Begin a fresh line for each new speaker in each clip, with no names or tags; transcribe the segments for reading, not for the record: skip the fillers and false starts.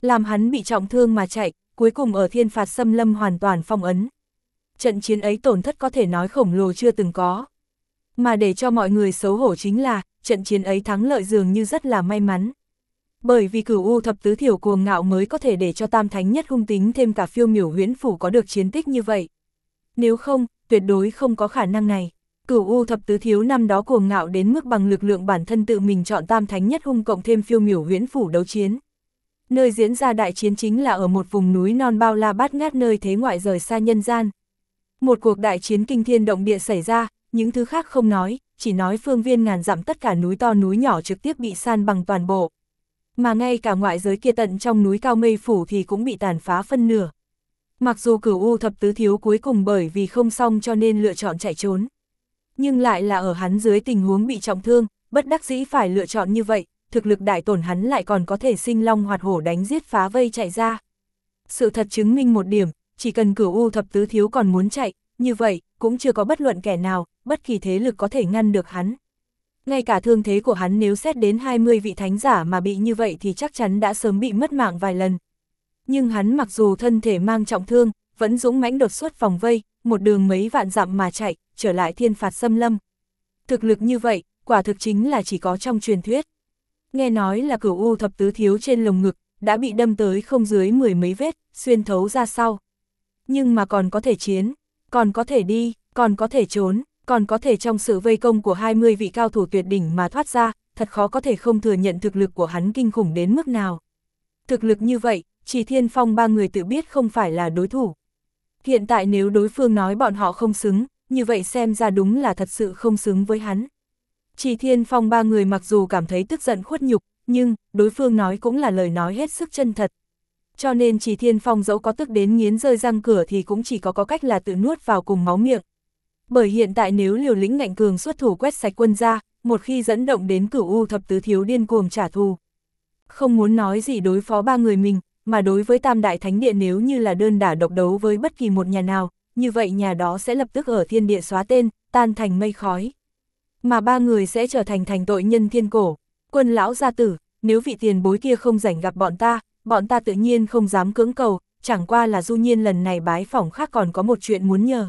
làm hắn bị trọng thương mà chạy, cuối cùng ở thiên phạt xâm lâm hoàn toàn phong ấn. Trận chiến ấy tổn thất có thể nói khổng lồ chưa từng có. Mà để cho mọi người xấu hổ chính là, trận chiến ấy thắng lợi dường như rất là may mắn. Bởi vì Cửu U thập tứ thiểu cuồng ngạo mới có thể để cho Tam Thánh Nhất hung tính thêm cả Phiêu Miểu Huyễn Phủ có được chiến tích như vậy. Nếu không, tuyệt đối không có khả năng này. Cửu U thập tứ thiếu năm đó cuồng ngạo đến mức bằng lực lượng bản thân tự mình chọn Tam Thánh Nhất hung cộng thêm Phiêu Miểu Huyễn Phủ đấu chiến. Nơi diễn ra đại chiến chính là ở một vùng núi non bao la bát ngát nơi thế ngoại rời xa nhân gian. Một cuộc đại chiến kinh thiên động địa xảy ra, những thứ khác không nói, chỉ nói phương viên ngàn dặm tất cả núi to núi nhỏ trực tiếp bị san bằng toàn bộ. Mà ngay cả ngoại giới kia tận trong núi cao mây phủ thì cũng bị tàn phá phân nửa. Mặc dù Cửu U thập tứ thiếu cuối cùng bởi vì không xong cho nên lựa chọn chạy trốn. Nhưng lại là ở hắn dưới tình huống bị trọng thương, bất đắc dĩ phải lựa chọn như vậy, thực lực đại tổn hắn lại còn có thể sinh long hoạt hổ đánh giết phá vây chạy ra. Sự thật chứng minh một điểm, chỉ cần Cửu U thập tứ thiếu còn muốn chạy, như vậy, cũng chưa có bất luận kẻ nào, bất kỳ thế lực có thể ngăn được hắn. Ngay cả thương thế của hắn nếu xét đến 20 vị thánh giả mà bị như vậy thì chắc chắn đã sớm bị mất mạng vài lần. Nhưng hắn mặc dù thân thể mang trọng thương, vẫn dũng mãnh đột xuất vòng vây, một đường mấy vạn dặm mà chạy, trở lại thiên phạt xâm lâm. Thực lực như vậy, quả thực chính là chỉ có trong truyền thuyết. Nghe nói là Cửu U thập tứ thiếu trên lồng ngực, đã bị đâm tới không dưới 10 mấy vết, xuyên thấu ra sau. Nhưng mà còn có thể chiến, còn có thể đi, còn có thể trốn, còn có thể trong sự vây công của 20 vị cao thủ tuyệt đỉnh mà thoát ra, thật khó có thể không thừa nhận thực lực của hắn kinh khủng đến mức nào. Thực lực như vậy, Chỉ Thiên Phong ba người tự biết không phải là đối thủ. Hiện tại nếu đối phương nói bọn họ không xứng, như vậy xem ra đúng là thật sự không xứng với hắn. Chỉ Thiên Phong ba người mặc dù cảm thấy tức giận khuất nhục, nhưng đối phương nói cũng là lời nói hết sức chân thật. Cho nên Chỉ Thiên Phong dẫu có tức đến nghiến rơi răng cửa thì cũng chỉ có cách là tự nuốt vào cùng máu miệng. Bởi hiện tại nếu liều lĩnh ngạnh cường xuất thủ quét sạch quân ra, một khi dẫn động đến Cửu U thập tứ thiếu điên cuồng trả thù. Không muốn nói gì đối phó ba người mình, mà đối với Tam Đại Thánh Địa nếu như là đơn đả độc đấu với bất kỳ một nhà nào, như vậy nhà đó sẽ lập tức ở thiên địa xóa tên, tan thành mây khói. Mà ba người sẽ trở thành tội nhân thiên cổ. Quân lão gia tử, nếu vị tiền bối kia không rảnh gặp bọn ta tự nhiên không dám cưỡng cầu, chẳng qua là Du Nhiên lần này bái phỏng khác còn có một chuyện muốn nhờ.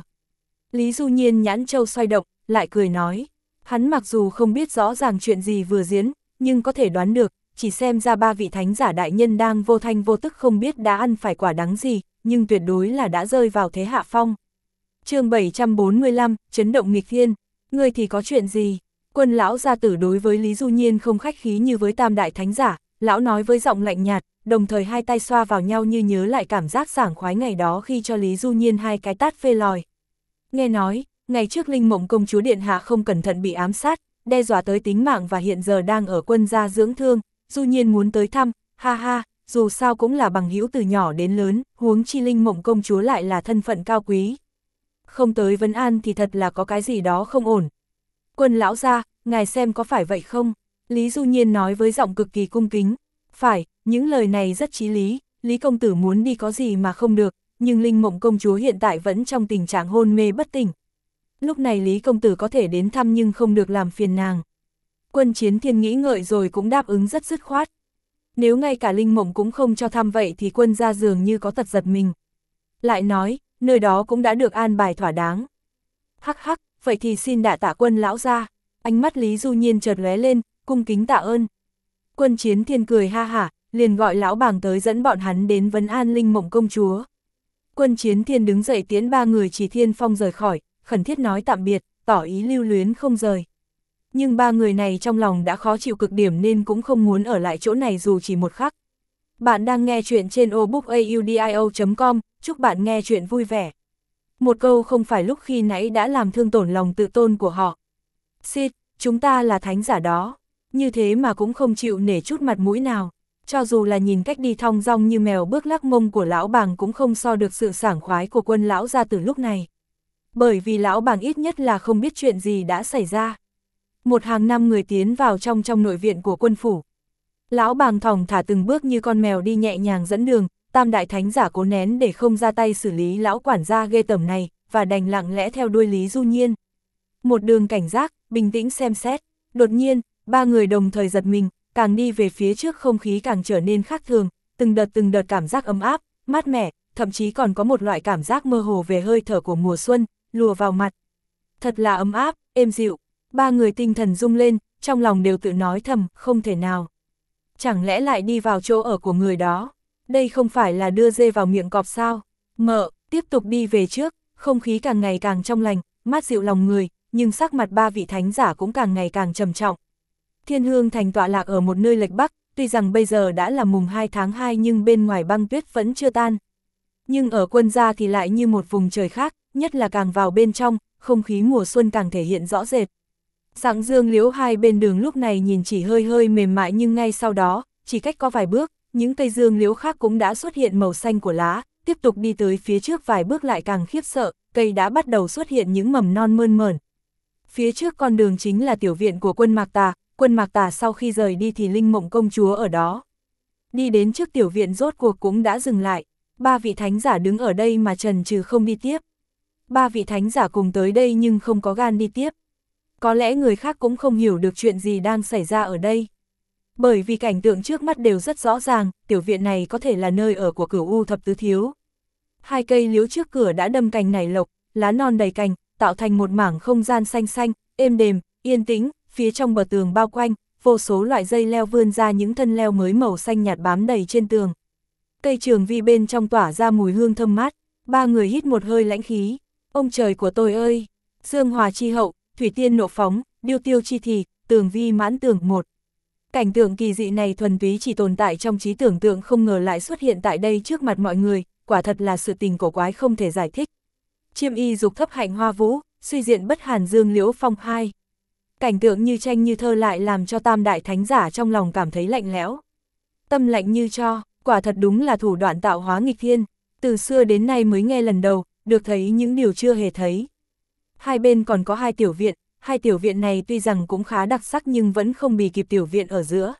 Lý Du Nhiên nhãn châu xoay động, lại cười nói, hắn mặc dù không biết rõ ràng chuyện gì vừa diễn, nhưng có thể đoán được, chỉ xem ra ba vị thánh giả đại nhân đang vô thanh vô tức không biết đã ăn phải quả đắng gì, nhưng tuyệt đối là đã rơi vào thế hạ phong. Chương 745, chấn động nghịch thiên, ngươi thì có chuyện gì? Quân lão gia tử đối với Lý Du Nhiên không khách khí như với Tam Đại Thánh giả, lão nói với giọng lạnh nhạt, đồng thời hai tay xoa vào nhau như nhớ lại cảm giác sảng khoái ngày đó khi cho Lý Du Nhiên hai cái tát phê lòi. Nghe nói, ngày trước Linh Mộng công chúa điện hạ không cẩn thận bị ám sát, đe dọa tới tính mạng và hiện giờ đang ở quân gia dưỡng thương, Du Nhiên muốn tới thăm, ha ha, dù sao cũng là bằng hữu từ nhỏ đến lớn, huống chi Linh Mộng công chúa lại là thân phận cao quý. Không tới vấn an thì thật là có cái gì đó không ổn. Quân lão gia, ngài xem có phải vậy không? Lý Du Nhiên nói với giọng cực kỳ cung kính. Phải, những lời này rất chí lý, Lý công tử muốn đi có gì mà không được, nhưng Linh Mộng công chúa hiện tại vẫn trong tình trạng hôn mê bất tỉnh. Lúc này Lý công tử có thể đến thăm nhưng không được làm phiền nàng. Quân Chiến Thiên nghĩ ngợi rồi cũng đáp ứng rất dứt khoát. Nếu ngay cả Linh Mộng cũng không cho thăm vậy thì quân gia dường như có tật giật mình. Lại nói, nơi đó cũng đã được an bài thỏa đáng. Hắc hắc, vậy thì xin đả tạ quân lão gia. Ánh mắt Lý Du Nhiên chợt lóe lên, cung kính tạ ơn. Quân Chiến Thiên cười ha hả, liền gọi lão bàng tới dẫn bọn hắn đến vấn an Linh Mộng công chúa. Quân Chiến Thiên đứng dậy tiễn ba người Chỉ Thiên Phong rời khỏi, khẩn thiết nói tạm biệt, tỏ ý lưu luyến không rời. Nhưng ba người này trong lòng đã khó chịu cực điểm nên cũng không muốn ở lại chỗ này dù chỉ một khắc. Bạn đang nghe chuyện trên obookaudio.com, chúc bạn nghe chuyện vui vẻ. Một câu không phải lúc khi nãy đã làm thương tổn lòng tự tôn của họ. Xịt, chúng ta là thánh giả đó, như thế mà cũng không chịu nể chút mặt mũi nào. Cho dù là nhìn cách đi thong dong như mèo bước lắc mông của lão bàng cũng không so được sự sảng khoái của quân lão gia từ lúc này. Bởi vì lão bàng ít nhất là không biết chuyện gì đã xảy ra. Một hàng năm người tiến vào trong nội viện của quân phủ. Lão bàng thòng thả từng bước như con mèo đi nhẹ nhàng dẫn đường, Tam Đại Thánh giả cố nén để không ra tay xử lý lão quản gia ghê tởm này, và đành lặng lẽ theo đuôi Lý Du Nhiên. Một đường cảnh giác, bình tĩnh xem xét, đột nhiên, ba người đồng thời giật mình, càng đi về phía trước không khí càng trở nên khác thường, từng đợt cảm giác ấm áp, mát mẻ, thậm chí còn có một loại cảm giác mơ hồ về hơi thở của mùa xuân, lùa vào mặt. Thật là ấm áp, êm dịu. Ba người tinh thần rung lên, trong lòng đều tự nói thầm, không thể nào. Chẳng lẽ lại đi vào chỗ ở của người đó? Đây không phải là đưa dê vào miệng cọp sao? Mợ, tiếp tục đi về trước, không khí càng ngày càng trong lành, mát dịu lòng người, nhưng sắc mặt ba vị thánh giả cũng càng ngày càng trầm trọng. Thiên Hương Thành tọa lạc ở một nơi lệch bắc, tuy rằng bây giờ đã là mùng 2 tháng 2 nhưng bên ngoài băng tuyết vẫn chưa tan. Nhưng ở Quân gia thì lại như một vùng trời khác, nhất là càng vào bên trong, không khí mùa xuân càng thể hiện rõ rệt. Dạng dương liễu hai bên đường lúc này nhìn chỉ hơi hơi mềm mại nhưng ngay sau đó, chỉ cách có vài bước, những cây dương liễu khác cũng đã xuất hiện màu xanh của lá, tiếp tục đi tới phía trước vài bước lại càng khiếp sợ, cây đã bắt đầu xuất hiện những mầm non mơn mởn. Phía trước con đường chính là tiểu viện của Quân Mạc Tà sau khi rời đi thì Linh Mộng công chúa ở đó. Đi đến trước tiểu viện rốt cuộc cũng đã dừng lại, ba vị thánh giả đứng ở đây mà chần chừ không đi tiếp. Ba vị thánh giả cùng tới đây nhưng không có gan đi tiếp. Có lẽ người khác cũng không hiểu được chuyện gì đang xảy ra ở đây. Bởi vì cảnh tượng trước mắt đều rất rõ ràng, tiểu viện này có thể là nơi ở của Cửu U thập tứ thiếu. Hai cây liễu trước cửa đã đâm cành nảy lộc, lá non đầy cành, tạo thành một mảng không gian xanh xanh, êm đềm, yên tĩnh, phía trong bờ tường bao quanh, vô số loại dây leo vươn ra những thân leo mới màu xanh nhạt bám đầy trên tường. Cây trường vi bên trong tỏa ra mùi hương thơm mát, ba người hít một hơi lãnh khí. Ông trời của tôi ơi! Dương hòa chi hậu, thủy tiên nộ phóng, điêu tiêu chi thì, tường vi mãn tường một. Cảnh tượng kỳ dị này thuần túy chỉ tồn tại trong trí tưởng tượng không ngờ lại xuất hiện tại đây trước mặt mọi người, quả thật là sự tình cổ quái không thể giải thích. Chiêm y dục thấp hạnh hoa vũ, suy diện bất hàn dương liễu phong hai. Cảnh tượng như tranh như thơ lại làm cho tam đại thánh giả trong lòng cảm thấy lạnh lẽo. Tâm lạnh như tro, quả thật đúng là thủ đoạn tạo hóa nghịch thiên, từ xưa đến nay mới nghe lần đầu, được thấy những điều chưa hề thấy. Hai bên còn có hai tiểu viện này tuy rằng cũng khá đặc sắc nhưng vẫn không bì kịp tiểu viện ở giữa.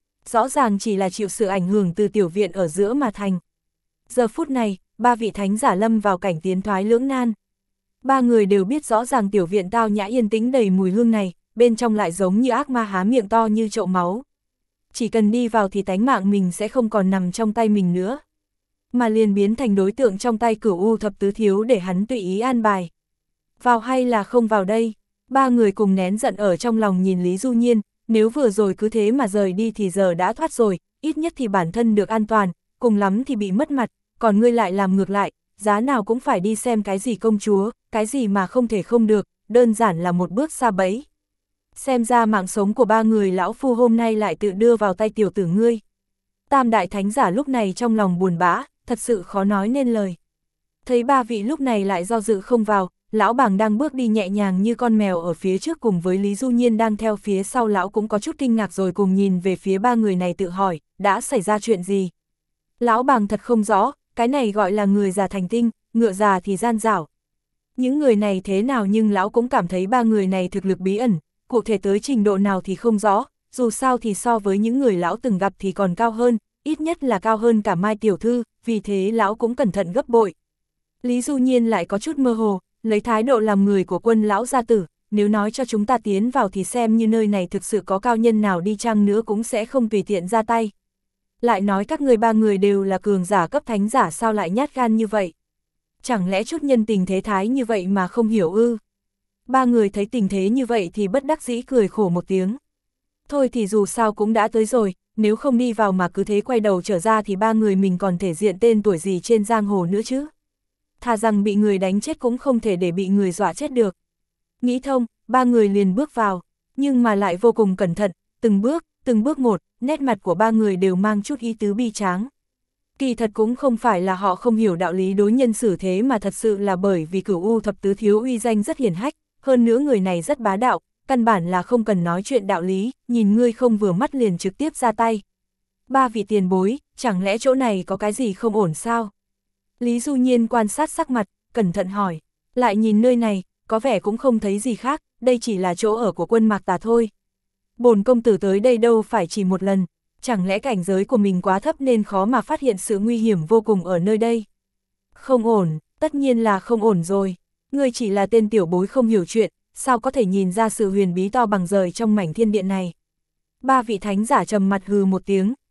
Rõ ràng chỉ là chịu sự ảnh hưởng từ tiểu viện ở giữa mà thành. Giờ phút này, ba vị thánh giả lâm vào cảnh tiến thoái lưỡng nan. Ba người đều biết rõ ràng tiểu viện tao nhã yên tĩnh đầy mùi hương này, bên trong lại giống như ác ma há miệng to như chậu máu. Chỉ cần đi vào thì tánh mạng mình sẽ không còn nằm trong tay mình nữa, mà liền biến thành đối tượng trong tay Cửu U thập tứ thiếu để hắn tùy ý an bài. Vào hay là không vào đây? Ba người cùng nén giận ở trong lòng nhìn Lý Du Nhiên, nếu vừa rồi cứ thế mà rời đi thì giờ đã thoát rồi, ít nhất thì bản thân được an toàn, cùng lắm thì bị mất mặt, còn ngươi lại làm ngược lại, giá nào cũng phải đi xem cái gì công chúa, cái gì mà không thể không được, đơn giản là một bước xa bẫy. Xem ra mạng sống của ba người lão phu hôm nay lại tự đưa vào tay tiểu tử ngươi. Tam đại thánh giả lúc này trong lòng buồn bã, thật sự khó nói nên lời. Thấy ba vị lúc này lại do dự không vào, lão bàng đang bước đi nhẹ nhàng như con mèo ở phía trước cùng với Lý Du Nhiên đang theo phía sau lão cũng có chút kinh ngạc rồi cùng nhìn về phía ba người này tự hỏi, đã xảy ra chuyện gì? Lão bàng thật không rõ, cái này gọi là người già thành tinh, ngựa già thì gian dảo. Những người này thế nào nhưng lão cũng cảm thấy ba người này thực lực bí ẩn, cụ thể tới trình độ nào thì không rõ, dù sao thì so với những người lão từng gặp thì còn cao hơn, ít nhất là cao hơn cả Mai tiểu thư, vì thế lão cũng cẩn thận gấp bội. Lý Du Nhiên lại có chút mơ hồ, lấy thái độ làm người của Quân lão gia tử, nếu nói cho chúng ta tiến vào thì xem như nơi này thực sự có cao nhân nào đi chăng nữa cũng sẽ không tùy tiện ra tay. Lại nói các người ba người đều là cường giả cấp thánh giả sao lại nhát gan như vậy? Chẳng lẽ chút nhân tình thế thái như vậy mà không hiểu ư? Ba người thấy tình thế như vậy thì bất đắc dĩ cười khổ một tiếng. Thôi thì dù sao cũng đã tới rồi, nếu không đi vào mà cứ thế quay đầu trở ra thì ba người mình còn thể diện tên tuổi gì trên giang hồ nữa chứ. Thà rằng bị người đánh chết cũng không thể để bị người dọa chết được. Nghĩ thông, ba người liền bước vào, nhưng mà lại vô cùng cẩn thận, từng bước một, nét mặt của ba người đều mang chút ý tứ bi tráng. Kỳ thật cũng không phải là họ không hiểu đạo lý đối nhân xử thế mà thật sự là bởi vì Cửu U thập tứ thiếu uy danh rất hiển hách, hơn nữa người này rất bá đạo, căn bản là không cần nói chuyện đạo lý, nhìn ngươi không vừa mắt liền trực tiếp ra tay. Ba vị tiền bối, chẳng lẽ chỗ này có cái gì không ổn sao? Lý Du Nhiên quan sát sắc mặt, cẩn thận hỏi, lại nhìn nơi này, có vẻ cũng không thấy gì khác, đây chỉ là chỗ ở của Quân Mạc Tà thôi. Bổn công tử tới đây đâu phải chỉ một lần, chẳng lẽ cảnh giới của mình quá thấp nên khó mà phát hiện sự nguy hiểm vô cùng ở nơi đây? Không ổn, tất nhiên là không ổn rồi, ngươi chỉ là tên tiểu bối không hiểu chuyện, sao có thể nhìn ra sự huyền bí to bằng trời trong mảnh thiên điện này? Ba vị thánh giả trầm mặt hừ một tiếng,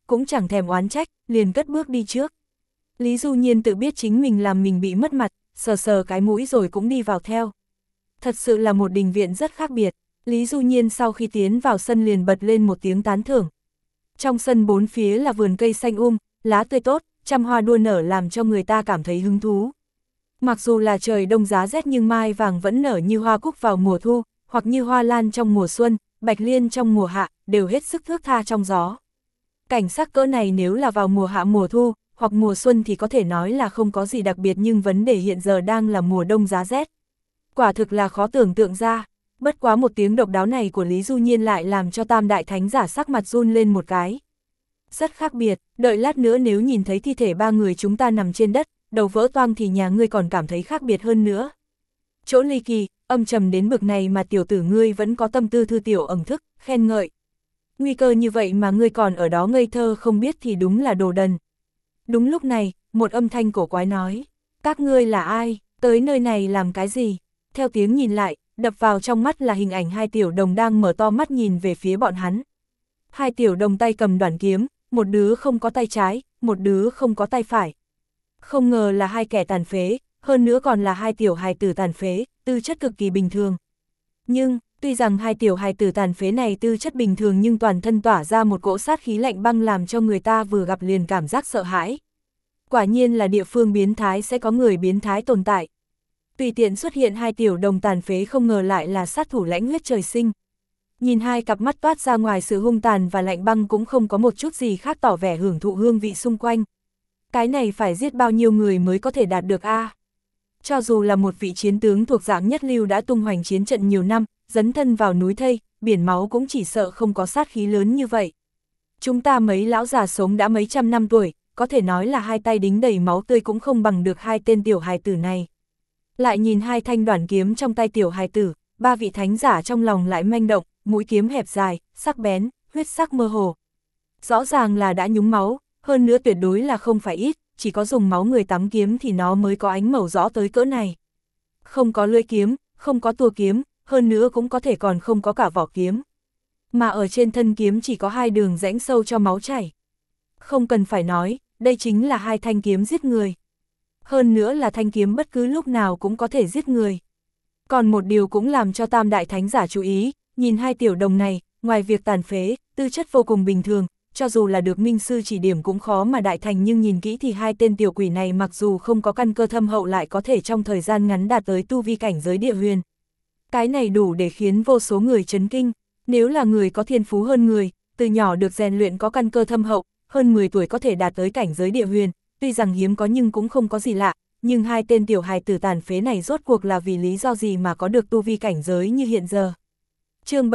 cũng chẳng thèm oán trách, liền cất bước đi trước. Lý Du Nhiên tự biết chính mình làm mình bị mất mặt, sờ sờ cái mũi rồi cũng đi vào theo. Thật sự là một đình viện rất khác biệt, Lý Du Nhiên sau khi tiến vào sân liền bật lên một tiếng tán thưởng. Trong sân bốn phía là vườn cây xanh lá tươi tốt, trăm hoa đua nở làm cho người ta cảm thấy hứng thú. Mặc dù là trời đông giá rét nhưng mai vàng vẫn nở như hoa cúc vào mùa thu, hoặc như hoa lan trong mùa xuân, bạch liên trong mùa hạ, đều hết sức thước tha trong gió. Cảnh sắc cỡ này nếu là vào mùa hạ mùa thu, hoặc mùa xuân thì có thể nói là không có gì đặc biệt, nhưng vấn đề hiện giờ đang là mùa đông giá rét. Quả thực là khó tưởng tượng ra, bất quá một tiếng độc đáo này của Lý Du Nhiên lại làm cho Tam Đại Thánh Giả sắc mặt run lên một cái. Rất khác biệt, đợi lát nữa nếu nhìn thấy thi thể ba người chúng ta nằm trên đất, đầu vỡ toang thì nhà ngươi còn cảm thấy khác biệt hơn nữa. Chỗ ly kỳ, âm trầm đến bực này mà tiểu tử ngươi vẫn có tâm tư thư tiểu ẩm thức, khen ngợi. Nguy cơ như vậy mà ngươi còn ở đó ngây thơ không biết thì đúng là đồ đần. Đúng lúc này, một âm thanh cổ quái nói, các ngươi là ai, tới nơi này làm cái gì? Theo tiếng nhìn lại, đập vào trong mắt là hình ảnh hai tiểu đồng đang mở to mắt nhìn về phía bọn hắn. Hai tiểu đồng tay cầm đoản kiếm, một đứa không có tay trái, một đứa không có tay phải. Không ngờ là hai kẻ tàn phế, hơn nữa còn là hai tiểu hài tử tàn phế, tư chất cực kỳ bình thường. Nhưng, tuy rằng hai tiểu hài tử tàn phế này tư chất bình thường nhưng toàn thân tỏa ra một cỗ sát khí lạnh băng làm cho người ta vừa gặp liền cảm giác sợ hãi. Quả nhiên là địa phương biến thái sẽ có người biến thái tồn tại. Tùy tiện xuất hiện hai tiểu đồng tàn phế không ngờ lại là sát thủ lãnh huyết trời sinh. Nhìn hai cặp mắt toát ra ngoài sự hung tàn và lạnh băng cũng không có một chút gì khác tỏ vẻ hưởng thụ hương vị xung quanh. Cái này phải giết bao nhiêu người mới có thể đạt được a? Cho dù là một vị chiến tướng thuộc dạng nhất lưu đã tung hoành chiến trận nhiều năm, dấn thân vào núi thây, biển máu cũng chỉ sợ không có sát khí lớn như vậy. Chúng ta mấy lão già sống đã mấy trăm năm tuổi, có thể nói là hai tay đính đầy máu tươi cũng không bằng được hai tên tiểu hài tử này. Lại nhìn hai thanh đoản kiếm trong tay tiểu hài tử, ba vị thánh giả trong lòng lại manh động, mũi kiếm hẹp dài, sắc bén, huyết sắc mơ hồ. Rõ ràng là đã nhúng máu, hơn nữa tuyệt đối là không phải ít, chỉ có dùng máu người tắm kiếm thì nó mới có ánh màu rõ tới cỡ này. Không có lưỡi kiếm, không có tua kiếm, hơn nữa cũng có thể còn không có cả vỏ kiếm. Mà ở trên thân kiếm chỉ có hai đường rãnh sâu cho máu chảy. Không cần phải nói, đây chính là hai thanh kiếm giết người. Hơn nữa là thanh kiếm bất cứ lúc nào cũng có thể giết người. Còn một điều cũng làm cho Tam Đại Thánh Giả chú ý, nhìn hai tiểu đồng này, ngoài việc tàn phế, tư chất vô cùng bình thường, cho dù là được minh sư chỉ điểm cũng khó mà đại thành, nhưng nhìn kỹ thì hai tên tiểu quỷ này mặc dù không có căn cơ thâm hậu lại có thể trong thời gian ngắn đạt tới tu vi cảnh giới địa huyền. Cái này đủ để khiến vô số người chấn kinh, nếu là người có thiên phú hơn người, từ nhỏ được rèn luyện có căn cơ thâm hậu, hơn 10 tuổi có thể đạt tới cảnh giới địa huyền, tuy rằng hiếm có nhưng cũng không có gì lạ, nhưng hai tên tiểu hài tử tàn phế này rốt cuộc là vì lý do gì mà có được tu vi cảnh giới như hiện giờ. Chương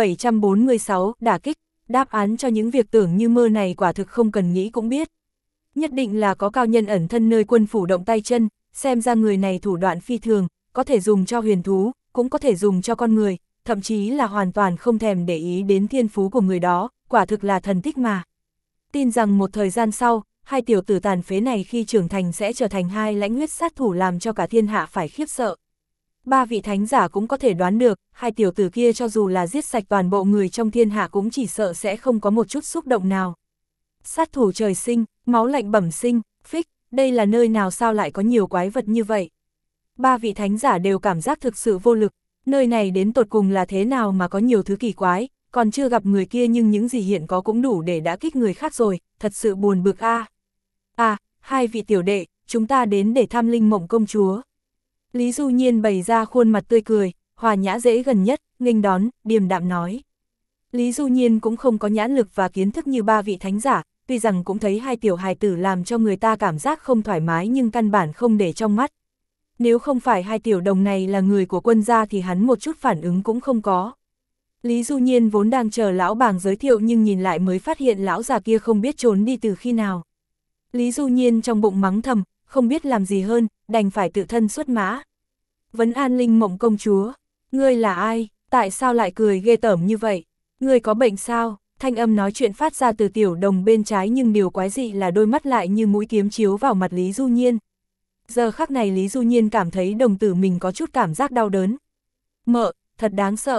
746, đả kích, đáp án cho những việc tưởng như mơ này quả thực không cần nghĩ cũng biết. Nhất định là có cao nhân ẩn thân nơi quân phủ động tay chân, xem ra người này thủ đoạn phi thường, có thể dùng cho huyền thú, cũng có thể dùng cho con người, thậm chí là hoàn toàn không thèm để ý đến thiên phú của người đó, quả thực là thần tích mà. Tin rằng một thời gian sau, hai tiểu tử tàn phế này khi trưởng thành sẽ trở thành hai lãnh huyết sát thủ làm cho cả thiên hạ phải khiếp sợ. Ba vị thánh giả cũng có thể đoán được, hai tiểu tử kia cho dù là giết sạch toàn bộ người trong thiên hạ cũng chỉ sợ sẽ không có một chút xúc động nào. Sát thủ trời sinh, máu lạnh bẩm sinh, phích, đây là nơi nào sao lại có nhiều quái vật như vậy? Ba vị thánh giả đều cảm giác thực sự vô lực, nơi này đến tột cùng là thế nào mà có nhiều thứ kỳ quái, còn chưa gặp người kia nhưng những gì hiện có cũng đủ để đã kích người khác rồi, thật sự buồn bực a. À, hai vị tiểu đệ, chúng ta đến để thăm Linh Mộng công chúa. Lý Du Nhiên bày ra khuôn mặt tươi cười, hòa nhã dễ gần nhất, nghênh đón, điềm đạm nói. Lý Du Nhiên cũng không có nhãn lực và kiến thức như ba vị thánh giả, tuy rằng cũng thấy hai tiểu hài tử làm cho người ta cảm giác không thoải mái nhưng căn bản không để trong mắt. Nếu không phải hai tiểu đồng này là người của quân gia thì hắn một chút phản ứng cũng không có. Lý Du Nhiên vốn đang chờ lão bàng giới thiệu nhưng nhìn lại mới phát hiện lão già kia không biết trốn đi từ khi nào. Lý Du Nhiên trong bụng mắng thầm, không biết làm gì hơn, đành phải tự thân xuất mã. Vấn an Linh Mộng công chúa, ngươi là ai, tại sao lại cười ghê tởm như vậy, ngươi có bệnh sao? Thanh âm nói chuyện phát ra từ tiểu đồng bên trái nhưng điều quái dị là đôi mắt lại như mũi kiếm chiếu vào mặt Lý Du Nhiên. Giờ khắc này Lý Du Nhiên cảm thấy đồng tử mình có chút cảm giác đau đớn. Mợ, thật đáng sợ.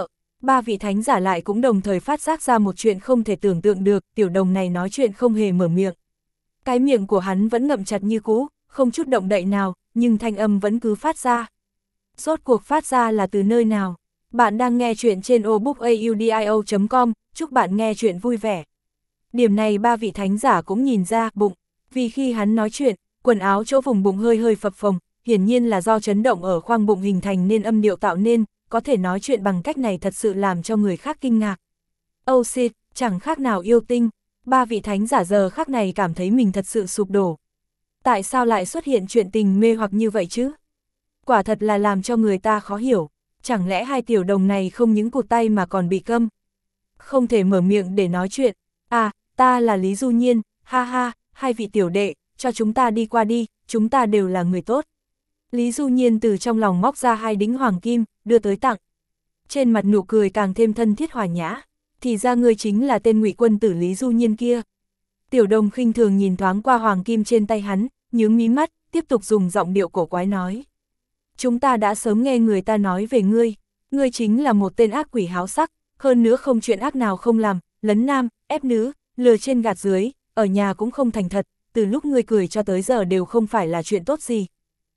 Ba vị thánh giả lại cũng đồng thời phát giác ra một chuyện không thể tưởng tượng được, tiểu đồng này nói chuyện không hề mở miệng. Cái miệng của hắn vẫn ngậm chặt như cũ, không chút động đậy nào, nhưng thanh âm vẫn cứ phát ra. Rốt cuộc phát ra là từ nơi nào? Bạn đang nghe chuyện trên audiobookaudio.com, chúc bạn nghe chuyện vui vẻ. Điểm này ba vị thánh giả cũng nhìn ra, bụng, vì khi hắn nói chuyện, quần áo chỗ vùng bụng hơi hơi phập phồng, hiển nhiên là do chấn động ở khoang bụng hình thành nên âm điệu tạo nên, có thể nói chuyện bằng cách này thật sự làm cho người khác kinh ngạc. Oh shit, chẳng khác nào yêu tinh, ba vị thánh giả giờ khác này cảm thấy mình thật sự sụp đổ. Tại sao lại xuất hiện chuyện tình mê hoặc như vậy chứ? Quả thật là làm cho người ta khó hiểu, chẳng lẽ hai tiểu đồng này không những cụt tay mà còn bị câm? Không thể mở miệng để nói chuyện, à, ta là Lý Du Nhiên, ha ha, hai vị tiểu đệ, cho chúng ta đi qua đi, chúng ta đều là người tốt. Lý Du Nhiên từ trong lòng móc ra hai đính hoàng kim, đưa tới tặng. Trên mặt nụ cười càng thêm thân thiết hòa nhã, thì ra ngươi chính là tên Ngụy quân tử Lý Du Nhiên kia. Tiểu đồng khinh thường nhìn thoáng qua hoàng kim trên tay hắn, nhướng mí mắt, tiếp tục dùng giọng điệu cổ quái nói. Chúng ta đã sớm nghe người ta nói về ngươi, ngươi chính là một tên ác quỷ háo sắc, hơn nữa không chuyện ác nào không làm, lấn nam, ép nữ, lừa trên gạt dưới, ở nhà cũng không thành thật, từ lúc ngươi cười cho tới giờ đều không phải là chuyện tốt gì.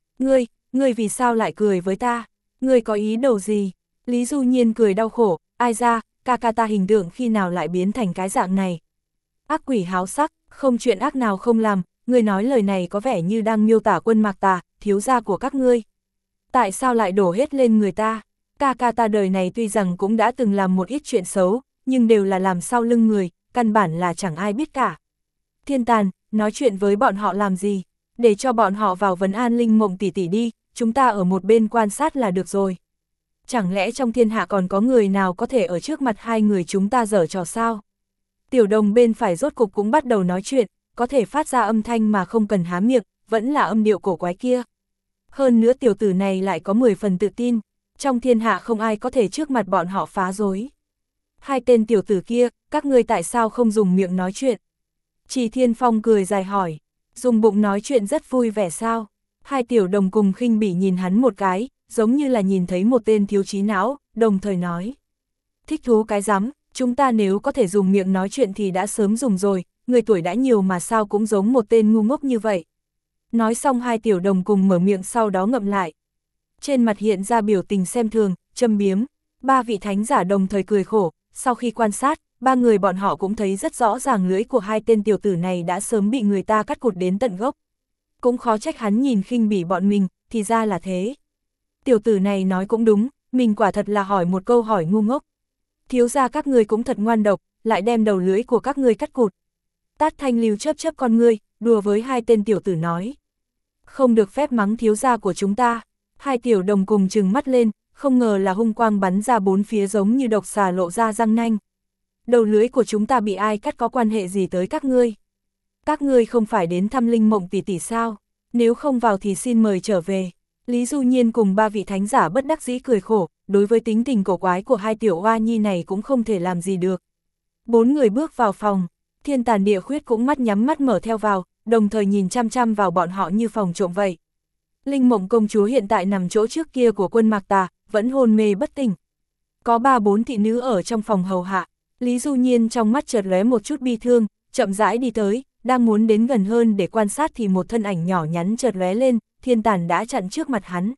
Ngươi vì sao lại cười với ta? Ngươi có ý đồ gì? Lý Du Nhiên cười đau khổ, ai ra, ca ca ta hình tượng khi nào lại biến thành cái dạng này? Ác quỷ háo sắc, không chuyện ác nào không làm, ngươi nói lời này có vẻ như đang miêu tả Quân Mạc Tà, thiếu gia của các ngươi. Tại sao lại đổ hết lên người ta? Ca ca ta đời này tuy rằng cũng đã từng làm một ít chuyện xấu, nhưng đều là làm sau lưng người, căn bản là chẳng ai biết cả. Thiên Tàn, nói chuyện với bọn họ làm gì? Để cho bọn họ vào vấn an Linh Mộng tỷ tỷ đi, chúng ta ở một bên quan sát là được rồi. Chẳng lẽ trong thiên hạ còn có người nào có thể ở trước mặt hai người chúng ta giở trò sao? Tiểu đồng bên phải rốt cục cũng bắt đầu nói chuyện, có thể phát ra âm thanh mà không cần há miệng, vẫn là âm điệu cổ quái kia. Hơn nữa tiểu tử này lại có 10 phần tự tin, trong thiên hạ không ai có thể trước mặt bọn họ phá rối. Hai tên tiểu tử kia, các ngươi tại sao không dùng miệng nói chuyện? Trì Thiên Phong cười dài hỏi, dùng bụng nói chuyện rất vui vẻ sao? Hai tiểu đồng cùng khinh bỉ nhìn hắn một cái, giống như là nhìn thấy một tên thiếu trí não, đồng thời nói. Thích thú cái rắm, chúng ta nếu có thể dùng miệng nói chuyện thì đã sớm dùng rồi, người tuổi đã nhiều mà sao cũng giống một tên ngu ngốc như vậy. Nói xong hai tiểu đồng cùng mở miệng sau đó ngậm lại. Trên mặt hiện ra biểu tình xem thường, châm biếm, ba vị thánh giả đồng thời cười khổ, sau khi quan sát, ba người bọn họ cũng thấy rất rõ ràng lưỡi của hai tên tiểu tử này đã sớm bị người ta cắt cụt đến tận gốc. Cũng khó trách hắn nhìn khinh bỉ bọn mình, thì ra là thế. Tiểu tử này nói cũng đúng, mình quả thật là hỏi một câu hỏi ngu ngốc. Thiếu gia các ngươi cũng thật ngoan độc, lại đem đầu lưỡi của các ngươi cắt cụt. Tát Thanh Lưu chớp chớp con ngươi, đùa với hai tên tiểu tử nói. Không được phép mắng thiếu gia của chúng ta. Hai tiểu đồng cùng trừng mắt lên, không ngờ là hung quang bắn ra bốn phía giống như độc xà lộ ra răng nanh. Đầu lưỡi của chúng ta bị ai cắt có quan hệ gì tới các ngươi? Các ngươi không phải đến thăm Linh Mộng tỷ tỷ sao? Nếu không vào thì xin mời trở về. Lý Du Nhiên cùng ba vị thánh giả bất đắc dĩ cười khổ, đối với tính tình cổ quái của hai tiểu oa nhi này cũng không thể làm gì được. Bốn người bước vào phòng, Thiên Tàn Địa Khuyết cũng mắt nhắm mắt mở theo vào, đồng thời nhìn chăm chăm vào bọn họ như phòng trộm vậy. Linh Mộng công chúa hiện tại nằm chỗ trước kia của Quân Mạc Tà, vẫn hôn mê bất tỉnh. Có 3-4 thị nữ ở trong phòng hầu hạ, Lý Du Nhiên trong mắt chợt lóe một chút bi thương, chậm rãi đi tới, đang muốn đến gần hơn để quan sát thì một thân ảnh nhỏ nhắn chợt lóe lên, Thiên Tàn đã chặn trước mặt hắn.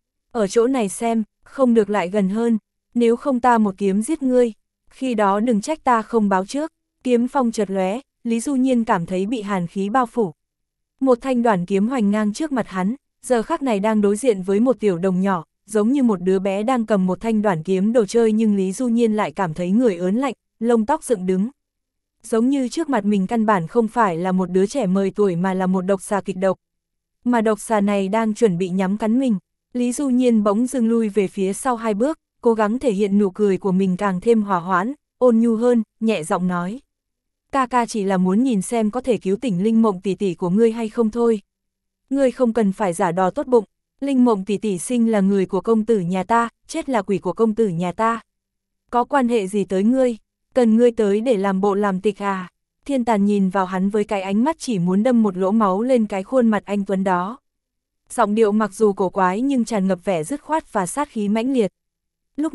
Ở chỗ này xem, không được lại gần hơn, nếu không ta một kiếm giết ngươi, khi đó đừng trách ta không báo trước. Kiếm phong chợt lóe, Lý Du Nhiên cảm thấy bị hàn khí bao phủ. Một thanh đoản kiếm hoành ngang trước mặt hắn, giờ khắc này đang đối diện với một tiểu đồng nhỏ, giống như một đứa bé đang cầm một thanh đoản kiếm đồ chơi, nhưng Lý Du Nhiên lại cảm thấy người ớn lạnh, lông tóc dựng đứng. Giống như trước mặt mình căn bản không phải là một đứa trẻ 10 tuổi mà là một độc xà kịch độc. Mà độc xà này đang chuẩn bị nhắm cắn mình. Lý Du Nhiên bỗng dưng lui về phía sau 2 bước, cố gắng thể hiện nụ cười của mình càng thêm hòa hoãn, ôn nhu hơn, nhẹ giọng nói. Ca ca chỉ là muốn nhìn xem có thể cứu tỉnh Linh Mộng tỷ tỷ của ngươi hay không thôi. Ngươi không cần phải giả đò tốt bụng, Linh Mộng tỷ tỷ sinh là người của công tử nhà ta, chết là quỷ của công tử nhà ta. Có quan hệ gì tới ngươi, cần ngươi tới để làm bộ làm tịch à? Thiên Tàn nhìn vào hắn với cái ánh mắt chỉ muốn đâm một lỗ máu lên cái khuôn mặt anh tuấn đó. Giọng điệu mặc dù cổ quái nhưng tràn ngập vẻ dứt khoát và sát khí mãnh liệt. Lúc này,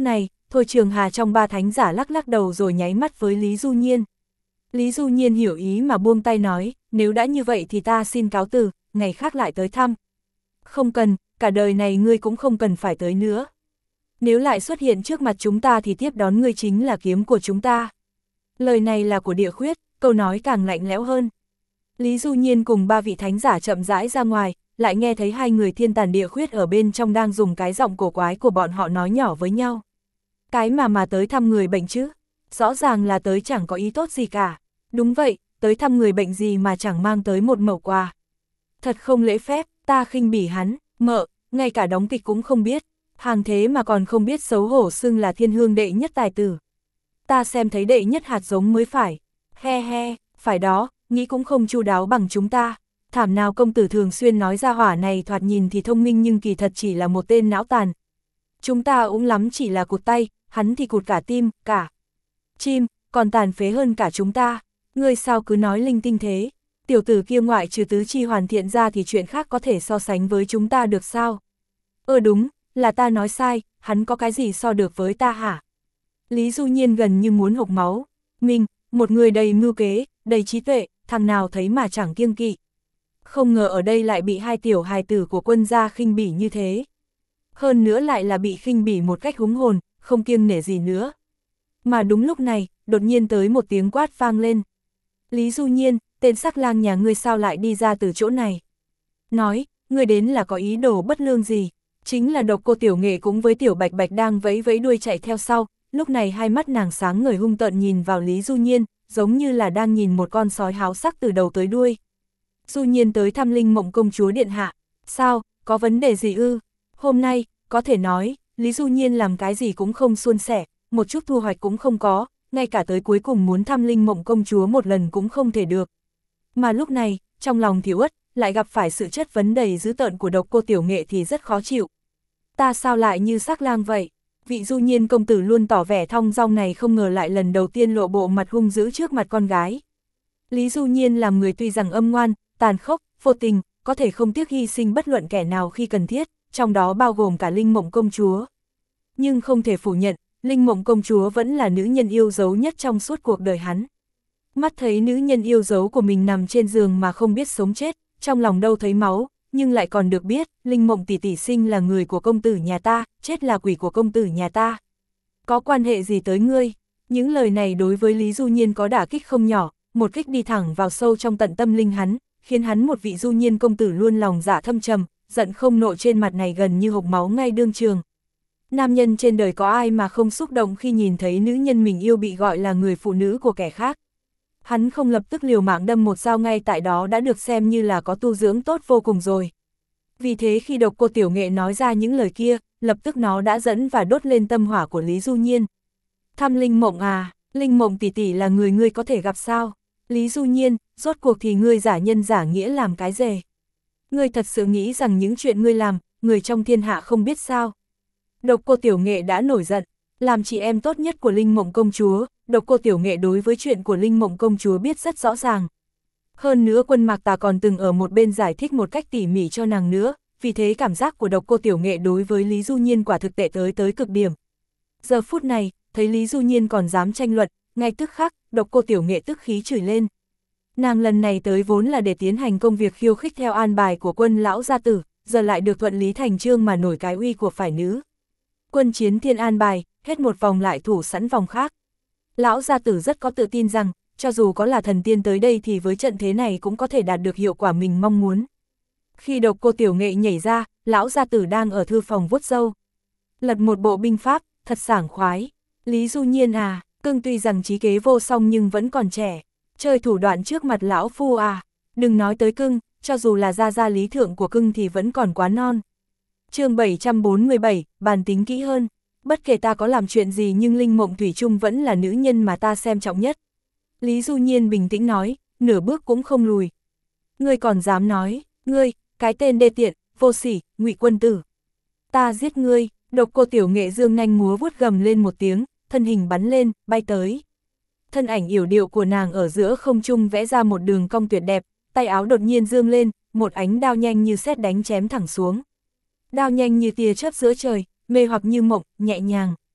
Thôi Trường Hà trong ba thánh giả lắc lắc đầu rồi nháy mắt với Lý Du Nhiên. Lý Du Nhiên hiểu ý mà buông tay nói, nếu đã như vậy thì ta xin cáo từ, ngày khác lại tới thăm. Không cần, cả đời này ngươi cũng không cần phải tới nữa. Nếu lại xuất hiện trước mặt chúng ta thì tiếp đón ngươi chính là kiếm của chúng ta. Lời này là của Địa Khuyết, câu nói càng lạnh lẽo hơn. Lý Du Nhiên cùng ba vị thánh giả chậm rãi ra ngoài, lại nghe thấy hai người Thiên Tàn Địa Khuyết ở bên trong đang dùng cái giọng cổ quái của bọn họ nói nhỏ với nhau. Cái mà tới thăm người bệnh chứ, rõ ràng là tới chẳng có ý tốt gì cả. Đúng vậy, tới thăm người bệnh gì mà chẳng mang tới một mẩu quà. Thật không lễ phép, ta khinh bỉ hắn, mợ, ngay cả đóng kịch cũng không biết, hàng thế mà còn không biết xấu hổ xưng là thiên hương đệ nhất tài tử. Ta xem thấy đệ nhất hạt giống mới phải, he he, phải đó, nghĩ cũng không chu đáo bằng chúng ta. Thảm nào công tử thường xuyên nói ra hỏa này thoạt nhìn thì thông minh nhưng kỳ thật chỉ là một tên não tàn. Chúng ta cũng lắm chỉ là cụt tay, hắn thì cụt cả tim, cả chim, còn tàn phế hơn cả chúng ta. Ngươi sao cứ nói linh tinh thế? Tiểu tử kia ngoại trừ tứ chi hoàn thiện ra thì chuyện khác có thể so sánh với chúng ta được sao? Đúng, là ta nói sai, hắn có cái gì so được với ta hả? Lý Du Nhiên gần như muốn hộc máu. Mình, một người đầy mưu kế, đầy trí tuệ, thằng nào thấy mà chẳng kiêng kỵ. Không ngờ ở đây lại bị hai tiểu hài tử của quân gia khinh bỉ như thế. Hơn nữa lại là bị khinh bỉ một cách húng hồn, không kiêng nể gì nữa. Mà đúng lúc này, đột nhiên tới một tiếng quát vang lên. Lý Du Nhiên, tên sắc lang nhà ngươi sao lại đi ra từ chỗ này? Nói, ngươi đến là có ý đồ bất lương gì? Chính là Độc Cô Tiểu Nghệ cũng với Tiểu Bạch Bạch đang vẫy vẫy đuôi chạy theo sau, lúc này hai mắt nàng sáng ngời hung tợn nhìn vào Lý Du Nhiên, giống như là đang nhìn một con sói háo sắc từ đầu tới đuôi. Du Nhiên tới thăm Linh Mộng công chúa điện hạ, sao, có vấn đề gì ư? Hôm nay, có thể nói, Lý Du Nhiên làm cái gì cũng không suôn sẻ, một chút thu hoạch cũng không có, ngay cả tới cuối cùng muốn thăm Linh Mộng công chúa một lần cũng không thể được. Mà lúc này, trong lòng Thiếu Uất, lại gặp phải sự chất vấn đầy dữ tợn của Độc Cô Tiểu Nghệ thì rất khó chịu. Ta sao lại như sắc lang vậy? Vị Du Nhiên công tử luôn tỏ vẻ thong dong này không ngờ lại lần đầu tiên lộ bộ mặt hung dữ trước mặt con gái. Lý Du Nhiên làm người tuy rằng âm ngoan, tàn khốc, vô tình, có thể không tiếc hy sinh bất luận kẻ nào khi cần thiết, trong đó bao gồm cả Linh Mộng công chúa. Nhưng không thể phủ nhận, Linh Mộng công chúa vẫn là nữ nhân yêu dấu nhất trong suốt cuộc đời hắn. Mắt thấy nữ nhân yêu dấu của mình nằm trên giường mà không biết sống chết, trong lòng đâu thấy máu, nhưng lại còn được biết, Linh Mộng tỷ tỷ sinh là người của công tử nhà ta, chết là quỷ của công tử nhà ta. Có quan hệ gì tới ngươi? Những lời này đối với Lý Du Nhiên có đả kích không nhỏ, một kích đi thẳng vào sâu trong tận tâm linh hắn, khiến hắn một vị Du Nhiên công tử luôn lòng dạ thâm trầm, giận không nộ trên mặt này gần như hộc máu ngay đương trường. Nam nhân trên đời có ai mà không xúc động khi nhìn thấy nữ nhân mình yêu bị gọi là người phụ nữ của kẻ khác. Hắn không lập tức liều mạng đâm một dao ngay tại đó đã được xem như là có tu dưỡng tốt vô cùng rồi. Vì thế khi Độc Cô Tiểu Nghệ nói ra những lời kia, lập tức nó đã dẫn và đốt lên tâm hỏa của Lý Du Nhiên. Thăm Linh Mộng à, Linh Mộng tỷ tỷ là người ngươi có thể gặp sao? Lý Du Nhiên, rốt cuộc thì ngươi giả nhân giả nghĩa làm cái gì? Ngươi thật sự nghĩ rằng những chuyện ngươi làm, người trong thiên hạ không biết sao? Độc Cô Tiểu Nghệ đã nổi giận, làm chị em tốt nhất của Linh Mộng công chúa, Độc Cô Tiểu Nghệ đối với chuyện của Linh Mộng công chúa biết rất rõ ràng. Hơn nữa Quân Mạc Tà còn từng ở một bên giải thích một cách tỉ mỉ cho nàng nữa, vì thế cảm giác của Độc Cô Tiểu Nghệ đối với Lý Du Nhiên quả thực tệ tới cực điểm. Giờ phút này, thấy Lý Du Nhiên còn dám tranh luận, ngay tức khắc, Độc Cô Tiểu Nghệ tức khí chửi lên. Nàng lần này tới vốn là để tiến hành công việc khiêu khích theo an bài của Quân lão gia tử, giờ lại được thuận lý thành chương mà nổi cái uy của phải nữ. Quân chiến thiên an bài, hết một vòng lại thủ sẵn vòng khác. Lão gia tử rất có tự tin rằng, cho dù có là thần tiên tới đây thì với trận thế này cũng có thể đạt được hiệu quả mình mong muốn. Khi Độc Cô Tiểu Nghệ nhảy ra, lão gia tử đang ở thư phòng vuốt râu. Lật một bộ binh pháp, thật sảng khoái. Lý Du Nhiên à, cưng tuy rằng trí kế vô song nhưng vẫn còn trẻ. Chơi thủ đoạn trước mặt lão phu à, đừng nói tới cưng, cho dù là gia lý thượng của cưng thì vẫn còn quá non. Chương 747, bàn tính kỹ hơn. Bất kể ta có làm chuyện gì nhưng Linh Mộng thủy chung vẫn là nữ nhân mà ta xem trọng nhất. Lý Du Nhiên bình tĩnh nói, nửa bước cũng không lùi. Ngươi còn dám nói, ngươi, cái tên đê tiện, vô sỉ, Ngụy Quân Tử. Ta giết ngươi. Độc Cô Tiểu Nghệ dương nanh múa vuốt gầm lên một tiếng, thân hình bắn lên, bay tới. Thân ảnh yểu điệu của nàng ở giữa không trung vẽ ra một đường cong tuyệt đẹp, tay áo đột nhiên dương lên, một ánh đao nhanh như sét đánh chém thẳng xuống. Đao nhanh như tia chớp giữa trời, mê hoặc như mộng, nhẹ nhàng.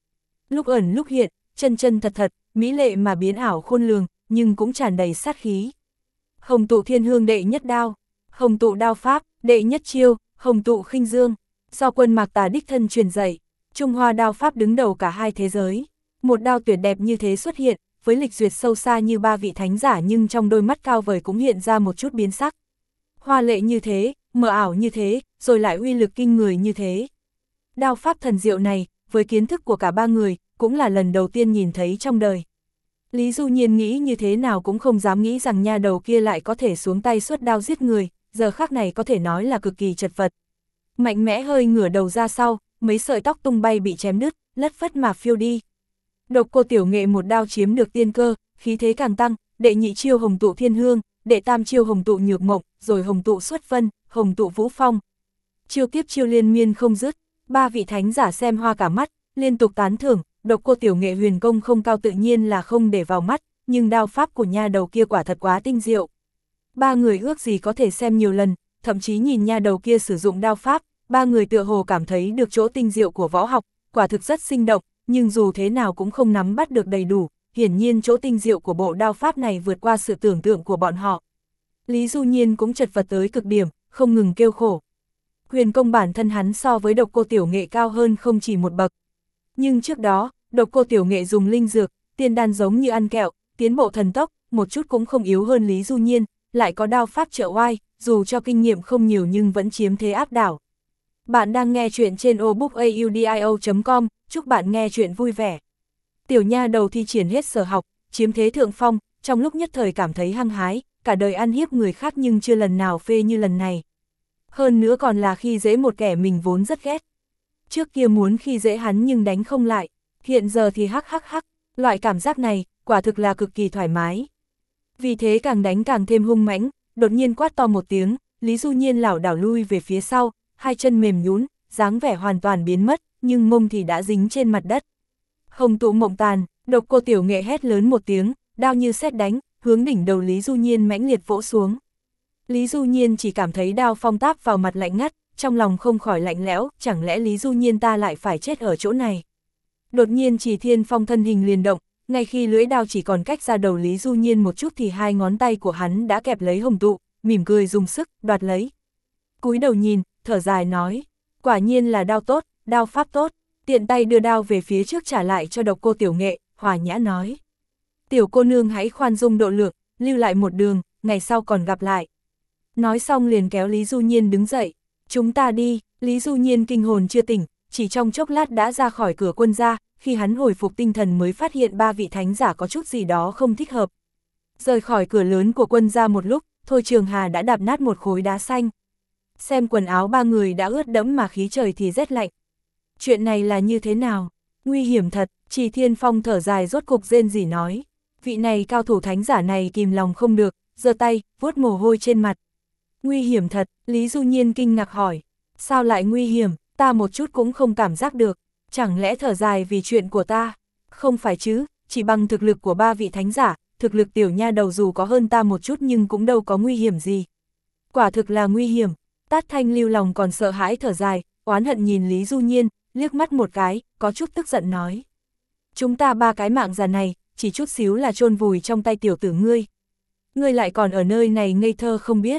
lúc ẩn lúc hiện, chân chân thật thật, mỹ lệ mà biến ảo khôn lường, nhưng cũng tràn đầy sát khí. Hồng tụ thiên hương đệ nhất đao, hồng tụ đao pháp, đệ nhất chiêu, hồng tụ khinh dương, do Quân Mạc Tà đích thân truyền dạy, Trung Hoa đao pháp đứng đầu cả hai thế giới. Một đao tuyệt đẹp như thế xuất hiện, với lịch duyệt sâu xa như ba vị thánh giả nhưng trong đôi mắt cao vời cũng hiện ra một chút biến sắc. Hoa lệ như thế, mờ ảo như thế, rồi lại uy lực kinh người như thế. Đao pháp thần diệu này, với kiến thức của cả ba người, cũng là lần đầu tiên nhìn thấy trong đời. Lý Du Nhiên nghĩ như thế nào cũng không dám nghĩ rằng nha đầu kia lại có thể xuống tay xuất đao giết người, giờ khắc này có thể nói là cực kỳ chật vật. Mạnh mẽ hơi ngửa đầu ra sau, mấy sợi tóc tung bay bị chém đứt, lất phất mà phiêu đi. Độc Cô Tiểu Nghệ một đao chiếm được tiên cơ, khí thế càng tăng, đệ nhị chiêu hồng tụ thiên hương, đệ tam chiêu hồng tụ nhược mộng, rồi hồng tụ xuất vân, hồng tụ vũ phong. Chiêu tiếp chiêu liên miên không dứt, ba vị thánh giả xem hoa cả mắt, liên tục tán thưởng. Độc Cô Tiểu Nghệ huyền công không cao tự nhiên là không để vào mắt, nhưng đao pháp của nha đầu kia quả thật quá tinh diệu. Ba người ước gì có thể xem nhiều lần, thậm chí nhìn nha đầu kia sử dụng đao pháp, ba người tựa hồ cảm thấy được chỗ tinh diệu của võ học, quả thực rất sinh động, nhưng dù thế nào cũng không nắm bắt được đầy đủ, hiển nhiên chỗ tinh diệu của bộ đao pháp này vượt qua sự tưởng tượng của bọn họ. Lý Du Nhiên cũng chật vật tới cực điểm, không ngừng kêu khổ. Huyền công bản thân hắn so với Độc Cô Tiểu Nghệ cao hơn không chỉ một bậc. Nhưng trước đó, Độc Cô Tiểu Nghệ dùng linh dược, tiên đan giống như ăn kẹo, tiến bộ thần tốc, một chút cũng không yếu hơn Lý Du Nhiên, lại có đao pháp trợ oai, dù cho kinh nghiệm không nhiều nhưng vẫn chiếm thế áp đảo. Bạn đang nghe chuyện trên obookaudio.com, chúc bạn nghe chuyện vui vẻ. Tiểu nha đầu thi triển hết sở học, chiếm thế thượng phong, trong lúc nhất thời cảm thấy hăng hái, cả đời ăn hiếp người khác nhưng chưa lần nào phê như lần này. Hơn nữa còn là khi dễ một kẻ mình vốn rất ghét. Trước kia muốn khi dễ hắn nhưng đánh không lại, hiện giờ thì hắc hắc hắc, loại cảm giác này, quả thực là cực kỳ thoải mái. Vì thế càng đánh càng thêm hung mãnh, đột nhiên quát to một tiếng, Lý Du Nhiên lảo đảo lui về phía sau, hai chân mềm nhũn, dáng vẻ hoàn toàn biến mất, nhưng mông thì đã dính trên mặt đất. Hồng tụ mộng tàn, Độc Cô Tiểu Nghệ hét lớn một tiếng, đao như sét đánh, hướng đỉnh đầu Lý Du Nhiên mãnh liệt vỗ xuống. Lý Du Nhiên chỉ cảm thấy đao phong táp vào mặt lạnh ngắt, trong lòng không khỏi lạnh lẽo, chẳng lẽ Lý Du Nhiên ta lại phải chết ở chỗ này. Đột nhiên Chỉ Thiên Phong thân hình liền động, ngay khi lưỡi đao chỉ còn cách ra đầu Lý Du Nhiên một chút thì hai ngón tay của hắn đã kẹp lấy hồng tụ, mỉm cười dùng sức, đoạt lấy. Cúi đầu nhìn, thở dài nói, quả nhiên là đao tốt, đao pháp tốt, tiện tay đưa đao về phía trước trả lại cho Độc Cô Tiểu Nghệ, hòa nhã nói. Tiểu cô nương hãy khoan dung độ lượng, lưu lại một đường, ngày sau còn gặp lại. Nói xong liền kéo Lý Du Nhiên đứng dậy, chúng ta đi. Lý Du Nhiên kinh hồn chưa tỉnh, chỉ trong chốc lát đã ra khỏi cửa quân gia, khi hắn hồi phục tinh thần mới phát hiện ba vị thánh giả có chút gì đó không thích hợp. Rời khỏi cửa lớn của quân gia một lúc, Thôi Trường Hà đã đạp nát một khối đá xanh. Xem quần áo ba người đã ướt đẫm mà khí trời thì rét lạnh. Chuyện này là như thế nào? Nguy hiểm thật, Chỉ Thiên Phong thở dài rốt cục rên rỉ nói. Vị này cao thủ thánh giả này kìm lòng không được, giơ tay, vuốt mồ hôi trên mặt. Nguy hiểm thật, Lý Du Nhiên kinh ngạc hỏi. Sao lại nguy hiểm, ta một chút cũng không cảm giác được. Chẳng lẽ thở dài vì chuyện của ta? Không phải chứ, chỉ bằng thực lực của ba vị thánh giả, thực lực tiểu nha đầu dù có hơn ta một chút nhưng cũng đâu có nguy hiểm gì. Quả thực là nguy hiểm. Tát Thanh Lưu lòng còn sợ hãi thở dài, oán hận nhìn Lý Du Nhiên, liếc mắt một cái, có chút tức giận nói. Chúng ta ba cái mạng già này, chỉ chút xíu là chôn vùi trong tay tiểu tử ngươi. Ngươi lại còn ở nơi này ngây thơ không biết.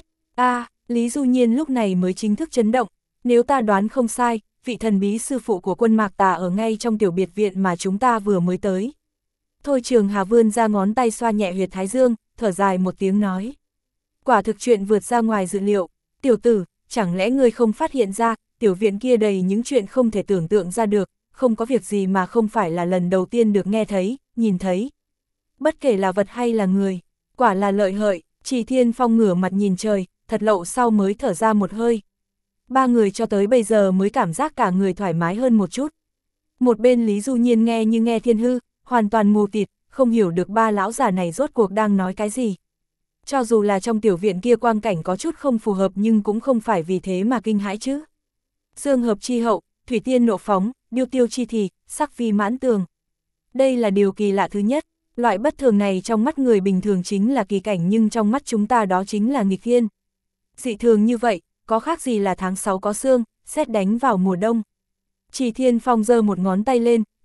Lý Du Nhiên lúc này mới chính thức chấn động. Nếu ta đoán không sai, vị thần bí sư phụ của Quân Mạc Tà ở ngay trong tiểu biệt viện mà chúng ta vừa mới tới. Thôi Trường Hà vươn ra ngón tay xoa nhẹ huyệt thái dương, thở dài một tiếng nói. Quả thực chuyện vượt ra ngoài dự liệu. Tiểu tử, chẳng lẽ ngươi không phát hiện ra, tiểu viện kia đầy những chuyện không thể tưởng tượng ra được, không có việc gì mà không phải là lần đầu tiên được nghe thấy, nhìn thấy. Bất kể là vật hay là người, quả là lợi hợi. Chỉ Thiên Phong ngửa mặt nhìn trời, thật lâu sau mới thở ra một hơi. Ba người cho tới bây giờ mới cảm giác cả người thoải mái hơn một chút. Một bên Lý Du Nhiên nghe như nghe thiên hư, hoàn toàn mù tịt, không hiểu được ba lão già này rốt cuộc đang nói cái gì. Cho dù là trong tiểu viện kia quang cảnh có chút không phù hợp nhưng cũng không phải vì thế mà kinh hãi chứ. Dương hợp chi hậu, thủy tiên nộ phóng, điêu tiêu chi thì, sắc vi mãn tường. Đây là điều kỳ lạ thứ nhất. Loại bất thường này trong mắt người bình thường chính là kỳ cảnh nhưng trong mắt chúng ta đó chính là nghịch thiên. Dị thường như vậy, có khác gì là tháng 6 có sương, sét đánh vào mùa đông. Chỉ Thiên Phong giơ một ngón tay lên,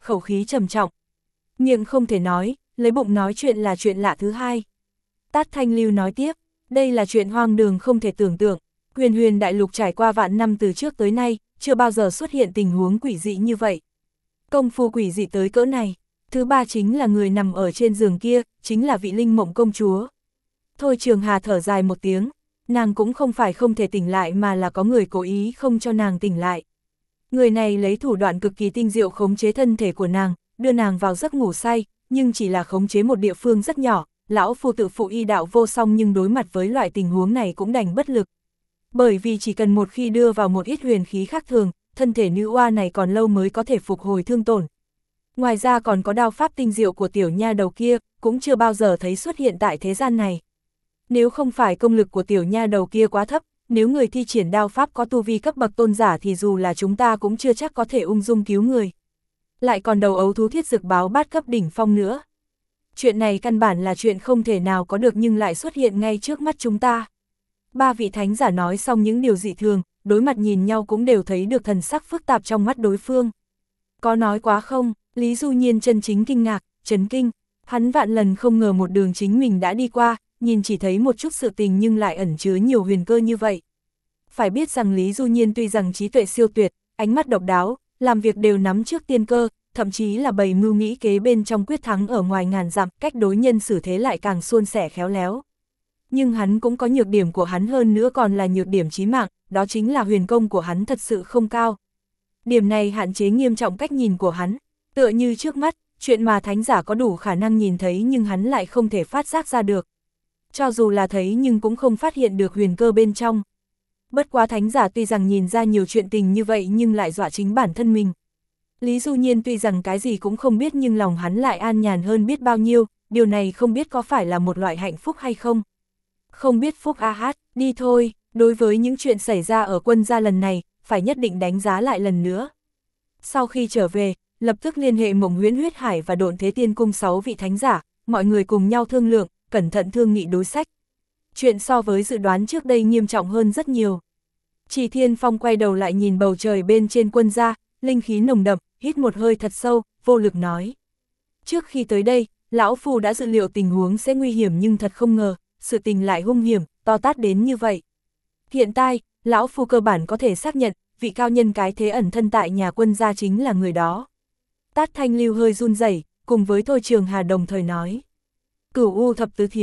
khẩu khí trầm trọng. Miệng không thể nói, lấy bụng nói chuyện là chuyện lạ thứ hai. Tát Thanh Lưu nói tiếp, đây là chuyện hoang đường không thể tưởng tượng. Huyền Huyền đại lục trải qua vạn năm từ trước tới nay, chưa bao giờ xuất hiện tình huống quỷ dị như vậy. Công phu quỷ dị tới cỡ này. Thứ ba chính là người nằm ở trên giường kia, chính là vị Linh Mộng công chúa. Thôi Trường Hà thở dài một tiếng, nàng cũng không phải không thể tỉnh lại mà là có người cố ý không cho nàng tỉnh lại. Người này lấy thủ đoạn cực kỳ tinh diệu khống chế thân thể của nàng, đưa nàng vào giấc ngủ say, nhưng chỉ là khống chế một địa phương rất nhỏ. Lão phu tự phụ y đạo vô song nhưng đối mặt với loại tình huống này cũng đành bất lực. Bởi vì chỉ cần một khi đưa vào một ít huyền khí khác thường, thân thể nữ oa này còn lâu mới có thể phục hồi thương tổn. Ngoài ra còn có đao pháp tinh diệu của tiểu nha đầu kia, cũng chưa bao giờ thấy xuất hiện tại thế gian này. Nếu không phải công lực của tiểu nha đầu kia quá thấp, nếu người thi triển đao pháp có tu vi cấp bậc tôn giả thì dù là chúng ta cũng chưa chắc có thể ung dung cứu người. Lại còn đầu ấu thú thiết dực báo bát cấp đỉnh phong nữa. Chuyện này căn bản là chuyện không thể nào có được nhưng lại xuất hiện ngay trước mắt chúng ta. Ba vị thánh giả nói xong những điều dị thường, đối mặt nhìn nhau cũng đều thấy được thần sắc phức tạp trong mắt đối phương. Có nói quá không? Lý Du Nhiên chân chính kinh ngạc, chấn kinh. Hắn vạn lần không ngờ một đường chính mình đã đi qua, nhìn chỉ thấy một chút sự tình nhưng lại ẩn chứa nhiều huyền cơ như vậy. Phải biết rằng Lý Du Nhiên tuy rằng trí tuệ siêu tuyệt, ánh mắt độc đáo, làm việc đều nắm trước tiên cơ, thậm chí là bày mưu nghĩ kế bên trong quyết thắng ở ngoài ngàn dặm, cách đối nhân xử thế lại càng suôn sẻ khéo léo. Nhưng hắn cũng có nhược điểm của hắn hơn nữa còn là nhược điểm chí mạng, đó chính là huyền công của hắn thật sự không cao. Điểm này hạn chế nghiêm trọng cách nhìn của hắn, tựa như trước mắt, chuyện mà thánh giả có đủ khả năng nhìn thấy nhưng hắn lại không thể phát giác ra được. Cho dù là thấy nhưng cũng không phát hiện được huyền cơ bên trong. Bất quá thánh giả tuy rằng nhìn ra nhiều chuyện tình như vậy nhưng lại dọa chính bản thân mình. Lý Du Nhiên tuy rằng cái gì cũng không biết nhưng lòng hắn lại an nhàn hơn biết bao nhiêu, điều này không biết có phải là một loại hạnh phúc hay không. Không biết phúc a hát, đi thôi, đối với những chuyện xảy ra ở quân gia lần này, phải nhất định đánh giá lại lần nữa. Sau khi trở về, lập tức liên hệ Mộng Huyễn Huyết Hải và Độn Thế Tiên Cung 6 vị thánh giả, mọi người cùng nhau thương lượng, cẩn thận thương nghị đối sách. Chuyện so với dự đoán trước đây nghiêm trọng hơn rất nhiều. Chỉ Thiên Phong quay đầu lại nhìn bầu trời bên trên quân gia, linh khí nồng đậm, hít một hơi thật sâu, vô lực nói. Trước khi tới đây, lão phu đã dự liệu tình huống sẽ nguy hiểm nhưng thật không ngờ, sự tình lại hung hiểm, to tát đến như vậy. Hiện tại, lão phu cơ bản có thể xác nhận, vị cao nhân cái thế ẩn thân tại nhà quân gia chính là người đó. Tát Thanh Lưu hơi run rẩy, cùng với Thôi Trường Hà đồng thời nói. Cửu U thập tứ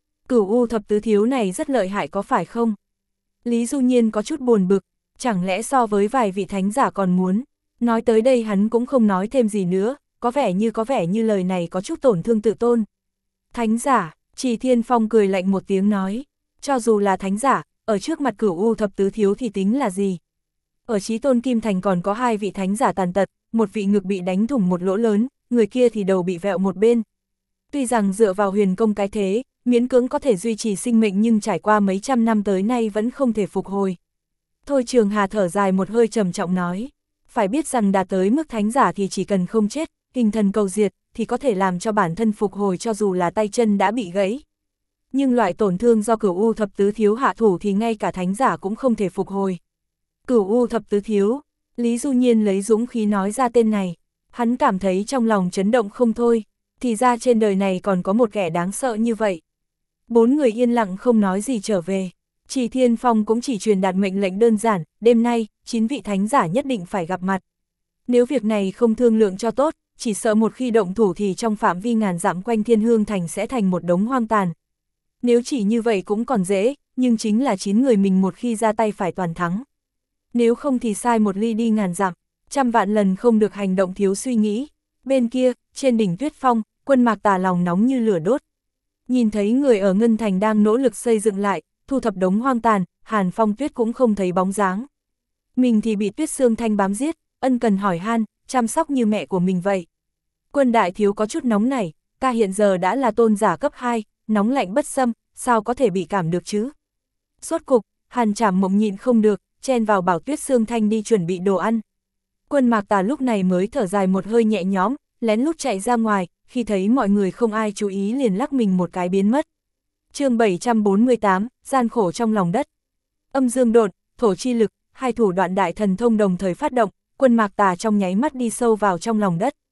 thiếu này rất lợi hại có phải không? Lý Du Nhiên có chút buồn bực, chẳng lẽ so với vài vị thánh giả còn muốn. Nói tới đây hắn cũng không nói thêm gì nữa, có vẻ như lời này có chút tổn thương tự tôn. Thánh giả, Chỉ Thiên Phong cười lạnh một tiếng nói, cho dù là thánh giả, ở trước mặt Cửu U thập tứ thiếu thì tính là gì? Ở Chí Tôn Kim Thành còn có 2 vị thánh giả tàn tật, một vị ngực bị đánh thủng một lỗ lớn, người kia thì đầu bị vẹo một bên. Tuy rằng dựa vào huyền công cái thế, miễn cưỡng có thể duy trì sinh mệnh nhưng trải qua mấy trăm năm tới nay vẫn không thể phục hồi. Thôi Trường Hà thở dài một hơi trầm trọng nói, phải biết rằng đạt tới mức thánh giả thì chỉ cần không chết, hình thần cầu diệt, thì có thể làm cho bản thân phục hồi cho dù là tay chân đã bị gãy. Nhưng loại tổn thương do Cửu U thập tứ thiếu hạ thủ thì ngay cả thánh giả cũng không thể phục hồi. Cửu U thập tứ thiếu, Lý Du Nhiên lấy dũng khí nói ra tên này, hắn cảm thấy trong lòng chấn động không thôi, thì ra trên đời này còn có một kẻ đáng sợ như vậy. 4 người yên lặng không nói gì trở về, Chỉ Thiên Phong cũng chỉ truyền đạt mệnh lệnh đơn giản, đêm nay, 9 vị thánh giả nhất định phải gặp mặt. Nếu việc này không thương lượng cho tốt, chỉ sợ một khi động thủ thì trong phạm vi ngàn dặm quanh Thiên Hương Thành sẽ thành một đống hoang tàn. Nếu chỉ như vậy cũng còn dễ, nhưng chính là 9 người mình một khi ra tay phải toàn thắng. Nếu không thì sai một ly đi ngàn dặm, trăm vạn lần không được hành động thiếu suy nghĩ. Bên kia, trên đỉnh Tuyết Phong, Quân Mạc Tà lòng nóng như lửa đốt. Nhìn thấy người ở Ngân Thành đang nỗ lực xây dựng lại, thu thập đống hoang tàn, Hàn Phong Tuyết cũng không thấy bóng dáng. Mình thì bị Tuyết Sương Thanh bám giết, ân cần hỏi han, chăm sóc như mẹ của mình vậy. Quân đại thiếu có chút nóng nảy, ca hiện giờ đã là tôn giả cấp 2, nóng lạnh bất xâm, sao có thể bị cảm được chứ? Rốt cục, Hàn Trảm Mộng nhịn không được, chen vào bảo Tuyết Sương Thanh đi chuẩn bị đồ ăn. Quân Mạc Tà lúc này mới thở dài một hơi nhẹ nhõm, lén lút chạy ra ngoài, khi thấy mọi người không ai chú ý liền lắc mình một cái biến mất. Chương 748, gian khổ trong lòng đất. Âm dương độn, thổ chi lực, 2 thủ đoạn đại thần thông đồng thời phát động, Quân Mạc Tà trong nháy mắt đi sâu vào trong lòng đất.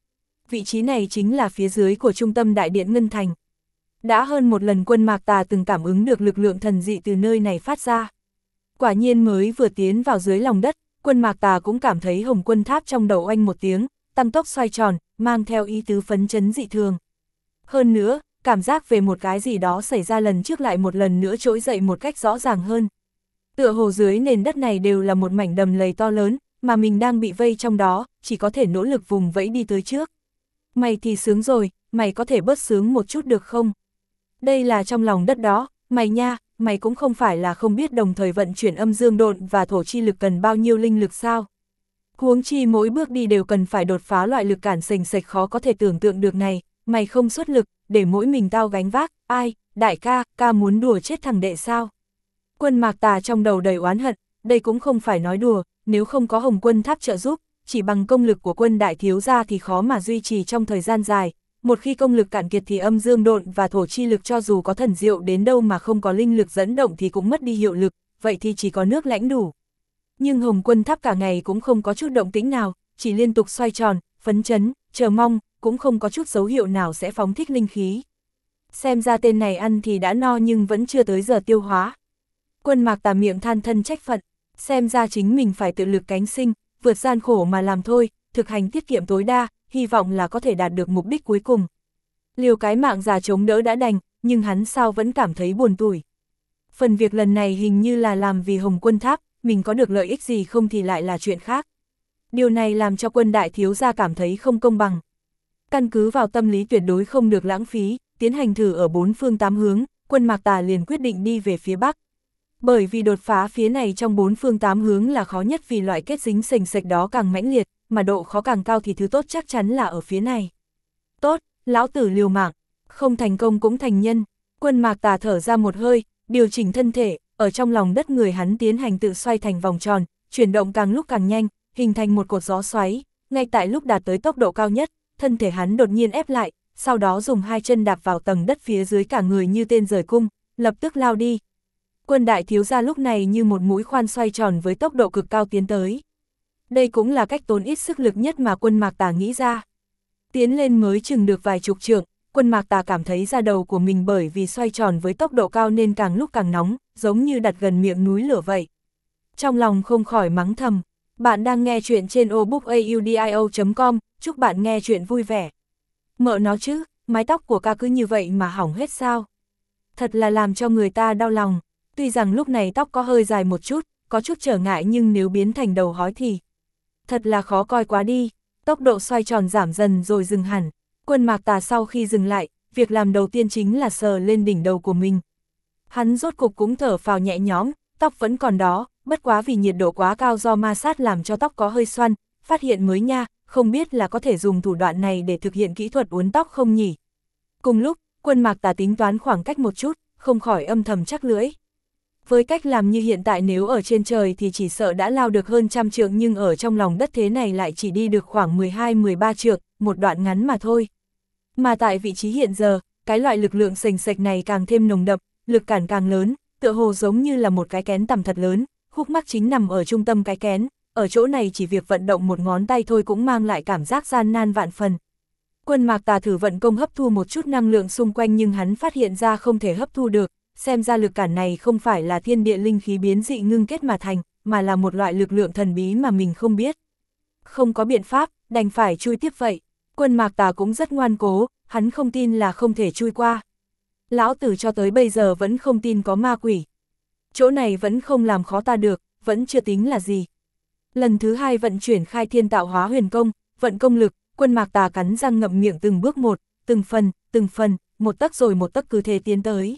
Vị trí này chính là phía dưới của trung tâm đại điện Ngân Thành. Đã hơn một lần Quân Mạc Tà từng cảm ứng được lực lượng thần dị từ nơi này phát ra. Quả nhiên mới vừa tiến vào dưới lòng đất, Quân Mạc Tà cũng cảm thấy Hồng Quân Tháp trong đầu oanh một tiếng, tăng tốc xoay tròn, mang theo ý tứ phấn chấn dị thường. Hơn nữa, cảm giác về một cái gì đó xảy ra lần trước lại một lần nữa trỗi dậy một cách rõ ràng hơn. Tựa hồ dưới nền đất này đều là một mảnh đầm lầy to lớn, mà mình đang bị vây trong đó, chỉ có thể nỗ lực vùng vẫy đi tới trước. Mày thì sướng rồi, mày có thể bớt sướng một chút được không? Đây là trong lòng đất đó, mày nha, mày cũng không phải là không biết đồng thời vận chuyển âm dương độn và thổ chi lực cần bao nhiêu linh lực sao? Huống chi mỗi bước đi đều cần phải đột phá loại lực cản sềnh sệch khó có thể tưởng tượng được này, mày không xuất lực, để mỗi mình tao gánh vác, ai, đại ca, ca muốn đùa chết thằng đệ sao? Quân Mạc Tà trong đầu đầy oán hận, đây cũng không phải nói đùa, nếu không có Hồng Quân Tháp trợ giúp, chỉ bằng công lực của Quân đại thiếu gia thì khó mà duy trì trong thời gian dài. Một khi công lực cạn kiệt thì âm dương độn và thổ chi lực cho dù có thần diệu đến đâu mà không có linh lực dẫn động thì cũng mất đi hiệu lực, vậy thì chỉ có nước lãnh đủ. Nhưng Hồng Quân Tháp cả ngày cũng không có chút động tĩnh nào, chỉ liên tục xoay tròn, phấn chấn, chờ mong, cũng không có chút dấu hiệu nào sẽ phóng thích linh khí. Xem ra tên này ăn thì đã no nhưng vẫn chưa tới giờ tiêu hóa. Quân Mạc Tà miệng than thân trách phận, xem ra chính mình phải tự lực cánh sinh, vượt gian khổ mà làm thôi, thực hành tiết kiệm tối đa, hy vọng là có thể đạt được mục đích cuối cùng. Liều cái mạng già chống đỡ đã đành, nhưng hắn sao vẫn cảm thấy buồn tủi. Phần việc lần này hình như là làm vì Hồng Quân Tháp, mình có được lợi ích gì không thì lại là chuyện khác. Điều này làm cho Quân đại thiếu gia cảm thấy không công bằng. Căn cứ vào tâm lý tuyệt đối không được lãng phí, tiến hành thử ở 4 phương 8 hướng, Quân Mạc Tà liền quyết định đi về phía Bắc. Bởi vì đột phá phía này trong 4 phương 8 hướng là khó nhất vì loại kết dính sềnh sệch đó càng mãnh liệt, mà độ khó càng cao thì thứ tốt chắc chắn là ở phía này. Tốt, lão tử liều mạng, không thành công cũng thành nhân. Quân Mạc Tà thở ra một hơi, điều chỉnh thân thể, ở trong lòng đất người hắn tiến hành tự xoay thành vòng tròn, chuyển động càng lúc càng nhanh, hình thành một cột gió xoáy. Ngay tại lúc đạt tới tốc độ cao nhất, thân thể hắn đột nhiên ép lại, sau đó dùng hai chân đạp vào tầng đất phía dưới, cả người như tên rời cung, lập tức lao đi. Quân đại thiếu gia lúc này như một mũi khoan xoay tròn với tốc độ cực cao tiến tới. Đây cũng là cách tốn ít sức lực nhất mà Quân Mạc Tà nghĩ ra. Tiến lên mới chừng được vài chục trượng, Quân Mạc Tà cảm thấy da đầu của mình bởi vì xoay tròn với tốc độ cao nên càng lúc càng nóng, giống như đặt gần miệng núi lửa vậy. Trong lòng không khỏi mắng thầm, bạn đang nghe chuyện trên obookaudio.com, chúc bạn nghe chuyện vui vẻ. Mợ nó chứ, mái tóc của ca cứ như vậy mà hỏng hết sao? Thật là làm cho người ta đau lòng. Tuy rằng lúc này tóc có hơi dài một chút, có chút trở ngại nhưng nếu biến thành đầu hói thì thật là khó coi quá đi. Tốc độ xoay tròn giảm dần rồi dừng hẳn. Quân Mạc Tà sau khi dừng lại, việc làm đầu tiên chính là sờ lên đỉnh đầu của mình. Hắn rốt cục cũng thở phào nhẹ nhõm, tóc vẫn còn đó, bất quá vì nhiệt độ quá cao do ma sát làm cho tóc có hơi xoăn, phát hiện mới nha, không biết là có thể dùng thủ đoạn này để thực hiện kỹ thuật uốn tóc không nhỉ. Cùng lúc, Quân Mạc Tà tính toán khoảng cách một chút, không khỏi âm thầm chắc lưỡi. Với cách làm như hiện tại nếu ở trên trời thì chỉ sợ đã lao được hơn 100 trượng, nhưng ở trong lòng đất thế này lại chỉ đi được khoảng 12-13 trượng, một đoạn ngắn mà thôi. Mà tại vị trí hiện giờ, cái loại lực lượng sềnh sệch này càng thêm nồng đậm, lực cản càng lớn, tựa hồ giống như là một cái kén tằm thật lớn, khúc mắc chính nằm ở trung tâm cái kén, ở chỗ này chỉ việc vận động một ngón tay thôi cũng mang lại cảm giác gian nan vạn phần. Quân Mạc Tà thử vận công hấp thu một chút năng lượng xung quanh nhưng hắn phát hiện ra không thể hấp thu được. Xem ra lực cản này không phải là thiên địa linh khí biến dị ngưng kết mà thành, mà là một loại lực lượng thần bí mà mình không biết. Không có biện pháp, đành phải chui tiếp vậy. Quân Mạc Tà cũng rất ngoan cố, hắn không tin là không thể chui qua. Lão tử cho tới bây giờ vẫn không tin có ma quỷ. Chỗ này vẫn không làm khó ta được, vẫn chưa tính là gì. Lần thứ hai vận chuyển khai thiên tạo hóa huyền công, vận công lực, Quân Mạc Tà cắn răng ngậm miệng từng bước một, từng phần, một tấc rồi một tấc cứ thế tiến tới.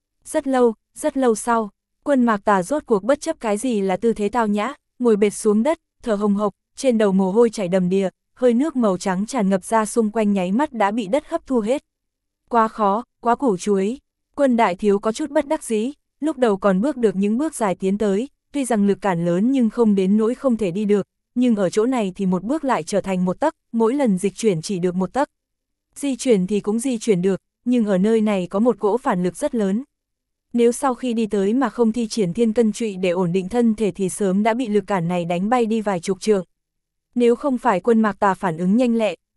Rất lâu sau, Quân Mạc Tà rốt cuộc bất chấp cái gì là tư thế tao nhã, ngồi bệt xuống đất, thở hồng hộc, trên đầu mồ hôi chảy đầm đìa, hơi nước màu trắng tràn ngập ra xung quanh nháy mắt đã bị đất hấp thu hết. Quá khó, quá củ chuối. Quân đại thiếu có chút bất đắc dĩ, lúc đầu còn bước được những bước dài tiến tới, tuy rằng lực cản lớn nhưng không đến nỗi không thể đi được, nhưng ở chỗ này thì một bước lại trở thành một tấc, mỗi lần dịch chuyển chỉ được một tấc. Di chuyển thì cũng di chuyển được, nhưng ở nơi này có một cỗ phản lực rất lớn. Nếu sau khi đi tới mà không thi triển thiên cân trụy để ổn định thân thể thì sớm đã bị lực cản này đánh bay đi vài chục trượng. Nếu không phải Quân Mạc Tà phản ứng nhanh lẹ,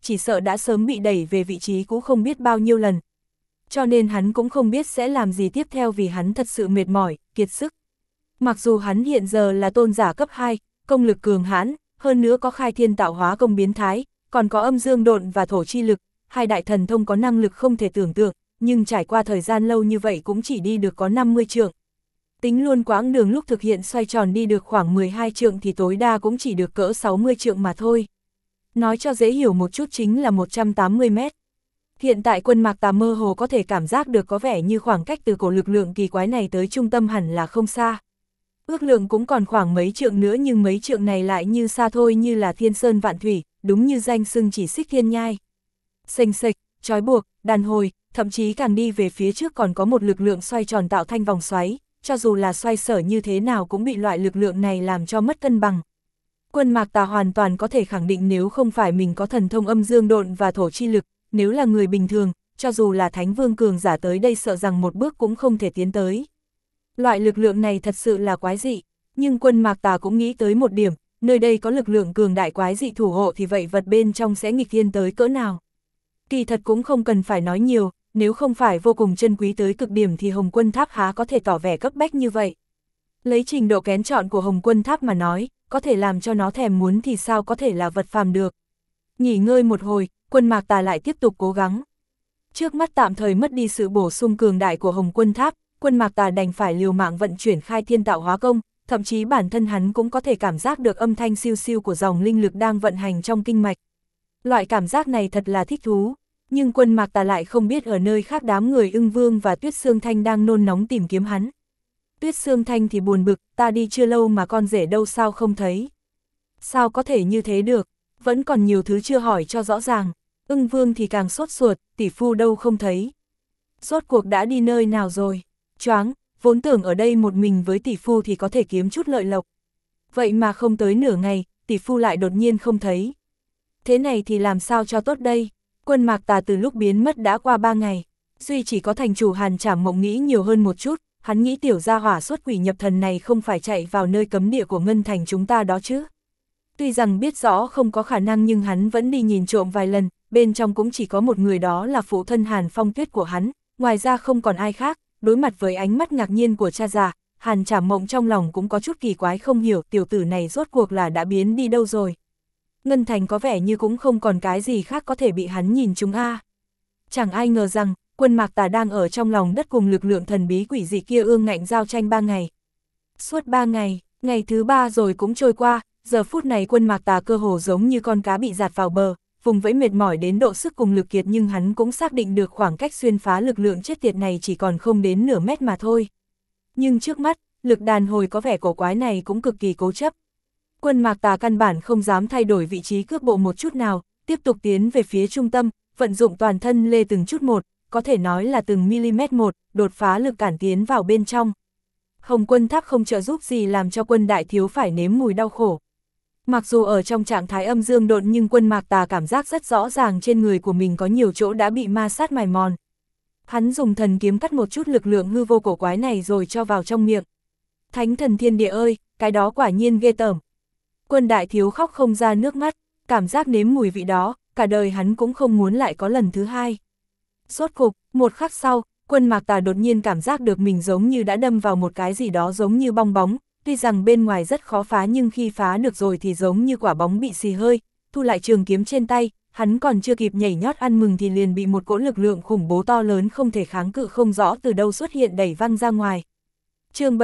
chỉ sợ đã sớm bị đẩy về vị trí cũ không biết bao nhiêu lần. Cho nên hắn cũng không biết sẽ làm gì tiếp theo vì hắn thật sự mệt mỏi, kiệt sức. Mặc dù hắn hiện giờ là tôn giả cấp 2, công lực cường hãn, hơn nữa có khai thiên tạo hóa công biến thái, còn có âm dương độn và thổ chi lực, hai đại thần thông có năng lực không thể tưởng tượng, nhưng trải qua thời gian lâu như vậy cũng chỉ đi được có 50 trượng. Tính luôn quãng đường lúc thực hiện xoay tròn đi được khoảng 12 trượng thì tối đa cũng chỉ được cỡ 60 trượng mà thôi. Nói cho dễ hiểu một chút chính là 180 mét. Hiện tại Quân Mạc Tà mơ hồ có thể cảm giác được có vẻ như khoảng cách từ cổ lực lượng kỳ quái này tới trung tâm hẳn là không xa. Ước lượng cũng còn khoảng mấy trượng nữa nhưng mấy trượng này lại như xa thôi, như là thiên sơn vạn thủy, đúng như danh xưng chỉ xích thiên nhai. Xềnh xệch, trói buộc, đàn hồi, thậm chí càng đi về phía trước còn có một lực lượng xoay tròn tạo thành vòng xoáy, cho dù là xoay sở như thế nào cũng bị loại lực lượng này làm cho mất cân bằng. Quân Mạc Tà hoàn toàn có thể khẳng định nếu không phải mình có thần thông âm dương độn và thổ chi lực, nếu là người bình thường, cho dù là Thánh Vương cường giả tới đây sợ rằng một bước cũng không thể tiến tới. Loại lực lượng này thật sự là quái dị, nhưng Quân Mạc Tà cũng nghĩ tới một điểm, nơi đây có lực lượng cường đại quái dị thủ hộ thì vậy vật bên trong sẽ nghịch thiên tới cỡ nào. Kỳ thật cũng không cần phải nói nhiều, nếu không phải vô cùng chân quý tới cực điểm thì Hồng Quân Tháp há có thể tỏ vẻ cấp bách như vậy. Lấy trình độ kén chọn của Hồng Quân Tháp mà nói, có thể làm cho nó thèm muốn thì sao có thể là vật phàm được. Nghỉ ngơi một hồi, Quân Mạc Tà lại tiếp tục cố gắng. Trước mắt tạm thời mất đi sự bổ sung cường đại của Hồng Quân Tháp, Quân Mạc Tà đành phải liều mạng vận chuyển khai thiên tạo hóa công, thậm chí bản thân hắn cũng có thể cảm giác được âm thanh siêu siêu của dòng linh lực đang vận hành trong kinh mạch. Loại cảm giác này thật là thích thú, nhưng Quân Mạc Tà lại không biết ở nơi khác đám người Ưng Vương và Tuyết Sương Thanh đang nôn nóng tìm kiếm hắn. Tuyết Sương Thanh thì buồn bực, ta đi chưa lâu mà con rể đâu sao không thấy. Sao có thể như thế được, vẫn còn nhiều thứ chưa hỏi cho rõ ràng. Ưng Vương thì càng sốt ruột, tỷ phu đâu không thấy. Rốt cuộc đã đi nơi nào rồi? Choáng, vốn tưởng ở đây một mình với tỷ phu thì có thể kiếm chút lợi lộc. Vậy mà không tới nửa ngày, tỷ phu lại đột nhiên không thấy. Thế này thì làm sao cho tốt đây? Quân Mạc Tà từ lúc biến mất đã qua 3 ngày. Duy chỉ có thành chủ Hàn Trảm Mộng nghĩ nhiều hơn một chút, hắn nghĩ tiểu gia hỏa xuất quỷ nhập thần này không phải chạy vào nơi cấm địa của Ngân Thành chúng ta đó chứ. Tuy rằng biết rõ không có khả năng nhưng hắn vẫn đi nhìn trộm vài lần, bên trong cũng chỉ có một người, đó là phụ thân Hàn Phong Tuyết của hắn, ngoài ra không còn ai khác. Đối mặt với ánh mắt ngạc nhiên của cha già, Hàn Trảm Mộng trong lòng cũng có chút kỳ quái, không hiểu tiểu tử này rốt cuộc là đã biến đi đâu rồi. Ngân Thành có vẻ như cũng không còn cái gì khác có thể bị hắn nhìn chúng a. Chẳng ai ngờ rằng, Quân Mạc Tà đang ở trong lòng đất cùng lực lượng thần bí quỷ dị kia ương ngạnh giao tranh 3 ngày. Suốt 3 ngày, ngày thứ 3 rồi cũng trôi qua, giờ phút này Quân Mạc Tà cơ hồ giống như con cá bị giạt vào bờ, vùng vẫy mệt mỏi đến độ sức cùng lực kiệt, nhưng hắn cũng xác định được khoảng cách xuyên phá lực lượng chết tiệt này chỉ còn không đến nửa mét mà thôi. Nhưng trước mắt, lực đàn hồi có vẻ cổ quái này cũng cực kỳ cố chấp. Quân Mạc Tà căn bản không dám thay đổi vị trí cước bộ một chút nào, tiếp tục tiến về phía trung tâm, vận dụng toàn thân lê từng chút một, có thể nói là từng mm một, đột phá lực cản tiến vào bên trong. Hồng Quân Tháp không trợ giúp gì làm cho Quân đại thiếu phải nếm mùi đau khổ. Mặc dù ở trong trạng thái âm dương độn nhưng Quân Mạc Tà cảm giác rất rõ ràng trên người của mình có nhiều chỗ đã bị ma sát mài mòn. Hắn dùng thần kiếm cắt một chút lực lượng hư vô cổ quái này rồi cho vào trong miệng. Thánh thần thiên địa ơi, cái đó quả nhiên ghê tởm. Quân đại thiếu khóc không ra nước mắt, cảm giác nếm mùi vị đó, cả đời hắn cũng không muốn lại có lần thứ hai. Rốt cục, một khắc sau, Quân Mạc Tà đột nhiên cảm giác được mình giống như đã đâm vào một cái gì đó giống như bong bóng, tuy rằng bên ngoài rất khó phá nhưng khi phá được rồi thì giống như quả bóng bị xì hơi, thu lại trường kiếm trên tay, hắn còn chưa kịp nhảy nhót ăn mừng thì liền bị một cỗ lực lượng khủng bố to lớn không thể kháng cự không rõ từ đâu xuất hiện đẩy văng ra ngoài. Chương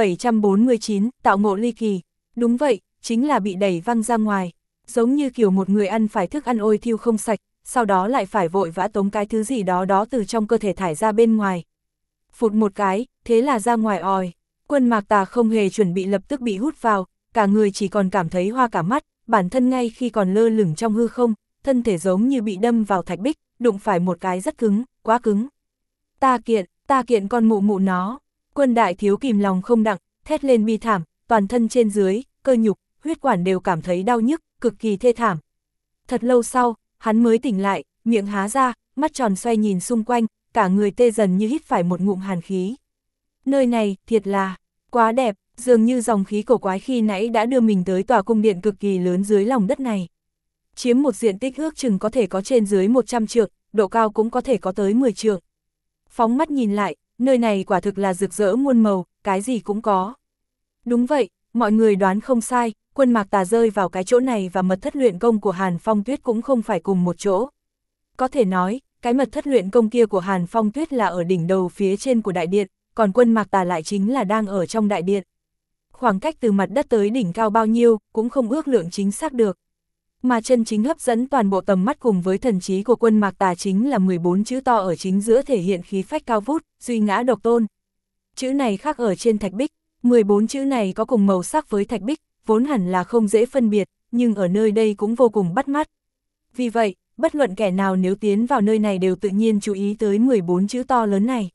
749, tạo ngộ ly kỳ. Đúng vậy, chính là bị đẩy văng ra ngoài, giống như kiểu một người ăn phải thức ăn ôi thiêu không sạch, sau đó lại phải vội vã tống cái thứ gì đó từ trong cơ thể thải ra bên ngoài. Phụt một cái, thế là ra ngoài òi. Quân Mạc Tà không hề chuẩn bị lập tức bị hút vào, cả người chỉ còn cảm thấy hoa cả mắt, bản thân ngay khi còn lơ lửng trong hư không, thân thể giống như bị đâm vào thạch bích, đụng phải một cái rất cứng, quá cứng. Ta kiện con mụ mụ nó. Quân đại thiếu kìm lòng không đặng, thét lên bi thảm, toàn thân trên dưới, cơ nhục, huyết quản đều cảm thấy đau nhức, cực kỳ thê thảm. Thật lâu sau, hắn mới tỉnh lại, miệng há ra, mắt tròn xoay nhìn xung quanh, cả người tê dần như hít phải một ngụm hàn khí. Nơi này, thiệt là, quá đẹp, dường như dòng khí cổ quái khi nãy đã đưa mình tới tòa cung điện cực kỳ lớn dưới lòng đất này. chiếm một diện tích ước chừng có thể có trên dưới 100 trượng, độ cao cũng có thể có tới 10 trượng. Phóng mắt nhìn lại, nơi này quả thực là rực rỡ muôn màu, cái gì cũng có. Đúng vậy, mọi người đoán không sai, Quân Mạc Tà rơi vào cái chỗ này và mật thất luyện công của Hàn Phong Tuyết cũng không phải cùng một chỗ. Có thể nói, cái mật thất luyện công kia của Hàn Phong Tuyết là ở đỉnh đầu phía trên của đại điện, còn Quân Mạc Tà lại chính là đang ở trong đại điện. Khoảng cách từ mặt đất tới đỉnh cao bao nhiêu, cũng không ước lượng chính xác được. Mà chân chính hấp dẫn toàn bộ tầm mắt cùng với thần trí của Quân Mạc Tà chính là 14 chữ to ở chính giữa thể hiện khí phách cao vút, duy ngã độc tôn. Chữ này khắc ở trên thạch bích, 14 chữ này có cùng màu sắc với thạch bích, vốn hẳn là không dễ phân biệt, nhưng ở nơi đây cũng vô cùng bắt mắt. Vì vậy, bất luận kẻ nào nếu tiến vào nơi này đều tự nhiên chú ý tới 14 chữ to lớn này.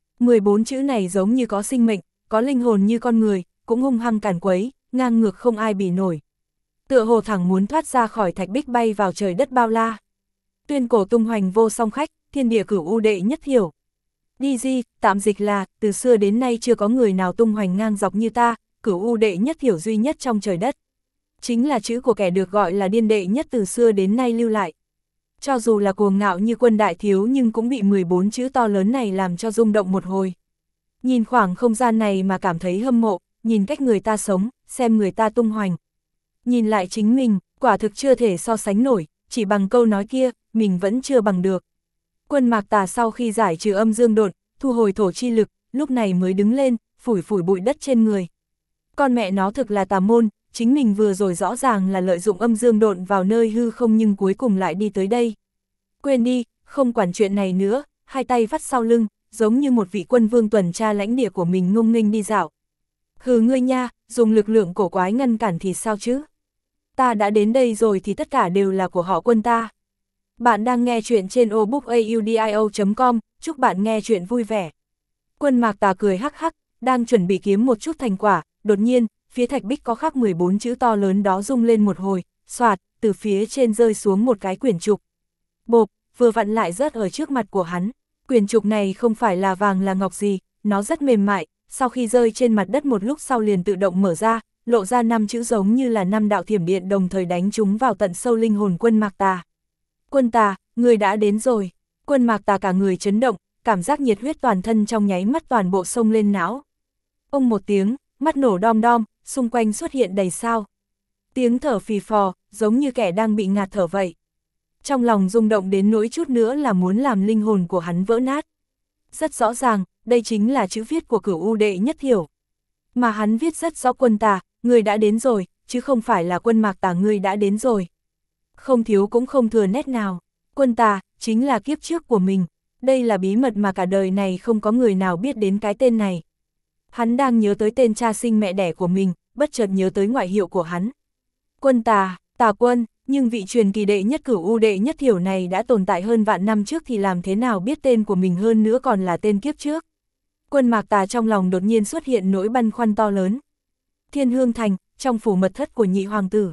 14 chữ này giống như có sinh mệnh, có linh hồn như con người, cũng hung hăng càn quấy, ngang ngược không ai bì nổi. Tựa hồ thẳng muốn thoát ra khỏi thạch bích bay vào trời đất bao la. Tuyên cổ tung hoành vô song khách, thiên địa cửu u đệ nhất thiểu. Đi di, tạm dịch là, từ xưa đến nay chưa có người nào tung hoành ngang dọc như ta, cửu u đệ nhất thiểu duy nhất trong trời đất. Chính là chữ của kẻ được gọi là điên đệ nhất từ xưa đến nay lưu lại. Cho dù là cuồng ngạo như Quân đại thiếu nhưng cũng bị 14 chữ to lớn này làm cho rung động một hồi. Nhìn khoảng không gian này mà cảm thấy hâm mộ, nhìn cách người ta sống, xem người ta tung hoành. Nhìn lại chính mình, quả thực chưa thể so sánh nổi, chỉ bằng câu nói kia, mình vẫn chưa bằng được. Quân Mạc Tà sau khi giải trừ âm dương độn, thu hồi thổ chi lực, lúc này mới đứng lên, phủi phủi bụi đất trên người. Con mẹ nó thực là tà môn, chính mình vừa rồi rõ ràng là lợi dụng âm dương độn vào nơi hư không nhưng cuối cùng lại đi tới đây. Quên đi, không quản chuyện này nữa, hai tay vắt sau lưng, giống như một vị quân vương tuần tra lãnh địa của mình ngông nghênh đi dạo. Hừ ngươi nha, dùng lực lượng cổ quái ngăn cản thì sao chứ? Ta đã đến đây rồi thì tất cả đều là của họ Quân ta. Bạn đang nghe chuyện trên obookaudio.com, chúc bạn nghe chuyện vui vẻ. Quân Mạc Tà cười hắc hắc, đang chuẩn bị kiếm một chút thành quả, đột nhiên, phía thạch bích có khắc 14 chữ to lớn đó rung lên một hồi, xoạt, từ phía trên rơi xuống một cái quyển trục. Bộp, vừa vặn lại rớt ở trước mặt của hắn. Quyển trục này không phải là vàng là ngọc gì, nó rất mềm mại, sau khi rơi trên mặt đất một lúc sau liền tự động mở ra, lộ ra 5 chữ giống như là 5 đạo thiểm điện đồng thời đánh chúng vào tận sâu linh hồn Quân Mạc Tà. Quân Tà, người đã đến rồi. Quân Mạc Tà cả người chấn động, cảm giác nhiệt huyết toàn thân trong nháy mắt toàn bộ sông lên não. Ông một tiếng, mắt nổ đom đom, xung quanh xuất hiện đầy sao. Tiếng thở phì phò, giống như kẻ đang bị ngạt thở vậy. Trong lòng rung động đến nỗi chút nữa là muốn làm linh hồn của hắn vỡ nát. Rất rõ ràng, đây chính là chữ viết của cửu u đệ nhất thiểu. Mà hắn viết rất rõ Quân Tà, người đã đến rồi, chứ không phải là Quân Mạc Tà người đã đến rồi. Không thiếu cũng không thừa nét nào. Quân Tà, chính là kiếp trước của mình. Đây là bí mật mà cả đời này không có người nào biết đến cái tên này. Hắn đang nhớ tới tên cha sinh mẹ đẻ của mình, bất chợt nhớ tới ngoại hiệu của hắn. Quân Tà, Tà Quân, nhưng vị truyền kỳ đệ nhất cửu u đệ nhất thiểu này đã tồn tại hơn vạn năm trước thì làm thế nào biết tên của mình hơn nữa còn là tên kiếp trước. Quân Mạc Tà trong lòng đột nhiên xuất hiện nỗi băn khoăn to lớn. Thiên Hương Thành, trong phủ mật thất của nhị hoàng tử.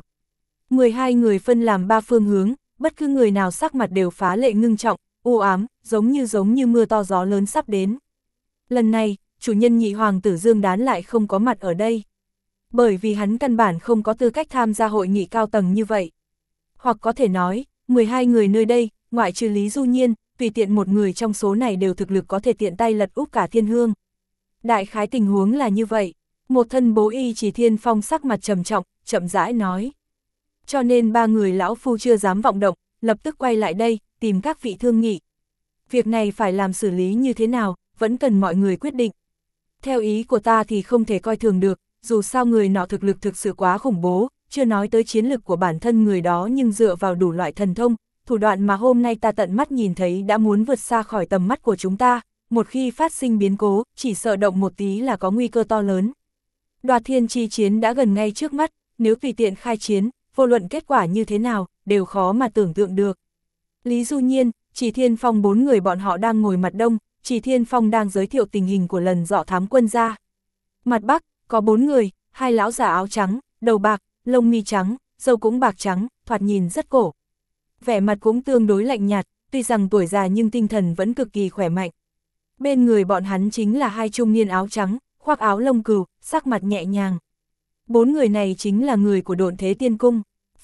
12 người phân làm 3 phương hướng, bất cứ người nào sắc mặt đều phá lệ ngưng trọng, u ám, giống như mưa to gió lớn sắp đến. Lần này, chủ nhân nhị hoàng tử Dương Đán lại không có mặt ở đây. Bởi vì hắn căn bản không có tư cách tham gia hội nghị cao tầng như vậy. Hoặc có thể nói, 12 người nơi đây, ngoại trừ Lý Du Nhiên, tùy tiện một người trong số này đều thực lực có thể tiện tay lật úp cả thiên hương. Đại khái tình huống là như vậy, một thân bố y Chỉ Thiên Phong sắc mặt trầm trọng, chậm rãi nói. Cho nên 3 người lão phu chưa dám vọng động, lập tức quay lại đây, tìm các vị thương nghị. Việc này phải làm xử lý như thế nào, vẫn cần mọi người quyết định. Theo ý của ta thì không thể coi thường được, dù sao người nọ thực lực thực sự quá khủng bố, chưa nói tới chiến lực của bản thân người đó nhưng dựa vào đủ loại thần thông, thủ đoạn mà hôm nay ta tận mắt nhìn thấy đã muốn vượt xa khỏi tầm mắt của chúng ta, một khi phát sinh biến cố, chỉ sợ động một tí là có nguy cơ to lớn. Đoạt thiên chi chiến đã gần ngay trước mắt, nếu tùy tiện khai chiến, vô luận kết quả như thế nào, đều khó mà tưởng tượng được. Lý Du Nhiên, Chỉ Thiên Phong 4 người bọn họ đang ngồi mặt đông, Chỉ Thiên Phong đang giới thiệu tình hình của lần dọ thám quân ra. Mặt bắc, có 4 người, 2 lão giả áo trắng, đầu bạc, lông mi trắng, râu cũng bạc trắng, thoạt nhìn rất cổ. Vẻ mặt cũng tương đối lạnh nhạt, tuy rằng tuổi già nhưng tinh thần vẫn cực kỳ khỏe mạnh. Bên người bọn hắn chính là 2 trung niên áo trắng, khoác áo lông cừu, sắc mặt nhẹ nhàng. 4 người này chính là người của Độn Thế Tiên Cung.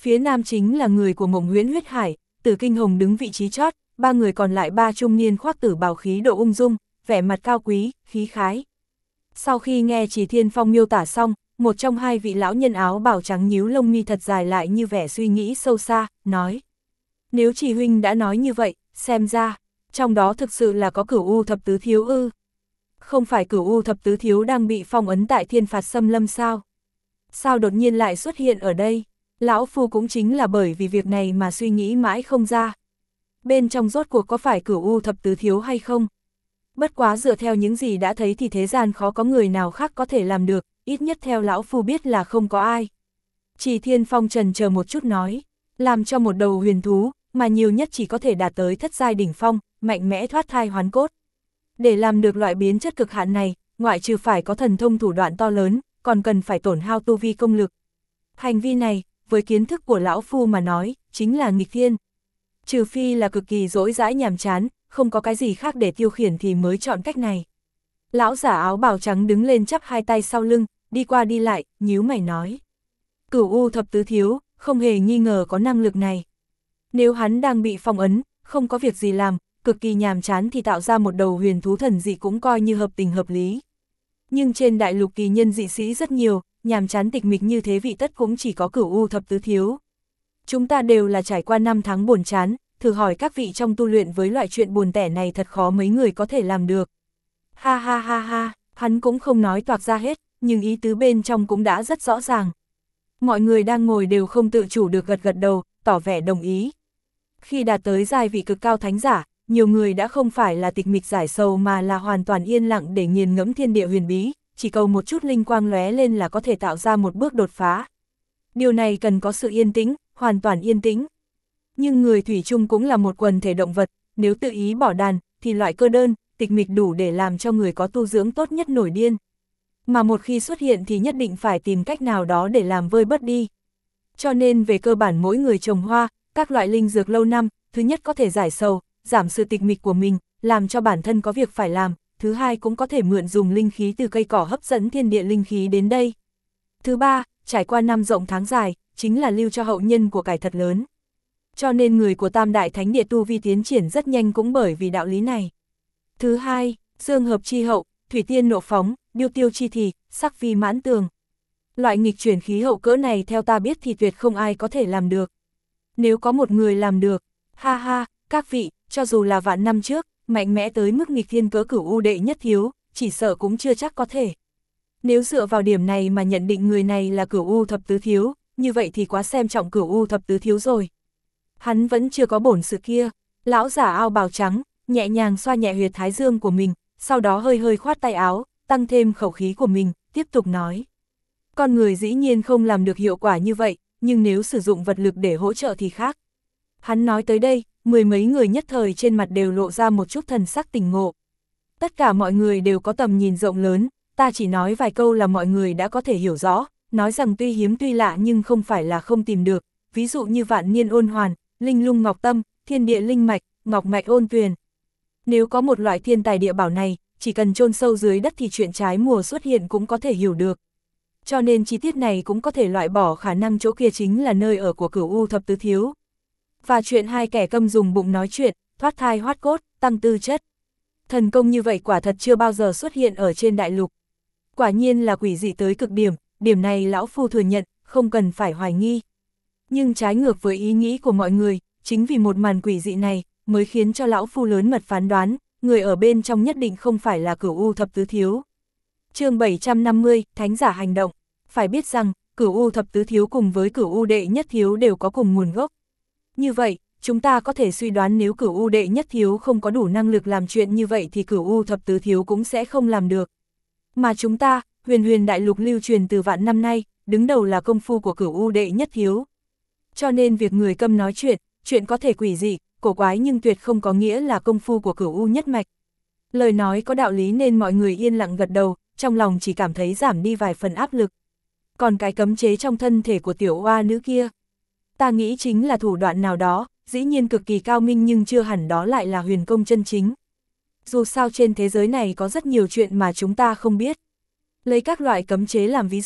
Phía nam chính là người của Mộng Huyễn Huyết Hải, Tử Kinh Hồng đứng vị trí chót, ba người còn lại ba trung niên khoác tử bào khí độ ung dung, vẻ mặt cao quý, khí khái. Sau khi nghe Chỉ Thiên Phong miêu tả xong, một trong hai vị lão nhân áo bào trắng nhíu lông mi thật dài lại như vẻ suy nghĩ sâu xa, nói. Nếu Chỉ huynh đã nói như vậy, xem ra, trong đó thực sự là có Cửu U Thập Tứ Thiếu ư? Không phải Cửu U Thập Tứ Thiếu đang bị phong ấn tại Thiên Phạt Xâm Lâm sao? Sao đột nhiên lại xuất hiện ở đây? Lão Phu cũng chính là bởi vì việc này mà suy nghĩ mãi không ra. Bên trong rốt cuộc có phải Cửu U Thập Tứ Thiếu hay không? Bất quá dựa theo những gì đã thấy thì thế gian khó có người nào khác có thể làm được, ít nhất theo Lão Phu biết là không có ai. Chỉ Thiên Phong trần chờ một chút nói, làm cho một đầu huyền thú, mà nhiều nhất chỉ có thể đạt tới thất giai đỉnh phong, mạnh mẽ thoát thai hoán cốt. Để làm được loại biến chất cực hạn này, ngoại trừ phải có thần thông thủ đoạn to lớn, còn cần phải tổn hao tu vi công lực. Hành vi này, với kiến thức của Lão Phu mà nói, chính là nghịch thiên. Trừ phi là cực kỳ dỗi dãi nhàm chán, không có cái gì khác để tiêu khiển thì mới chọn cách này. Lão giả áo bào trắng đứng lên chắp hai tay sau lưng, đi qua đi lại, nhíu mày nói. Cửu U Thập Tứ Thiếu, không hề nghi ngờ có năng lực này. Nếu hắn đang bị phong ấn, không có việc gì làm, cực kỳ nhàm chán thì tạo ra một đầu huyền thú thần dị cũng coi như hợp tình hợp lý. Nhưng trên đại lục kỳ nhân dị sĩ rất nhiều, nhàm chán tịch mịch như thế vị tất cũng chỉ có Cửu U Thập Tứ Thiếu. Chúng ta đều là trải qua 5 tháng buồn chán, thử hỏi các vị trong tu luyện với loại chuyện buồn tẻ này thật khó mấy người có thể làm được. Ha ha ha ha, hắn cũng không nói toạc ra hết, nhưng ý tứ bên trong cũng đã rất rõ ràng. Mọi người đang ngồi đều không tự chủ được gật gật đầu, tỏ vẻ đồng ý. Khi đạt tới giai vị cực cao thánh giả, nhiều người đã không phải là tịch mịch giải sầu mà là hoàn toàn yên lặng để nghiền ngẫm thiên địa huyền bí, chỉ cầu một chút linh quang lóe lên là có thể tạo ra một bước đột phá. Điều này cần có sự yên tĩnh, hoàn toàn yên tĩnh. Nhưng người thủy chung cũng là một quần thể động vật, nếu tự ý bỏ đàn, thì loại cơ đơn, tịch mịch đủ để làm cho người có tu dưỡng tốt nhất nổi điên. Mà một khi xuất hiện thì nhất định phải tìm cách nào đó để làm vơi bớt đi. Cho nên về cơ bản mỗi người trồng hoa, các loại linh dược lâu năm, thứ nhất có thể giải sầu, giảm sự tịch mịch của mình, làm cho bản thân có việc phải làm, thứ hai cũng có thể mượn dùng linh khí từ cây cỏ hấp dẫn thiên địa linh khí đến đây. Thứ ba, trải qua năm rộng tháng dài, chính là lưu cho hậu nhân của cải thật lớn. Cho nên người của Tam Đại Thánh Địa tu vi tiến triển rất nhanh cũng bởi vì đạo lý này. Thứ hai, dương hợp chi hậu, thủy tiên nộ phóng, điêu tiêu chi thì, sắc vi mãn tường. Loại nghịch chuyển khí hậu cỡ này theo ta biết thì tuyệt không ai có thể làm được. Nếu có một người làm được, ha ha, các vị, cho dù là vạn năm trước, mạnh mẽ tới mức nghịch thiên cỡ Cửu U đệ nhất thiếu, chỉ sợ cũng chưa chắc có thể. Nếu dựa vào điểm này mà nhận định người này là Cửu U Thập Tứ Thiếu, như vậy thì quá xem trọng Cửu U Thập Tứ Thiếu rồi. Hắn vẫn chưa có bổn sự kia, lão giả áo bào trắng, nhẹ nhàng xoa nhẹ huyệt thái dương của mình, sau đó hơi hơi khoát tay áo, tăng thêm khẩu khí của mình, tiếp tục nói. Con người dĩ nhiên không làm được hiệu quả như vậy, nhưng nếu sử dụng vật lực để hỗ trợ thì khác. Hắn nói tới đây, mười mấy người nhất thời trên mặt đều lộ ra một chút thần sắc tỉnh ngộ. Tất cả mọi người đều có tầm nhìn rộng lớn, ta chỉ nói vài câu là mọi người đã có thể hiểu rõ, nói rằng tuy hiếm tuy lạ nhưng không phải là không tìm được, ví dụ như vạn niên ôn hoàn, linh lung ngọc tâm, thiên địa linh mạch, ngọc mạch ôn tuyền. Nếu có một loại thiên tài địa bảo này, chỉ cần chôn sâu dưới đất thì chuyện trái mùa xuất hiện cũng có thể hiểu được. Cho nên chi tiết này cũng có thể loại bỏ khả năng chỗ kia chính là nơi ở của Cửu U Thập Tứ Thiếu. Và chuyện hai kẻ câm dùng bụng nói chuyện, thoát thai hoát cốt, tăng tư chất. Thần công như vậy quả thật chưa bao giờ xuất hiện ở trên đại lục. Quả nhiên là quỷ dị tới cực điểm, điểm này lão phu thừa nhận, không cần phải hoài nghi. Nhưng trái ngược với ý nghĩ của mọi người, chính vì một màn quỷ dị này, mới khiến cho lão phu lớn mật phán đoán, người ở bên trong nhất định không phải là Cửu U Thập Tứ Thiếu. Chương 750, Thánh giả hành động. Phải biết rằng, Cửu U Thập Tứ Thiếu cùng với Cửu U đệ nhất thiếu đều có cùng nguồn gốc. Như vậy, chúng ta có thể suy đoán nếu Cửu U đệ nhất thiếu không có đủ năng lực làm chuyện như vậy thì Cửu U Thập Tứ Thiếu cũng sẽ không làm được. Mà chúng ta, huyền huyền đại lục lưu truyền từ vạn năm nay, đứng đầu là công phu của Cửu U đệ nhất thiếu. Cho nên việc người câm nói chuyện có thể quỷ dị, cổ quái nhưng tuyệt không có nghĩa là công phu của Cửu U nhất mạch. Lời nói có đạo lý nên mọi người yên lặng gật đầu, trong lòng chỉ cảm thấy giảm đi vài phần áp lực. Còn cái cấm chế trong thân thể của tiểu oa nữ kia, ta nghĩ chính là thủ đoạn nào đó, dĩ nhiên cực kỳ cao minh nhưng chưa hẳn đó lại là huyền công chân chính. Dù sao trên thế giới này có rất nhiều chuyện mà chúng ta không biết. Lấy các loại cấm chế làm ví dụ,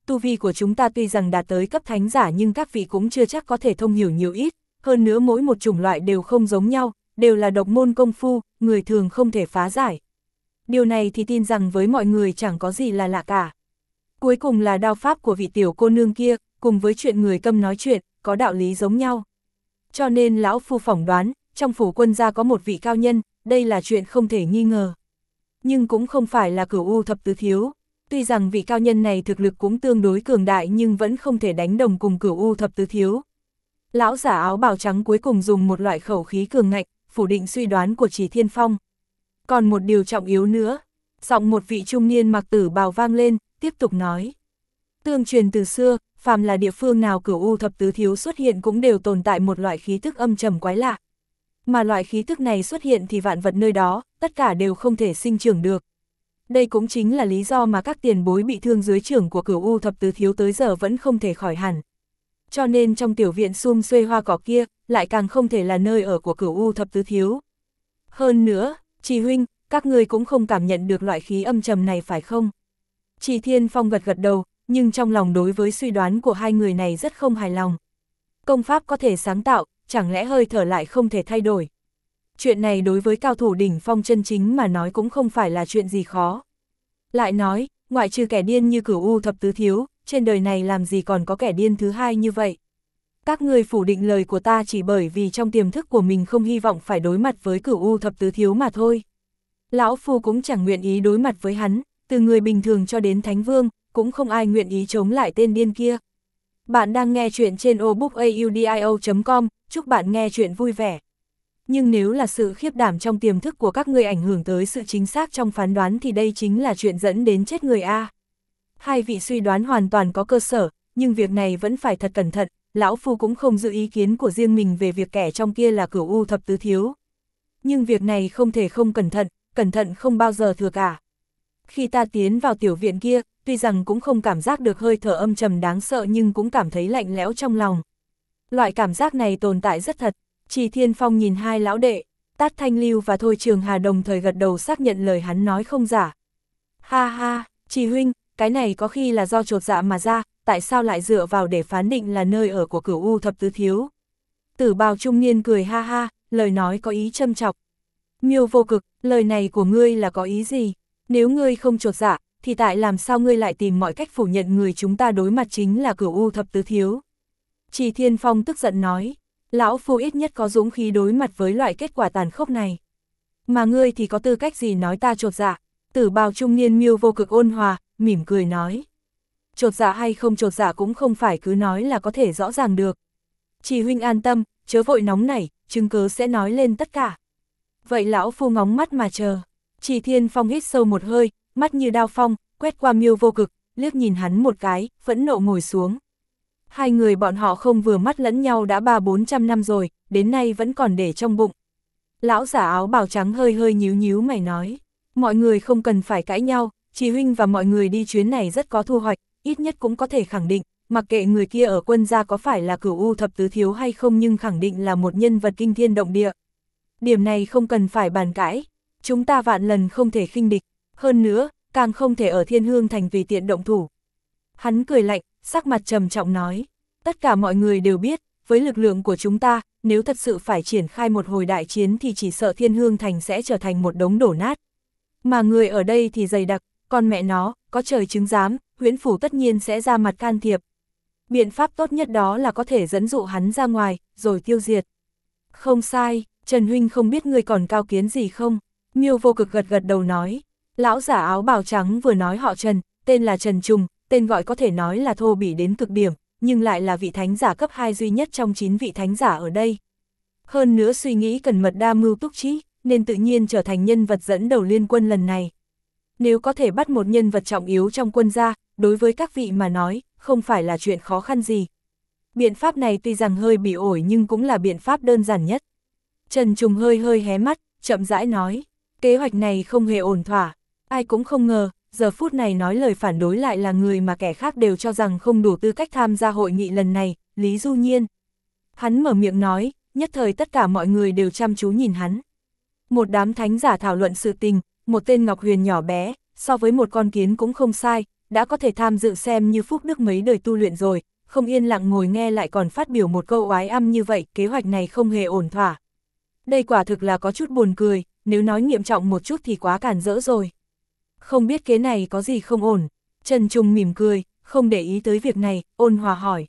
tu vi của chúng ta tuy rằng đạt tới cấp thánh giả nhưng các vị cũng chưa chắc có thể thông hiểu nhiều ít, hơn nữa mỗi một chủng loại đều không giống nhau, đều là độc môn công phu, người thường không thể phá giải. Điều này thì tin rằng với mọi người chẳng có gì là lạ cả. Cuối cùng là đao pháp của vị tiểu cô nương kia, cùng với chuyện người câm nói chuyện, có đạo lý giống nhau. Cho nên lão phu phỏng đoán, trong phủ quân gia có một vị cao nhân, đây là chuyện không thể nghi ngờ. Nhưng cũng không phải là Cửu U thập tứ thiếu. Tuy rằng vị cao nhân này thực lực cũng tương đối cường đại nhưng vẫn không thể đánh đồng cùng Cửu U thập tứ thiếu. Lão giả áo bào trắng cuối cùng dùng một loại khẩu khí cường ngạnh, phủ định suy đoán của Chỉ Thiên Phong. Còn một điều trọng yếu nữa, giọng một vị trung niên mặc tử bào vang lên, tiếp tục nói. Tương truyền từ xưa, phàm là địa phương nào Cửu U thập tứ thiếu xuất hiện cũng đều tồn tại một loại khí tức âm trầm quái lạ. Mà loại khí tức này xuất hiện thì vạn vật nơi đó, tất cả đều không thể sinh trưởng được. Đây cũng chính là lý do mà các tiền bối bị thương dưới trưởng của Cửu U thập tứ thiếu tới giờ vẫn không thể khỏi hẳn. Cho nên trong tiểu viện sum xuê hoa cỏ kia, lại càng không thể là nơi ở của Cửu U thập tứ thiếu. Hơn nữa, Trì huynh, các người cũng không cảm nhận được loại khí âm trầm này phải không? Trì Thiên Phong gật gật đầu, nhưng trong lòng đối với suy đoán của hai người này rất không hài lòng. Công pháp có thể sáng tạo, chẳng lẽ hơi thở lại không thể thay đổi? Chuyện này đối với cao thủ đỉnh phong chân chính mà nói cũng không phải là chuyện gì khó. Lại nói, ngoại trừ kẻ điên như Cửu U thập tứ thiếu, trên đời này làm gì còn có kẻ điên thứ hai như vậy? Các người phủ định lời của ta chỉ bởi vì trong tiềm thức của mình không hy vọng phải đối mặt với Cửu U thập tứ thiếu mà thôi. Lão phu cũng chẳng nguyện ý đối mặt với hắn, từ người bình thường cho đến thánh vương, cũng không ai nguyện ý chống lại tên điên kia. Bạn đang nghe chuyện trên obookaudio.com, chúc bạn nghe chuyện vui vẻ. Nhưng nếu là sự khiếp đảm trong tiềm thức của các ngươi ảnh hưởng tới sự chính xác trong phán đoán thì đây chính là chuyện dẫn đến chết người a. Hai vị suy đoán hoàn toàn có cơ sở, nhưng việc này vẫn phải thật cẩn thận, lão phu cũng không giữ ý kiến của riêng mình về việc kẻ trong kia là Cửu U thập tứ thiếu. Nhưng việc này không thể không cẩn thận không bao giờ thừa cả. Khi ta tiến vào tiểu viện kia, tuy rằng cũng không cảm giác được hơi thở âm trầm đáng sợ nhưng cũng cảm thấy lạnh lẽo trong lòng. Loại cảm giác này tồn tại rất thật. Trì Thiên Phong nhìn hai lão đệ, Tát Thanh Lưu và Thôi Trường Hà đồng thời gật đầu xác nhận lời hắn nói không giả. Ha ha, Trì huynh, cái này có khi là do chột dạ mà ra, tại sao lại dựa vào để phán định là nơi ở của Cửu U thập tứ thiếu? Tử bào trung niên cười ha ha, lời nói có ý châm chọc. Miêu Vô Cực, lời này của ngươi là có ý gì? Nếu ngươi không chột dạ, thì tại làm sao ngươi lại tìm mọi cách phủ nhận người chúng ta đối mặt chính là Cửu U thập tứ thiếu? Trì Thiên Phong tức giận nói, lão phu ít nhất có dũng khí đối mặt với loại kết quả tàn khốc này. Mà ngươi thì có tư cách gì nói ta chột dạ? Tử bào trung niên Miêu Vô Cực ôn hòa, mỉm cười nói. Chột dạ hay không chột dạ cũng không phải cứ nói là có thể rõ ràng được. Trì huynh an tâm, chớ vội nóng nảy, chứng cớ sẽ nói lên tất cả. Vậy lão phu ngóng mắt mà chờ. Trì Thiên Phong hít sâu một hơi, mắt như đao phong, quét qua Miêu Vô Cực, liếc nhìn hắn một cái, phẫn nộ ngồi xuống. Hai người bọn họ không vừa mắt lẫn nhau đã 300-400 năm rồi, đến nay vẫn còn để trong bụng. Lão giả áo bào trắng hơi hơi nhíu nhíu mày nói, mọi người không cần phải cãi nhau, Trì huynh và mọi người đi chuyến này rất có thu hoạch, ít nhất cũng có thể khẳng định, mặc kệ người kia ở quân gia có phải là Cửu U thập tứ thiếu hay không nhưng khẳng định là một nhân vật kinh thiên động địa. Điểm này không cần phải bàn cãi, chúng ta vạn lần không thể khinh địch, hơn nữa, càng không thể ở Thiên Hương Thành tùy tiện động thủ. Hắn cười lạnh, sắc mặt trầm trọng nói, tất cả mọi người đều biết, với lực lượng của chúng ta, nếu thật sự phải triển khai một hồi đại chiến thì chỉ sợ Thiên Hương Thành sẽ trở thành một đống đổ nát. Mà người ở đây thì dày đặc, con mẹ nó, có trời chứng giám, Huyễn Phủ tất nhiên sẽ ra mặt can thiệp. Biện pháp tốt nhất đó là có thể dẫn dụ hắn ra ngoài, rồi tiêu diệt. Không sai, Trần huynh không biết người còn cao kiến gì không? Miêu Vô Cực gật gật đầu nói, lão giả áo bào trắng vừa nói họ Trần, tên là Trần Trùng, tên gọi có thể nói là thô bỉ đến cực điểm, nhưng lại là vị thánh giả cấp 2 duy nhất trong 9 vị thánh giả ở đây. Hơn nữa suy nghĩ cẩn mật đa mưu túc trí, nên tự nhiên trở thành nhân vật dẫn đầu liên quân lần này. Nếu có thể bắt một nhân vật trọng yếu trong quân gia, đối với các vị mà nói, không phải là chuyện khó khăn gì. Biện pháp này tuy rằng hơi bị ổi nhưng cũng là biện pháp đơn giản nhất. Trần Trùng hơi hơi hé mắt, chậm rãi nói, kế hoạch này không hề ổn thỏa, ai cũng không ngờ, giờ phút này nói lời phản đối lại là người mà kẻ khác đều cho rằng không đủ tư cách tham gia hội nghị lần này, Lý Du Nhiên. Hắn mở miệng nói, nhất thời tất cả mọi người đều chăm chú nhìn hắn. Một đám thánh giả thảo luận sự tình, một tên Ngọc Huyền nhỏ bé, so với một con kiến cũng không sai, đã có thể tham dự xem như phúc đức mấy đời tu luyện rồi, không yên lặng ngồi nghe lại còn phát biểu một câu oái âm như vậy, kế hoạch này không hề ổn thỏa. Đây quả thực là có chút buồn cười, nếu nói nghiêm trọng một chút thì quá cản rỡ rồi. Không biết kế này có gì không ổn, Trần Trùng mỉm cười, không để ý tới việc này, ôn hòa hỏi.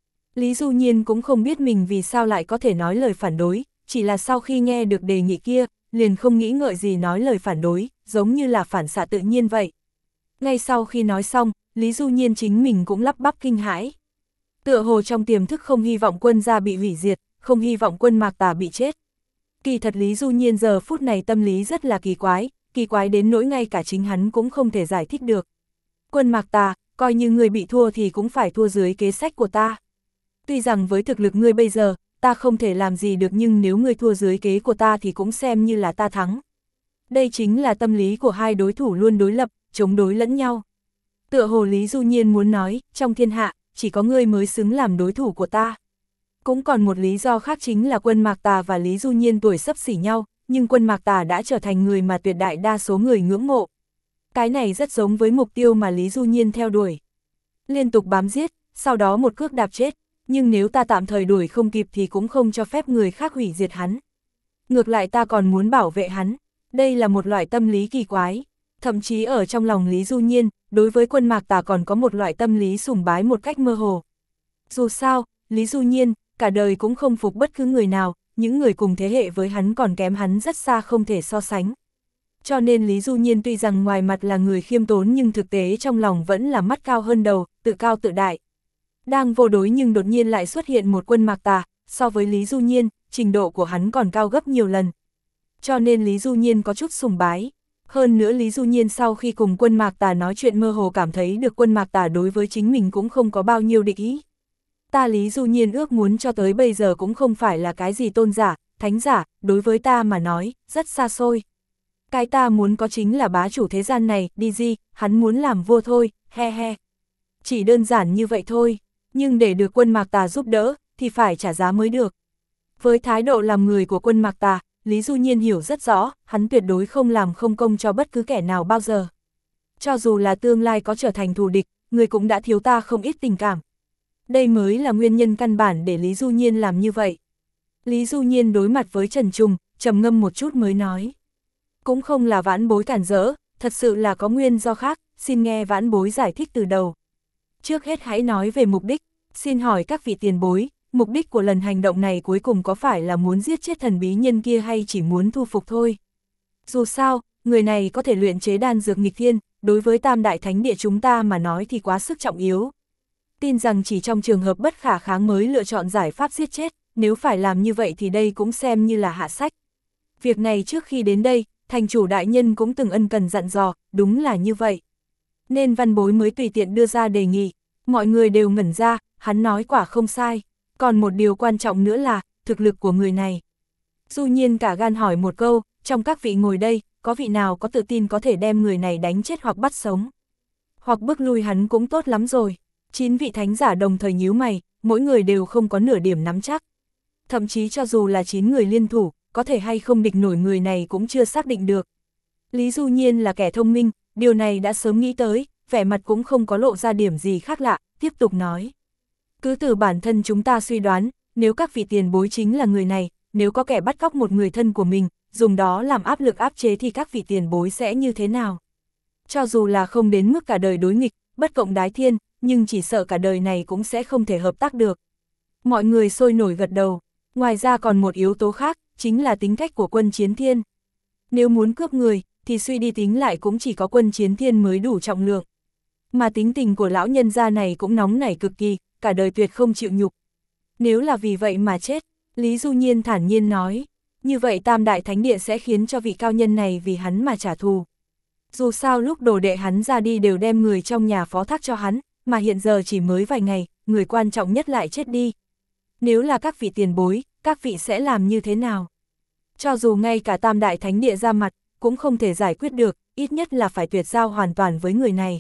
Lý Du Nhiên cũng không biết mình vì sao lại có thể nói lời phản đối, chỉ là sau khi nghe được đề nghị kia, liền không nghĩ ngợi gì nói lời phản đối, giống như là phản xạ tự nhiên vậy. Ngay sau khi nói xong, Lý Du Nhiên chính mình cũng lắp bắp kinh hãi. Tựa hồ trong tiềm thức không hy vọng quân gia bị hủy diệt, không hy vọng quân Mạc Tà bị chết. Kỳ thật Lý Du Nhiên giờ phút này tâm lý rất là kỳ quái đến nỗi ngay cả chính hắn cũng không thể giải thích được. Quân Mạc Tà, coi như người bị thua thì cũng phải thua dưới kế sách của ta. Tuy rằng với thực lực ngươi bây giờ, ta không thể làm gì được, nhưng nếu ngươi thua dưới kế của ta thì cũng xem như là ta thắng. Đây chính là tâm lý của hai đối thủ luôn đối lập, chống đối lẫn nhau. Tựa hồ Lý Du Nhiên muốn nói, trong thiên hạ, chỉ có ngươi mới xứng làm đối thủ của ta. Cũng còn một lý do khác chính là quân Mạc Tà và Lý Du Nhiên tuổi xấp xỉ nhau, nhưng quân Mạc Tà đã trở thành người mà tuyệt đại đa số người ngưỡng mộ. Cái này rất giống với mục tiêu mà Lý Du Nhiên theo đuổi. Liên tục bám giết, sau đó một cước đạp chết, nhưng nếu ta tạm thời đuổi không kịp thì cũng không cho phép người khác hủy diệt hắn. Ngược lại ta còn muốn bảo vệ hắn, đây là một loại tâm lý kỳ quái. Thậm chí ở trong lòng Lý Du Nhiên, đối với quân Mạc Tà còn có một loại tâm lý sùng bái một cách mơ hồ. Dù sao, Lý Du Nhiên, cả đời cũng không phục bất cứ người nào, những người cùng thế hệ với hắn còn kém hắn rất xa không thể so sánh. Cho nên Lý Du Nhiên tuy rằng ngoài mặt là người khiêm tốn nhưng thực tế trong lòng vẫn là mắt cao hơn đầu, tự cao tự đại. Đang vô đối nhưng đột nhiên lại xuất hiện một quân Mạc Tà, so với Lý Du Nhiên, trình độ của hắn còn cao gấp nhiều lần. Cho nên Lý Du Nhiên có chút sùng bái. Hơn nữa Lý Du Nhiên sau khi cùng quân Mạc Tà nói chuyện mơ hồ cảm thấy được quân Mạc Tà đối với chính mình cũng không có bao nhiêu địch ý. Ta Lý Du Nhiên ước muốn cho tới bây giờ cũng không phải là cái gì tôn giả, thánh giả, đối với ta mà nói, rất xa xôi. Cái ta muốn có chính là bá chủ thế gian này, đi gì, hắn muốn làm vua thôi, he he. Chỉ đơn giản như vậy thôi, nhưng để được quân Mạc Tà giúp đỡ, thì phải trả giá mới được. Với thái độ làm người của quân Mạc Tà, Lý Du Nhiên hiểu rất rõ, hắn tuyệt đối không làm không công cho bất cứ kẻ nào bao giờ. Cho dù là tương lai có trở thành thù địch, người cũng đã thiếu ta không ít tình cảm. Đây mới là nguyên nhân căn bản để Lý Du Nhiên làm như vậy. Lý Du Nhiên đối mặt với Trần Trùng, trầm ngâm một chút mới nói. Cũng không là vãn bối cản rỡ, thật sự là có nguyên do khác, xin nghe vãn bối giải thích từ đầu. Trước hết hãy nói về mục đích, xin hỏi các vị tiền bối, mục đích của lần hành động này cuối cùng có phải là muốn giết chết thần bí nhân kia hay chỉ muốn thu phục thôi? Dù sao, người này có thể luyện chế đan dược nghịch thiên, đối với Tam Đại Thánh Địa chúng ta mà nói thì quá sức trọng yếu. Tin rằng chỉ trong trường hợp bất khả kháng mới lựa chọn giải pháp giết chết, nếu phải làm như vậy thì đây cũng xem như là hạ sách. Việc này trước khi đến đây, thành chủ đại nhân cũng từng ân cần dặn dò, đúng là như vậy. Nên văn bối mới tùy tiện đưa ra đề nghị, mọi người đều ngẩn ra, hắn nói quả không sai. Còn một điều quan trọng nữa là, thực lực của người này. Du Nhiên cả gan hỏi một câu, trong các vị ngồi đây, có vị nào có tự tin có thể đem người này đánh chết hoặc bắt sống? Hoặc bức lui hắn cũng tốt lắm rồi. 9 vị thánh giả đồng thời nhíu mày, mỗi người đều không có nửa điểm nắm chắc. Thậm chí cho dù là 9 người liên thủ, có thể hay không địch nổi người này cũng chưa xác định được. Lý Du Nhiên là kẻ thông minh, điều này đã sớm nghĩ tới, vẻ mặt cũng không có lộ ra điểm gì khác lạ, tiếp tục nói. Cứ từ bản thân chúng ta suy đoán, nếu các vị tiền bối chính là người này, nếu có kẻ bắt cóc một người thân của mình, dùng đó làm áp lực áp chế thì các vị tiền bối sẽ như thế nào? Cho dù là không đến mức cả đời đối nghịch, bất cộng đái thiên, nhưng chỉ sợ cả đời này cũng sẽ không thể hợp tác được. Mọi người sôi nổi gật đầu, ngoài ra còn một yếu tố khác, chính là tính cách của Quân Chiến Thiên. Nếu muốn cướp người, thì suy đi tính lại cũng chỉ có Quân Chiến Thiên mới đủ trọng lượng. Mà tính tình của lão nhân gia này cũng nóng nảy cực kỳ, cả đời tuyệt không chịu nhục. Nếu là vì vậy mà chết, Lý Du Nhiên thản nhiên nói, như vậy Tam Đại Thánh Địa sẽ khiến cho vị cao nhân này vì hắn mà trả thù. Dù sao lúc đồ đệ hắn ra đi đều đem người trong nhà phó thác cho hắn, mà hiện giờ chỉ mới vài ngày, người quan trọng nhất lại chết đi. Nếu là các vị tiền bối, các vị sẽ làm như thế nào? Cho dù ngay cả Tam Đại Thánh Địa ra mặt, cũng không thể giải quyết được, ít nhất là phải tuyệt giao hoàn toàn với người này.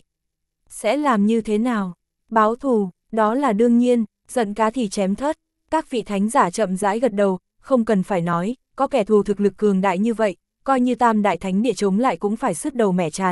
Sẽ làm như thế nào? Báo thù, đó là đương nhiên, giận cá thì chém thớt. Các vị thánh giả chậm rãi gật đầu, không cần phải nói, có kẻ thù thực lực cường đại như vậy, coi như Tam Đại Thánh Địa chống lại cũng phải sứt đầu mẻ chán,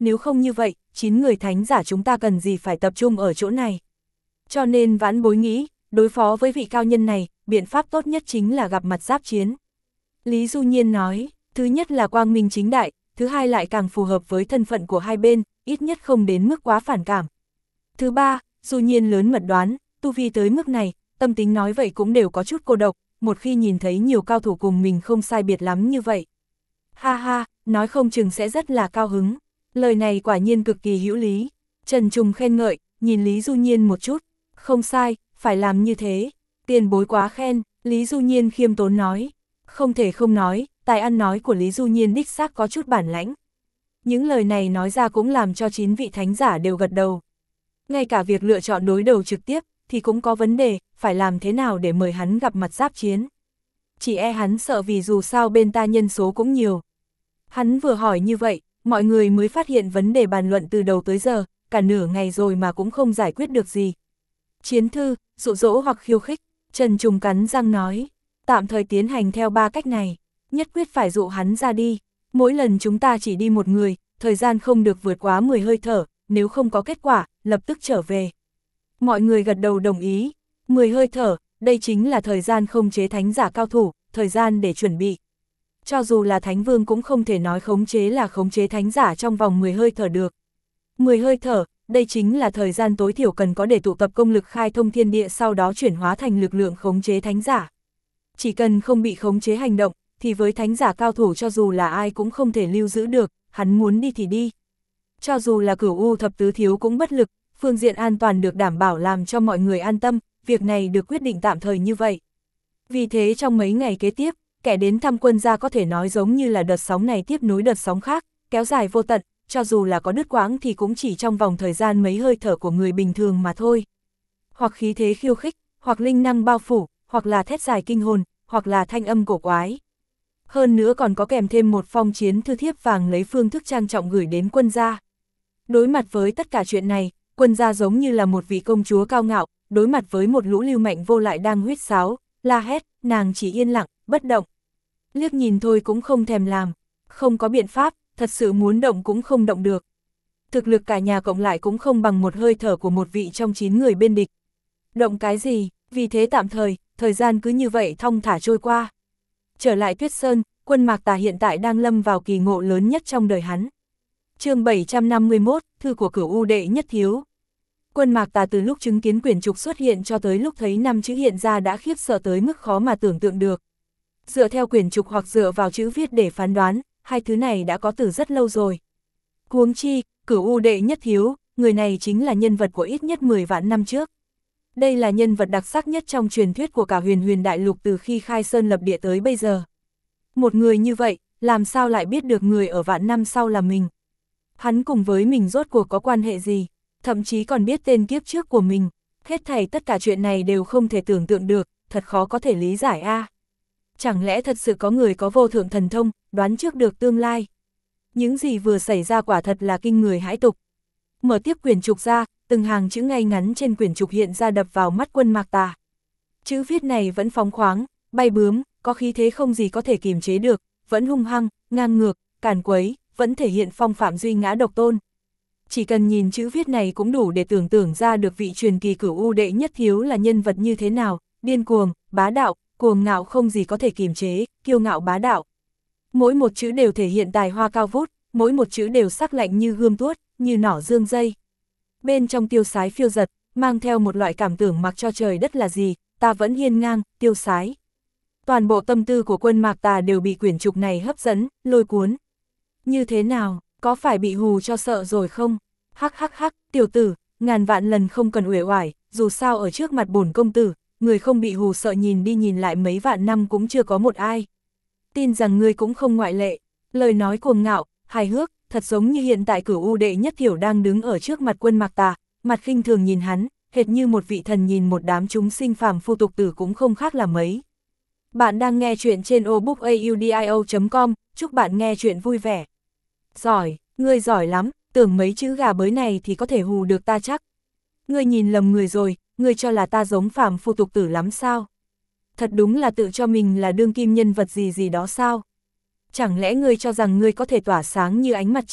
nếu không như vậy, 9 người thánh giả chúng ta cần gì phải tập trung ở chỗ này. Cho nên vãn bối nghĩ, đối phó với vị cao nhân này, biện pháp tốt nhất chính là gặp mặt giáp chiến. Lý Du Nhiên nói, thứ nhất là quang minh chính đại, thứ hai lại càng phù hợp với thân phận của hai bên, ít nhất không đến mức quá phản cảm. Thứ ba, Du Nhiên lớn mật đoán, tu vi tới mức này, tâm tính nói vậy cũng đều có chút cô độc, một khi nhìn thấy nhiều cao thủ cùng mình không sai biệt lắm như vậy. Ha ha, nói không chừng sẽ rất là cao hứng. Lời này quả nhiên cực kỳ hữu lý. Trần Trùng khen ngợi, nhìn Lý Du Nhiên một chút. Không sai, phải làm như thế. Tiền bối quá khen, Lý Du Nhiên khiêm tốn nói. Không thể không nói, tài ăn nói của Lý Du Nhiên đích xác có chút bản lãnh. Những lời này nói ra cũng làm cho 9 vị thánh giả đều gật đầu. Ngay cả việc lựa chọn đối đầu trực tiếp, thì cũng có vấn đề, phải làm thế nào để mời hắn gặp mặt giáp chiến. Chỉ e hắn sợ vì dù sao bên ta nhân số cũng nhiều. Hắn vừa hỏi như vậy, mọi người mới phát hiện vấn đề bàn luận từ đầu tới giờ, cả nửa ngày rồi mà cũng không giải quyết được gì. Chiến thư, dụ dỗ hoặc khiêu khích, Trần Trùng cắn răng nói, tạm thời tiến hành theo 3 cách này, nhất quyết phải dụ hắn ra đi. Mỗi lần chúng ta chỉ đi một người, thời gian không được vượt quá 10 hơi thở, nếu không có kết quả, lập tức trở về. Mọi người gật đầu đồng ý, 10 hơi thở, đây chính là thời gian không chế thánh giả cao thủ, thời gian để chuẩn bị. Cho dù là thánh vương cũng không thể nói khống chế là khống chế thánh giả trong vòng 10 hơi thở được. 10 hơi thở, đây chính là thời gian tối thiểu cần có để tụ tập công lực khai thông thiên địa sau đó chuyển hóa thành lực lượng khống chế thánh giả. Chỉ cần không bị khống chế hành động, thì với thánh giả cao thủ cho dù là ai cũng không thể lưu giữ được, hắn muốn đi thì đi. Cho dù là Cửu U thập tứ thiếu cũng bất lực, phương diện an toàn được đảm bảo làm cho mọi người an tâm, việc này được quyết định tạm thời như vậy. Vì thế trong mấy ngày kế tiếp, kẻ đến thăm quân gia có thể nói giống như là đợt sóng này tiếp nối đợt sóng khác, kéo dài vô tận, cho dù là có đứt quãng thì cũng chỉ trong vòng thời gian mấy hơi thở của người bình thường mà thôi. Hoặc khí thế khiêu khích, hoặc linh năng bao phủ, hoặc là thét dài kinh hồn, hoặc là thanh âm cổ quái. Hơn nữa còn có kèm thêm một phong chiến thư thiếp vàng lấy phương thức trang trọng gửi đến quân gia. Đối mặt với tất cả chuyện này, quân gia giống như là một vị công chúa cao ngạo, đối mặt với một lũ lưu mạnh vô lại đang huýt sáo, la hét, nàng chỉ yên lặng, bất động. Liếc nhìn thôi cũng không thèm làm, không có biện pháp, thật sự muốn động cũng không động được. Thực lực cả nhà cộng lại cũng không bằng một hơi thở của một vị trong 9 người bên địch. Động cái gì, vì thế tạm thời gian cứ như vậy thong thả trôi qua. Trở lại Tuyết Sơn, Quân Mạc Tà hiện tại đang lâm vào kỳ ngộ lớn nhất trong đời hắn. Chương 751, thư của Cửu U đệ nhất thiếu. Quân Mạc Tà từ lúc chứng kiến quyển trục xuất hiện cho tới lúc thấy 5 chữ hiện ra đã khiếp sợ tới mức khó mà tưởng tượng được. Dựa theo quyển trục hoặc dựa vào chữ viết để phán đoán, hai thứ này đã có từ rất lâu rồi. Huống chi, Cửu U đệ nhất thiếu, người này chính là nhân vật của ít nhất 10 vạn năm trước. Đây là nhân vật đặc sắc nhất trong truyền thuyết của cả huyền huyền đại lục từ khi khai sơn lập địa tới bây giờ. Một người như vậy, làm sao lại biết được người ở vạn năm sau là mình? Hắn cùng với mình rốt cuộc có quan hệ gì? Thậm chí còn biết tên kiếp trước của mình. Hết thảy tất cả chuyện này đều không thể tưởng tượng được, thật khó có thể lý giải a. Chẳng lẽ thật sự có người có vô thượng thần thông, đoán trước được tương lai? Những gì vừa xảy ra quả thật là kinh người hãi tục. Mở tiếp quyển trục ra, từng hàng chữ ngay ngắn trên quyển trục hiện ra đập vào mắt Quân Mạc Tà. Chữ viết này vẫn phóng khoáng, bay bướm, có khí thế không gì có thể kiềm chế được, vẫn hung hăng, ngang ngược, càn quấy, vẫn thể hiện phong phạm duy ngã độc tôn. Chỉ cần nhìn chữ viết này cũng đủ để tưởng tượng ra được vị truyền kỳ Cửu U đệ nhất thiếu là nhân vật như thế nào, điên cuồng, bá đạo, cuồng ngạo không gì có thể kiềm chế, kiêu ngạo bá đạo. Mỗi một chữ đều thể hiện tài hoa cao vút, mỗi một chữ đều sắc lạnh như gươm tuốt, như nỏ dương dây. Bên trong tiêu sái phiêu giật, mang theo một loại cảm tưởng mặc cho trời đất là gì, ta vẫn hiên ngang, tiêu sái. Toàn bộ tâm tư của Quân Mạc Tà đều bị quyển trục này hấp dẫn, lôi cuốn. Như thế nào, có phải bị hù cho sợ rồi không? Hắc hắc hắc, tiểu tử, ngàn vạn lần không cần uể oải, dù sao ở trước mặt bổn công tử, người không bị hù sợ nhìn đi nhìn lại mấy vạn năm cũng chưa có một ai. Tin rằng ngươi cũng không ngoại lệ. Lời nói cuồng ngạo, hài hước, thật giống như hiện tại Cửu U đệ nhất thiểu đang đứng ở trước mặt Quân Mạc Tà, mặt khinh thường nhìn hắn, hệt như một vị thần nhìn một đám chúng sinh phàm phu tục tử cũng không khác là mấy. Bạn đang nghe chuyện trên obookaudio.com, chúc bạn nghe chuyện vui vẻ. Giỏi, ngươi giỏi lắm, tưởng mấy chữ gà bới này thì có thể hù được ta chắc. Ngươi nhìn lầm người rồi, ngươi cho là ta giống phàm phu tục tử lắm sao? Thật đúng là tự cho mình là đương kim nhân vật gì gì đó sao? Chẳng lẽ ngươi cho rằng ngươi có thể tỏa sáng như ánh mặt trời,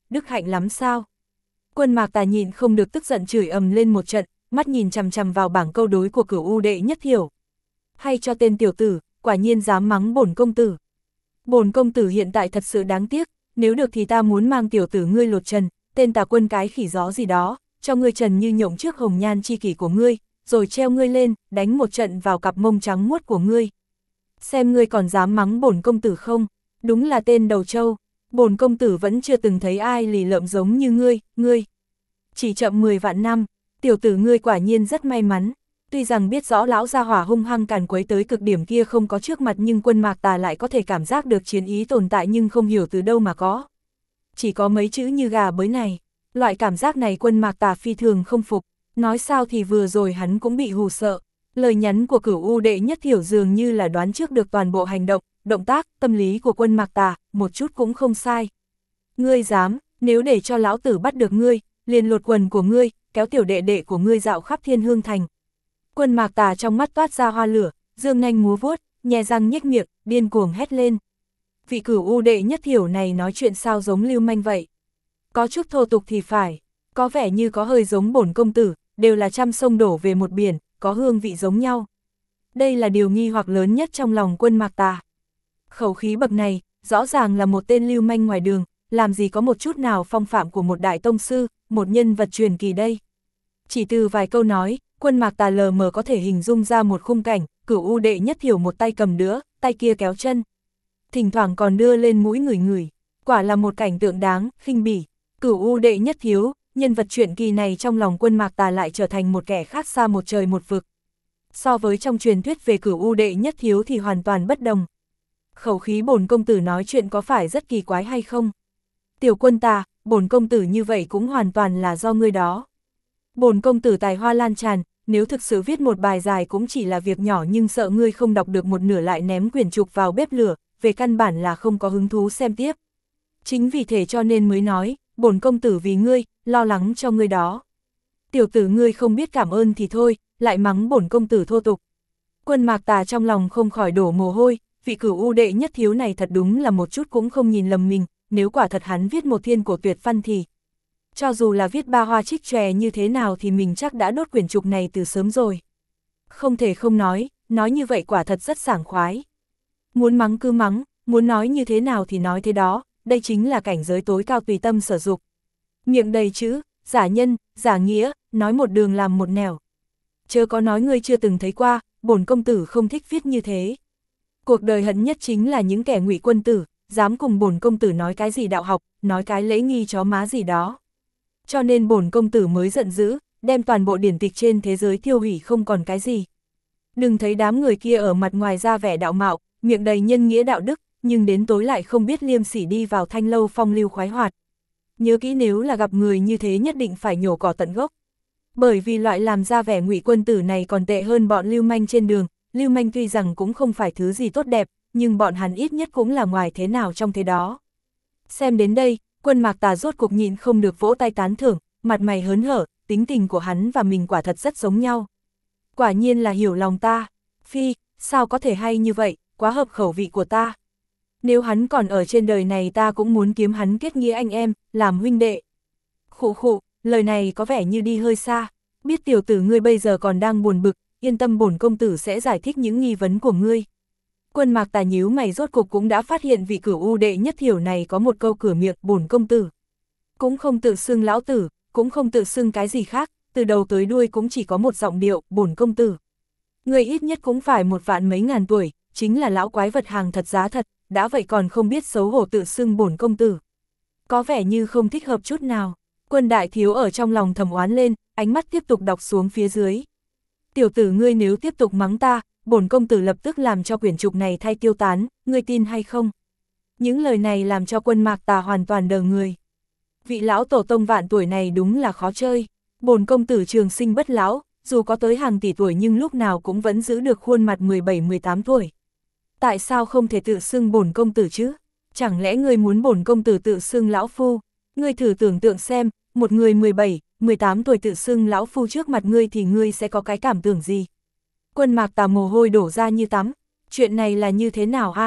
đức hạnh lắm sao? Quân Mạc Tà nhịn không được tức giận chửi ầm lên một trận, mắt nhìn chằm chằm vào bảng câu đối của Cửu U đệ nhất thiểu. Hay cho tên tiểu tử, quả nhiên dám mắng bổn công tử. Bổn công tử hiện tại thật sự đáng tiếc, nếu được thì ta muốn mang tiểu tử ngươi lột trần, tên tà quân cái khỉ gió gì đó, cho ngươi trần như nhộng trước hồng nhan chi kỷ của ngươi, rồi treo ngươi lên, đánh một trận vào cặp mông trắng muốt của ngươi. Xem ngươi còn dám mắng bổn công tử không? Đúng là tên đầu trâu, bổn công tử vẫn chưa từng thấy ai lì lợm giống như ngươi. Chỉ chậm 10 vạn năm, tiểu tử ngươi quả nhiên rất may mắn. Tuy rằng biết rõ lão gia hỏa hung hăng càn quấy tới cực điểm kia không có trước mặt, nhưng Quân Mạc Tà lại có thể cảm giác được chiến ý tồn tại, nhưng không hiểu từ đâu mà có. Chỉ có mấy chữ như gà bới này, loại cảm giác này Quân Mạc Tà phi thường không phục, nói sao thì vừa rồi hắn cũng bị hù sợ. Lời nhắn của Cửu U đệ nhất thiểu dường như là đoán trước được toàn bộ hành động, động tác, tâm lý của Quân Mạc Tà, một chút cũng không sai. Ngươi dám, nếu để cho lão tử bắt được ngươi, liền lột quần của ngươi, kéo tiểu đệ đệ của ngươi dạo khắp Thiên Hương Thành. Quân Mạc Tà trong mắt toát ra hoa lửa, dương nanh múa vuốt, nhè răng nhếch miệng, điên cuồng hét lên. Vị Cửu U đệ nhất thiểu này nói chuyện sao giống lưu manh vậy? Có chút thô tục thì phải, có vẻ như có hơi giống bổn công tử, đều là trăm sông đổ về một biển, có hương vị giống nhau. Đây là điều nghi hoặc lớn nhất trong lòng Quân Mạc Tà. Khẩu khí bậc này, rõ ràng là một tên lưu manh ngoài đường, làm gì có một chút nào phong phạm của một đại tông sư, một nhân vật truyền kỳ đây. Chỉ từ vài câu nói, Quân Mạc Tà lờ mờ có thể hình dung ra một khung cảnh, Cửu U đệ nhất thiểu một tay cầm đũa, tay kia kéo chân. Thỉnh thoảng còn đưa lên mũi ngửi, quả là một cảnh tượng đáng khinh bỉ. Cửu U đệ nhất thiếu, nhân vật truyền kỳ này trong lòng Quân Mạc Tà lại trở thành một kẻ khác xa một trời một vực. So với trong truyền thuyết về Cửu U đệ nhất thiếu thì hoàn toàn bất đồng. Khẩu khí bổn công tử nói chuyện có phải rất kỳ quái hay không? Tiểu Quân Tà, bổn công tử như vậy cũng hoàn toàn là do ngươi đó. Bổn công tử tài hoa lan tràn, nếu thực sự viết một bài dài cũng chỉ là việc nhỏ, nhưng sợ ngươi không đọc được một nửa lại ném quyển trục vào bếp lửa, về căn bản là không có hứng thú xem tiếp. Chính vì thế cho nên mới nói, bổn công tử vì ngươi, lo lắng cho ngươi đó. Tiểu tử ngươi không biết cảm ơn thì thôi, lại mắng bổn công tử thô tục. Quân Mạc Tà trong lòng không khỏi đổ mồ hôi, vị Cửu U đệ nhất thiếu này thật đúng là một chút cũng không nhìn lầm mình, nếu quả thật hắn viết một thiên cổ tuyệt văn thì cho dù là viết ba hoa trích chòe như thế nào thì mình chắc đã đốt quyển trục này từ sớm rồi. Không thể không nói như vậy quả thật rất sảng khoái. Muốn mắng cứ mắng, muốn nói như thế nào thì nói thế đó, đây chính là cảnh giới tối cao tùy tâm sở dục. Miệng đầy chữ, giả nhân, giả nghĩa, nói một đường làm một nẻo. Chớ có nói ngươi chưa từng thấy qua, bổn công tử không thích viết như thế. Cuộc đời hận nhất chính là những kẻ ngụy quân tử, dám cùng bổn công tử nói cái gì đạo học, nói cái lễ nghi chó má gì đó. Cho nên bổn công tử mới giận dữ, đem toàn bộ điển tịch trên thế giới thiêu hủy không còn cái gì. Đừng thấy đám người kia ở mặt ngoài ra vẻ đạo mạo, miệng đầy nhân nghĩa đạo đức, nhưng đến tối lại không biết liêm sỉ đi vào thanh lâu phong lưu khoái hoạt. Nhớ kỹ, nếu là gặp người như thế nhất định phải nhổ cỏ tận gốc. Bởi vì loại làm ra vẻ ngụy quân tử này còn tệ hơn bọn lưu manh trên đường. Lưu manh tuy rằng cũng không phải thứ gì tốt đẹp, nhưng bọn hắn ít nhất cũng là ngoài thế nào trong thế đó. Xem đến đây, Quân Mạc Tà rốt cục nhịn không được vỗ tay tán thưởng, mặt mày hớn hở, tính tình của hắn và mình quả thật rất giống nhau. Quả nhiên là hiểu lòng ta. Phi, sao có thể hay như vậy, quá hợp khẩu vị của ta. Nếu hắn còn ở trên đời này ta cũng muốn kiếm hắn kết nghĩa anh em, làm huynh đệ. Khụ khụ, lời này có vẻ như đi hơi xa. Biết tiểu tử ngươi bây giờ còn đang buồn bực, yên tâm bổn công tử sẽ giải thích những nghi vấn của ngươi. Quân Mạc Tà nhíu mày, rốt cục cũng đã phát hiện vị Cửu U đệ nhất thiểu này có một câu cửa miệng bổn công tử. Cũng không tự xưng lão tử, cũng không tự xưng cái gì khác, từ đầu tới đuôi cũng chỉ có một giọng điệu bổn công tử. Người ít nhất cũng phải 1 vạn mấy ngàn tuổi, chính là lão quái vật hàng thật giá thật, đã vậy còn không biết xấu hổ tự xưng bổn công tử. Có vẻ như không thích hợp chút nào. Quân đại thiếu ở trong lòng thầm oán lên, ánh mắt tiếp tục đọc xuống phía dưới. Tiểu tử ngươi nếu tiếp tục mắng ta, bổn công tử lập tức làm cho quyển trục này thay tiêu tán, ngươi tin hay không? Những lời này làm cho Quân Mạc Tà hoàn toàn đờ người. Vị lão tổ tông vạn tuổi này đúng là khó chơi. Bổn công tử trường sinh bất lão, dù có tới hàng tỷ tuổi nhưng lúc nào cũng vẫn giữ được khuôn mặt 17-18 tuổi. Tại sao không thể tự xưng bổn công tử chứ? Chẳng lẽ ngươi muốn bổn công tử tự xưng lão phu? Ngươi thử tưởng tượng xem, một người 17-18 tuổi tự xưng lão phu trước mặt ngươi thì ngươi sẽ có cái cảm tưởng gì? Quân Mạc Tà mồ hôi đổ ra như tắm. Chuyện này là như thế nào a?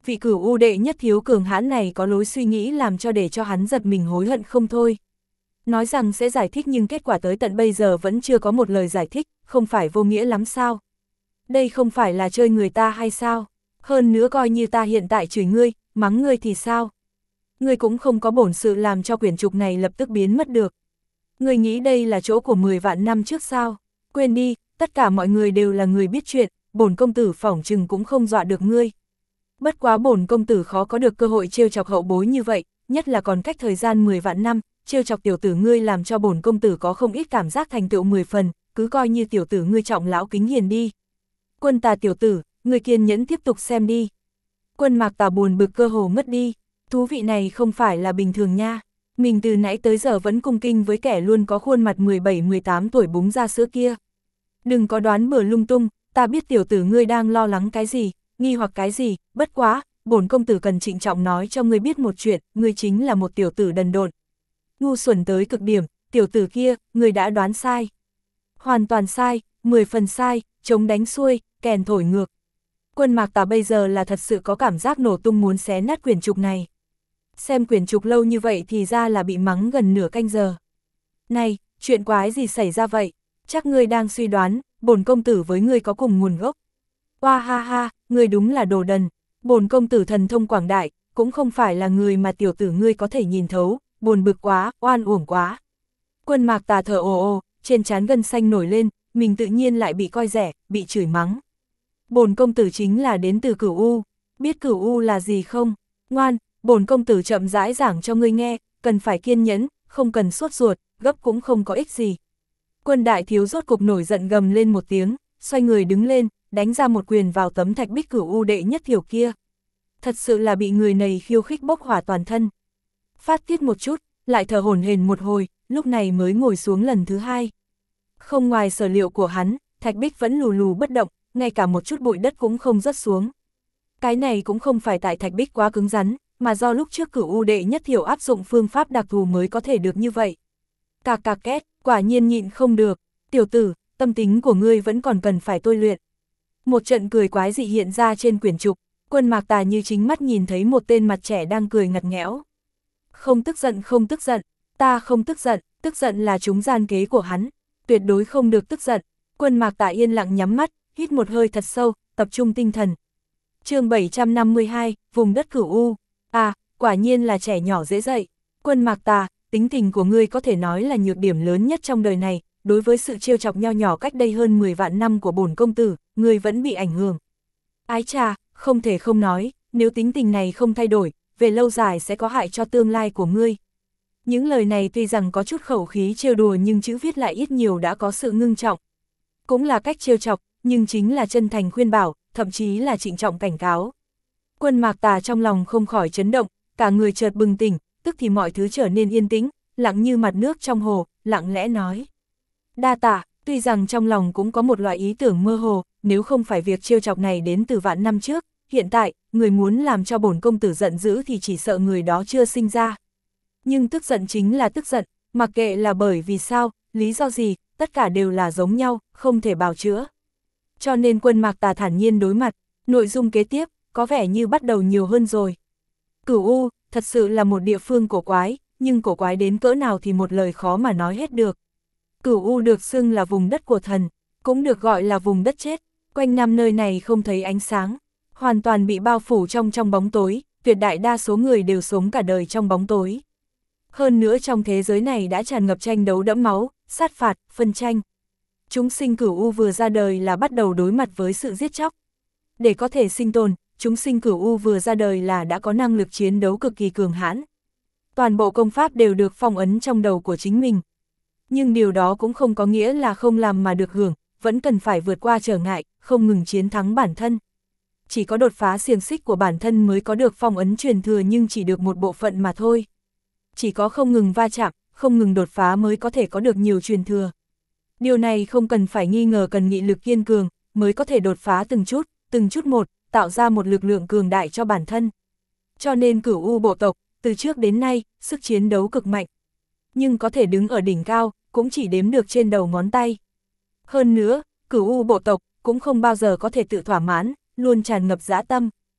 Vị Cửu U đệ nhất thiếu cường hãn này có lối suy nghĩ làm để cho hắn giật mình hối hận không thôi. Nói rằng sẽ giải thích nhưng kết quả tới tận bây giờ vẫn chưa có một lời giải thích, không phải vô nghĩa lắm sao? Đây không phải là chơi người ta hay sao? Hơn nữa coi như ta hiện tại chửi ngươi, mắng ngươi thì sao? Ngươi cũng không có bổn sự làm cho quyển trục này lập tức biến mất được. Ngươi nghĩ đây là chỗ của 10 vạn năm trước sao? Quên đi, tất cả mọi người đều là người biết chuyện, bổn công tử phỏng chừng cũng không dọa được ngươi. Bất quá bổn công tử khó có được cơ hội trêu chọc hậu bối như vậy, nhất là còn cách thời gian 10 vạn năm, trêu chọc tiểu tử ngươi làm cho bổn công tử có không ít cảm giác thành tựu 10 phần, cứ coi như tiểu tử ngươi trọng lão kính hiền đi. Quân Tà tiểu tử, ngươi kiên nhẫn tiếp tục xem đi. Quân Mạc Tà buồn bực cơ hồ mất đi, thú vị này không phải là bình thường nha. Mình từ nãy tới giờ vẫn cung kinh với kẻ luôn có khuôn mặt 17-18 tuổi búng ra sữa kia. Đừng có đoán bừa lung tung, ta biết tiểu tử ngươi đang lo lắng cái gì, nghi hoặc cái gì, bất quá, bổn công tử cần trịnh trọng nói cho ngươi biết một chuyện, ngươi chính là một tiểu tử đần độn. Ngu xuẩn tới cực điểm, tiểu tử kia, ngươi đã đoán sai. Hoàn toàn sai, 10 phần sai, chống đánh xuôi, kèn thổi ngược. Quân Mạc Tà bây giờ là thật sự có cảm giác nổ tung muốn xé nát quyển trục này. Xem quyển trục lâu như vậy thì ra là bị mắng gần nửa canh giờ. Này, chuyện quái gì xảy ra vậy? Chắc ngươi đang suy đoán, bổn công tử với ngươi có cùng nguồn gốc. Oa ha ha, ngươi đúng là đồ đần. Bổn công tử thần thông quảng đại, cũng không phải là người mà tiểu tử ngươi có thể nhìn thấu, buồn bực quá, oan uổng quá. Quân Mạc Tà thở ồ ồ, trên trán gân xanh nổi lên, mình tự nhiên lại bị coi rẻ, bị chửi mắng. Bổn công tử chính là đến từ Cửu U, biết Cửu U là gì không? Ngoan, bổn công tử chậm rãi giảng cho ngươi nghe, cần phải kiên nhẫn, không cần sốt ruột, gấp cũng không có ích gì. Quân đại thiếu rốt cục nổi giận gầm lên một tiếng, xoay người đứng lên, đánh ra một quyền vào tấm thạch bích Cửu U đệ nhất thiểu kia. Thật sự là bị người này khiêu khích bốc hỏa toàn thân. Phát tiết một chút, lại thở hổn hển một hồi, lúc này mới ngồi xuống lần thứ hai. Không ngoài sở liệu của hắn, thạch bích vẫn lù lù bất động, ngay cả một chút bụi đất cũng không rớt xuống. Cái này cũng không phải tại thạch bích quá cứng rắn, mà do lúc trước Cửu U đệ nhất thiểu áp dụng phương pháp đặc thù mới có thể được như vậy. Cạc cạc két, quả nhiên nhịn không được, tiểu tử, tâm tính của ngươi vẫn còn cần phải tôi luyện. Một trận cười quái dị hiện ra trên quyển trục, Quân Mạc Tà như chính mắt nhìn thấy một tên mặt trẻ đang cười ngặt nghẽo. Không tức giận, không tức giận, ta không tức giận là chúng gian kế của hắn, tuyệt đối không được tức giận. Quân Mạc Tà yên lặng nhắm mắt, hít một hơi thật sâu, tập trung tinh thần. Chương 752, vùng đất Cửu U. À, quả nhiên là trẻ nhỏ dễ dạy. Quân Mạc Tà, tính tình của ngươi có thể nói là nhược điểm lớn nhất trong đời này, đối với sự trêu chọc nho nhỏ cách đây hơn 10 vạn năm của bổn công tử, ngươi vẫn bị ảnh hưởng. Ái chà, không thể không nói, nếu tính tình này không thay đổi, về lâu dài sẽ có hại cho tương lai của ngươi. Những lời này tuy rằng có chút khẩu khí trêu đùa nhưng chữ viết lại ít nhiều đã có sự ngưng trọng. Cũng là cách trêu chọc, nhưng chính là chân thành khuyên bảo, thậm chí là trịnh trọng cảnh cáo. Quân Mạc Tà trong lòng không khỏi chấn động, cả người chợt bừng tỉnh, tức thì mọi thứ trở nên yên tĩnh, lặng như mặt nước trong hồ, lặng lẽ nói. Đa tạ, tuy rằng trong lòng cũng có một loại ý tưởng mơ hồ, nếu không phải việc trêu chọc này đến từ vạn năm trước, hiện tại, người muốn làm cho bổn công tử giận dữ thì chỉ sợ người đó chưa sinh ra. Nhưng tức giận chính là tức giận, mặc kệ là bởi vì sao, lý do gì, tất cả đều là giống nhau, không thể bào chữa. Cho nên Quân Mạc Tà thản nhiên đối mặt, nội dung kế tiếp, có vẻ như bắt đầu nhiều hơn rồi. Cửu U, thật sự là một địa phương cổ quái, nhưng cổ quái đến cỡ nào thì một lời khó mà nói hết được. Cửu U được xưng là vùng đất của thần, cũng được gọi là vùng đất chết, quanh năm nơi này không thấy ánh sáng, hoàn toàn bị bao phủ trong bóng tối, tuyệt đại đa số người đều sống cả đời trong bóng tối. Hơn nữa trong thế giới này đã tràn ngập tranh đấu đẫm máu, sát phạt, phân tranh. Chúng sinh Cửu U vừa ra đời là bắt đầu đối mặt với sự giết chóc. Để có thể sinh tồn, chúng sinh Cửu U vừa ra đời là đã có năng lực chiến đấu cực kỳ cường hãn. Toàn bộ công pháp đều được phong ấn trong đầu của chính mình. Nhưng điều đó cũng không có nghĩa là không làm mà được hưởng, vẫn cần phải vượt qua trở ngại, không ngừng chiến thắng bản thân. Chỉ có đột phá xiềng xích của bản thân mới có được phong ấn truyền thừa nhưng chỉ được một bộ phận mà thôi. Chỉ có không ngừng va chạm, không ngừng đột phá mới có thể có được nhiều truyền thừa. Điều này không cần phải nghi ngờ cần nghị lực kiên cường, mới có thể đột phá từng chút một, tạo ra một lực lượng cường đại cho bản thân. Cho nên Cửu U bộ tộc, từ trước đến nay, sức chiến đấu cực mạnh. Nhưng có thể đứng ở đỉnh cao, cũng chỉ đếm được trên đầu ngón tay. Hơn nữa, Cửu U bộ tộc cũng không bao giờ có thể tự thỏa mãn, luôn tràn ngập dã tâm.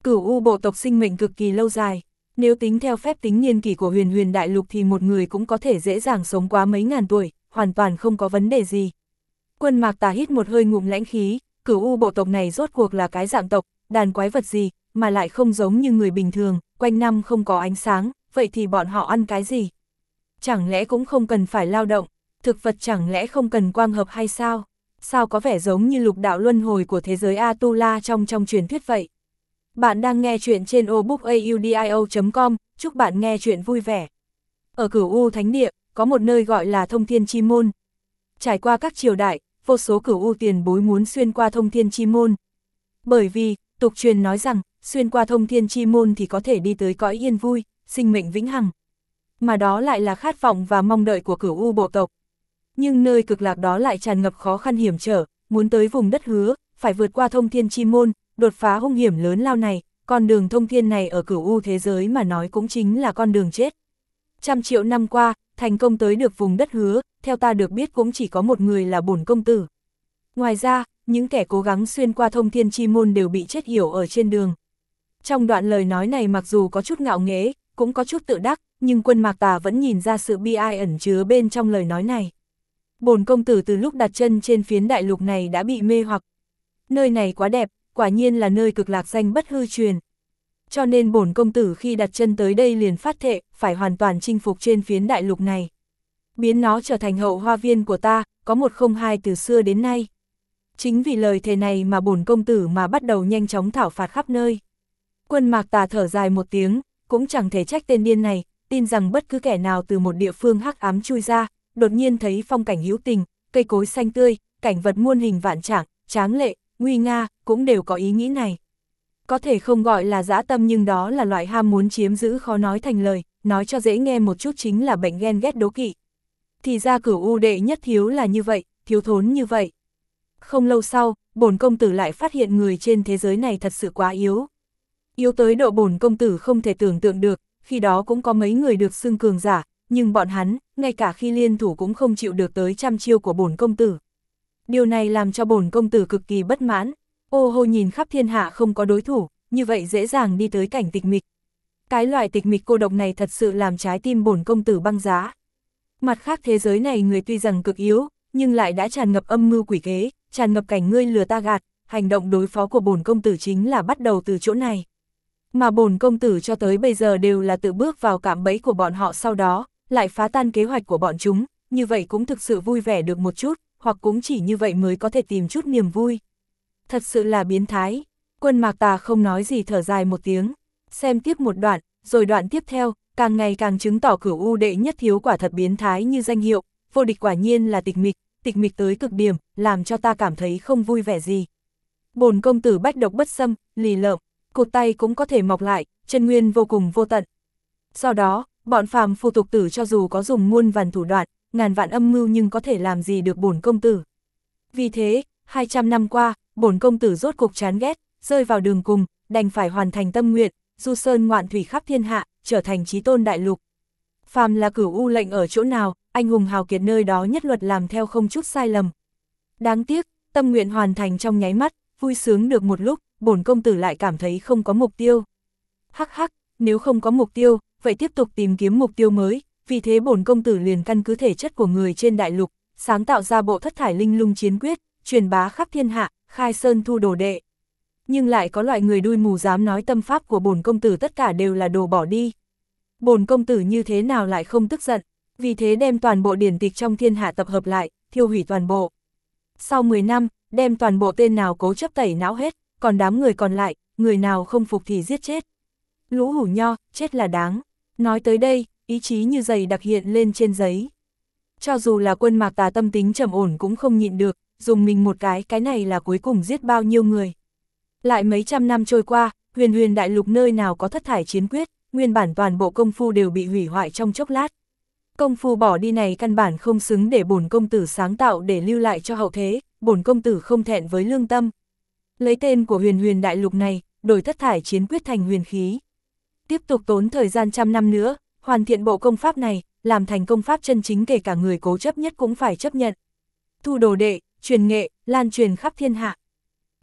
Cửu U bộ tộc sinh mệnh cực kỳ lâu dài, nếu tính theo phép tính niên kỷ của huyền huyền đại lục thì một người cũng có thể dễ dàng sống quá mấy ngàn tuổi, hoàn toàn không có vấn đề gì. Quân Mạc Tà hít một hơi ngụm lãnh khí, Cửu U bộ tộc này rốt cuộc là cái dạng tộc, đàn quái vật gì, mà lại không giống như người bình thường, quanh năm không có ánh sáng, vậy thì bọn họ ăn cái gì? Chẳng lẽ cũng không cần phải lao động, thực vật chẳng lẽ không cần quang hợp hay sao? Sao có vẻ giống như lục đạo luân hồi của thế giới Atula trong truyền thuyết vậy? Bạn đang nghe chuyện trên obookaudio.com, chúc bạn nghe chuyện vui vẻ. Ở Cửu U Thánh Địa, có một nơi gọi là Thông Thiên Chi Môn. Trải qua các triều đại, vô số Cửu U tiền bối muốn xuyên qua Thông Thiên Chi Môn. Bởi vì, tục truyền nói rằng, xuyên qua Thông Thiên Chi Môn thì có thể đi tới cõi yên vui, sinh mệnh vĩnh hằng. Mà đó lại là khát vọng và mong đợi của Cửu U bộ tộc. Nhưng nơi cực lạc đó lại tràn ngập khó khăn hiểm trở, muốn tới vùng đất hứa, phải vượt qua Thông Thiên Chi Môn, đột phá hung hiểm lớn lao này, con đường thông thiên này ở Cửu U thế giới mà nói cũng chính là con đường chết. Trăm triệu năm qua, thành công tới được vùng đất hứa, theo ta được biết cũng chỉ có một người là Bổn công tử. Ngoài ra, những kẻ cố gắng xuyên qua Thông Thiên Chi Môn đều bị chết yểu ở trên đường. Trong đoạn lời nói này mặc dù có chút ngạo nghễ, cũng có chút tự đắc, nhưng Quân Mạc Tà vẫn nhìn ra sự bi ai ẩn chứa bên trong lời nói này. Bổn công tử từ lúc đặt chân trên phiến đại lục này đã bị mê hoặc. Nơi này quá đẹp, quả nhiên là nơi cực lạc danh bất hư truyền. Cho nên bổn công tử khi đặt chân tới đây liền phát thệ, phải hoàn toàn chinh phục trên phiến đại lục này. Biến nó trở thành hậu hoa viên của ta, có một không hai từ xưa đến nay. Chính vì lời thề này mà bổn công tử mà bắt đầu nhanh chóng thảo phạt khắp nơi. Quân Mạc Tà thở dài một tiếng, cũng chẳng thể trách tên điên này, tin rằng bất cứ kẻ nào từ một địa phương hắc ám chui ra, đột nhiên thấy phong cảnh hữu tình, cây cối xanh tươi, cảnh vật muôn hình vạn trạng, tráng lệ, nguy nga, cũng đều có ý nghĩ này. Có thể không gọi là dã tâm nhưng đó là loại ham muốn chiếm giữ khó nói thành lời, nói cho dễ nghe một chút chính là bệnh ghen ghét đố kỵ. Thì ra Cửu U đệ nhất thiếu là như vậy, thiếu thốn như vậy. Không lâu sau, bổn công tử lại phát hiện người trên thế giới này thật sự quá yếu. Yếu tới độ bổn công tử không thể tưởng tượng được, khi đó cũng có mấy người được xưng cường giả, nhưng bọn hắn, ngay cả khi liên thủ cũng không chịu được tới trăm chiêu của bổn công tử. Điều này làm cho bổn công tử cực kỳ bất mãn, ô hô nhìn khắp thiên hạ không có đối thủ, như vậy dễ dàng đi tới cảnh tịch mịch. Cái loại tịch mịch cô độc này thật sự làm trái tim bổn công tử băng giá. Mặt khác thế giới này người tuy rằng cực yếu, nhưng lại đã tràn ngập âm mưu quỷ kế, tràn ngập cảnh ngươi lừa ta gạt, hành động đối phó của bổn công tử chính là bắt đầu từ chỗ này. Mà bổn công tử cho tới bây giờ đều là tự bước vào cạm bẫy của bọn họ sau đó, lại phá tan kế hoạch của bọn chúng, như vậy cũng thực sự vui vẻ được một chút, hoặc cũng chỉ như vậy mới có thể tìm chút niềm vui. Thật sự là biến thái. Quân Mạc Tà không nói gì thở dài một tiếng, xem tiếp một đoạn, rồi đoạn tiếp theo, càng ngày càng chứng tỏ Cửu U đệ nhất thiếu quả thật biến thái như danh hiệu, vô địch quả nhiên là tịch mịch tới cực điểm, làm cho ta cảm thấy không vui vẻ gì. Bổn công tử bách độc bất xâm, lì lợm, cụt tay cũng có thể mọc lại, chân nguyên vô cùng vô tận. Do đó, bọn phàm phu tục tử cho dù có dùng muôn vàn thủ đoạn, ngàn vạn âm mưu nhưng có thể làm gì được bổn công tử. Vì thế, 200 năm qua, bổn công tử rốt cục chán ghét, rơi vào đường cùng, đành phải hoàn thành tâm nguyện, du sơn ngoạn thủy khắp thiên hạ, trở thành chí tôn đại lục. Phàm là Cửu U lệnh ở chỗ nào, anh hùng hào kiệt nơi đó nhất luật làm theo không chút sai lầm. Đáng tiếc, tâm nguyện hoàn thành trong nháy mắt, vui sướng được một lúc, bổn công tử lại cảm thấy không có mục tiêu. Hắc hắc, nếu không có mục tiêu, vậy tiếp tục tìm kiếm mục tiêu mới, vì thế bổn công tử liền căn cứ thể chất của người trên đại lục, sáng tạo ra bộ thất thải linh lung chiến quyết, truyền bá khắp thiên hạ, khai sơn thu đồ đệ. Nhưng lại có loại người đuôi mù dám nói tâm pháp của bổn công tử tất cả đều là đồ bỏ đi. Bổn công tử như thế nào lại không tức giận, vì thế đem toàn bộ điển tịch trong thiên hạ tập hợp lại, thiêu hủy toàn bộ. Sau 10 năm, đem toàn bộ tên nào cố chấp tẩy não hết, còn đám người còn lại, người nào không phục thì giết chết. Lũ hủ nho, chết là đáng. Nói tới đây, ý chí như dày đặc hiện lên trên giấy. Cho dù là Quân Mạc Tà tâm tính trầm ổn cũng không nhịn được, dùng mình một cái này là cuối cùng giết bao nhiêu người. Lại mấy trăm năm trôi qua, huyền huyền đại lục nơi nào có thất thải chiến quyết, nguyên bản toàn bộ công phu đều bị hủy hoại trong chốc lát. Công phu bỏ đi này căn bản không xứng để bổn công tử sáng tạo để lưu lại cho hậu thế, bổn công tử không thẹn với lương tâm. Lấy tên của huyền huyền đại lục này, đổi thất thải chiến quyết thành huyền khí. Tiếp tục tốn thời gian trăm năm nữa, hoàn thiện bộ công pháp này, làm thành công pháp chân chính kể cả người cố chấp nhất cũng phải chấp nhận. Thu đồ đệ, truyền nghệ, lan truyền khắp thiên hạ.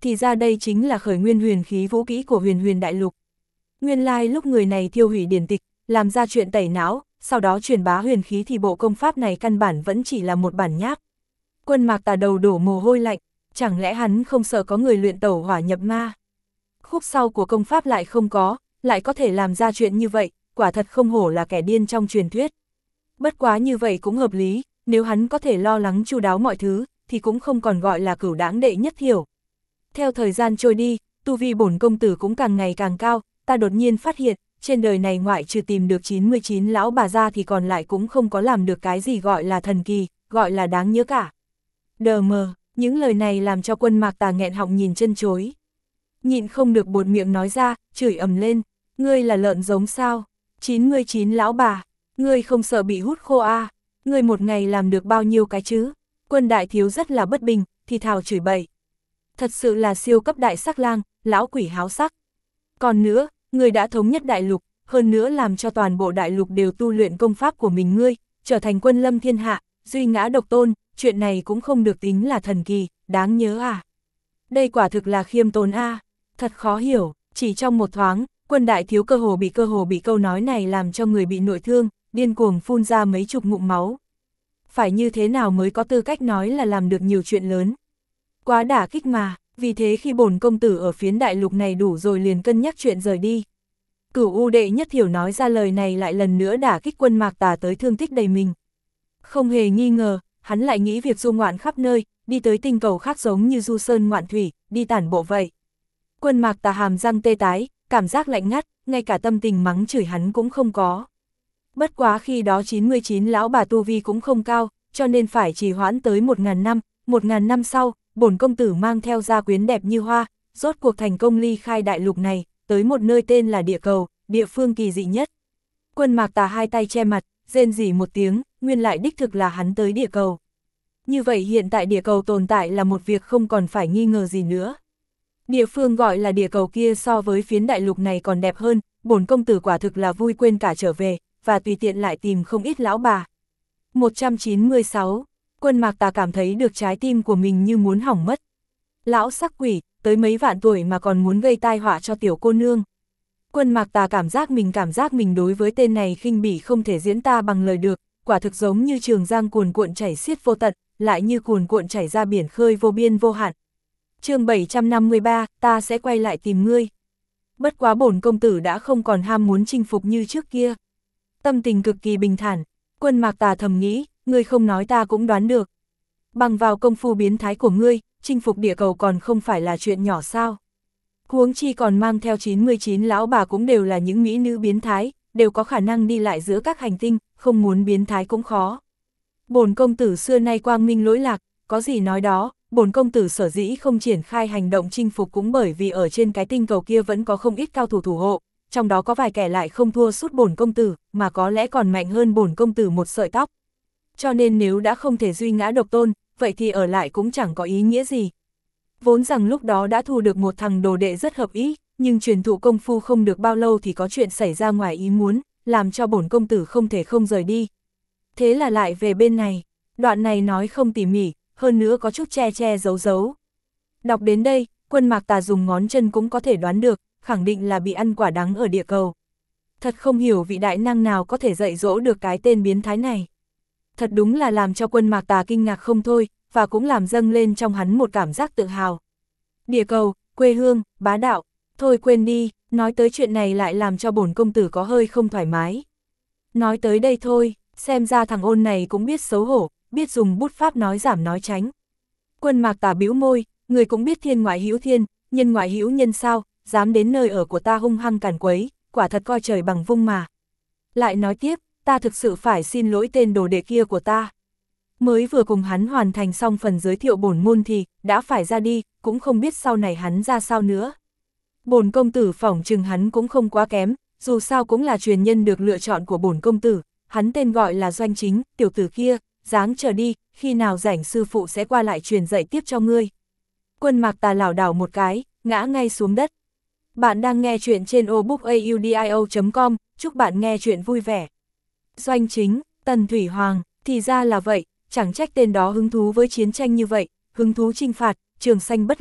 thì ra đây chính là khởi nguyên huyền khí vũ kỹ của huyền huyền đại lục. Nguyên lai lúc người này thiêu hủy điển tịch, làm ra chuyện tẩy não, sau đó truyền bá huyền khí thì bộ công pháp này căn bản vẫn chỉ là một bản nháp. Quân Mạc Tà đầu đổ mồ hôi lạnh, chẳng lẽ hắn không sợ có người luyện tẩu hỏa nhập ma? Khúc sau của công pháp lại không có, lại có thể làm ra chuyện như vậy, quả thật không hổ là kẻ điên trong truyền thuyết. Bất quá như vậy cũng hợp lý, nếu hắn có thể lo lắng chu đáo mọi thứ, thì cũng không còn gọi là cửu đãng đệ nhất thiểu. Theo thời gian trôi đi, tu vi bổn công tử cũng càng ngày càng cao, ta đột nhiên phát hiện, trên đời này ngoại trừ tìm được 99 lão bà ra thì còn lại cũng không có làm được cái gì gọi là thần kỳ, gọi là đáng nhớ cả. Đờ mờ, những lời này làm cho Quân Mạc Tà nghẹn họng nhìn chân chối. Nhịn không được buột miệng nói ra, chửi ầm lên, ngươi là lợn giống sao? 99 lão bà, ngươi không sợ bị hút khô à? Ngươi một ngày làm được bao nhiêu cái chứ? Quân đại thiếu rất là bất bình, thì thào chửi bậy. Thật sự là siêu cấp đại sắc lang, lão quỷ háo sắc. Còn nữa, ngươi đã thống nhất đại lục, hơn nữa làm cho toàn bộ đại lục đều tu luyện công pháp của mình ngươi, trở thành quân lâm thiên hạ, duy ngã độc tôn, chuyện này cũng không được tính là thần kỳ, đáng nhớ à. Đây quả thực là khiêm tốn à, thật khó hiểu, chỉ trong một thoáng, Quân đại thiếu cơ hồ bị câu nói này làm cho người bị nội thương, điên cuồng phun ra mấy chục ngụm máu. Phải như thế nào mới có tư cách nói là làm được nhiều chuyện lớn? Quá đả kích mà, vì thế khi bổn công tử ở phiến đại lục này đủ rồi liền cân nhắc chuyện rời đi. Cửu U đệ nhất thiểu nói ra lời này lại lần nữa đả kích Quân Mạc Tà tới thương tích đầy mình. Không hề nghi ngờ, hắn lại nghĩ việc du ngoạn khắp nơi, đi tới tinh cầu khác giống như du sơn ngoạn thủy, đi tản bộ vậy. Quân Mạc Tà hàm răng tê tái, cảm giác lạnh ngắt, ngay cả tâm tình mắng chửi hắn cũng không có. Bất quá khi đó 99 lão bà tu vi cũng không cao, cho nên phải trì hoãn tới 1000 năm, 1000 năm sau, bổn công tử mang theo gia quyến đẹp như hoa, rốt cuộc thành công ly khai đại lục này, tới một nơi tên là địa cầu, địa phương kỳ dị nhất. Quân Mạc Tà hai tay che mặt, rên rỉ một tiếng, nguyên lại đích thực là hắn tới địa cầu. Như vậy hiện tại địa cầu tồn tại là một việc không còn phải nghi ngờ gì nữa. Địa phương gọi là địa cầu kia so với phiến đại lục này còn đẹp hơn, bổn công tử quả thực là vui quên cả trở về, và tùy tiện lại tìm không ít lão bà. 196. Quân Mạc Tà cảm thấy được trái tim của mình như muốn hỏng mất. Lão sắc quỷ, tới mấy vạn tuổi mà còn muốn gây tai họa cho tiểu cô nương. Quân Mạc Tà cảm giác mình đối với tên này khinh bỉ không thể diễn tả bằng lời được, quả thực giống như trường giang cuồn cuộn chảy xiết vô tận, lại như cuồn cuộn chảy ra biển khơi vô biên vô hạn. Chương 753, ta sẽ quay lại tìm ngươi. Bất quá bổn công tử đã không còn ham muốn chinh phục như trước kia. Tâm tình cực kỳ bình thản, Quân Mạc Tà thầm nghĩ, ngươi không nói ta cũng đoán được. Bằng vào công phu biến thái của ngươi, chinh phục địa cầu còn không phải là chuyện nhỏ sao. Huống chi còn mang theo 99 lão bà cũng đều là những mỹ nữ biến thái, đều có khả năng đi lại giữa các hành tinh, không muốn biến thái cũng khó. Bổn công tử xưa nay quang minh lỗi lạc, có gì nói đó, bổn công tử sở dĩ không triển khai hành động chinh phục cũng bởi vì ở trên cái tinh cầu kia vẫn có không ít cao thủ thủ hộ, trong đó có vài kẻ lại không thua sút bổn công tử, mà có lẽ còn mạnh hơn bổn công tử một sợi tóc. Cho nên nếu đã không thể duy ngã độc tôn, vậy thì ở lại cũng chẳng có ý nghĩa gì. Vốn rằng lúc đó đã thu được một thằng đồ đệ rất hợp ý, nhưng truyền thụ công phu không được bao lâu thì có chuyện xảy ra ngoài ý muốn, làm cho bổn công tử không thể không rời đi. Thế là lại về bên này, đoạn này nói không tỉ mỉ, hơn nữa có chút che giấu. Đọc đến đây, Quân Mạc Tà dùng ngón chân cũng có thể đoán được, khẳng định là bị ăn quả đắng ở địa cầu. Thật không hiểu vị đại năng nào có thể dạy dỗ được cái tên biến thái này. Thật đúng là làm cho Quân Mạc Tà kinh ngạc không thôi, và cũng làm dâng lên trong hắn một cảm giác tự hào. Địa cầu, quê hương, bá đạo, thôi quên đi, nói tới chuyện này lại làm cho bổn công tử có hơi không thoải mái. Nói tới đây thôi, xem ra thằng ôn này cũng biết xấu hổ, biết dùng bút pháp nói giảm nói tránh. Quân Mạc Tà bĩu môi, người cũng biết thiên ngoại hữu thiên, nhân ngoại hữu nhân sao, dám đến nơi ở của ta hung hăng càn quấy, quả thật coi trời bằng vung mà. Lại nói tiếp, ta thực sự phải xin lỗi tên đồ đệ kia của ta. Mới vừa cùng hắn hoàn thành xong phần giới thiệu bổn môn thì đã phải ra đi, cũng không biết sau này hắn ra sao nữa. Bổn công tử phỏng chừng hắn cũng không quá kém, dù sao cũng là truyền nhân được lựa chọn của bổn công tử, hắn tên gọi là Doanh Chính, tiểu tử kia, dáng chờ đi, khi nào rảnh sư phụ sẽ qua lại truyền dạy tiếp cho ngươi. Quân Mạc Tà lảo đảo một cái, ngã ngay xuống đất. Bạn đang nghe chuyện trên obookaudio.com, chúc bạn nghe chuyện vui vẻ. Doanh Chính, Tần Thủy Hoàng, thì ra là vậy, chẳng trách tên đó hứng thú với chiến tranh như vậy, hứng thú chinh phạt, trường sanh bất lão,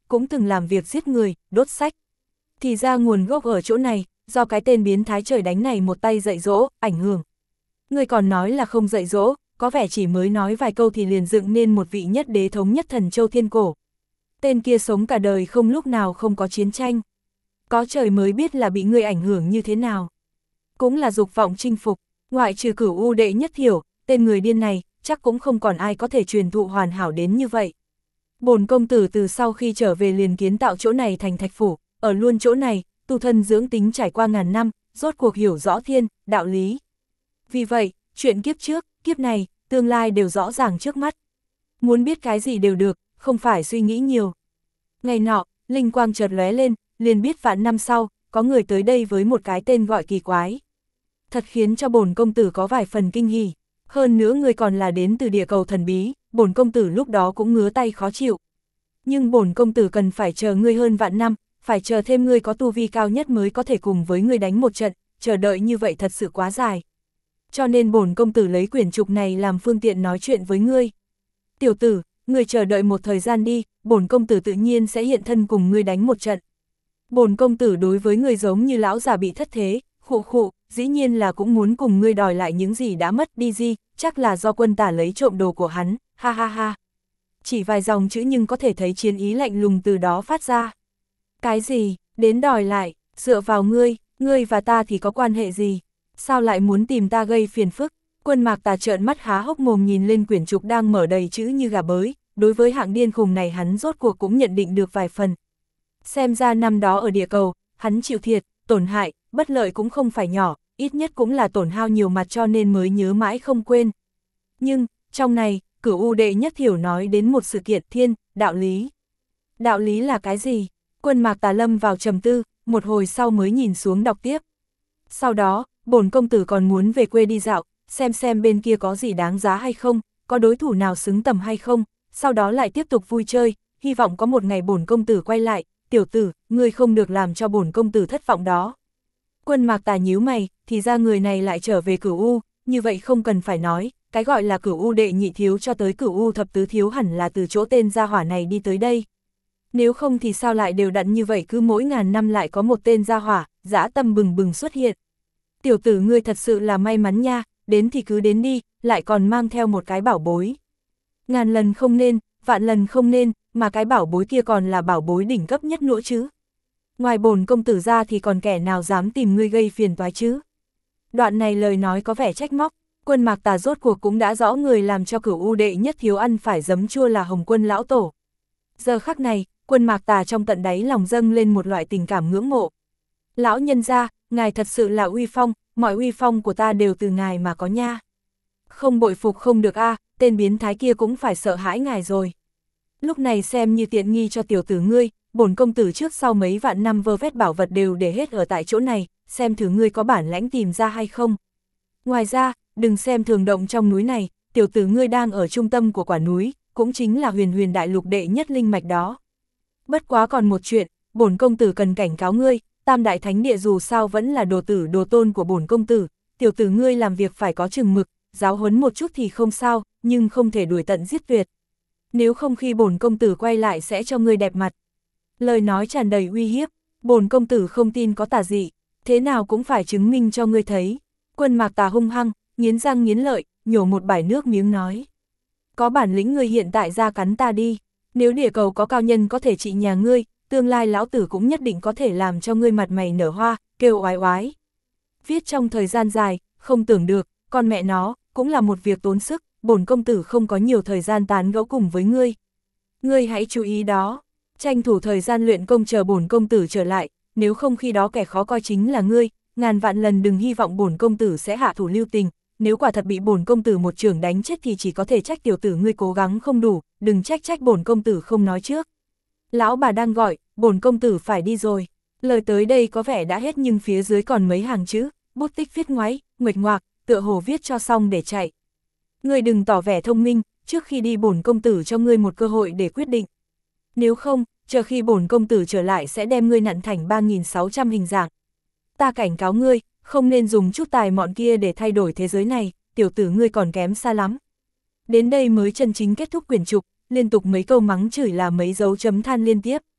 cũng từng làm việc giết người, đốt sách. Thì ra nguồn gốc ở chỗ này, do cái tên biến thái trời đánh này một tay dạy dỗ, ảnh hưởng. Ngươi còn nói là không dạy dỗ, có vẻ chỉ mới nói vài câu thì liền dựng nên một vị nhất đế thống nhất thần châu thiên cổ. Tên kia sống cả đời không lúc nào không có chiến tranh. Có trời mới biết là bị ngươi ảnh hưởng như thế nào. Cũng là dục vọng chinh phục, ngoại trừ Cửu U đệ nhất thiểu, tên người điên này, chắc cũng không còn ai có thể truyền thụ hoàn hảo đến như vậy. Bổn công tử từ sau khi trở về liền kiến tạo chỗ này thành thạch phủ, ở luôn chỗ này, tu thân dưỡng tính trải qua ngàn năm, rốt cuộc hiểu rõ thiên, đạo lý. Vì vậy, chuyện kiếp trước, kiếp này, tương lai đều rõ ràng trước mắt. Muốn biết cái gì đều được, không phải suy nghĩ nhiều. Ngày nọ, linh quang chợt lóe lên, liền biết vạn năm sau, có người tới đây với một cái tên gọi kỳ quái. Thật khiến cho bổn công tử có vài phần kinh hỉ. Hơn nữa người còn là đến từ địa cầu thần bí, bổn công tử lúc đó cũng ngứa tay khó chịu. Nhưng bổn công tử cần phải chờ ngươi hơn vạn năm, phải chờ thêm ngươi có tu vi cao nhất mới có thể cùng với ngươi đánh một trận, chờ đợi như vậy thật sự quá dài. Cho nên bổn công tử lấy quyển trục này làm phương tiện nói chuyện với ngươi. Tiểu tử, ngươi chờ đợi một thời gian đi, bổn công tử tự nhiên sẽ hiện thân cùng ngươi đánh một trận. Bổn công tử đối với ngươi giống như lão già bị thất thế, khụ khụ, dĩ nhiên là cũng muốn cùng ngươi đòi lại những gì đã mất đi gì, chắc là do quân tả lấy trộm đồ của hắn, ha ha ha. Chỉ vài dòng chữ nhưng có thể thấy chiến ý lạnh lùng từ đó phát ra. Cái gì, đến đòi lại, dựa vào ngươi và ta thì có quan hệ gì? Sao lại muốn tìm ta gây phiền phức? Quân Mạc Tà trợn mắt há hốc mồm nhìn lên quyển trục đang mở đầy chữ như gà bới, đối với hạng điên khùng này hắn rốt cuộc cũng nhận định được vài phần. Xem ra năm đó ở địa cầu, hắn chịu thiệt, tổn hại, bất lợi cũng không phải nhỏ, ít nhất cũng là tổn hao nhiều mặt cho nên mới nhớ mãi không quên. Nhưng, trong này, Cửu U đệ nhất thiểu nói đến một sự kiện thiên, đạo lý. Đạo lý là cái gì? Quân Mạc Tà lâm vào trầm tư, một hồi sau mới nhìn xuống đọc tiếp. Sau đó, bổn công tử còn muốn về quê đi dạo, xem bên kia có gì đáng giá hay không, có đối thủ nào xứng tầm hay không, sau đó lại tiếp tục vui chơi, hy vọng có một ngày bổn công tử quay lại, tiểu tử, ngươi không được làm cho bổn công tử thất vọng đó. Quân Mạc Tà nhíu mày, thì ra người này lại trở về Cửu U, như vậy không cần phải nói, cái gọi là Cửu U đệ nhị thiếu cho tới Cửu U thập tứ thiếu hẳn là từ chỗ tên gia hỏa này đi tới đây. Nếu không thì sao lại đều đặn như vậy, cứ mỗi ngàn năm lại có một tên gia hỏa, dã tâm bừng bừng xuất hiện. Tiểu tử ngươi thật sự là may mắn nha, đến thì cứ đến đi, lại còn mang theo một cái bảo bối. Ngàn lần không nên, vạn lần không nên, mà cái bảo bối kia còn là bảo bối đỉnh cấp nhất nữa chứ. Ngoài bổn công tử ra thì còn kẻ nào dám tìm ngươi gây phiền toái chứ. Đoạn này lời nói có vẻ trách móc, Quân Mạc Tà rốt cuộc cũng đã rõ người làm cho Cửu U đệ nhất thiếu ăn phải giấm chua là Hồng Quân lão tổ. Giờ khắc này, Quân Mạc Tà trong tận đáy lòng dâng lên một loại tình cảm ngưỡng mộ. Lão nhân gia, ngài thật sự là uy phong, mọi uy phong của ta đều từ ngài mà có nha. Không bội phục không được a, tên biến thái kia cũng phải sợ hãi ngài rồi. Lúc này xem như tiện nghi cho tiểu tử ngươi, bổn công tử trước sau mấy vạn năm vơ vét bảo vật đều để hết ở tại chỗ này, xem thử ngươi có bản lãnh tìm ra hay không. Ngoài ra, đừng xem thường động trong núi này, tiểu tử ngươi đang ở trung tâm của quả núi, cũng chính là huyền huyền đại lục đệ nhất linh mạch đó. Bất quá còn một chuyện, bổn công tử cần cảnh cáo ngươi, Tam Đại Thánh Địa dù sao vẫn là đồ tử đồ tôn của bổn công tử, tiểu tử ngươi làm việc phải có chừng mực, giáo huấn một chút thì không sao, nhưng không thể đuổi tận giết tuyệt. Nếu không khi bổn công tử quay lại sẽ cho ngươi đẹp mặt. Lời nói tràn đầy uy hiếp, bổn công tử không tin có tà dị, thế nào cũng phải chứng minh cho ngươi thấy. Quân Mạc Tà hung hăng, nghiến răng nghiến lợi, nhổ một bãi nước miếng nói. Có bản lĩnh ngươi hiện tại ra cắn ta đi, nếu địa cầu có cao nhân có thể trị nhà ngươi, tương lai lão tử cũng nhất định có thể làm cho ngươi mặt mày nở hoa, kêu oái oái. Viết trong thời gian dài, không tưởng được, con mẹ nó, cũng là một việc tốn sức, bổn công tử không có nhiều thời gian tán gẫu cùng với ngươi. Ngươi hãy chú ý đó, tranh thủ thời gian luyện công chờ bổn công tử trở lại, nếu không khi đó kẻ khó coi chính là ngươi, ngàn vạn lần đừng hy vọng bổn công tử sẽ hạ thủ lưu tình, nếu quả thật bị bổn công tử một chưởng đánh chết thì chỉ có thể trách tiểu tử ngươi cố gắng không đủ, đừng trách bổn công tử không nói trước. Lão bà đang gọi, bổn công tử phải đi rồi. Lời tới đây có vẻ đã hết nhưng phía dưới còn mấy hàng chữ, bút tích viết ngoáy, nguệch ngoạc, tựa hồ viết cho xong để chạy. Ngươi đừng tỏ vẻ thông minh, trước khi đi bổn công tử cho ngươi một cơ hội để quyết định. Nếu không, chờ khi bổn công tử trở lại sẽ đem ngươi nặn thành 3600 hình dạng. Ta cảnh cáo ngươi, không nên dùng chút tài mọn kia để thay đổi thế giới này, tiểu tử ngươi còn kém xa lắm. Đến đây mới chân chính kết thúc quyển trục, liên tục mấy câu mắng chửi là mấy dấu chấm than liên tiếp.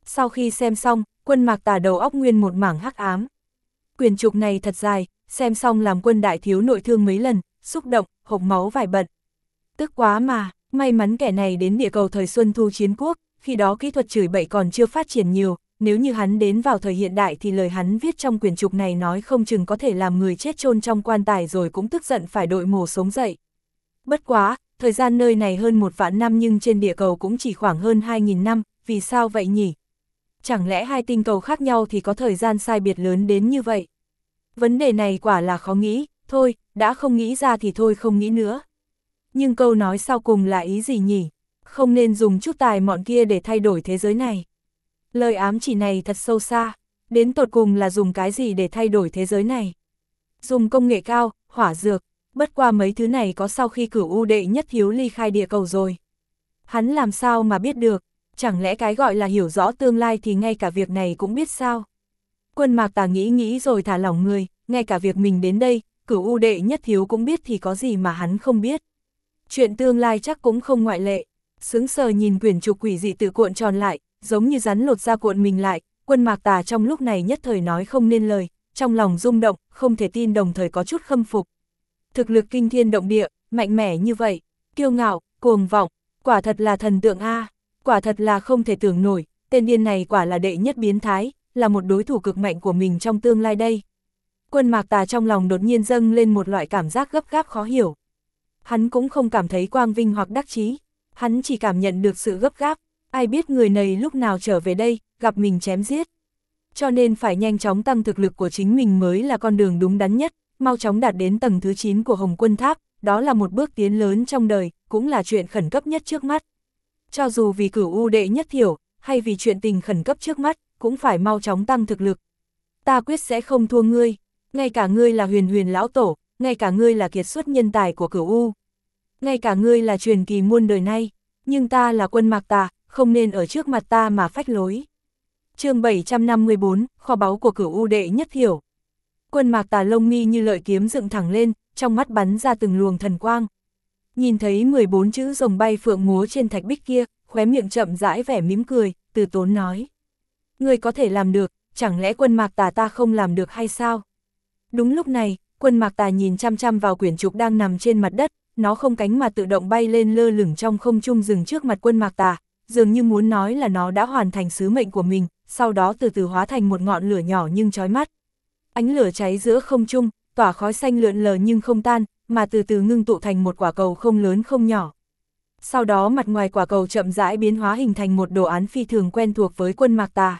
Sau khi xem xong, Quân Mạc Tà đầu óc nguyên một mảng hắc ám. Quyển trục này thật dài, xem xong làm Quân đại thiếu nội thương mấy lần, xúc động, hộc máu vài bận. Tức quá mà, may mắn kẻ này đến địa cầu thời Xuân Thu Chiến Quốc, khi đó kỹ thuật chửi bậy còn chưa phát triển nhiều, nếu như hắn đến vào thời hiện đại thì lời hắn viết trong quyển trục này nói không chừng có thể làm người chết chôn trong quan tài rồi cũng tức giận phải đội mồ sống dậy. Bất quá, thời gian nơi này hơn 1 vạn năm nhưng trên địa cầu cũng chỉ khoảng hơn 2.000 năm, vì sao vậy nhỉ? Chẳng lẽ hai tinh cầu khác nhau thì có thời gian sai biệt lớn đến như vậy? Vấn đề này quả là khó nghĩ, thôi, đã không nghĩ ra thì thôi không nghĩ nữa. Nhưng câu nói sau cùng là ý gì nhỉ? Không nên dùng chút tài mọn kia để thay đổi thế giới này. Lời ám chỉ này thật sâu xa, đến tột cùng là dùng cái gì để thay đổi thế giới này? Dùng công nghệ cao, hỏa dược, bất qua mấy thứ này có sau khi Cửu U đệ nhất thiếu ly khai địa cầu rồi. Hắn làm sao mà biết được, chẳng lẽ cái gọi là hiểu rõ tương lai thì ngay cả việc này cũng biết sao? Quân Mạc Tà nghĩ rồi thả lỏng người, ngay cả việc mình đến đây, Cửu U đệ nhất thiếu cũng biết thì có gì mà hắn không biết. Chuyện tương lai chắc cũng không ngoại lệ. Sững sờ nhìn quyển trục quỷ dị tự cuộn tròn lại, giống như rắn lột ra cuộn mình lại, Quân Mạc Tà trong lúc này nhất thời nói không nên lời, trong lòng rung động, không thể tin đồng thời có chút khâm phục. Thực lực kinh thiên động địa, mạnh mẽ như vậy, kiêu ngạo, cuồng vọng, quả thật là thần tượng a, quả thật là không thể tưởng nổi, tên điên này quả là đệ nhất biến thái, là một đối thủ cực mạnh của mình trong tương lai đây. Quân Mạc Tà trong lòng đột nhiên dâng lên một loại cảm giác gấp gáp khó hiểu. Hắn cũng không cảm thấy quang vinh hoặc đắc chí, hắn chỉ cảm nhận được sự gấp gáp, ai biết người này lúc nào trở về đây, gặp mình chém giết. Cho nên phải nhanh chóng tăng thực lực của chính mình mới là con đường đúng đắn nhất, mau chóng đạt đến tầng thứ 9 của Hồng Quân Tháp, đó là một bước tiến lớn trong đời, cũng là chuyện khẩn cấp nhất trước mắt. Cho dù vì Cửu U đệ nhất thiểu, hay vì chuyện tình khẩn cấp trước mắt, cũng phải mau chóng tăng thực lực. Ta quyết sẽ không thua ngươi, ngay cả ngươi là Huyền Huyền lão tổ, ngay cả ngươi là kiệt xuất nhân tài của Cửu U. Ngay cả ngươi là truyền kỳ muôn đời nay, nhưng ta là Quân Mạc Tà, không nên ở trước mặt ta mà phách lối. Chương 754, kho báu của Cửu U đệ nhất thiểu. Quân Mạc Tà lông mi như lợi kiếm dựng thẳng lên, trong mắt bắn ra từng luồng thần quang. Nhìn thấy 14 chữ rồng bay phượng múa trên thạch bích kia, khóe miệng chậm rãi vẻ mỉm cười, từ tốn nói. Ngươi có thể làm được, chẳng lẽ Quân Mạc Tà ta không làm được hay sao? Đúng lúc này, Quân Mạc Tà nhìn chăm chăm vào quyển trục đang nằm trên mặt đất, nó không cánh mà tự động bay lên lơ lửng trong không trung dừng trước mặt Quân Mạc Tà, dường như muốn nói là nó đã hoàn thành sứ mệnh của mình, sau đó từ từ hóa thành một ngọn lửa nhỏ nhưng chói mắt. Ánh lửa cháy giữa không trung, tỏa khói xanh lượn lờ nhưng không tan, mà từ từ ngưng tụ thành một quả cầu không lớn không nhỏ. Sau đó mặt ngoài quả cầu chậm rãi biến hóa hình thành một đồ án phi thường quen thuộc với Quân Mạc Tà.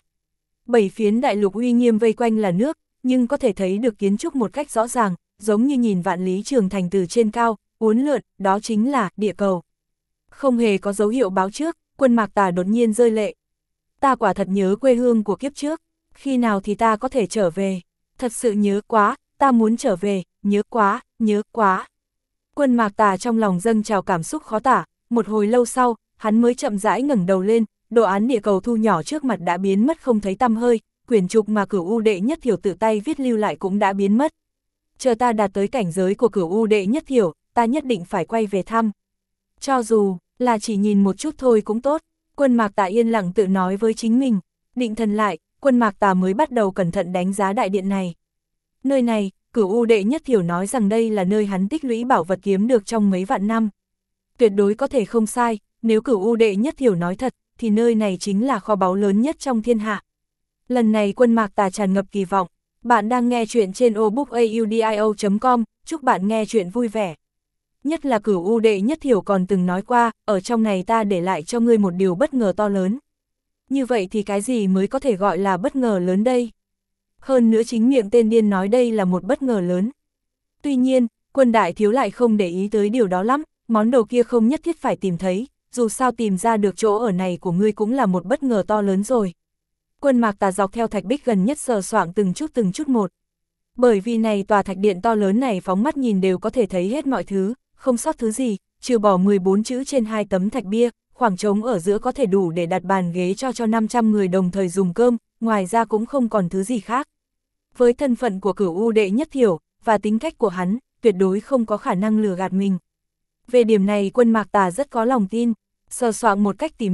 7 phiến đại lục uy nghiêm vây quanh là nước, nhưng có thể thấy được kiến trúc một cách rõ ràng, giống như nhìn vạn lý trường thành từ trên cao, uốn lượn, đó chính là địa cầu. Không hề có dấu hiệu báo trước, Quân Mạc Tà đột nhiên rơi lệ. Ta quả thật nhớ quê hương của kiếp trước, khi nào thì ta có thể trở về? Thật sự nhớ quá, ta muốn trở về, nhớ quá, nhớ quá. Quân Mạc Tà trong lòng dâng trào cảm xúc khó tả, một hồi lâu sau, hắn mới chậm rãi ngẩng đầu lên, đồ án địa cầu thu nhỏ trước mặt đã biến mất không thấy tăm hơi, quyển trục mà Cửu U đệ nhất thiểu tự tay viết lưu lại cũng đã biến mất. Chờ ta đạt tới cảnh giới của Cửu U đệ nhất thiểu, ta nhất định phải quay về thăm. Cho dù là chỉ nhìn một chút thôi cũng tốt, Quân Mạc Tà yên lặng tự nói với chính mình, định thần lại, Quân Mạc Tà mới bắt đầu cẩn thận đánh giá đại điện này. Nơi này, Cửu U đệ nhất thiểu nói rằng đây là nơi hắn tích lũy bảo vật kiếm được trong mấy vạn năm. Tuyệt đối có thể không sai, nếu Cửu U đệ nhất thiểu nói thật, thì nơi này chính là kho báu lớn nhất trong thiên hạ. Lần này Quân Mạc Tà tràn ngập kỳ vọng. Bạn đang nghe chuyện trên obookaudio.com, chúc bạn nghe chuyện vui vẻ. Nhất là Cửu U đệ nhất thiểu còn từng nói qua, ở trong này ta để lại cho ngươi một điều bất ngờ to lớn. Như vậy thì cái gì mới có thể gọi là bất ngờ lớn đây? Hơn nữa chính miệng tên điên nói đây là một bất ngờ lớn. Tuy nhiên, Quân đại thiếu lại không để ý tới điều đó lắm, món đồ kia không nhất thiết phải tìm thấy, dù sao tìm ra được chỗ ở này của ngươi cũng là một bất ngờ to lớn rồi. Quân Mạc Tà dọc theo thạch bích gần nhất sờ soạng từng chút một. Bởi vì này tòa thạch điện to lớn này phóng mắt nhìn đều có thể thấy hết mọi thứ, không sót thứ gì, trừ bỏ 14 chữ trên 2 tấm thạch bia, khoảng trống ở giữa có thể đủ để đặt bàn ghế cho 500 người đồng thời dùng cơm, ngoài ra cũng không còn thứ gì khác. Với thân phận của Cửu U đệ nhất thiểu, và tính cách của hắn, tuyệt đối không có khả năng lừa gạt mình. Về điểm này Quân Mạc Tà rất có lòng tin, sờ soạng một cách tỉ mỉ,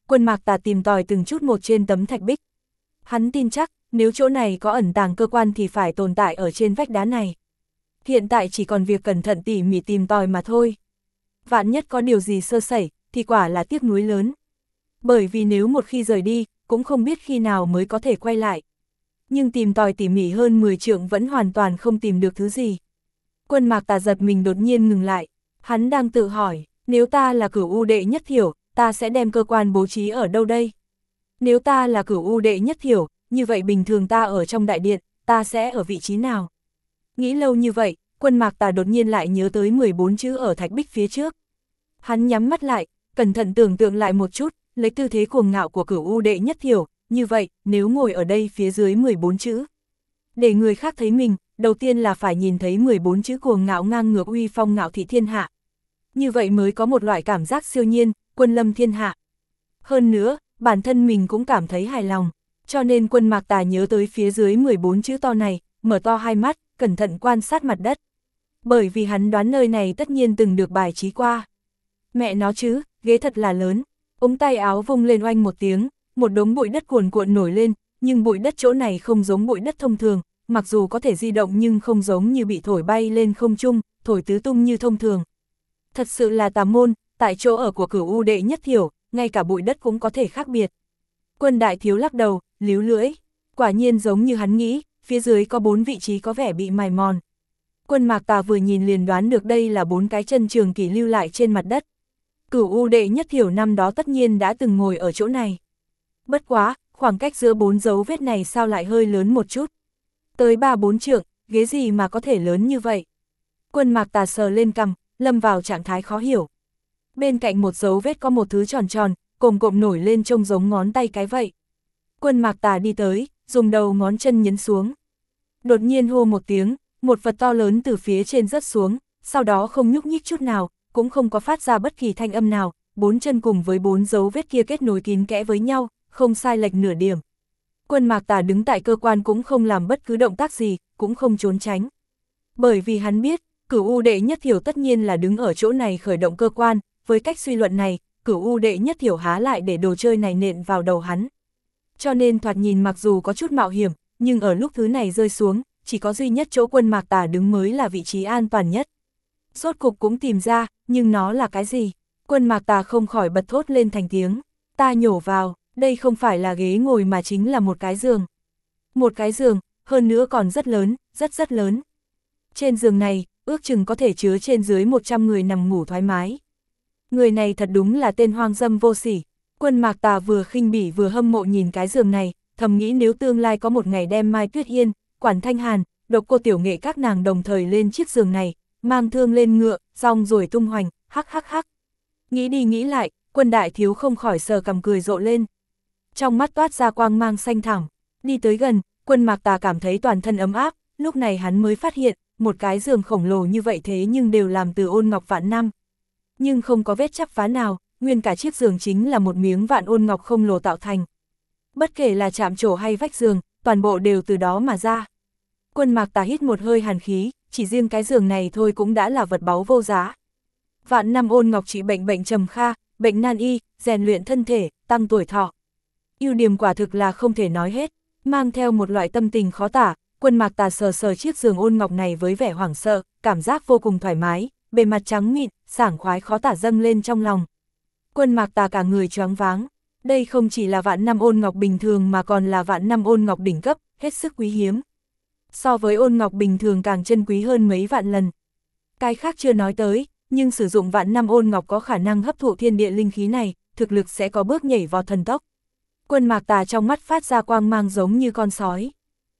Quân Mạc Tà tìm tòi từng chút một trên tấm thạch bích. Hắn tin chắc, nếu chỗ này có ẩn tàng cơ quan thì phải tồn tại ở trên vách đá này. Hiện tại chỉ còn việc cẩn thận tỉ mỉ tìm tòi mà thôi. Vạn nhất có điều gì sơ sẩy, thì quả là tiếc nuối lớn. Bởi vì nếu một khi rời đi, cũng không biết khi nào mới có thể quay lại. Nhưng tìm tòi tỉ mỉ hơn 10 trượng vẫn hoàn toàn không tìm được thứ gì. Quân Mạc Tà giật mình đột nhiên ngừng lại. Hắn đang tự hỏi, nếu ta là Cửu U đệ nhất thiểu, ta sẽ đem cơ quan bố trí ở đâu đây? Nếu ta là Cửu U đệ nhất thiểu, như vậy bình thường ta ở trong đại điện, ta sẽ ở vị trí nào? Nghĩ lâu như vậy, Quân Mạc Tà đột nhiên lại nhớ tới 14 chữ ở thạch bích phía trước. Hắn nhắm mắt lại, cẩn thận tưởng tượng lại một chút, lấy tư thế cuồng ngạo của Cửu U đệ nhất thiểu, như vậy, nếu ngồi ở đây phía dưới 14 chữ. Để người khác thấy mình, đầu tiên là phải nhìn thấy 14 chữ cuồng ngạo ngang ngược uy phong ngạo thị thiên hạ. Như vậy mới có một loại cảm giác siêu nhiên, quân lâm thiên hạ. Hơn nữa, bản thân mình cũng cảm thấy hài lòng, cho nên Quân Mạc Tà nhớ tới phía dưới 14 chữ to này, mở to hai mắt, cẩn thận quan sát mặt đất. Bởi vì hắn đoán nơi này tất nhiên từng được bài trí qua. Mẹ nó chứ, ghế thật là lớn. Ống tay áo vung lên oanh một tiếng, một đống bụi đất cuồn cuộn nổi lên, nhưng bụi đất chỗ này không giống bụi đất thông thường, mặc dù có thể di động nhưng không giống như bị thổi bay lên không trung, thổi tứ tung như thông thường. Thật sự là tà môn, tại chỗ ở của Cửu U đệ nhất thiểu, ngay cả bụi đất cũng có thể khác biệt. Quân đại thiếu lắc đầu, líu lưỡi, quả nhiên giống như hắn nghĩ, phía dưới có 4 vị trí có vẻ bị mài mòn. Quân Mạc Tà vừa nhìn liền đoán được đây là 4 cái chân trường kỷ lưu lại trên mặt đất. Cửu U đệ nhất thiểu năm đó tất nhiên đã từng ngồi ở chỗ này. Bất quá, khoảng cách giữa 4 dấu vết này sao lại hơi lớn một chút. Tới 3-4 trượng, ghế gì mà có thể lớn như vậy. Quân Mạc Tà sờ lên cằm, lâm vào trạng thái khó hiểu. Bên cạnh một dấu vết có một thứ tròn tròn, cồm cộm nổi lên trông giống ngón tay cái vậy. Quân Mạc Tà đi tới, dùng đầu ngón chân nhấn xuống. Đột nhiên hô một tiếng, một vật to lớn từ phía trên rớt xuống, sau đó không nhúc nhích chút nào, cũng không có phát ra bất kỳ thanh âm nào, 4 chân cùng với 4 dấu vết kia kết nối kín kẽ với nhau, không sai lệch nửa điểm. Quân Mạc Tà đứng tại cơ quan cũng không làm bất cứ động tác gì, cũng không trốn tránh. Bởi vì hắn biết, Cửu U đệ nhất thiểu tất nhiên là đứng ở chỗ này khởi động cơ quan, với cách suy luận này, Cửu U đệ nhất thiểu há lại để đồ chơi này nện vào đầu hắn. Cho nên thoạt nhìn mặc dù có chút mạo hiểm, nhưng ở lúc thứ này rơi xuống, chỉ có duy nhất chỗ Quân Mạc Tà đứng mới là vị trí an toàn nhất. Rốt cục cũng tìm ra, nhưng nó là cái gì? Quân Mạc Tà không khỏi bật thốt lên thành tiếng. Ta nhổ vào, đây không phải là ghế ngồi mà chính là một cái giường. Một cái giường, hơn nữa còn rất lớn, rất lớn. Trên giường này, ước chừng có thể chứa trên dưới 100 người nằm ngủ thoải mái. Người này thật đúng là tên hoang dâm vô sỉ. Quân Mạc Tà vừa khinh bỉ vừa hâm mộ nhìn cái giường này, thầm nghĩ nếu tương lai có một ngày đem Mai Tuyết Yên, Quản Thanh Hàn, Độc Cô Tiểu Nghệ các nàng đồng thời lên chiếc giường này, mang thương lên ngựa, rong ruổi tung hoành, hắc. Nghĩ đi nghĩ lại, Quân đại thiếu không khỏi sờ cằm cười rộ lên. Trong mắt toát ra quang mang xanh thẳm, đi tới gần, Quân Mạc Tà cảm thấy toàn thân ấm áp, lúc này hắn mới phát hiện, một cái giường khổng lồ như vậy thế nhưng đều làm từ ôn ngọc vạn năm. Nhưng không có vết chắp phá nào, nguyên cả chiếc giường chính là một miếng vạn ôn ngọc không lồ tạo thành. Bất kể là chạm trổ hay vách giường, toàn bộ đều từ đó mà ra. Quân Mạc Tà hít một hơi hàn khí, chỉ riêng cái giường này thôi cũng đã là vật báu vô giá. Vạn năm ôn ngọc trị bệnh trầm kha, bệnh nan y, rèn luyện thân thể, tăng tuổi thọ. Ưu điểm quả thực là không thể nói hết, mang theo một loại tâm tình khó tả, Quân Mạc Tà sờ chiếc giường ôn ngọc này với vẻ hoảng sợ, cảm giác vô cùng thoải mái, bề mặt trắng mịn, sảng khoái khó tả dâng lên trong lòng. Quân Mạc Tà cả người choáng váng, đây không chỉ là vạn năm ôn ngọc bình thường mà còn là vạn năm ôn ngọc đỉnh cấp, hết sức quý hiếm. So với ôn ngọc bình thường càng chân quý hơn mấy vạn lần. Cái khác chưa nói tới, nhưng sử dụng vạn năm ôn ngọc có khả năng hấp thụ thiên địa linh khí này, thực lực sẽ có bước nhảy vọt thần tốc. Quân Mạc Tà trong mắt phát ra quang mang giống như con sói.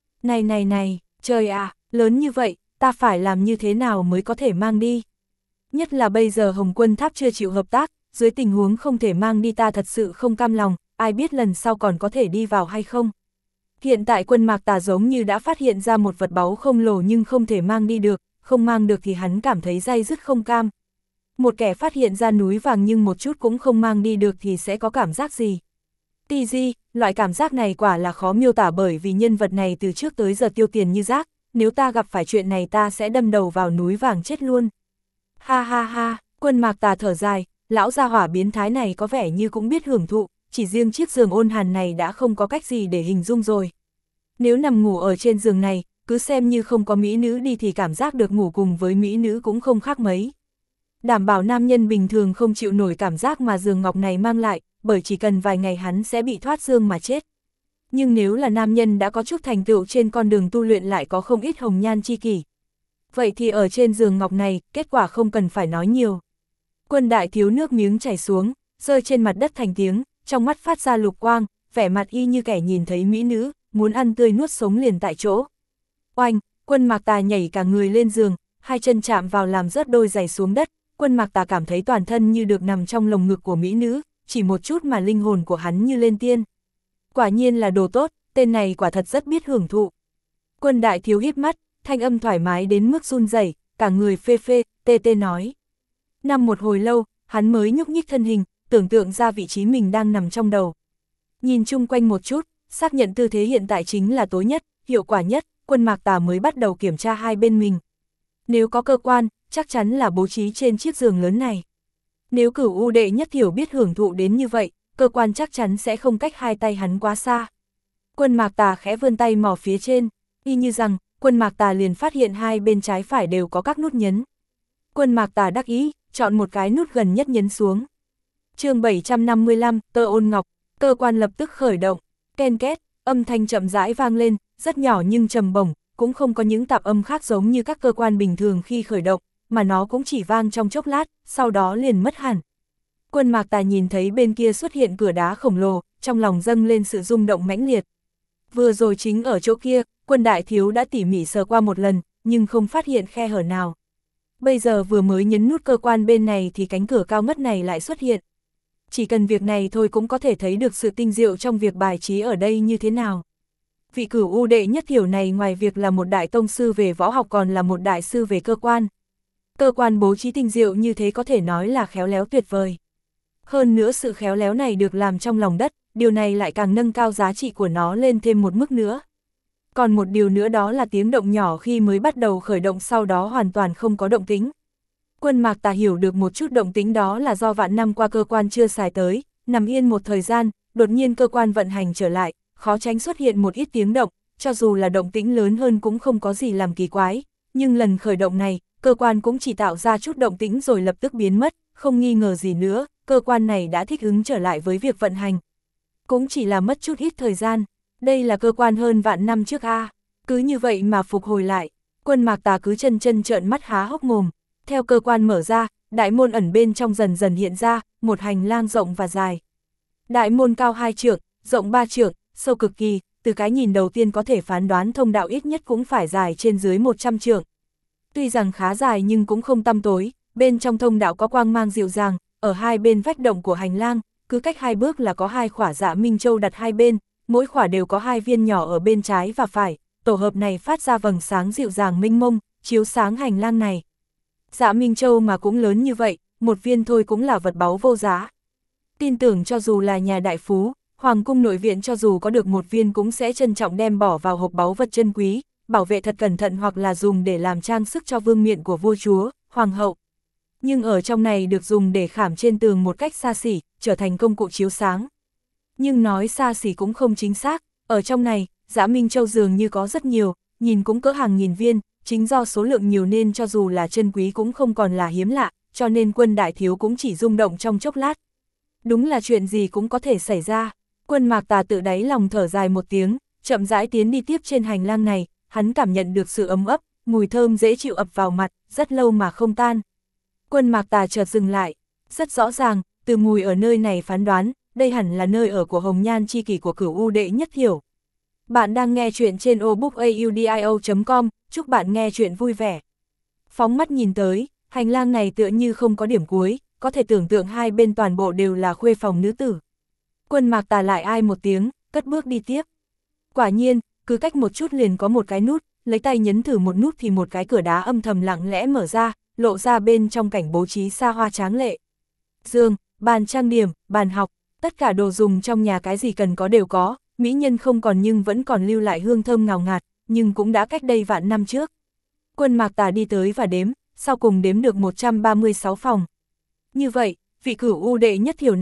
Này, trời ạ, lớn như vậy, ta phải làm như thế nào mới có thể mang đi? Nhất là bây giờ Hồng Quân Tháp chưa chịu hợp tác, dưới tình huống không thể mang đi ta thật sự không cam lòng, ai biết lần sau còn có thể đi vào hay không? Hiện tại Quân Mạc Tà giống như đã phát hiện ra một vật báu không lồ nhưng không thể mang đi được, không mang được thì hắn cảm thấy day dứt không cam. Một kẻ phát hiện ra núi vàng nhưng một chút cũng không mang đi được thì sẽ có cảm giác gì? TG, loại cảm giác này quả là khó miêu tả bởi vì nhân vật này từ trước tới giờ tiêu tiền như rác, nếu ta gặp phải chuyện này ta sẽ đâm đầu vào núi vàng chết luôn. Ha, Quân Mạc Tà thở dài, lão gia hỏa biến thái này có vẻ như cũng biết hưởng thụ, chỉ riêng chiếc giường ôn hàn này đã không có cách gì để hình dung rồi. Nếu nằm ngủ ở trên giường này, cứ xem như không có mỹ nữ đi thì cảm giác được ngủ cùng với mỹ nữ cũng không khác mấy. Đảm bảo nam nhân bình thường không chịu nổi cảm giác mà giường ngọc này mang lại, bởi chỉ cần vài ngày hắn sẽ bị thoát xương mà chết. Nhưng nếu là nam nhân đã có chút thành tựu trên con đường tu luyện lại có không ít hồng nhan chi kỷ. Vậy thì ở trên giường ngọc này, kết quả không cần phải nói nhiều. Quân đại thiếu nước miếng chảy xuống, rơi trên mặt đất thành tiếng, trong mắt phát ra lục quang, vẻ mặt y như kẻ nhìn thấy mỹ nữ, muốn ăn tươi nuốt sống liền tại chỗ. Oanh, Quân Mạc Tà nhảy cả người lên giường, hai chân chạm vào làm rớt đôi giày xuống đất, Quân Mạc Tà cảm thấy toàn thân như được nằm trong lồng ngực của mỹ nữ, chỉ một chút mà linh hồn của hắn như lên tiên. Quả nhiên là đồ tốt, tên này quả thật rất biết hưởng thụ. Quân đại thiếu híp mắt, thanh âm thoải mái đến mức run rẩy, cả người phê phê, tê tê nói. Nằm một hồi lâu, hắn mới nhúc nhích thân hình, tưởng tượng ra vị trí mình đang nằm trong đầu. Nhìn chung quanh một chút, xác nhận tư thế hiện tại chính là tối nhất, hiệu quả nhất, Quân Mạc Tà mới bắt đầu kiểm tra hai bên mình. Nếu có cơ quan, chắc chắn là bố trí trên chiếc giường lớn này. Nếu Cửu U đệ nhất thiểu biết hưởng thụ đến như vậy, cơ quan chắc chắn sẽ không cách hai tay hắn quá xa. Quân Mạc Tà khẽ vươn tay mò phía trên, y như rằng, Quân Mạc Tà liền phát hiện hai bên trái phải đều có các nút nhấn. Quân Mạc Tà đắc ý, chọn một cái nút gần nhất nhấn xuống. Chương 755, Tơ Ôn Ngọc, cơ quan lập tức khởi động, ken két, âm thanh chậm rãi vang lên, rất nhỏ nhưng trầm bổng, cũng không có những tạp âm khác giống như các cơ quan bình thường khi khởi động, mà nó cũng chỉ vang trong chốc lát, sau đó liền mất hẳn. Quân Mạc Tà nhìn thấy bên kia xuất hiện cửa đá khổng lồ, trong lòng dâng lên sự rung động mãnh liệt. Vừa rồi chính ở chỗ kia, Quân đại thiếu đã tỉ mỉ sờ qua một lần, nhưng không phát hiện khe hở nào. Bây giờ vừa mới nhấn nút cơ quan bên này thì cánh cửa cao ngất này lại xuất hiện. Chỉ cần việc này thôi cũng có thể thấy được sự tinh diệu trong việc bài trí ở đây như thế nào. Vị Cửu U đệ nhất thiểu này ngoài việc là một đại tông sư về võ học còn là một đại sư về cơ quan. Cơ quan bố trí tinh diệu như thế có thể nói là khéo léo tuyệt vời. Hơn nữa sự khéo léo này được làm trong lòng đất, điều này lại càng nâng cao giá trị của nó lên thêm một mức nữa. Còn một điều nữa đó là tiếng động nhỏ khi mới bắt đầu khởi động sau đó hoàn toàn không có động tĩnh. Quân Mạc Tà hiểu được một chút động tĩnh đó là do vạn năm qua cơ quan chưa xài tới, nằm yên một thời gian, đột nhiên cơ quan vận hành trở lại, khó tránh xuất hiện một ít tiếng động, cho dù là động tĩnh lớn hơn cũng không có gì làm kỳ quái, nhưng lần khởi động này, cơ quan cũng chỉ tạo ra chút động tĩnh rồi lập tức biến mất, không nghi ngờ gì nữa, cơ quan này đã thích ứng trở lại với việc vận hành. Cũng chỉ là mất chút ít thời gian, đây là cơ quan hơn vạn năm trước a, cứ như vậy mà phục hồi lại, Quân Mạc Tà cứ chân trợn mắt há hốc mồm, theo cơ quan mở ra, đại môn ẩn bên trong dần dần hiện ra, một hành lang rộng và dài. Đại môn cao 2 trượng, rộng 3 trượng, sâu cực kỳ, từ cái nhìn đầu tiên có thể phán đoán thông đạo ít nhất cũng phải dài trên dưới 100 trượng. Tuy rằng khá dài nhưng cũng không tăm tối, bên trong thông đạo có quang mang dịu dàng, ở hai bên vách động của hành lang, cứ cách 2 bước là có 2 khỏa Dạ Minh Châu đặt hai bên, mỗi khỏa đều có 2 viên nhỏ ở bên trái và phải, tổ hợp này phát ra vầng sáng dịu dàng mênh mông, chiếu sáng hành lang này. Dạ Minh Châu mà cũng lớn như vậy, một viên thôi cũng là vật báu vô giá. Tin tưởng cho dù là nhà đại phú, Hoàng cung nội viện cho dù có được một viên cũng sẽ trân trọng đem bỏ vào hộp báu vật chân quý, bảo vệ thật cẩn thận hoặc là dùng để làm trang sức cho vương miện của vua chúa, hoàng hậu. Nhưng ở trong này được dùng để khảm trên tường một cách xa xỉ, trở thành công cụ chiếu sáng. Nhưng nói xa xỉ cũng không chính xác, ở trong này, Dạ Minh Châu dường như có rất nhiều, nhìn cũng cỡ hàng nghìn viên, chính do số lượng nhiều nên cho dù là chân quý cũng không còn là hiếm lạ, cho nên Quân đại thiếu cũng chỉ rung động trong chốc lát. Đúng là chuyện gì cũng có thể xảy ra. Quân Mạc Tà tự đáy lòng thở dài một tiếng, chậm rãi tiến đi tiếp trên hành lang này, hắn cảm nhận được sự ấm ấp, mùi thơm dễ chịu ập vào mặt, rất lâu mà không tan. Quân Mạc Tà chợt dừng lại, rất rõ ràng, từ mùi ở nơi này phán đoán, đây hẳn là nơi ở của hồng nhan chi kỷ của Cửu U đệ nhất thiểu. Bạn đang nghe chuyện trên obookaudio.com, chúc bạn nghe chuyện vui vẻ. Phóng mắt nhìn tới, hành lang này tựa như không có điểm cuối, có thể tưởng tượng hai bên toàn bộ đều là khuê phòng nữ tử. Quân Mạc Tà lại ai một tiếng, cất bước đi tiếp. Quả nhiên, cứ cách một chút liền có một cái nút, lấy tay nhấn thử một nút thì một cái cửa đá âm thầm lặng lẽ mở ra, lộ ra bên trong cảnh bố trí xa hoa tráng lệ. Giường, bàn trang điểm, bàn học, tất cả đồ dùng trong nhà cái gì cần có đều có, mỹ nhân không còn nhưng vẫn còn lưu lại hương thơm ngào ngạt, nhưng cũng đã cách đây vạn năm trước. Quân Mạc Tà đi tới và đếm, sau cùng đếm được 136 phòng. Như vậy, vị Cửu U đệ nhất thiểu này,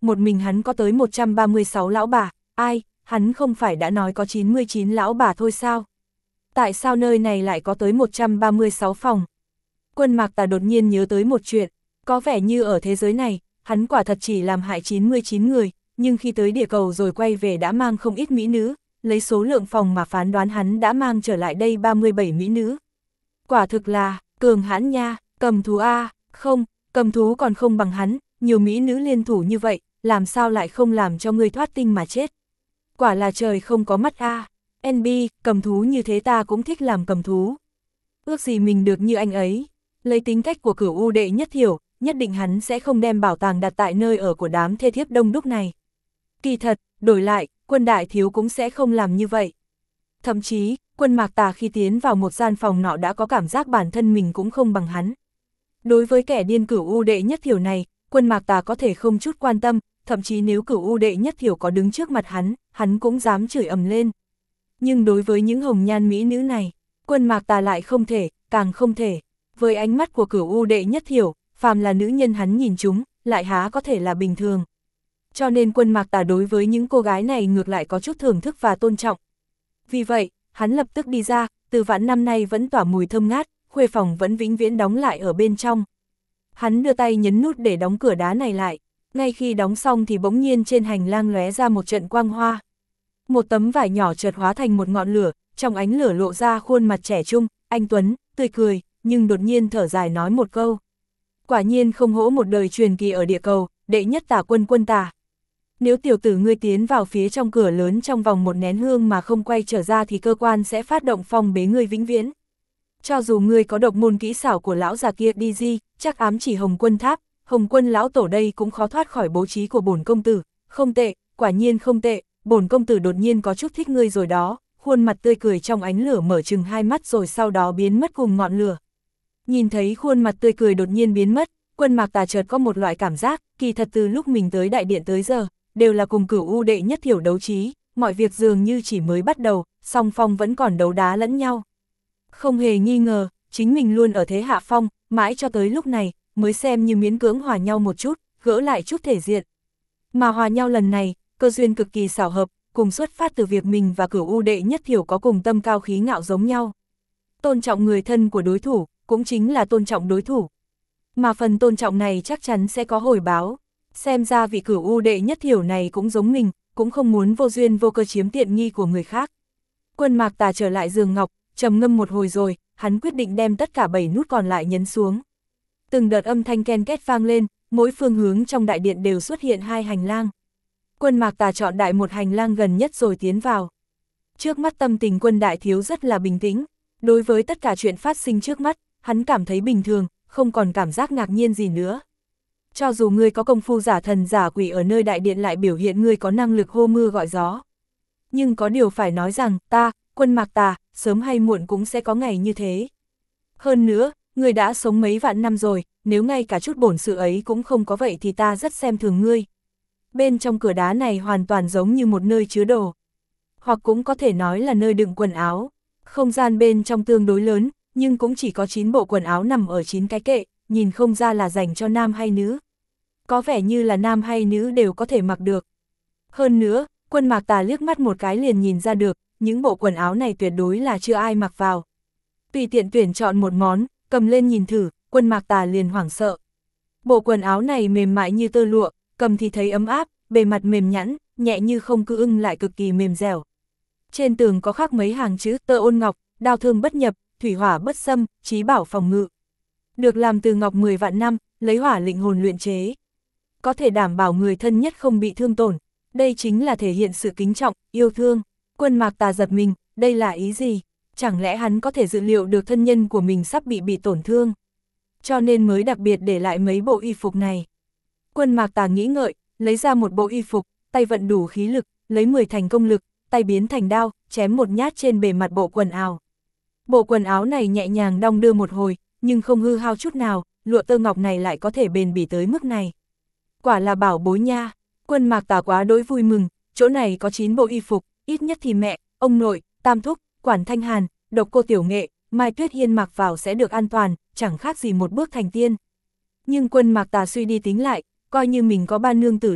một mình hắn có tới 136 lão bà, ai, hắn không phải đã nói có 99 lão bà thôi sao? Tại sao nơi này lại có tới 136 phòng? Quân Mạc Tà đột nhiên nhớ tới một chuyện, có vẻ như ở thế giới này, hắn quả thật chỉ làm hại 99 người, nhưng khi tới địa cầu rồi quay về đã mang không ít mỹ nữ, lấy số lượng phòng mà phán đoán hắn đã mang trở lại đây 37 mỹ nữ. Quả thực là, cường hãn nha, cầm thú A, không, cầm thú còn không bằng hắn, nhiều mỹ nữ liên thủ như vậy, làm sao lại không làm cho người thoát tinh mà chết. Quả là trời không có mắt A, NB, cầm thú như thế ta cũng thích làm cầm thú. Ước gì mình được như anh ấy, lấy tính cách của Cửu U đệ nhất thiểu, nhất định hắn sẽ không đem bảo tàng đặt tại nơi ở của đám thê thiếp đông đúc này. Kỳ thật, đổi lại, Quân đại thiếu cũng sẽ không làm như vậy. Thậm chí, Quân Mạc Tà khi tiến vào một gian phòng nọ đã có cảm giác bản thân mình cũng không bằng hắn. Đối với kẻ điên Cửu U đệ nhất thiểu này, Quân Mạc Tà có thể không chút quan tâm, thậm chí nếu Cửu U đệ nhất thiểu có đứng trước mặt hắn cũng dám chửi ầm lên. Nhưng đối với những hồng nhan mỹ nữ này, Quân Mạc Tà lại không thể, càng không thể. Với ánh mắt của Cửu U đệ nhất thiểu, phàm là nữ nhân hắn nhìn chúng, lại há có thể là bình thường. Cho nên Quân Mạc Tà đối với những cô gái này ngược lại có chút thưởng thức và tôn trọng. Vì vậy, hắn lập tức đi ra, Từ Vãn năm nay vẫn tỏa mùi thơm ngát, khuê phòng vẫn vĩnh viễn đóng lại ở bên trong. Hắn đưa tay nhấn nút để đóng cửa đá này lại, ngay khi đóng xong thì bỗng nhiên trên hành lang lóe ra một trận quang hoa. Một tấm vải nhỏ chợt hóa thành một ngọn lửa, trong ánh lửa lộ ra khuôn mặt trẻ trung, anh tuấn, tươi cười, nhưng đột nhiên thở dài nói một câu. Quả nhiên không hổ một đời truyền kỳ ở địa cầu, đệ nhất tả Quân Tả. Nếu tiểu tử ngươi tiến vào phía trong cửa lớn trong vòng một nén hương mà không quay trở ra thì cơ quan sẽ phát động phong bế ngươi vĩnh viễn. Cho dù ngươi có độc môn kỹ xảo của lão già kia đi di, chắc ám chỉ Hồng Quân Tháp, Hồng Quân lão tổ đây cũng khó thoát khỏi bố trí của bổn công tử. Không tệ, quả nhiên không tệ, bổn công tử đột nhiên có chút thích ngươi rồi đó. Khuôn mặt tươi cười trong ánh lửa mở chừng hai mắt rồi sau đó biến mất cùng ngọn lửa. Nhìn thấy khuôn mặt tươi cười đột nhiên biến mất, Quân Mạc Tà chợt có một loại cảm giác, kỳ thật từ lúc mình tới đại điện tới giờ, đều là cùng Cửu U đệ nhất thiểu đấu trí, mọi việc dường như chỉ mới bắt đầu, song phong vẫn còn đấu đá lẫn nhau. Không hề nghi ngờ, chính mình luôn ở thế hạ phong, mãi cho tới lúc này, mới xem như miễn cưỡng hòa nhau một chút, gỡ lại chút thể diện. Mà hòa nhau lần này, cơ duyên cực kỳ xảo hợp, cùng xuất phát từ việc mình và Cửu U đệ nhất thiểu có cùng tâm cao khí ngạo giống nhau. Tôn trọng người thân của đối thủ, cũng chính là tôn trọng đối thủ. Mà phần tôn trọng này chắc chắn sẽ có hồi báo. Xem ra vị Cửu U đệ nhất thiểu này cũng giống mình, cũng không muốn vô duyên vô cơ chiếm tiện nghi của người khác. Quân Mạc Tà trở lại giường ngọc, trầm ngâm một hồi rồi, hắn quyết định đem tất cả 7 nút còn lại nhấn xuống. Từng đợt âm thanh ken két vang lên, mỗi phương hướng trong đại điện đều xuất hiện 2 hành lang. Quân Mạc Tà chọn đại một hành lang gần nhất rồi tiến vào. Trước mắt tâm tình Quân đại thiếu rất là bình tĩnh, đối với tất cả chuyện phát sinh trước mắt, hắn cảm thấy bình thường, không còn cảm giác ngạc nhiên gì nữa. Cho dù ngươi có công phu giả thần giả quỷ ở nơi đại điện lại biểu hiện ngươi có năng lực hô mưa gọi gió. Nhưng có điều phải nói rằng, ta, Quân Mạc Tà, sớm hay muộn cũng sẽ có ngày như thế. Hơn nữa, ngươi đã sống mấy vạn năm rồi, nếu ngay cả chút bổn sự ấy cũng không có vậy thì ta rất xem thường ngươi. Bên trong cửa đá này hoàn toàn giống như một nơi chứa đồ. Hoặc cũng có thể nói là nơi đựng quần áo. Không gian bên trong tương đối lớn, nhưng cũng chỉ có 9 bộ quần áo nằm ở 9 cái kệ, nhìn không ra là dành cho nam hay nữ. Có vẻ như là nam hay nữ đều có thể mặc được. Hơn nữa, Quân Mạc Tà liếc mắt một cái liền nhìn ra được, những bộ quần áo này tuyệt đối là chưa ai mặc vào. Tùy tiện tuyển chọn một món, cầm lên nhìn thử, Quân Mạc Tà liền hoảng sợ. Bộ quần áo này mềm mại như tơ lụa, cầm thì thấy ấm áp, bề mặt mềm nhẵn, nhẹ như không cự ưng lại cực kỳ mềm dẻo. Trên tường có khắc mấy hàng chữ tơ ôn ngọc, đao thương bất nhập, thủy hỏa bất xâm, chí bảo phòng ngự. Được làm từ ngọc 10 vạn năm, lấy hỏa lĩnh hồn luyện chế. Có thể đảm bảo người thân nhất không bị thương tổn. Đây chính là thể hiện sự kính trọng, yêu thương. Quân Mạc Tà giật mình, đây là ý gì? Chẳng lẽ hắn có thể dự liệu được thân nhân của mình sắp bị tổn thương? Cho nên mới đặc biệt để lại mấy bộ y phục này. Quân Mạc Tà nghĩ ngợi, lấy ra một bộ y phục, tay vận đủ khí lực, lấy 10 thành công lực, tay biến thành đao, chém một nhát trên bề mặt bộ quần áo. Bộ quần áo này nhẹ nhàng đong đưa một hồi, nhưng không hư hao chút nào, lụa tơ ngọc này lại có thể bền bỉ tới mức này. Quả là bảo bối nha. Quân Mạc Tà quá đỗi vui mừng, chỗ này có 9 bộ y phục, ít nhất thì mẹ, ông nội, Tam Thúc, Quản Thanh Hàn, Độc Cô Tiểu Nghệ, Mai Tuyết Hiên mặc vào sẽ được an toàn, chẳng khác gì một bước thành tiên. Nhưng Quân Mạc Tà suy đi tính lại, coi như mình có 3 nương tử đi,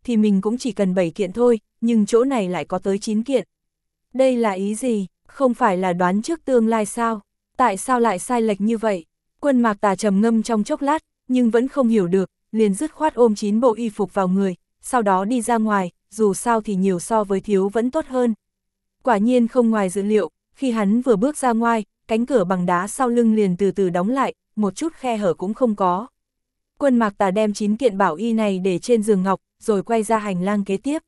thì mình cũng chỉ cần 7 kiện thôi, nhưng chỗ này lại có tới 9 kiện. Đây là ý gì? Không phải là đoán trước tương lai sao? Tại sao lại sai lệch như vậy? Quân Mạc Tà trầm ngâm trong chốc lát, nhưng vẫn không hiểu được, liền dứt khoát ôm 9 bộ y phục vào người, sau đó đi ra ngoài, dù sao thì nhiều so với thiếu vẫn tốt hơn. Quả nhiên không ngoài dự liệu, khi hắn vừa bước ra ngoài, cánh cửa bằng đá sau lưng liền từ từ đóng lại, một chút khe hở cũng không có. Quân Mạc Tà đem 9 kiện bảo y này để trên giường ngọc, rồi quay ra hành lang kế tiếp.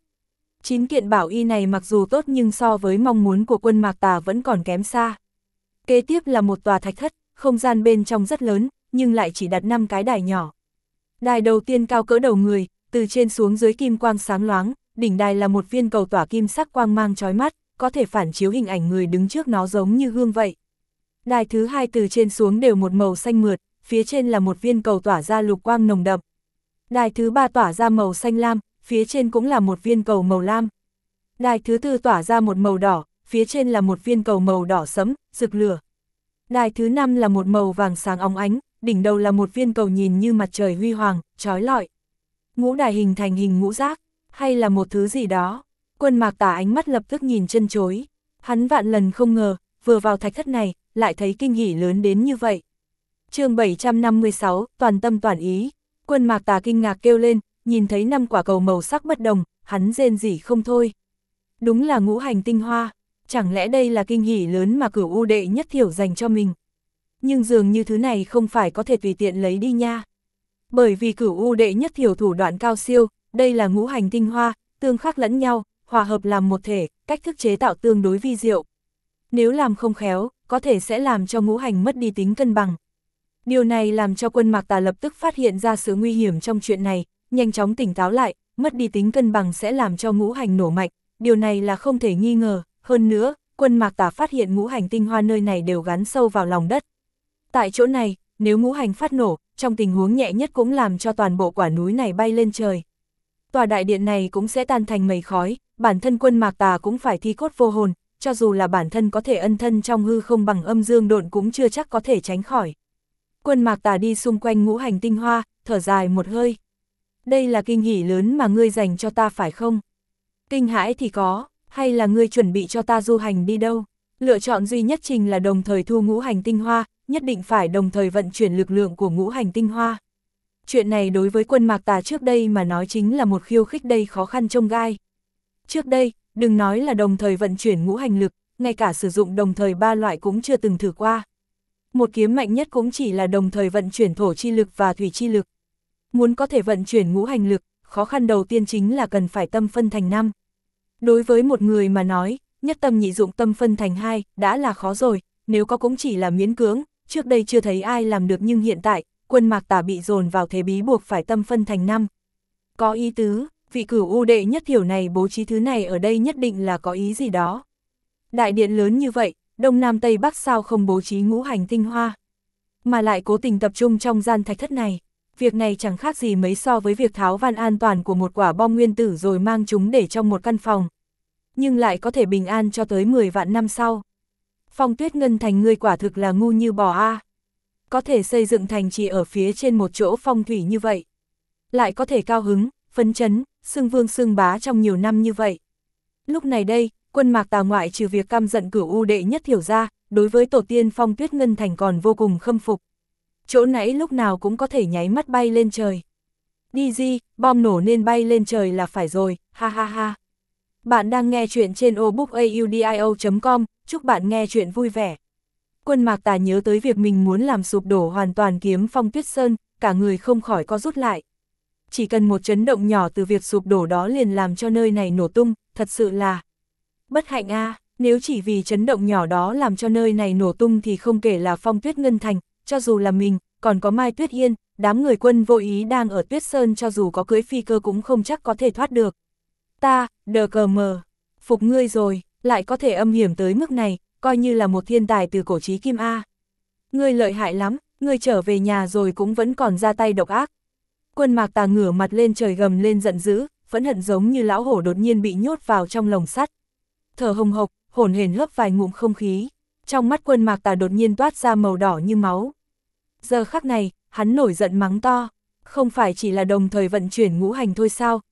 9 kiện bảo y này mặc dù tốt nhưng so với mong muốn của Quân Mạc Tà vẫn còn kém xa. Kế tiếp là một tòa thạch thất, không gian bên trong rất lớn, nhưng lại chỉ đặt 5 cái đài nhỏ. Đài đầu tiên cao cỡ đầu người, từ trên xuống dưới kim quang sáng loáng, đỉnh đài là một viên cầu tỏa kim sắc quang mang chói mắt, có thể phản chiếu hình ảnh người đứng trước nó giống như gương vậy. Đài thứ hai từ trên xuống đều một màu xanh mượt, phía trên là một viên cầu tỏa ra lục quang nồng đậm. Đài thứ ba tỏa ra màu xanh lam, phía trên cũng là một viên cầu màu lam. Đài thứ tư tỏa ra một màu đỏ, phía trên là một viên cầu màu đỏ sẫm, rực lửa. Đài thứ năm là một màu vàng sáng óng ánh, đỉnh đầu là một viên cầu nhìn như mặt trời huy hoàng, chói lọi. Ngũ đài hình thành hình ngũ giác, hay là một thứ gì đó. Quân Mạc Tà ánh mắt lập tức nhìn chân chối. Hắn vạn lần không ngờ, vừa vào thạch thất này, lại thấy kinh hỉ lớn đến như vậy. Chương 756, toàn tâm toàn ý. Quân Mạc Tà kinh ngạc kêu lên, nhìn thấy 5 quả cầu màu sắc bất đồng, hắn rên rỉ không thôi. Đúng là ngũ hành tinh hoa, chẳng lẽ đây là kinh hỉ lớn mà Cửu U đệ nhất thiểu dành cho mình. Nhưng dường như thứ này không phải có thể tùy tiện lấy đi nha. Bởi vì Cửu U đệ nhất thiểu thủ đoạn cao siêu, đây là ngũ hành tinh hoa, tương khắc lẫn nhau, hòa hợp làm một thể, cách thức chế tạo tương đối vi diệu. Nếu làm không khéo, có thể sẽ làm cho ngũ hành mất đi tính cân bằng. Điều này làm cho Quân Mạc Tà lập tức phát hiện ra sự nguy hiểm trong chuyện này, nhanh chóng tỉnh táo lại, mất đi tính cân bằng sẽ làm cho ngũ hành nổ mạnh, điều này là không thể nghi ngờ. Hơn nữa, Quân Mạc Tà phát hiện ngũ hành tinh hoa nơi này đều gắn sâu vào lòng đất. Tại chỗ này, nếu ngũ hành phát nổ, trong tình huống nhẹ nhất cũng làm cho toàn bộ quả núi này bay lên trời. Tòa đại điện này cũng sẽ tan thành mây khói, bản thân Quân Mạc Tà cũng phải thi cốt vô hồn, cho dù là bản thân có thể ân thân trong hư không bằng âm dương độn cũng chưa chắc có thể tránh khỏi. Quân Mạc Tà đi xung quanh ngũ hành tinh hoa, thở dài một hơi. Đây là kinh hỉ lớn mà ngươi dành cho ta phải không? Kinh hãi thì có, hay là ngươi chuẩn bị cho ta du hành đi đâu? Lựa chọn duy nhất trình là đồng thời thu ngũ hành tinh hoa, nhất định phải đồng thời vận chuyển lực lượng của ngũ hành tinh hoa. Chuyện này đối với Quân Mạc Tà trước đây mà nói chính là một khiêu khích đầy khó khăn chông gai. Trước đây, đừng nói là đồng thời vận chuyển ngũ hành lực, ngay cả sử dụng đồng thời 3 loại cũng chưa từng thử qua. Một kiếm mạnh nhất cũng chỉ là đồng thời vận chuyển thổ chi lực và thủy chi lực. Muốn có thể vận chuyển ngũ hành lực, khó khăn đầu tiên chính là cần phải tâm phân thành 5. Đối với một người mà nói, nhất tâm nhị dụng tâm phân thành 2 đã là khó rồi, nếu có cũng chỉ là miễn cưỡng, trước đây chưa thấy ai làm được nhưng hiện tại, Quân Mạc Tà bị dồn vào thế bí buộc phải tâm phân thành 5. Có ý tứ, vị Cửu U đệ nhất thiểu này bố trí thứ này ở đây nhất định là có ý gì đó. Đại điện lớn như vậy, Đông Nam Tây Bắc sao không bố trí ngũ hành tinh hoa, mà lại cố tình tập trung trong gian thạch thất này. Việc này chẳng khác gì mấy so với việc tháo van an toàn của một quả bom nguyên tử rồi mang chúng để trong một căn phòng. Nhưng lại có thể bình an cho tới 10 vạn năm sau. Phong Tuyết Ngân Thành ngươi quả thực là ngu như bò a. Có thể xây dựng thành trì ở phía trên một chỗ phong thủy như vậy. Lại có thể cao hứng, phấn chấn, xưng vương xưng bá trong nhiều năm như vậy. Lúc này đây, Quân Mạc Tà ngoại trừ việc căm giận Cửu U đệ nhất thiểu ra, đối với tổ tiên Phong Tuyết Ngân Thành còn vô cùng khâm phục. Chỗ nãy lúc nào cũng có thể nháy mắt bay lên trời. Đi di, bom nổ nên bay lên trời là phải rồi, ha ha ha. Bạn đang nghe chuyện trên obookaudio.com, chúc bạn nghe chuyện vui vẻ. Quân Mạc Tà nhớ tới việc mình muốn làm sụp đổ hoàn toàn kiếm Phong Tuyết Sơn, cả người không khỏi co rút lại. Chỉ cần một chấn động nhỏ từ việc sụp đổ đó liền làm cho nơi này nổ tung, thật sự là bất hạnh a. Nếu chỉ vì chấn động nhỏ đó làm cho nơi này nổ tung thì không kể là Phong Tuyết Ngân Thành, cho dù là mình, còn có Mai Tuyết Yên, đám người Quân Vô Ý đang ở Tuyết Sơn cho dù có cưỡi phi cơ cũng không chắc có thể thoát được. Ta, đờ cờ mờ, phục ngươi rồi, lại có thể âm hiểm tới mức này, coi như là một thiên tài từ cổ chí kim a. Ngươi lợi hại lắm, ngươi trở về nhà rồi cũng vẫn còn ra tay độc ác. Quân Mạc Tà ngửa mặt lên trời gầm lên giận dữ, phẫn hận giống như lão hổ đột nhiên bị nhốt vào trong lồng sắt. Thở hồng hộc, hổn hển hớp vài ngụm không khí, trong mắt Quân Mạc Tà đột nhiên toát ra màu đỏ như máu. Giờ khắc này, hắn nổi giận mắng to, không phải chỉ là đồng thời vận chuyển ngũ hành thôi sao,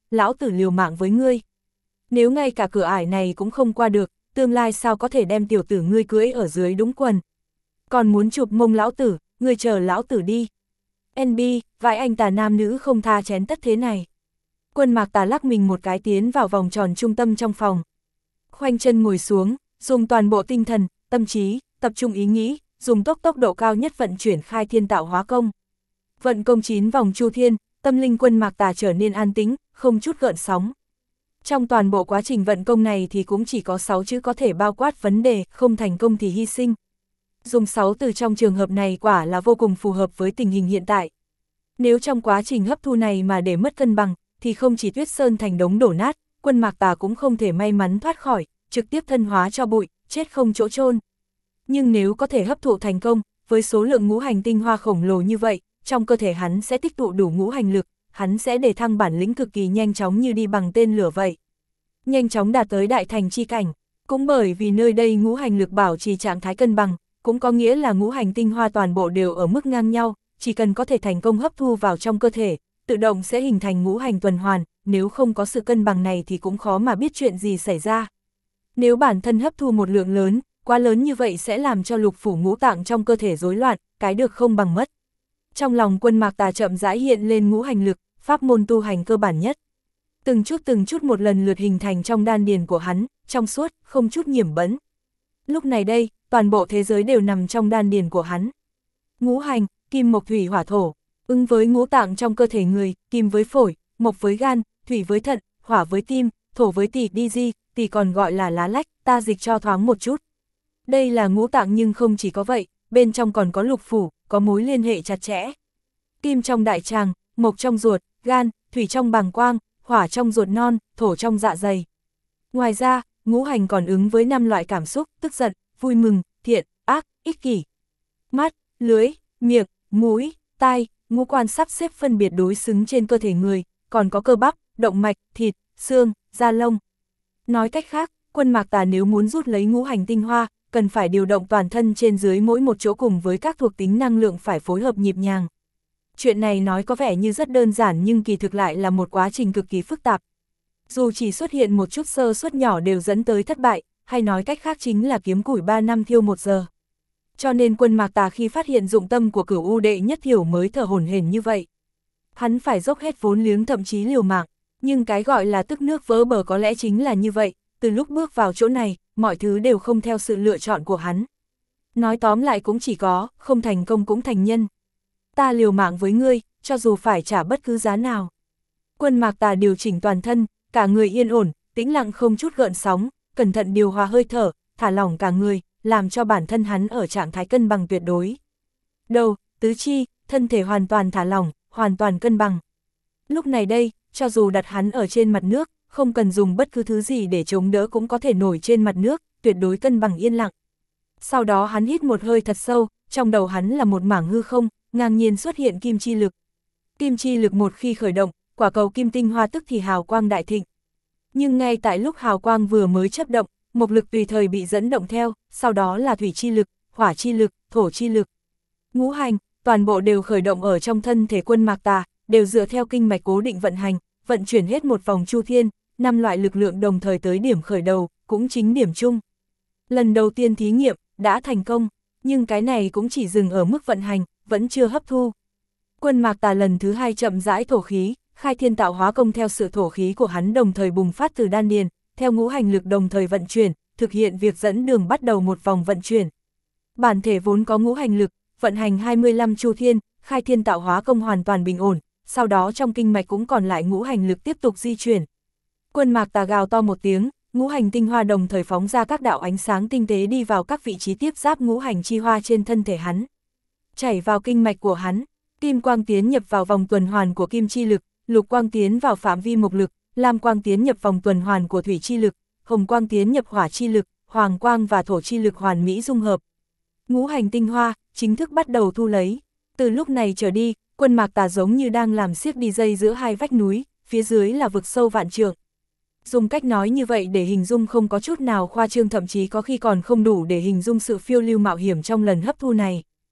lão tử liều mạng với ngươi. Nếu ngay cả cửa ải này cũng không qua được, tương lai sao có thể đem tiểu tử ngươi cưỡi ở dưới đúng quần. Còn muốn chụp mông lão tử, ngươi chờ lão tử đi. NB, vãi anh tà nam nữ không tha chén tất thế này. Quân Mạc Tà lắc mình một cái tiến vào vòng tròn trung tâm trong phòng. Khoanh chân ngồi xuống, dùng toàn bộ tinh thần, tâm trí, tập trung ý nghĩ, dùng tốc độ cao nhất vận chuyển khai thiên tạo hóa công. Vận công 9 vòng chu thiên, tâm linh Quân Mạc Tà trở nên an tĩnh, không chút gợn sóng. Trong toàn bộ quá trình vận công này thì cũng chỉ có 6 chữ có thể bao quát vấn đề, không thành công thì hy sinh. Dùng 6 từ trong trường hợp này quả là vô cùng phù hợp với tình hình hiện tại. Nếu trong quá trình hấp thu này mà để mất cân bằng, thì không chỉ Tuyết Sơn thành đống đổ nát, Quân Mạc Tà cũng không thể may mắn thoát khỏi, trực tiếp thân hóa cho bụi, chết không chỗ chôn. Nhưng nếu có thể hấp thụ thành công, với số lượng ngũ hành tinh hoa khổng lồ như vậy, trong cơ thể hắn sẽ tích tụ đủ ngũ hành lực, hắn sẽ đề thăng bản lĩnh cực kỳ nhanh chóng như đi bằng tên lửa vậy. Nhanh chóng đạt tới đại thành chi cảnh, cũng bởi vì nơi đây ngũ hành lực bảo trì trạng thái cân bằng, cũng có nghĩa là ngũ hành tinh hoa toàn bộ đều ở mức ngang nhau, chỉ cần có thể thành công hấp thu vào trong cơ thể, tự động sẽ hình thành ngũ hành tuần hoàn, nếu không có sự cân bằng này thì cũng khó mà biết chuyện gì xảy ra. Nếu bản thân hấp thu một lượng lớn, quá lớn như vậy sẽ làm cho lục phủ ngũ tạng trong cơ thể rối loạn, cái được không bằng mất. Trong lòng Quân Mạc Tà chậm rãi hiện lên ngũ hành lực, pháp môn tu hành cơ bản nhất. Từng chút một lần lượt hình thành trong đan điền của hắn, trong suốt, không chút nhiễm bẩn. Lúc này đây, toàn bộ thế giới đều nằm trong đan điền của hắn. Ngũ hành, kim mộc thủy hỏa thổ, ứng với ngũ tạng trong cơ thể người, kim với phổi, mộc với gan, thủy với thận, hỏa với tim, thổ với tỳ tỳ còn gọi là lá lách, ta dịch cho thoáng một chút. Đây là ngũ tạng nhưng không chỉ có vậy, bên trong còn có lục phủ, có mối liên hệ chặt chẽ. Kim trong đại tràng, mộc trong ruột, gan, thủy trong bàng quang, hỏa trong ruột non, thổ trong dạ dày. Ngoài ra, ngũ hành còn ứng với 5 loại cảm xúc, tức giận, vui mừng, thiện, ác, ích kỷ. Mắt, lưỡi, miệng, mũi, tai, ngũ quan sắp xếp phân biệt đối xứng trên cơ thể người, còn có cơ bắp, động mạch, thịt, xương, da lông. Nói cách khác, Quân Mạc Tà nếu muốn rút lấy ngũ hành tinh hoa, cần phải điều động toàn thân trên dưới mỗi một chỗ cùng với các thuộc tính năng lượng phải phối hợp nhịp nhàng. Chuyện này nói có vẻ như rất đơn giản nhưng kỳ thực lại là một quá trình cực kỳ phức tạp. Dù chỉ xuất hiện một chút sơ suất nhỏ đều dẫn tới thất bại, hay nói cách khác chính là kiếm củi 3 năm thiêu 1 giờ. Cho nên Quân Mạc Tà khi phát hiện dụng tâm của Cửu U đệ nhất thiểu mới thở hổn hển như vậy. Hắn phải dốc hết vốn liếng thậm chí liều mạng, nhưng cái gọi là tức nước vỡ bờ có lẽ chính là như vậy, từ lúc bước vào chỗ này, mọi thứ đều không theo sự lựa chọn của hắn. Nói tóm lại cũng chỉ có, không thành công cũng thành nhân. Ta liều mạng với ngươi, cho dù phải trả bất cứ giá nào. Quân Mạc Tà điều chỉnh toàn thân, cả người yên ổn, tĩnh lặng không chút gợn sóng, cẩn thận điều hòa hơi thở, thả lỏng cả người, làm cho bản thân hắn ở trạng thái cân bằng tuyệt đối. Đầu, tứ chi, thân thể hoàn toàn thả lỏng, hoàn toàn cân bằng. Lúc này đây, cho dù đặt hắn ở trên mặt nước, không cần dùng bất cứ thứ gì để chống đỡ cũng có thể nổi trên mặt nước, tuyệt đối cân bằng yên lặng. Sau đó hắn hít một hơi thật sâu, trong đầu hắn là một mảng hư không, ngang nhiên xuất hiện kim chi lực. Kim chi lực một khi khởi động, quả cầu kim tinh hoa tức thì hào quang đại thịnh. Nhưng ngay tại lúc hào quang vừa mới chớp động, mộc lực tùy thời bị dẫn động theo, sau đó là thủy chi lực, hỏa chi lực, thổ chi lực. Ngũ hành, toàn bộ đều khởi động ở trong thân thể Quân Mạc Tà, đều dựa theo kinh mạch cố định vận hành, vận chuyển hết một vòng chu thiên, 5 loại lực lượng đồng thời tới điểm khởi đầu, cũng chính điểm chung. Lần đầu tiên thí nghiệm, đã thành công, nhưng cái này cũng chỉ dừng ở mức vận hành, vẫn chưa hấp thu. Quân Mạc Tà lần thứ 2 chậm rãi thổ khí, khai thiên tạo hóa công theo sự thổ khí của hắn đồng thời bùng phát từ đan điền, theo ngũ hành lực đồng thời vận chuyển, thực hiện việc dẫn đường bắt đầu một vòng vận chuyển. Bản thể vốn có ngũ hành lực, vận hành 25 chu thiên, khai thiên tạo hóa công hoàn toàn bình ổn, sau đó trong kinh mạch cũng còn lại ngũ hành lực tiếp tục di chuyển. Quân Mạc Tà gào to một tiếng, ngũ hành tinh hoa đồng thời phóng ra các đạo ánh sáng tinh tế đi vào các vị trí tiếp giáp ngũ hành chi hoa trên thân thể hắn. Chảy vào kinh mạch của hắn, kim quang tiến nhập vào vòng tuần hoàn của kim chi lực, lục quang tiến vào phạm vi mộc lực, lam quang tiến nhập vòng tuần hoàn của thủy chi lực, hồng quang tiến nhập hỏa chi lực, hoàng quang và thổ chi lực hoàn mỹ dung hợp. Ngũ hành tinh hoa chính thức bắt đầu thu lấy. Từ lúc này trở đi, Quân Mạc Tà giống như đang làm xiếc đi dây giữa hai vách núi, phía dưới là vực sâu vạn trượng. Dùng cách nói như vậy để hình dung không có chút nào khoa trương, thậm chí có khi còn không đủ để hình dung sự phiêu lưu mạo hiểm trong lần hấp thu này.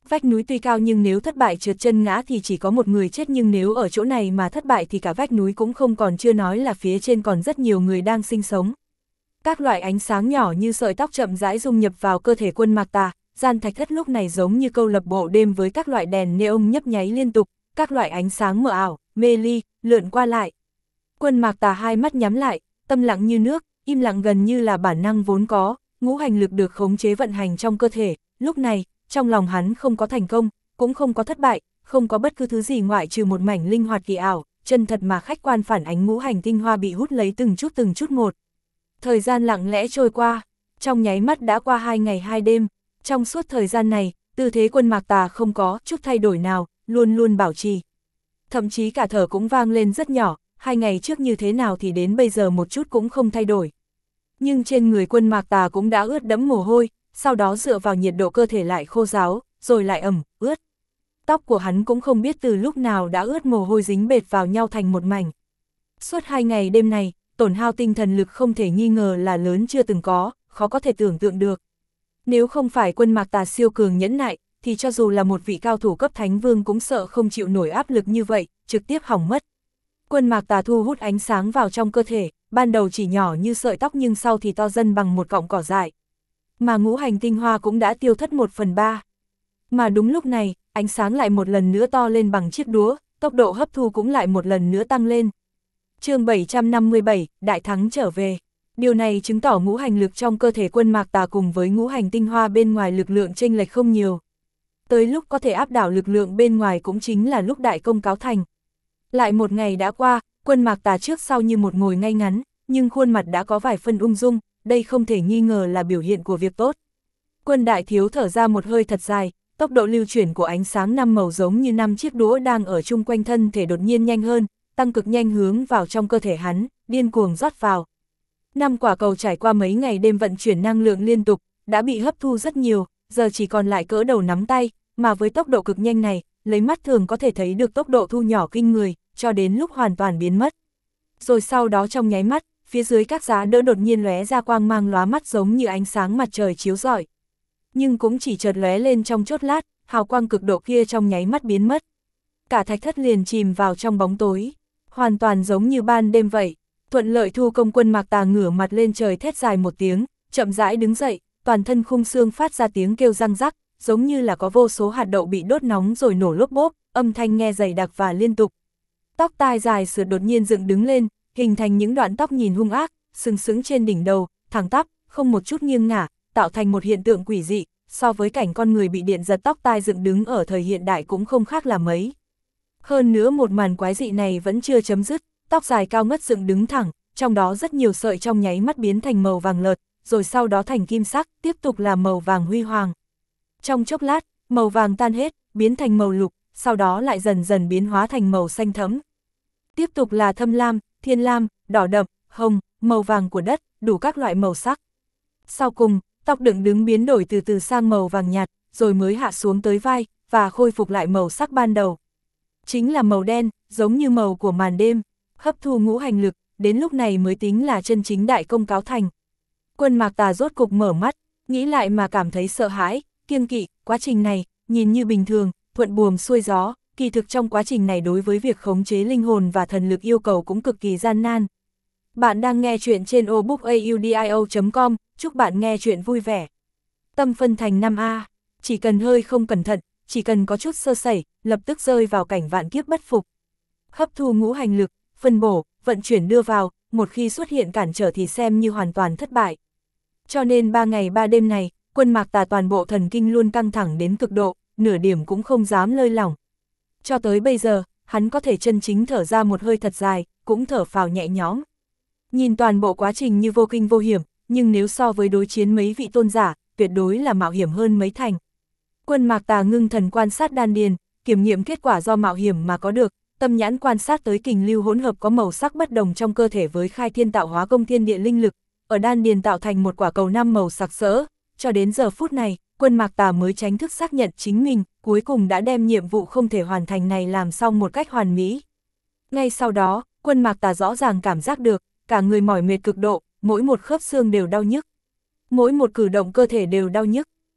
Vách núi tuy cao nhưng nếu thất bại trượt chân ngã thì chỉ có một người chết, nhưng nếu ở chỗ này mà thất bại thì cả vách núi cũng không còn, chưa nói là phía trên còn rất nhiều người đang sinh sống. Các loại ánh sáng nhỏ như sợi tóc chậm rãi dung nhập vào cơ thể Quân Mạc Tà, gian thạch thất lúc này giống như câu lạc bộ đêm với các loại đèn neon nhấp nháy liên tục, các loại ánh sáng mờ ảo, mê ly, lượn qua lại. Quân Mạc Tà hai mắt nhắm lại, tâm lặng như nước, im lặng gần như là bản năng vốn có, ngũ hành lực được khống chế vận hành trong cơ thể, lúc này, trong lòng hắn không có thành công, cũng không có thất bại, không có bất cứ thứ gì ngoại trừ một mảnh linh hoạt kỳ ảo, chân thật mà khách quan phản ánh ngũ hành tinh hoa bị hút lấy từng chút một. Thời gian lặng lẽ trôi qua, trong nháy mắt đã qua 2 ngày 2 đêm, trong suốt thời gian này, tư thế Quân Mạc Tà không có chút thay đổi nào, luôn luôn bảo trì. Thậm chí cả thở cũng vang lên rất nhỏ, 2 ngày trước như thế nào thì đến bây giờ một chút cũng không thay đổi. Nhưng trên người Quân Mạc Tà cũng đã ướt đẫm mồ hôi, sau đó dựa vào nhiệt độ cơ thể lại khô ráo, rồi lại ướt. Tóc của hắn cũng không biết từ lúc nào đã ướt mồ hôi dính bệt vào nhau thành một mảnh. Suốt 2 ngày đêm này, tổn hao tinh thần lực không thể nghi ngờ là lớn chưa từng có, khó có thể tưởng tượng được. Nếu không phải Quân Mạc Tà siêu cường nhẫn nại, thì cho dù là một vị cao thủ cấp thánh vương cũng sợ không chịu nổi áp lực như vậy, trực tiếp hỏng mất. Quân Mạc Tà thu hút ánh sáng vào trong cơ thể, ban đầu chỉ nhỏ như sợi tóc nhưng sau thì to dần bằng một cọng cỏ dại. Mà ngũ hành tinh hoa cũng đã tiêu thất 1/3. Mà đúng lúc này, ánh sáng lại một lần nữa to lên bằng chiếc đũa, tốc độ hấp thu cũng lại một lần nữa tăng lên. Chương 757, đại thắng trở về. Điều này chứng tỏ ngũ hành lực trong cơ thể Quân Mạc Tà cùng với ngũ hành tinh hoa bên ngoài lực lượng chênh lệch không nhiều. Tới lúc có thể áp đảo lực lượng bên ngoài cũng chính là lúc đại công cáo thành. Lại một ngày đã qua, Quân Mạc Tà trước sau như một ngồi ngay ngắn, nhưng khuôn mặt đã có vài phân ung dung, đây không thể nghi ngờ là biểu hiện của việc tốt. Quân đại thiếu thở ra một hơi thật dài, tốc độ lưu chuyển của ánh sáng 5 màu giống như 5 chiếc đũa đang ở chung quanh thân thể đột nhiên nhanh hơn, tăng cực nhanh hướng vào trong cơ thể hắn, điên cuồng rót vào. 5 quả cầu trải qua mấy ngày đêm vận chuyển năng lượng liên tục, đã bị hấp thu rất nhiều, giờ chỉ còn lại cỡ đầu nắm tay, mà với tốc độ cực nhanh này, lấy mắt thường có thể thấy được tốc độ thu nhỏ kinh người, cho đến lúc hoàn toàn biến mất. Rồi sau đó trong nháy mắt, phía dưới các giá đỡ đột nhiên lóe ra quang mang lóa mắt giống như ánh sáng mặt trời chiếu rọi. Nhưng cũng chỉ chợt lóe lên trong chốc lát, hào quang cực độ kia trong nháy mắt biến mất. Cả thạch thất liền chìm vào trong bóng tối, hoàn toàn giống như ban đêm vậy. Thuận lợi thu công Quân Mạc Tà ngửa mặt lên trời thét dài một tiếng, chậm rãi đứng dậy, toàn thân khung xương phát ra tiếng kêu răng rắc, giống như là có vô số hạt đậu bị đốt nóng rồi nổ lốp bốp, âm thanh nghe dày đặc và liên tục. Tóc tai dài sượt đột nhiên dựng đứng lên, hình thành những đoạn tóc nhìn hung ác, sừng sững trên đỉnh đầu, thẳng tắp, không một chút nghiêng ngả, tạo thành một hiện tượng quỷ dị, so với cảnh con người bị điện giật tóc tai dựng đứng ở thời hiện đại cũng không khác là mấy. Hơn nữa một màn quái dị này vẫn chưa chấm dứt, tóc dài cao ngất dựng đứng thẳng, trong đó rất nhiều sợi trong nháy mắt biến thành màu vàng lợt, rồi sau đó thành kim sắc, tiếp tục là màu vàng huy hoàng. Trong chốc lát, màu vàng tan hết, biến thành màu lục, sau đó lại dần dần biến hóa thành màu xanh thẫm. Tiếp tục là thâm lam, thiên lam, đỏ đậm, hồng, màu vàng của đất, đủ các loại màu sắc. Sau cùng, tóc dựng đứng biến đổi từ từ sang màu vàng nhạt, rồi mới hạ xuống tới vai, và khôi phục lại màu sắc ban đầu. Chính là màu đen, giống như màu của màn đêm, hấp thu ngũ hành lực, đến lúc này mới tính là chân chính đại công cáo thành. Quân Mạc Tà rốt cục mở mắt, nghĩ lại mà cảm thấy sợ hãi, kiêng kỵ, quá trình này, nhìn như bình thường, thuận buồm xuôi gió, kỳ thực trong quá trình này đối với việc khống chế linh hồn và thần lực yêu cầu cũng cực kỳ gian nan. Bạn đang nghe chuyện trên obookaudio.com, chúc bạn nghe chuyện vui vẻ. Tâm phân thành 5A, chỉ cần hơi không cẩn thận, chỉ cần có chút sơ sẩy, lập tức rơi vào cảnh vạn kiếp bất phục. Hấp thu ngũ hành lực, phân bổ, vận chuyển đưa vào, một khi xuất hiện cản trở thì xem như hoàn toàn thất bại. Cho nên 3 ngày 3 đêm này, Quân Mạc Tà toàn bộ thần kinh luôn căng thẳng đến cực độ, nửa điểm cũng không dám lơi lỏng. Cho tới bây giờ, hắn có thể chân chính thở ra một hơi thật dài, cũng thở phào nhẹ nhõm. Nhìn toàn bộ quá trình như vô kinh vô hiểm, nhưng nếu so với đối chiến mấy vị tôn giả, tuyệt đối là mạo hiểm hơn mấy thành. Quân Mạc Tà ngưng thần quan sát đan điền, kiểm nghiệm kết quả do mạo hiểm mà có được, tâm nhãn quan sát tới kình lưu hỗn hợp có màu sắc bất đồng trong cơ thể với khai thiên tạo hóa công thiên địa linh lực, ở đan điền tạo thành một quả cầu 5 màu sặc sỡ. Cho đến giờ phút này, Quân Mạc Tà mới chính thức xác nhận chính mình, cuối cùng đã đem nhiệm vụ không thể hoàn thành này làm xong một cách hoàn mỹ. Ngay sau đó, Quân Mạc Tà rõ ràng cảm giác được, cả người mỏi mệt cực độ, mỗi một khớp xương đều đau nhức. Mỗi một cử động cơ thể đều đau nhức,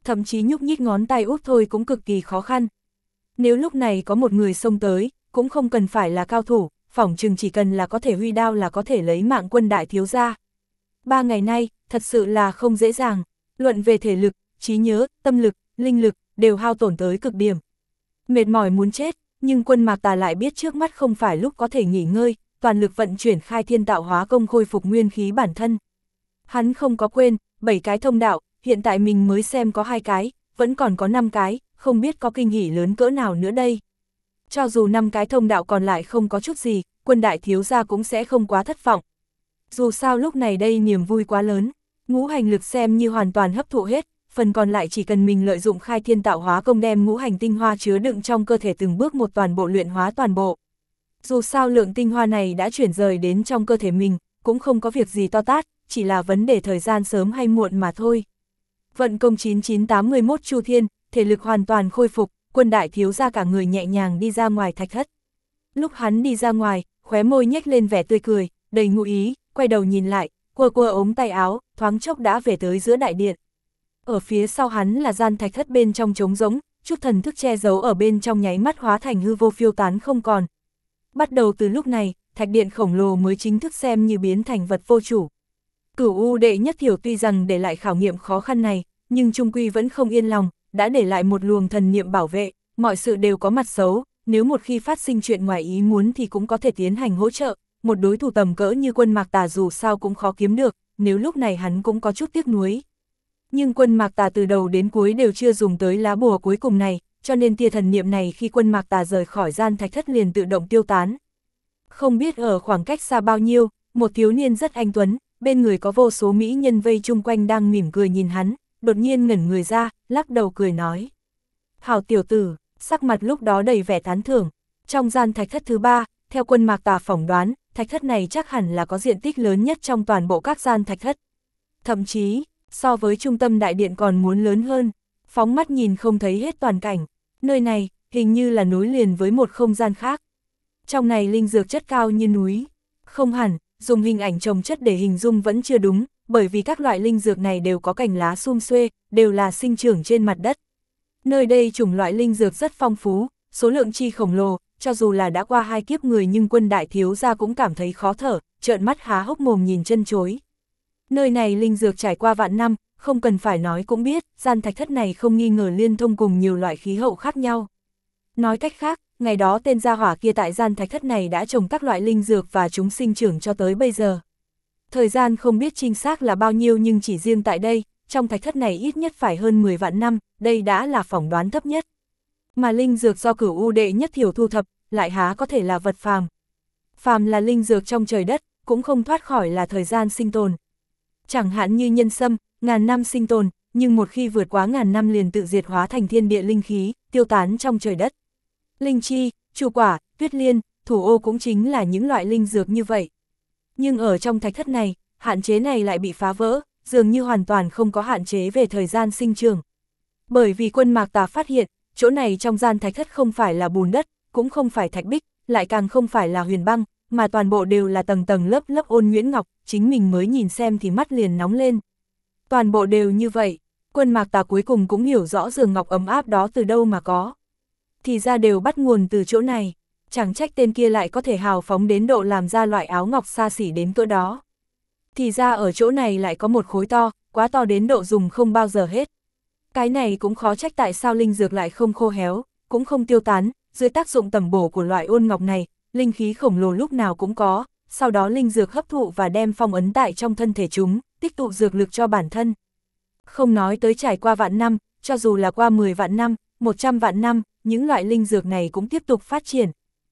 thậm chí nhúc nhích ngón tay út thôi cũng cực kỳ khó khăn. Nếu lúc này có một người xông tới, cũng không cần phải là cao thủ, phỏng chừng chỉ cần là có thể huy đao là có thể lấy mạng Quân đại thiếu gia. 3 ngày nay, thật sự là không dễ dàng, luận về thể lực, trí nhớ, tâm lực, linh lực, đều hao tổn tới cực điểm. Mệt mỏi muốn chết, nhưng Quân Mạc Tà lại biết trước mắt không phải lúc có thể nghỉ ngơi, toàn lực vận chuyển khai thiên tạo hóa công khôi phục nguyên khí bản thân. Hắn không có quên, 7 cái thông đạo, hiện tại mình mới xem có 2 cái, vẫn còn có 5 cái, không biết có kinh hỉ lớn cỡ nào nữa đây. Cho dù 5 cái thông đạo còn lại không có chút gì, Quân đại thiếu gia cũng sẽ không quá thất vọng. Dù sao lúc này đây niềm vui quá lớn, ngũ hành lực xem như hoàn toàn hấp thụ hết, phần còn lại chỉ cần mình lợi dụng khai thiên tạo hóa công đem ngũ hành tinh hoa chứa đựng trong cơ thể từng bước một toàn bộ luyện hóa toàn bộ. Dù sao lượng tinh hoa này đã chuyển rời đến trong cơ thể mình, cũng không có việc gì to tát, chỉ là vấn đề thời gian sớm hay muộn mà thôi. Vận công 9981 chu thiên, thể lực hoàn toàn khôi phục, Quân đại thiếu gia cả người nhẹ nhàng đi ra ngoài thạch thất. Lúc hắn đi ra ngoài, khóe môi nhếch lên vẻ tươi cười, đầy ngụ ý, quay đầu nhìn lại, quơ quơ ống tay áo, thoáng chốc đã về tới giữa đại điện. Ở phía sau hắn là gian thạch thất bên trong trống rỗng, chút thần thức che giấu ở bên trong nháy mắt hóa thành hư vô phiêu tán không còn. Bắt đầu từ lúc này, thạch điện khổng lồ mới chính thức xem như biến thành vật vô chủ. Cửu U đệ nhất thiểu tuy rằng để lại khảo nghiệm khó khăn này, nhưng trung quy vẫn không yên lòng, đã để lại một luồng thần niệm bảo vệ, mọi sự đều có mặt xấu, nếu một khi phát sinh chuyện ngoài ý muốn thì cũng có thể tiến hành hỗ trợ, một đối thủ tầm cỡ như Quân Mạc Tà dù sao cũng khó kiếm được, nếu lúc này hắn cũng có chút tiếc nuối. Nhưng Quân Mạc Tà từ đầu đến cuối đều chưa dùng tới lá bùa cuối cùng này, cho nên tia thần niệm này khi Quân Mạc Tà rời khỏi gian thạch thất liền tự động tiêu tán. Không biết ở khoảng cách xa bao nhiêu, một thiếu niên rất anh tuấn, bên người có vô số mỹ nhân vây chung quanh đang mỉm cười nhìn hắn, đột nhiên ngẩn người ra, lắc đầu cười nói. Hảo tiểu tử, sắc mặt lúc đó đầy vẻ tán thưởng. Trong gian thạch thất thứ 3, theo Quân Mạc Tà phỏng đoán, thạch thất này chắc hẳn là có diện tích lớn nhất trong toàn bộ các gian thạch thất. Thậm chí, so với trung tâm đại điện còn muốn lớn hơn, phóng mắt nhìn không thấy hết toàn cảnh. Nơi này, hình như là nối liền với một không gian khác. Trong này linh dược chất cao như núi. Không hẳn, dùng hình ảnh trồng chất để hình dung vẫn chưa đúng, bởi vì các loại linh dược này đều có cành lá sum xuê, đều là sinh trưởng trên mặt đất. Nơi đây chủng loại linh dược rất phong phú, số lượng chi khổng lồ, cho dù là đã qua 2 kiếp người nhưng Quân đại thiếu gia cũng cảm thấy khó thở, trợn mắt há hốc mồm nhìn chân chối. Nơi này linh dược trải qua vạn năm, không cần phải nói cũng biết, gian thạch thất này không nghi ngờ liên thông cùng nhiều loại khí hậu khác nhau. Nói cách khác, ngày đó tên gia hỏa kia tại gian thạch thất này đã trồng các loại linh dược và chúng sinh trưởng cho tới bây giờ. Thời gian không biết chính xác là bao nhiêu nhưng chỉ riêng tại đây, trong thạch thất này ít nhất phải hơn 10 vạn năm, đây đã là phỏng đoán thấp nhất. Mà linh dược do Cửu U đệ nhất thiểu thu thập, lại há có thể là vật phàm. Phàm là linh dược trong trời đất, cũng không thoát khỏi là thời gian sinh tồn. Chẳng hạn như nhân sâm, ngàn năm sinh tồn, nhưng một khi vượt quá ngàn năm liền tự diệt hóa thành thiên địa linh khí, tiêu tán trong trời đất. Linh chi, chu quả, tuyết liên, thủ ô cũng chính là những loại linh dược như vậy. Nhưng ở trong thạch thất này, hạn chế này lại bị phá vỡ, dường như hoàn toàn không có hạn chế về thời gian sinh trưởng. Bởi vì Quân Mạc Tà phát hiện, chỗ này trong gian thạch thất không phải là bùn đất, cũng không phải thạch bích, lại càng không phải là huyền băng, mà toàn bộ đều là tầng tầng lớp lớp ôn nhuyễn ngọc, chính mình mới nhìn xem thì mắt liền nóng lên. Toàn bộ đều như vậy, Quân Mạc Tà cuối cùng cũng hiểu rõ giường ngọc ấm áp đó từ đâu mà có. Thì ra đều bắt nguồn từ chỗ này, chẳng trách tên kia lại có thể hào phóng đến độ làm ra loại áo ngọc xa xỉ đến cỡ đó. Thì ra ở chỗ này lại có một khối to, quá to đến độ dùng không bao giờ hết. Cái này cũng khó trách tại sao linh dược lại không khô héo, cũng không tiêu tán, dưới tác dụng tầm bổ của loại ôn ngọc này, linh khí khổng lồ lúc nào cũng có, sau đó linh dược hấp thụ và đem phong ấn tại trong thân thể chúng, tích tụ dược lực cho bản thân. Không nói tới trải qua vạn năm, cho dù là qua 10 vạn năm, 100 vạn năm, những loại linh dược này cũng tiếp tục phát triển.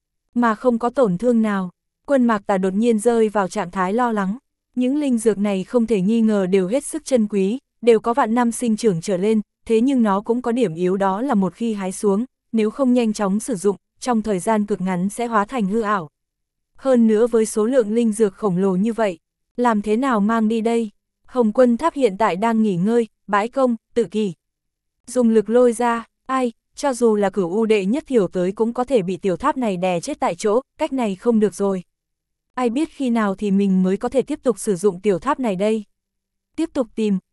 Mà không có tổn thương nào, Quân Mạc Tà đột nhiên rơi vào trạng thái lo lắng. Những linh dược này không thể nghi ngờ đều hết sức chân quý, đều có vạn năm sinh trưởng trở lên, thế nhưng nó cũng có điểm yếu đó là một khi hái xuống, nếu không nhanh chóng sử dụng, trong thời gian cực ngắn sẽ hóa thành hư ảo. Hơn nữa với số lượng linh dược khổng lồ như vậy, làm thế nào mang đi đây? Hồng Quân Tháp hiện tại đang nghỉ ngơi, bãi công, tự kỷ. Dùng lực lôi ra, ai, cho dù là Cửu U đệ nhất thiểu tới cũng có thể bị tiểu tháp này đè chết tại chỗ, cách này không được rồi. Ai biết khi nào thì mình mới có thể tiếp tục sử dụng tiểu tháp này đây? Tiếp tục tìm,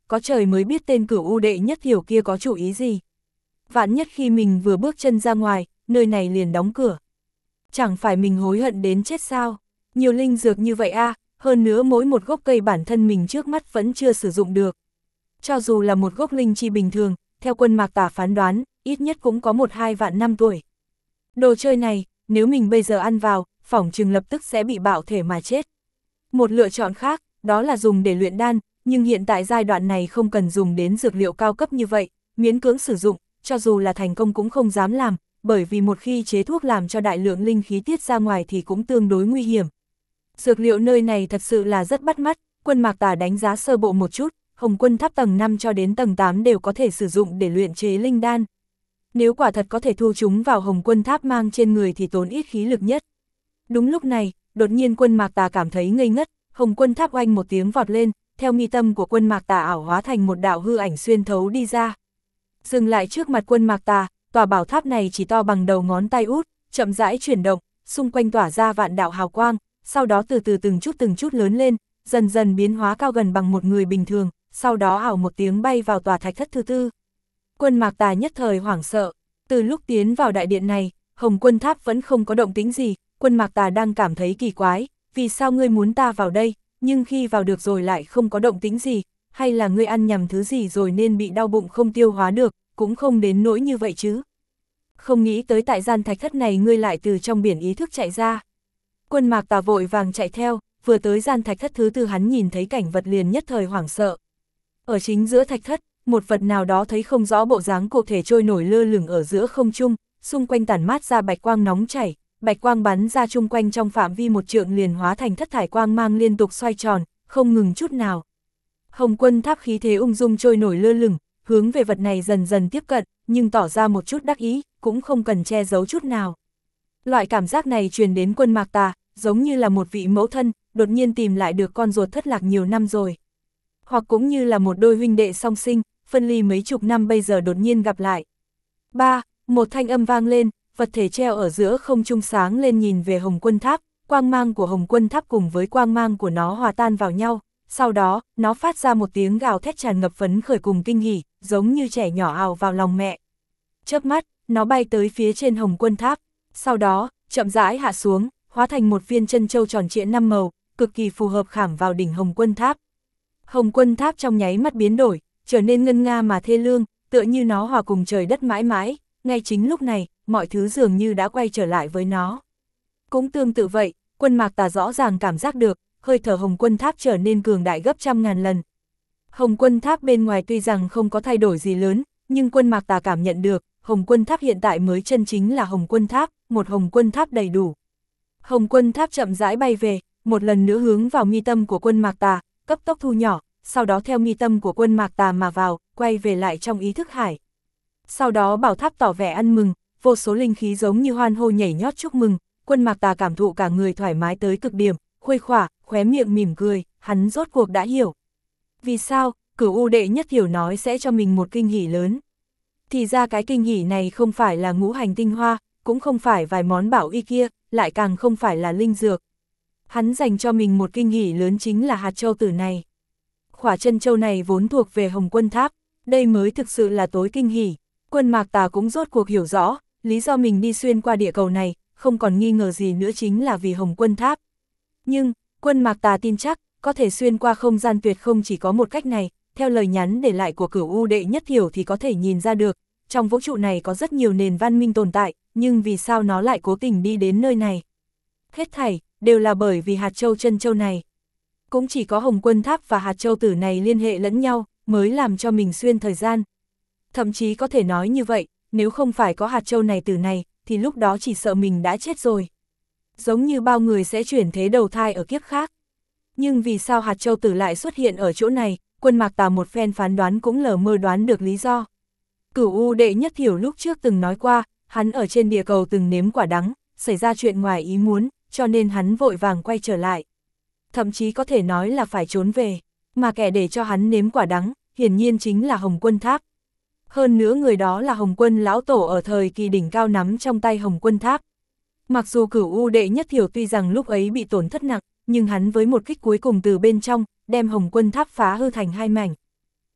có trời mới biết tên Cửu U đệ nhất thiểu kia có chủ ý gì. Vạn nhất khi mình vừa bước chân ra ngoài, nơi này liền đóng cửa. Chẳng phải mình hối hận đến chết sao? Nhiều linh dược như vậy a, hơn nữa mỗi một gốc cây bản thân mình trước mắt vẫn chưa sử dụng được. Cho dù là một gốc linh chi bình thường, theo Quân Mạc Tà phán đoán, ít nhất cũng có 1-2 vạn năm tuổi. Đồ chơi này, nếu mình bây giờ ăn vào, phỏng chừng lập tức sẽ bị bạo thể mà chết. Một lựa chọn khác, đó là dùng để luyện đan, nhưng hiện tại giai đoạn này không cần dùng đến dược liệu cao cấp như vậy, miễn cưỡng sử dụng, cho dù là thành công cũng không dám làm, bởi vì một khi chế thuốc làm cho đại lượng linh khí tiết ra ngoài thì cũng tương đối nguy hiểm. Dược liệu nơi này thật sự là rất bắt mắt, Quân Mạc Tà đánh giá sơ bộ một chút, Hồng Quân Tháp tầng 5 cho đến tầng 8 đều có thể sử dụng để luyện chế linh đan. Nếu quả thật có thể thu chúng vào Hồng Quân Tháp mang trên người thì tốn ít khí lực nhất. Đúng lúc này, đột nhiên Quân Mạc Tà cảm thấy ngây ngất, Hồng Quân Tháp oanh một tiếng vọt lên, theo mi tâm của Quân Mạc Tà ảo hóa thành một đạo hư ảnh xuyên thấu đi ra. Dừng lại trước mặt Quân Mạc Tà, tòa bảo tháp này chỉ to bằng đầu ngón tay út, chậm rãi chuyển động, xung quanh tỏa ra vạn đạo hào quang, sau đó từ từ từng chút lớn lên, dần dần biến hóa cao gần bằng một người bình thường, sau đó ảo một tiếng bay vào tòa thạch thất thứ tư. Quân Mạc Tà nhất thời hoảng sợ, từ lúc tiến vào đại điện này, Hồng Quân Tháp vẫn không có động tĩnh gì, Quân Mạc Tà đang cảm thấy kỳ quái, vì sao ngươi muốn ta vào đây, nhưng khi vào được rồi lại không có động tĩnh gì, hay là ngươi ăn nhầm thứ gì rồi nên bị đau bụng không tiêu hóa được, cũng không đến nỗi như vậy chứ. Không nghĩ tới tại gian thạch thất này ngươi lại từ trong biển ý thức chạy ra. Quân Mạc Tà vội vàng chạy theo, vừa tới gian thạch thất thứ tư hắn nhìn thấy cảnh vật liền nhất thời hoảng sợ. Ở chính giữa thạch thất, một vật nào đó thấy không rõ bộ dáng cụ thể trôi nổi lơ lửng ở giữa không trung, xung quanh tản mát ra bạch quang nóng chảy, bạch quang bắn ra chung quanh trong phạm vi một trượng liền hóa thành thất thải quang mang liên tục xoay tròn, không ngừng chút nào. Hồng Quân Tháp khí thế ung dung trôi nổi lơ lửng, hướng về vật này dần dần tiếp cận, nhưng tỏ ra một chút đắc ý, cũng không cần che giấu chút nào. Loại cảm giác này truyền đến Quân Mạc Tà, giống như là một vị mẫu thân, đột nhiên tìm lại được con ruột thất lạc nhiều năm rồi. Hoặc cũng như là một đôi huynh đệ song sinh, phân ly mấy chục năm bây giờ đột nhiên gặp lại. Một thanh âm vang lên, vật thể treo ở giữa không trung sáng lên nhìn về Hồng Quân Tháp, quang mang của Hồng Quân Tháp cùng với quang mang của nó hòa tan vào nhau, sau đó, nó phát ra một tiếng gào thét tràn ngập phấn khởi cùng kinh hỉ, giống như trẻ nhỏ ào vào lòng mẹ. Chớp mắt, nó bay tới phía trên Hồng Quân Tháp, sau đó, chậm rãi hạ xuống, hóa thành một viên chân châu tròn trịa 5 màu, cực kỳ phù hợp khảm vào đỉnh Hồng Quân Tháp. Hồng Quân Tháp trong nháy mắt biến đổi, trở nên ngân nga mà thê lương, tựa như nó hòa cùng trời đất mãi mãi, ngay chính lúc này, mọi thứ dường như đã quay trở lại với nó. Cũng tương tự vậy, Quân Mạc Tà rõ ràng cảm giác được, hơi thở Hồng Quân Tháp trở nên cường đại gấp trăm ngàn lần. Hồng Quân Tháp bên ngoài tuy rằng không có thay đổi gì lớn, nhưng Quân Mạc Tà cảm nhận được, Hồng Quân Tháp hiện tại mới chân chính là Hồng Quân Tháp, một Hồng Quân Tháp đầy đủ. Hồng Quân Tháp chậm rãi bay về, một lần nữa hướng vào mi tâm của Quân Mạc Tà, cấp tốc thu nhỏ, sau đó theo mi tâm của Quân Mạc Tà mà vào, quay về lại trong ý thức hải. Sau đó bảo tháp tỏ vẻ ăn mừng, vô số linh khí giống như hoan hô nhảy nhót chúc mừng, Quân Mạc Tà cảm thụ cả người thoải mái tới cực điểm, khuây khỏa, khóe miệng mỉm cười, hắn rốt cuộc đã hiểu. Vì sao, Cửu U đệ nhất thiểu nói sẽ cho mình một kinh hỉ lớn. Thì ra cái kinh hỉ này không phải là ngũ hành tinh hoa, cũng không phải vài món bảo y kia, lại càng không phải là linh dược. Hắn dành cho mình một kinh hỉ lớn chính là hạt châu tử này. Khỏa chân châu này vốn thuộc về Hồng Quân Tháp, đây mới thực sự là tối kinh hỉ. Quân Mạc Tà cũng rốt cuộc hiểu rõ, lý do mình đi xuyên qua địa cầu này, không còn nghi ngờ gì nữa chính là vì Hồng Quân Tháp. Nhưng, Quân Mạc Tà tin chắc, có thể xuyên qua không gian tuyệt không chỉ có một cách này, theo lời nhắn để lại của Cửu U đệ nhất thiểu thì có thể nhìn ra được, trong vũ trụ này có rất nhiều nền văn minh tồn tại, nhưng vì sao nó lại cố tình đi đến nơi này? Hết thảy, đều là bởi vì hạt châu chân châu này. Cũng chỉ có Hồng Quân Tháp và hạt châu tử này liên hệ lẫn nhau, mới làm cho mình xuyên thời gian. Thậm chí có thể nói như vậy, nếu không phải có hạt châu này tử này, thì lúc đó chỉ sợ mình đã chết rồi. Giống như bao người sẽ chuyển thế đầu thai ở kiếp khác. Nhưng vì sao hạt châu tử lại xuất hiện ở chỗ này, Quân Mạc Tà một phen phán đoán cũng lờ mơ đoán được lý do. Cửu U đệ nhất thiểu lúc trước từng nói qua, hắn ở trên địa cầu từng nếm quả đắng, xảy ra chuyện ngoài ý muốn, cho nên hắn vội vàng quay trở lại. Thậm chí có thể nói là phải trốn về, mà kẻ để cho hắn nếm quả đắng, hiển nhiên chính là Hồng Quân Tháp. Hơn nữa người đó là Hồng Quân lão tổ ở thời kỳ đỉnh cao nắm trong tay Hồng Quân Tháp. Mặc dù Cửu U đệ nhất thiểu tuy rằng lúc ấy bị tổn thất nặng, nhưng hắn với một kích cuối cùng từ bên trong, đem Hồng Quân Tháp phá hư thành hai mảnh.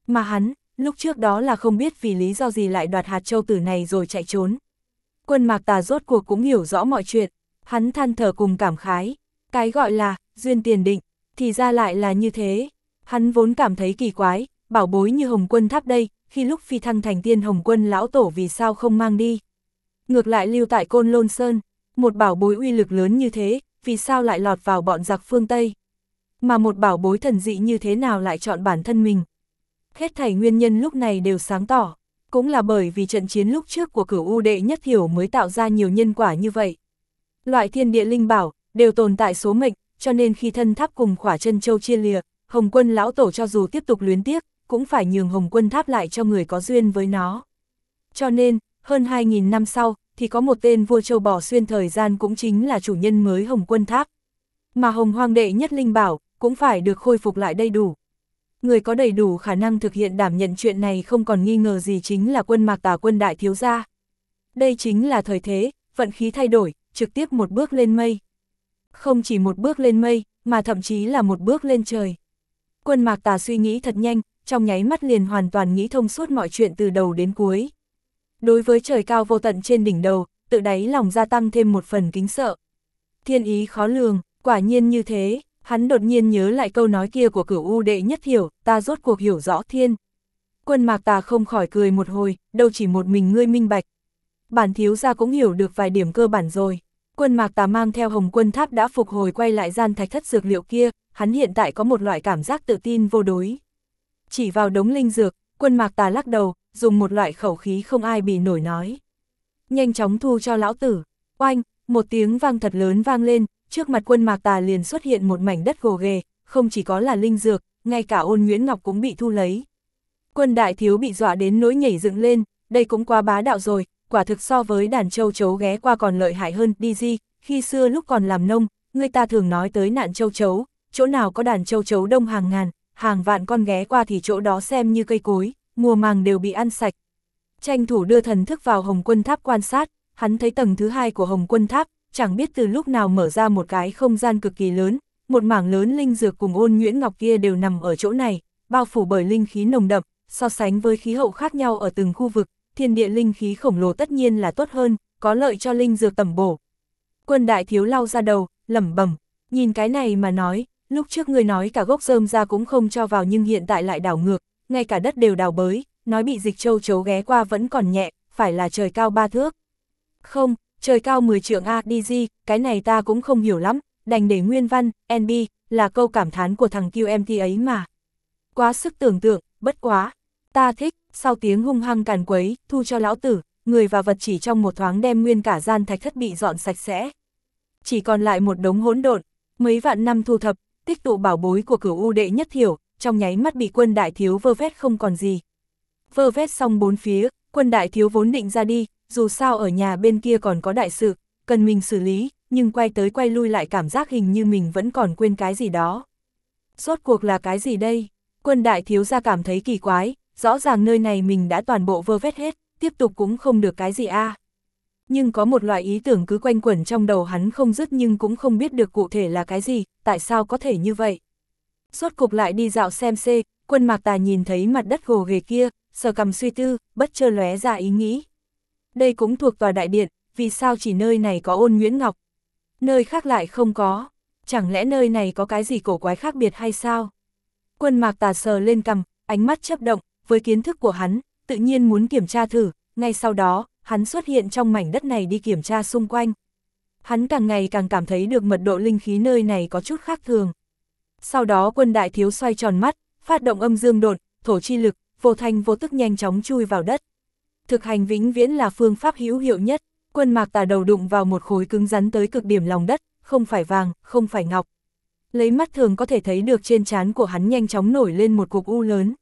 Mà hắn, lúc trước đó là không biết vì lý do gì lại đoạt hạt châu tử này rồi chạy trốn. Quân Mạc Tà rốt cuộc cũng hiểu rõ mọi chuyện, hắn than thở cùng cảm khái, cái gọi là duyên tiền định, thì ra lại là như thế. Hắn vốn cảm thấy kỳ quái, bảo bối như Hồng Quân Tháp đây, khi lúc phi thăng thành tiên Hồng Quân lão tổ vì sao không mang đi. Ngược lại lưu tại Côn Lôn Sơn, một bảo bối uy lực lớn như thế, vì sao lại lọt vào bọn giặc phương Tây. Mà một bảo bối thần dị như thế nào lại chọn bản thân mình. Hết thảy nguyên nhân lúc này đều sáng tỏ, cũng là bởi vì trận chiến lúc trước của Cửu U đệ nhất thiểu mới tạo ra nhiều nhân quả như vậy. Loại thiên địa linh bảo, đều tồn tại số mệnh, cho nên khi thân tháp cùng Khỏa Chân Châu chia lìa, Hồng Quân lão tổ cho dù tiếp tục luyến tiếc, cũng phải nhường Hồng Quân Tháp lại cho người có duyên với nó. Cho nên, hơn 2.000 năm sau, thì có một tên vua châu bò xuyên thời gian cũng chính là chủ nhân mới Hồng Quân Tháp. Mà Hồng Hoang đệ nhất linh bảo, cũng phải được khôi phục lại đầy đủ. Người có đầy đủ khả năng thực hiện đảm nhận chuyện này không còn nghi ngờ gì chính là Quân Mạc Tà Quân đại thiếu gia. Đây chính là thời thế, vận khí thay đổi, trực tiếp một bước lên mây. Không chỉ một bước lên mây, mà thậm chí là một bước lên trời. Quân Mạc Tà suy nghĩ thật nhanh, trong nháy mắt liền hoàn toàn nghĩ thông suốt mọi chuyện từ đầu đến cuối. Đối với trời cao vô tận trên đỉnh đầu, tự đáy lòng gia tăng thêm một phần kính sợ. Thiên ý khó lường, quả nhiên như thế, hắn đột nhiên nhớ lại câu nói kia của Cửu U đệ nhất thiểu, ta rốt cuộc hiểu rõ thiên. Quân Mạc Tà không khỏi cười một hồi, đâu chỉ một mình ngươi minh bạch. Bản thiếu gia cũng hiểu được vài điểm cơ bản rồi. Quân Mạc Tà mang theo Hồng Quân Tháp đã phục hồi quay lại gian thạch thất dược liệu kia, hắn hiện tại có một loại cảm giác tự tin vô đối. Chỉ vào đống linh dược, Quân Mạc Tà lắc đầu, dùng một loại khẩu khí không ai bì nổi nói. Nhanh chóng thu cho lão tử. Oanh, một tiếng vang thật lớn vang lên, trước mặt Quân Mạc Tà liền xuất hiện một mảnh đất gồ ghề, không chỉ có là linh dược, ngay cả Ôn Nguyễn Ngọc cũng bị thu lấy. Quân đại thiếu bị dọa đến nỗi nhảy dựng lên, đây cũng quá bá đạo rồi, quả thực so với đàn châu chấu ghé qua còn lợi hại hơn. Đi di, khi xưa lúc còn làm nông, người ta thường nói tới nạn châu chấu, chỗ nào có đàn châu chấu đông hàng ngàn, hàng vạn con ghé qua thì chỗ đó xem như cây cối, mùa màng đều bị ăn sạch. Tranh thủ đưa thần thức vào Hồng Quân Tháp quan sát, hắn thấy tầng thứ 2 của Hồng Quân Tháp, chẳng biết từ lúc nào mở ra một cái không gian cực kỳ lớn, một mảng lớn linh dược cùng Ôn Nguyễn Ngọc kia đều nằm ở chỗ này, bao phủ bởi linh khí nồng đậm, so sánh với khí hậu khác nhau ở từng khu vực, thiên địa linh khí khổng lồ tất nhiên là tốt hơn, có lợi cho linh dược tẩm bổ. Quân đại thiếu lau ra đầu, lẩm bẩm, nhìn cái này mà nói, lúc trước người nói cả gốc rơm ra cũng không cho vào nhưng hiện tại lại đảo ngược, ngay cả đất đều đào bới, nói bị dịch châu chấu ghé qua vẫn còn nhẹ, phải là trời cao 3 thước. Không, trời cao 10 trượng ADG, cái này ta cũng không hiểu lắm, đành để nguyên văn, NB, là câu cảm thán của thằng QMT ấy mà. Quá sức tưởng tượng, bất quá, ta thích, sau tiếng hung hăng càn quấy, thu cho lão tử, người và vật chỉ trong một thoáng đem nguyên cả gian thạch thất bị dọn sạch sẽ. Chỉ còn lại một đống hỗn độn, mấy vạn năm thu thập, tích tụ bảo bối của Cửu U đệ nhất thiểu, trong nháy mắt bị Quân đại thiếu vơ vét không còn gì. Vơ vét xong bốn phía, Quân đại thiếu vốn định ra đi, dù sao ở nhà bên kia còn có đại sự, cần mình xử lý, nhưng quay tới quay lui lại cảm giác hình như mình vẫn còn quên cái gì đó. Rốt cuộc là cái gì đây? Quân đại thiếu gia cảm thấy kỳ quái, rõ ràng nơi này mình đã toàn bộ vơ vét hết, tiếp tục cũng không được cái gì Nhưng có một loại ý tưởng cứ quanh quẩn trong đầu hắn không dứt nhưng cũng không biết được cụ thể là cái gì, tại sao có thể như vậy. Rốt cục lại đi dạo xem Quân Mạc Tà nhìn thấy mặt đất gồ ghề kia, sờ cằm suy tư, bất chợt lóe ra ý nghĩ. Đây cũng thuộc tòa đại điện, vì sao chỉ nơi này có Ôn Nguyễn Ngọc? Nơi khác lại không có, chẳng lẽ nơi này có cái gì cổ quái khác biệt hay sao? Quân Mạc Tà sờ lên cằm, ánh mắt chớp động, với kiến thức của hắn, tự nhiên muốn kiểm tra thử, ngay sau đó, hắn xuất hiện trong mảnh đất này đi kiểm tra xung quanh. Hắn càng ngày càng cảm thấy được mật độ linh khí nơi này có chút khác thường. Sau đó Quân đại thiếu xoay tròn mắt, phát động âm dương độn, thổ chi lực, vô thanh vô tức nhanh chóng chui vào đất. Thực hành vĩnh viễn là phương pháp hữu hiệu nhất. Quân Mạc Tà đầu đụng vào một khối cứng rắn tới cực điểm lòng đất, không phải vàng, không phải ngọc. Lấy mắt thường có thể thấy được trên trán của hắn nhanh chóng nổi lên một cục u lớn.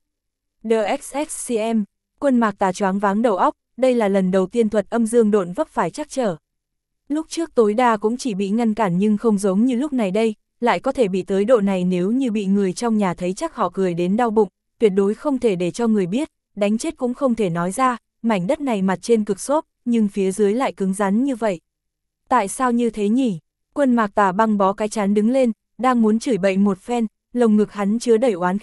DXXCM, Quân Mạc Tà choáng váng đầu óc, đây là lần đầu tiên thuật âm dương độn vấp phải trắc trở. Lúc trước tối đa cũng chỉ bị ngăn cản nhưng không giống như lúc này đây, lại có thể bị tới độ này. Nếu như bị người trong nhà thấy chắc họ cười đến đau bụng, tuyệt đối không thể để cho người biết, đánh chết cũng không thể nói ra, mảnh đất này mặt trên cực xốp, nhưng phía dưới lại cứng rắn như vậy. Tại sao như thế nhỉ? Quân Mạc Tà băng bó cái trán đứng lên, đang muốn chửi bậy một phen, lồng ngực hắn chứa đầy oán khí,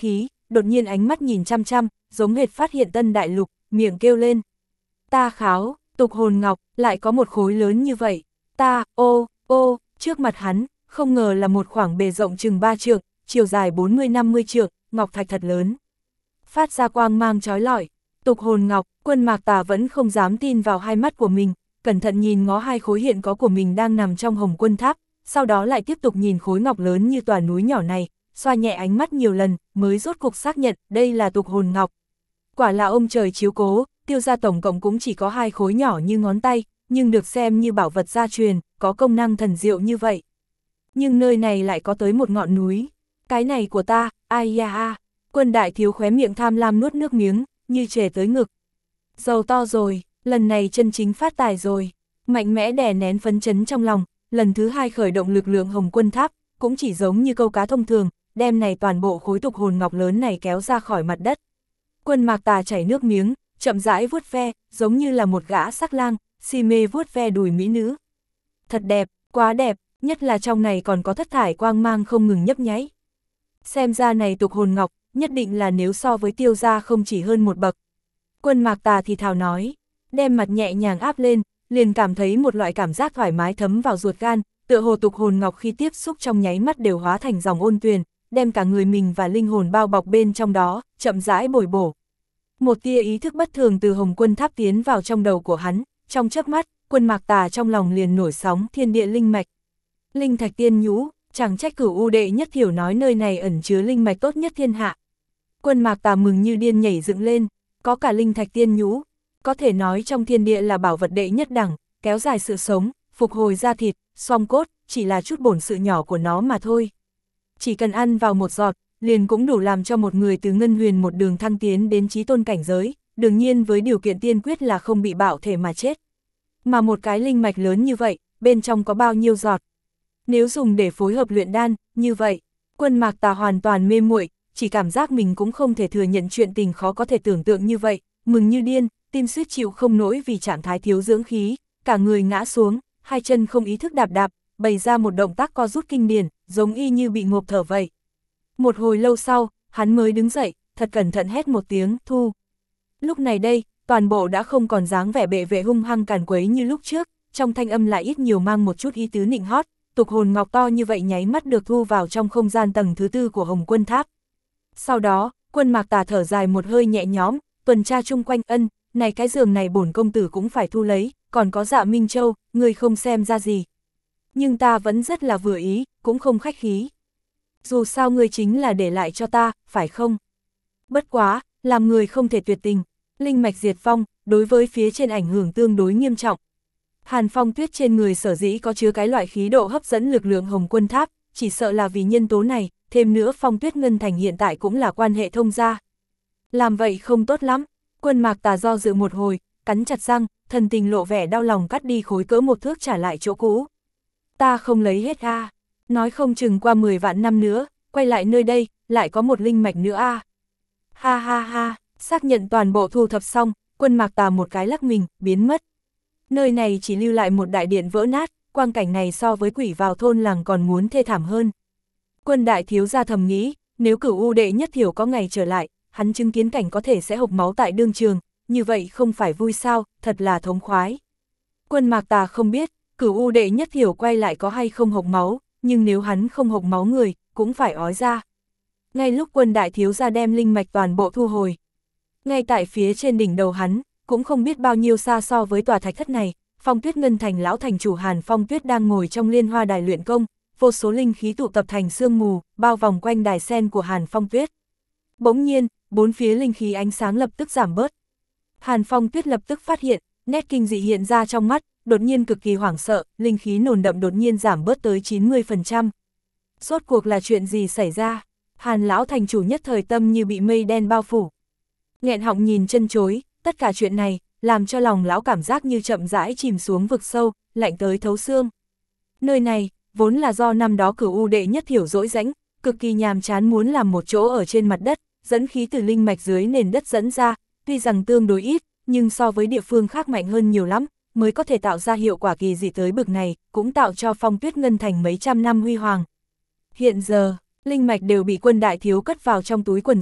đột nhiên ánh mắt nhìn chăm chăm, giống hệt phát hiện tân đại lục, miệng kêu lên. Ta kháo, tục hồn ngọc, lại có một khối lớn như vậy. Ta, ô, trước mặt hắn, không ngờ là một khoảng bề rộng chừng 3 trượng, chiều dài 40-50 trượng, ngọc thạch thật lớn. Phát ra quang mang chói lọi, tục hồn ngọc, Quân Mạc Tà vẫn không dám tin vào hai mắt của mình, cẩn thận nhìn ngó hai khối hiện có của mình đang nằm trong Hồng Quân Tháp, sau đó lại tiếp tục nhìn khối ngọc lớn như tòa núi nhỏ này, xoa nhẹ ánh mắt nhiều lần, mới rốt cục xác nhận đây là tục hồn ngọc. Quả là ông trời chiếu cố, Tiêu gia tổng cộng cũng chỉ có 2 khối nhỏ như ngón tay, nhưng được xem như bảo vật gia truyền, có công năng thần diệu như vậy. Nhưng nơi này lại có tới một ngọn núi. Cái này của ta, ai ya. Quân đại thiếu khóe miệng tham lam nuốt nước miếng, như chề tới ngực. Giàu to rồi, lần này chân chính phát tài rồi. Mạnh mẽ đè nén phấn chấn trong lòng, lần thứ 2 khởi động lực lượng Hồng Quân Tháp, cũng chỉ giống như câu cá thông thường, đem này toàn bộ khối tục hồn ngọc lớn này kéo ra khỏi mặt đất. Quân Mạc Tà chảy nước miếng, chậm rãi vuốt ve, giống như là một gã sắc lang, si mê vuốt ve đùi mỹ nữ. Thật đẹp, quá đẹp, nhất là trong này còn có thất thải quang mang không ngừng nhấp nháy. Xem ra này tục hồn ngọc, nhất định là nếu so với Tiêu gia không chỉ hơn một bậc. Quân Mạc Tà thì thào nói, đem mặt nhẹ nhàng áp lên, liền cảm thấy một loại cảm giác thoải mái thấm vào ruột gan, tựa hồ tục hồn ngọc khi tiếp xúc trong nháy mắt đều hóa thành dòng ôn tuyền, đem cả người mình và linh hồn bao bọc bên trong đó, chậm rãi bồi bổ. Một tia ý thức bất thường từ Hồng Quân Tháp tiến vào trong đầu của hắn, trong chớp mắt, Quân Mạc Tà trong lòng liền nổi sóng thiên địa linh mạch. Linh thạch tiên nhũ, chẳng trách Cửu U đệ nhất thiểu nói nơi này ẩn chứa linh mạch tốt nhất thiên hạ. Quân Mạc Tà mừng như điên nhảy dựng lên, có cả linh thạch tiên nhũ, có thể nói trong thiên địa là bảo vật đệ nhất đẳng, kéo dài sự sống, phục hồi da thịt, xoong cốt, chỉ là chút bổn sự nhỏ của nó mà thôi. Chỉ cần ăn vào một giọt, liền cũng đủ làm cho một người từ ngân huyền một đường thăng tiến đến chí tôn cảnh giới, đương nhiên với điều kiện tiên quyết là không bị bạo thể mà chết. Mà một cái linh mạch lớn như vậy, bên trong có bao nhiêu giọt? Nếu dùng để phối hợp luyện đan, như vậy, Quân Mạc Tà hoàn toàn mê muội, chỉ cảm giác mình cũng không thể thừa nhận chuyện tình khó có thể tưởng tượng như vậy, mừng như điên, tim suýt chịu không nổi vì trạng thái thiếu dưỡng khí, cả người ngã xuống, hai chân không ý thức đạp đạp, bày ra một động tác co rút kinh điển, giống y như bị ngộp thở vậy. Một hồi lâu sau, hắn mới đứng dậy, thật cẩn thận hét một tiếng, thu. Lúc này đây, toàn bộ đã không còn dáng vẻ bệ vệ hung hăng càn quấy như lúc trước, trong thanh âm lại ít nhiều mang một chút ý tứ nịnh hót, tục hồn ngọc to như vậy nháy mắt được thu vào trong không gian tầng thứ 4 của Hồng Quân Tháp. Sau đó, Quân Mạc Tà thở dài một hơi nhẹ nhõm, tuần tra chung quanh này cái giường này bổn công tử cũng phải thu lấy, còn có Dạ Minh Châu, người không xem ra gì. Nhưng ta vẫn rất là vừa ý, cũng không khách khí. Dù sao người chính là để lại cho ta, phải không? Bất quá, làm người không thể tuyệt tình, linh mạch diệt vong, đối với phía trên ảnh hưởng tương đối nghiêm trọng. Hàn Phong Tuyết trên người sở dĩ có chứa cái loại khí độ hấp dẫn lực lượng Hồng Quân Tháp, chỉ sợ là vì nhân tố này, thêm nữa Phong Tuyết Ngân Thành hiện tại cũng là quan hệ thông gia. Làm vậy không tốt lắm, Quân Mạc Tà do dự một hồi, cắn chặt răng, thần tình lộ vẻ đau lòng cắt đi khối cỡ 1 thước trả lại chỗ cũ. Ta không lấy hết a, nói không chừng qua 10 vạn năm nữa, quay lại nơi đây, lại có một linh mạch nữa a. Ha ha ha, xác nhận toàn bộ thu thập xong, Quân Mạc Tà một cái lắc mình, biến mất. Nơi này chỉ lưu lại một đại điện vỡ nát, quang cảnh này so với quỷ vào thôn làng còn muốn thê thảm hơn. Quân đại thiếu gia thầm nghĩ, nếu Cửu U đệ nhất thiểu có ngày trở lại, hắn chứng kiến cảnh có thể sẽ hộc máu tại đương trường, như vậy không phải vui sao, thật là thống khoái. Quân Mạc Tà không biết, Cửu U đệ nhất thiểu quay lại có hay không hộc máu, nhưng nếu hắn không hộc máu người, cũng phải ói ra. Ngay lúc Quân đại thiếu gia đem linh mạch toàn bộ thu hồi, ngay tại phía trên đỉnh đầu hắn, cũng không biết bao nhiêu xa so với tòa thạch thất này, Phong Tuyết Ngân Thành lão thành chủ Hàn Phong Tuyết đang ngồi trong liên hoa đài luyện công, vô số linh khí tụ tập thành sương mù, bao vòng quanh đài sen của Hàn Phong Tuyết. Bỗng nhiên, bốn phía linh khí ánh sáng lập tức giảm bớt. Hàn Phong Tuyết lập tức phát hiện, nét kinh dị hiện ra trong mắt, đột nhiên cực kỳ hoảng sợ, linh khí nồng đậm đột nhiên giảm bớt tới 90%. Rốt cuộc là chuyện gì xảy ra? Hàn lão thành chủ nhất thời tâm như bị mây đen bao phủ. Nghẹn họng nhìn chân chối, tất cả chuyện này, làm cho lòng lão cảm giác như chậm rãi chìm xuống vực sâu, lạnh tới thấu xương. Nơi này, vốn là do năm đó Cửu U đệ nhất thiểu dỗi rãnh, cực kỳ nhàm chán muốn làm một chỗ ở trên mặt đất, dẫn khí từ linh mạch dưới nền đất dẫn ra, tuy rằng tương đối ít, nhưng so với địa phương khác mạnh hơn nhiều lắm, mới có thể tạo ra hiệu quả kỳ dị tới bực này, cũng tạo cho Phong Tuyết Ngân Thành mấy trăm năm huy hoàng. Hiện giờ, linh mạch đều bị Quân đại thiếu cất vào trong túi quần rồi,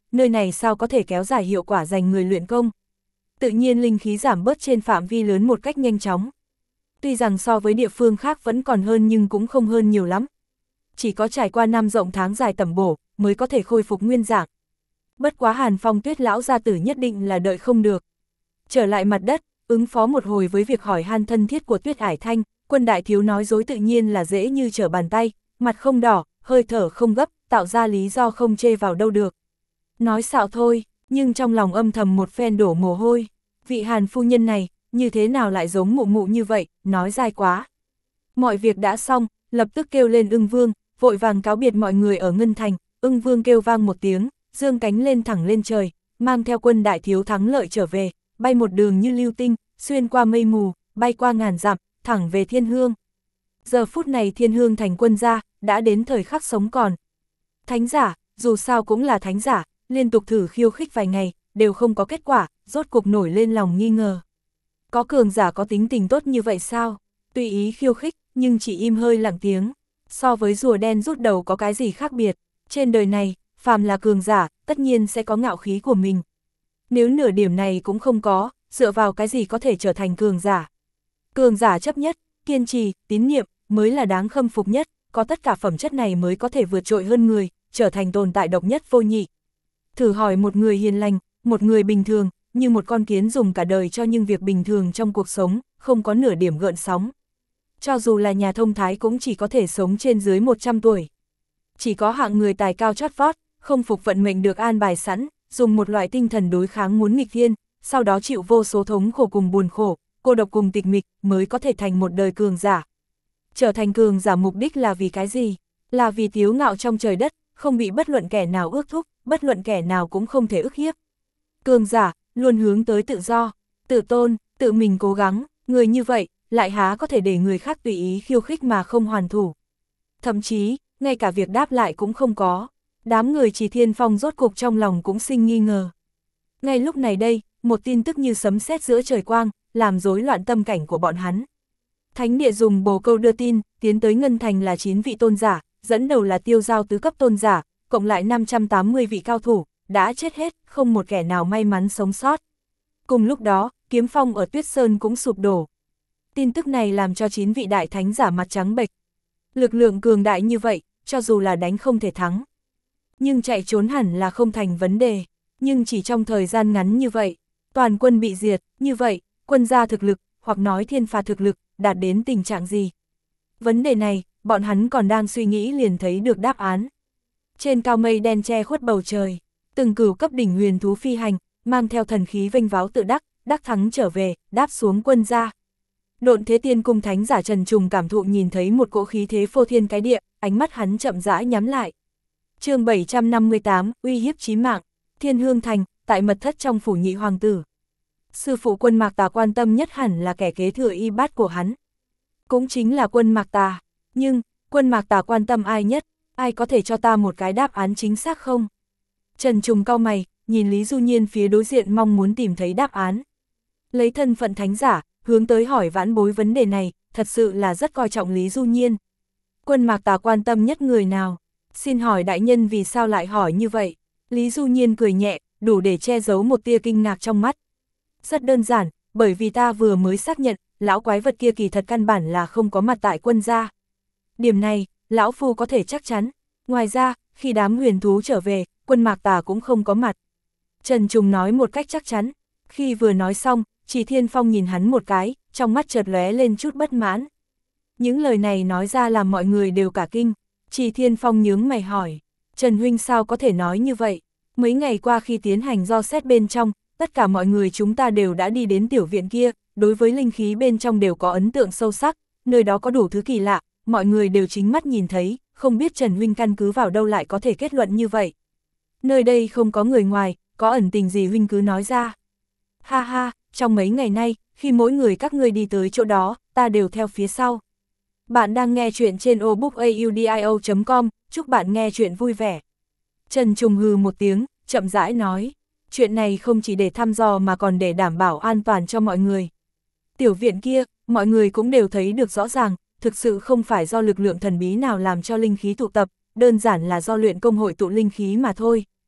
nơi này sao có thể kéo dài hiệu quả dành người luyện công. Tự nhiên linh khí giảm bớt trên phạm vi lớn một cách nhanh chóng. Tuy rằng so với địa phương khác vẫn còn hơn nhưng cũng không hơn nhiều lắm. Chỉ có trải qua năm rộng tháng dài tẩm bổ mới có thể khôi phục nguyên dạng. Bất quá Hàn Phong Tuyết lão gia tử nhất định là đợi không được. Trở lại mặt đất, ứng phó một hồi với việc hỏi han thân thiết của Tuyết Ải Thanh, Quân đại thiếu nói dối tự nhiên là dễ như trở bàn tay, mặt không đỏ, hơi thở không gấp, tạo ra lý do không chê vào đâu được. Nói xạo thôi, nhưng trong lòng âm thầm một phen đổ mồ hôi. Vị Hàn phu nhân này, như thế nào lại giống mụ mụ như vậy, nói dai quá. Mọi việc đã xong, lập tức kêu lên Ưng Vương, vội vàng cáo biệt mọi người ở Ngân Thành. Ưng Vương kêu vang một tiếng, dương cánh lên thẳng lên trời, mang theo Quân đại thiếu thắng lợi trở về, bay một đường như lưu tinh, xuyên qua mây mù, bay qua ngàn dặm, thẳng về Thiên Hương. Giờ phút này Thiên Hương thành Quân gia, đã đến thời khắc sống còn. Thánh giả, dù sao cũng là thánh giả, liên tục thử khiêu khích vài ngày, đều không có kết quả, rốt cục nổi lên lòng nghi ngờ. Có cường giả có tính tình tốt như vậy sao? Tùy ý khiêu khích, nhưng chỉ im hơi lặng tiếng. So với rùa đen rút đầu có cái gì khác biệt? Trên đời này, phàm là cường giả, tất nhiên sẽ có ngạo khí của mình. Nếu nửa điểm này cũng không có, dựa vào cái gì có thể trở thành cường giả? Cường giả chấp nhất, kiên trì, tín niệm, mới là đáng khâm phục nhất, có tất cả phẩm chất này mới có thể vượt trội hơn người, trở thành tồn tại độc nhất vô nhị. Thử hỏi một người hiền lành, một người bình thường, như một con kiến dùng cả đời cho những việc bình thường trong cuộc sống, không có nửa điểm gợn sóng. Cho dù là nhà thông thái cũng chỉ có thể sống trên dưới 100 tuổi. Chỉ có hạng người tài cao chót vót, không phục vận mệnh được an bài sẵn, dùng một loại tinh thần đối kháng muốn nghịch thiên, sau đó chịu vô số thống khổ cùng buồn khổ, cô độc cùng tịch mịch, mới có thể thành một đời cường giả. Trở thành cường giả mục đích là vì cái gì? Là vì kiêu ngạo trong trời đất, không bị bất luận kẻ nào ước thúc, bất luận kẻ nào cũng không thể ức hiếp. Cường giả, luôn hướng tới tự do, tự tôn, tự mình cố gắng, người như vậy, lại há có thể để người khác tùy ý khiêu khích mà không hoàn thủ. Thậm chí, ngay cả việc đáp lại cũng không có. Đám người Chỉ Thiên Phong rốt cục trong lòng cũng sinh nghi ngờ. Ngay lúc này đây, một tin tức như sấm sét giữa trời quang, làm rối loạn tâm cảnh của bọn hắn. Thánh địa dùng bồ câu đưa tin, tiến tới Ngân Thành là 9 vị tôn giả, dẫn đầu là Tiêu Giao tứ cấp tôn giả, cộng lại 580 vị cao thủ, đã chết hết, không một kẻ nào may mắn sống sót. Cùng lúc đó, kiếm phong ở Tuyết Sơn cũng sụp đổ. Tin tức này làm cho 9 vị đại thánh giả mặt trắng bệch. Lực lượng cường đại như vậy, cho dù là đánh không thể thắng. Nhưng chạy trốn hẳn là không thành vấn đề. Nhưng chỉ trong thời gian ngắn như vậy, toàn quân bị diệt, như vậy, quân gia thực lực, hoặc nói thiên phạt thực lực, đạt đến tình trạng gì? Vấn đề này, bọn hắn còn đang suy nghĩ liền thấy được đáp án. Trên cao mây đen che khuất bầu trời, từng cửu cấp đỉnh huyền thú phi hành, mang theo thần khí vênh váo tự đắc, đắc thắng trở về, đáp xuống quân gia. Độn Thế Tiên cung thánh giả Trần Trùng cảm thụ nhìn thấy một cỗ khí thế phô thiên cái địa, ánh mắt hắn chậm rãi nhắm lại. Chương 758, uy hiếp chí mạng, Thiên Hương Thành, tại mật thất trong phủ nhị hoàng tử. Sư phụ Quân Mạc Tà quan tâm nhất hẳn là kẻ kế thừa y bát của hắn. Cũng chính là Quân Mạc Tà, nhưng, Quân Mạc Tà quan tâm ai nhất, ai có thể cho ta một cái đáp án chính xác không? Trần Trùng cau mày, nhìn Lý Du Nhiên phía đối diện mong muốn tìm thấy đáp án. Lấy thân phận thánh giả, hướng tới hỏi vãn bối vấn đề này, thật sự là rất coi trọng Lý Du Nhiên. Quân Mạc Tà quan tâm nhất người nào? Xin hỏi đại nhân vì sao lại hỏi như vậy? Lý Du Nhiên cười nhẹ, đủ để che giấu một tia kinh ngạc trong mắt. Rất đơn giản, bởi vì ta vừa mới xác nhận, lão quái vật kia kỳ thật căn bản là không có mặt tại quân gia. Điểm này, lão phu có thể chắc chắn. Ngoài ra, khi đám huyền thú trở về, Quân Mạc Tà cũng không có mặt. Trần Trùng nói một cách chắc chắn. Khi vừa nói xong, Chỉ Thiên Phong nhìn hắn một cái, trong mắt chợt lóe lên chút bất mãn. Những lời này nói ra làm mọi người đều cả kinh. Chỉ Thiên Phong nhướng mày hỏi, Trần huynh sao có thể nói như vậy? Mấy ngày qua khi tiến hành dò xét bên trong, tất cả mọi người chúng ta đều đã đi đến tiểu viện kia, đối với linh khí bên trong đều có ấn tượng sâu sắc, nơi đó có đủ thứ kỳ lạ, mọi người đều chính mắt nhìn thấy, không biết Trần huynh căn cứ vào đâu lại có thể kết luận như vậy. Nơi đây không có người ngoài, có ẩn tình gì huynh cứ nói ra. Ha ha, trong mấy ngày nay, khi mỗi người các ngươi đi tới chỗ đó, ta đều theo phía sau. Bạn đang nghe chuyện trên obookaudio.com, chúc bạn nghe chuyện vui vẻ. Trần Trùng hừ một tiếng, chậm rãi nói, chuyện này không chỉ để thăm dò mà còn để đảm bảo an toàn cho mọi người. Tiểu viện kia, mọi người cũng đều thấy được rõ ràng, thực sự không phải do lực lượng thần bí nào làm cho linh khí tụ tập, đơn giản là do luyện công hội tụ linh khí mà thôi.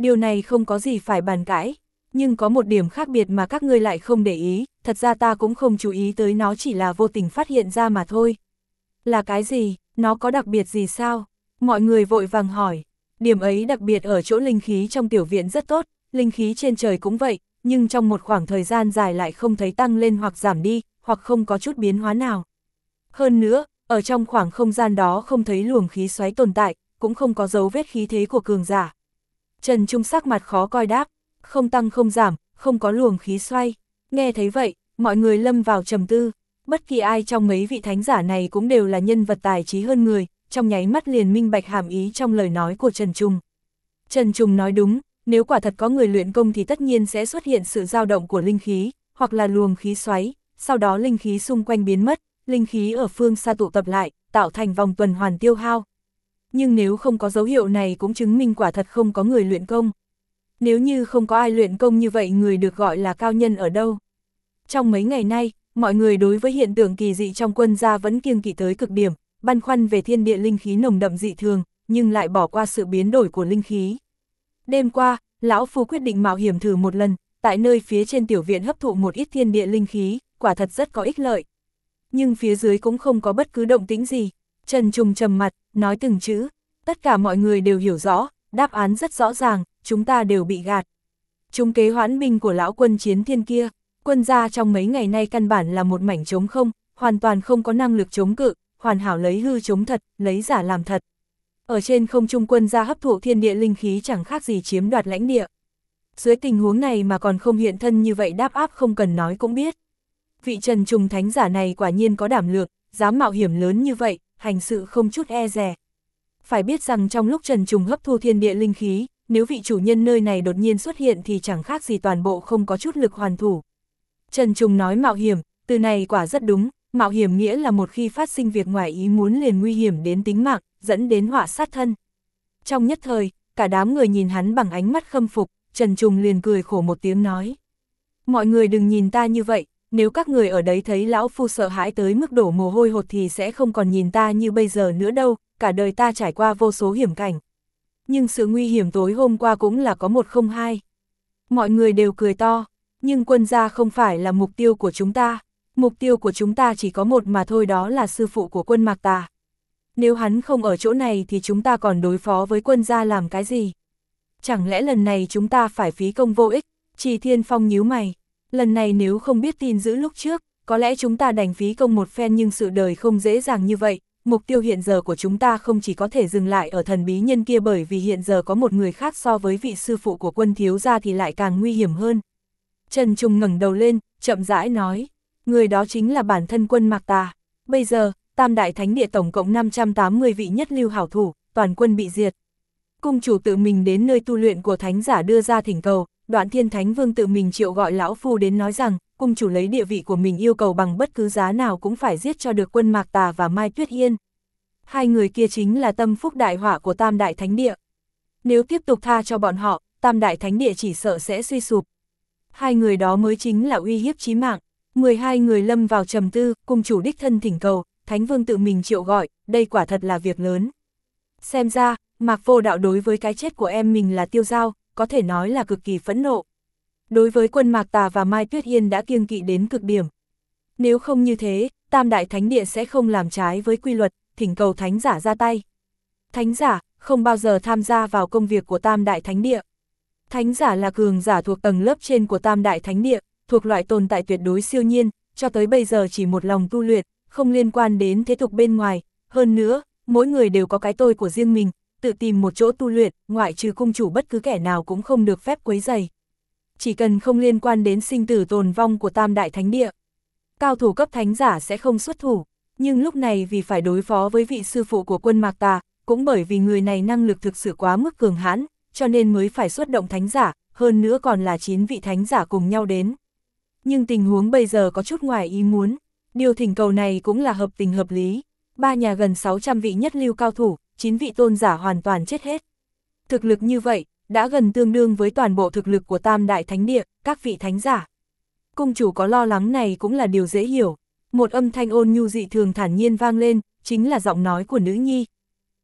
Điều này không có gì phải bàn cãi, nhưng có một điểm khác biệt mà các ngươi lại không để ý, thật ra ta cũng không chú ý tới nó, chỉ là vô tình phát hiện ra mà thôi. Là cái gì, nó có đặc biệt gì sao? Mọi người vội vàng hỏi. Điểm ấy đặc biệt ở chỗ linh khí trong tiểu viện rất tốt, linh khí trên trời cũng vậy, nhưng trong một khoảng thời gian dài lại không thấy tăng lên hoặc giảm đi, hoặc không có chút biến hóa nào. Hơn nữa, ở trong khoảng không gian đó không thấy luồng khí xoáy tồn tại, cũng không có dấu vết khí thế của cường giả. Trần Trung sắc mặt khó coi đáp, không tăng không giảm, không có luồng khí xoay. Nghe thấy vậy, mọi người lâm vào trầm tư, bất kỳ ai trong mấy vị thánh giả này cũng đều là nhân vật tài trí hơn người, trong nháy mắt liền minh bạch hàm ý trong lời nói của Trần Trung. Trần Trung nói đúng, nếu quả thật có người luyện công thì tất nhiên sẽ xuất hiện sự dao động của linh khí, hoặc là luồng khí xoáy, sau đó linh khí xung quanh biến mất, linh khí ở phương xa tụ tập lại, tạo thành vòng tuần hoàn tiêu hao. Nhưng nếu không có dấu hiệu này cũng chứng minh quả thật không có người luyện công. Nếu như không có ai luyện công như vậy người được gọi là cao nhân ở đâu? Trong mấy ngày nay, mọi người đối với hiện tượng kỳ dị trong quân gia vẫn kiêng kỵ tới cực điểm, băn khoăn về thiên địa linh khí nồng đậm dị thường, nhưng lại bỏ qua sự biến đổi của linh khí. Đêm qua, lão phu quyết định mạo hiểm thử một lần, tại nơi phía trên tiểu viện hấp thụ một ít thiên địa linh khí, quả thật rất có ích lợi. Nhưng phía dưới cũng không có bất cứ động tĩnh gì. Trần Trung trầm mặt, nói từng chữ, tất cả mọi người đều hiểu rõ, đáp án rất rõ ràng, chúng ta đều bị gạt. Chúng kế hoãn binh của lão quân chiến thiên kia, quân gia trong mấy ngày nay căn bản là một mảnh trống không, hoàn toàn không có năng lực chống cự, hoàn hảo lấy hư chống thật, lấy giả làm thật. Ở trên không trung quân gia hấp thụ thiên địa linh khí chẳng khác gì chiếm đoạt lãnh địa. Dưới tình huống này mà còn không hiện thân như vậy đáp áp không cần nói cũng biết. Vị Trần Trung thánh giả này quả nhiên có đảm lược, dám mạo hiểm lớn như vậy, hành sự không chút e dè. Phải biết rằng trong lúc Trần Trung hấp thu thiên địa linh khí, nếu vị chủ nhân nơi này đột nhiên xuất hiện thì chẳng khác gì toàn bộ không có chút lực hoàn thủ. Trần Trung nói mạo hiểm, từ này quả rất đúng, mạo hiểm nghĩa là một khi phát sinh việc ngoài ý muốn liền nguy hiểm đến tính mạng, dẫn đến họa sát thân. Trong nhất thời, cả đám người nhìn hắn bằng ánh mắt khâm phục, Trần Trung liền cười khổ một tiếng nói. Mọi người đừng nhìn ta như vậy, nếu các người ở đấy thấy lão phu sợ hãi tới mức đổ mồ hôi hột thì sẽ không còn nhìn ta như bây giờ nữa đâu, cả đời ta trải qua vô số hiểm cảnh. Nhưng sự nguy hiểm tối hôm qua cũng là có một không hai. Mọi người đều cười to, nhưng quân gia không phải là mục tiêu của chúng ta. Mục tiêu của chúng ta chỉ có một mà thôi, đó là sư phụ của quân Mạc Tà. Nếu hắn không ở chỗ này thì chúng ta còn đối phó với quân gia làm cái gì? Chẳng lẽ lần này chúng ta phải phí công vô ích? Trì Thiên Phong nhíu mày. Lần này nếu không biết tin giữ lúc trước, có lẽ chúng ta đành phí công một phen, nhưng sự đời không dễ dàng như vậy. Mục tiêu hiện giờ của chúng ta không chỉ có thể dừng lại ở thần bí nhân kia, bởi vì hiện giờ có một người khác so với vị sư phụ của quân thiếu gia thì lại càng nguy hiểm hơn. Trần Trung ngẩng đầu lên, chậm rãi nói, người đó chính là bản thân quân Mạc Tà. Bây giờ, Tam Đại Thánh Địa tổng cộng 580 vị nhất lưu hảo thủ, toàn quân bị diệt. Cung chủ tự mình đến nơi tu luyện của thánh giả đưa ra thỉnh cầu, Đoạn Thiên Thánh Vương tự mình triệu gọi lão phu đến nói rằng, cung chủ lấy địa vị của mình yêu cầu bằng bất cứ giá nào cũng phải giết cho được quân Mạc Tà và Mai Tuyết Yên. Hai người kia chính là tâm phúc đại họa của Tam Đại Thánh Địa. Nếu tiếp tục tha cho bọn họ, Tam Đại Thánh Địa chỉ sợ sẽ suy sụp. Hai người đó mới chính là uy hiếp chí mạng. 12 người lâm vào trầm tư, cung chủ đích thân thỉnh cầu, Thánh Vương tự mình triệu gọi, đây quả thật là việc lớn. Xem ra, Mạc Vô Đạo đối với cái chết của em mình là Tiêu Giao, có thể nói là cực kỳ phẫn nộ. Đối với quân Mạc Tà và Mai Tuyết Yên đã kiêng kỵ đến cực điểm. Nếu không như thế, Tam Đại Thánh Địa sẽ không làm trái với quy luật, thỉnh cầu thánh giả ra tay. Thánh giả không bao giờ tham gia vào công việc của Tam Đại Thánh Địa. Thánh giả là cường giả thuộc tầng lớp trên của Tam Đại Thánh Địa, thuộc loại tồn tại tuyệt đối siêu nhiên, cho tới bây giờ chỉ một lòng tu luyện, không liên quan đến thế tục bên ngoài. Hơn nữa, mỗi người đều có cái tôi của riêng mình, tự tìm một chỗ tu luyện, ngoại trừ cung chủ bất cứ kẻ nào cũng không được phép quấy rầy. Chỉ cần không liên quan đến sinh tử tồn vong của Tam Đại Thánh Địa, cao thủ cấp thánh giả sẽ không xuất thủ. Nhưng lúc này vì phải đối phó với vị sư phụ của quân Mạc Tà, cũng bởi vì người này năng lực thực sự quá mức cường hãn, cho nên mới phải xuất động thánh giả, hơn nữa còn là 9 vị thánh giả cùng nhau đến. Nhưng tình huống bây giờ có chút ngoài ý muốn, điều thỉnh cầu này cũng là hợp tình hợp lý. Ba nhà gần 600 vị nhất lưu cao thủ, 9 vị tôn giả hoàn toàn chết hết. Thực lực như vậy, đã gần tương đương với toàn bộ thực lực của Tam Đại Thánh Địa, các vị thánh giả. Cung chủ có lo lắng này cũng là điều dễ hiểu. Một âm thanh ôn nhu dị thường thản nhiên vang lên, chính là giọng nói của nữ nhi.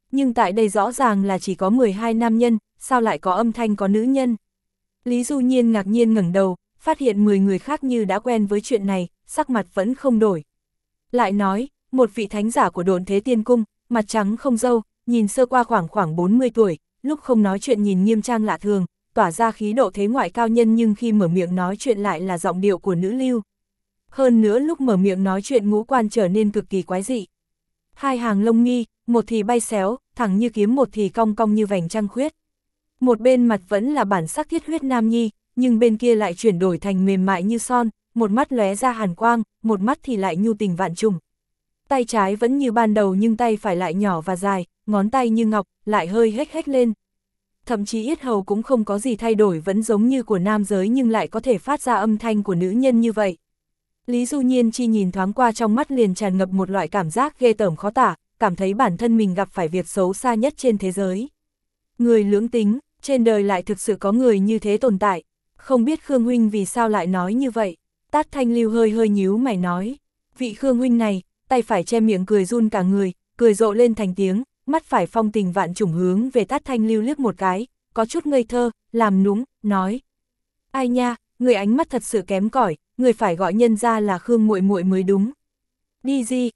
Nhưng tại đây rõ ràng là chỉ có 12 nam nhân, sao lại có âm thanh có nữ nhân? Lý Du Nhiên ngạc nhiên ngẩng đầu, phát hiện 10 người khác như đã quen với chuyện này, sắc mặt vẫn không đổi. Lại nói, một vị thánh giả của Độn Thế Tiên Cung, mặt trắng không râu, nhìn sơ qua khoảng 40 tuổi, lúc không nói chuyện nhìn nghiêm trang lạ thường, tỏa ra khí độ thế ngoại cao nhân, nhưng khi mở miệng nói chuyện lại là giọng điệu của nữ lưu. Hơn nữa lúc mở miệng nói chuyện ngũ quan trở nên cực kỳ quái dị. Hai hàng lông mi, một thì bay xéo, thẳng như kiếm, một thì cong cong như vành trăng khuyết. Một bên mặt vẫn là bản sắc thiết huyết nam nhi, nhưng bên kia lại chuyển đổi thành mềm mại như son, một mắt lóe ra hàn quang, một mắt thì lại nhu tình vạn trùng. Tay trái vẫn như ban đầu nhưng tay phải lại nhỏ và dài, ngón tay như ngọc, lại hơi hếch hếch lên. Thậm chí yết hầu cũng không có gì thay đổi, vẫn giống như của nam giới nhưng lại có thể phát ra âm thanh của nữ nhân như vậy. Lý Du Nhiên chỉ nhìn thoáng qua, trong mắt liền tràn ngập một loại cảm giác ghê tởm khó tả, cảm thấy bản thân mình gặp phải việc xấu xa nhất trên thế giới. Người lưỡng tính, trên đời lại thực sự có người như thế tồn tại, không biết Khương huynh vì sao lại nói như vậy. Tát Thanh Lưu hơi nhíu mày nói, vị Khương huynh này, tay phải che miệng cười run cả người, cười rộ lên thành tiếng, mắt phải phong tình vạn trùng hướng về Tát Thanh Lưu liếc một cái, có chút ngây thơ, làm nũng, nói: ai nha, người ánh mắt thật sự kém cỏi, người phải gọi nhân ra là Khương muội muội mới đúng. Đi gì,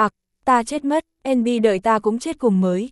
ta chết mất, NB đợi ta cũng chết cùng mới.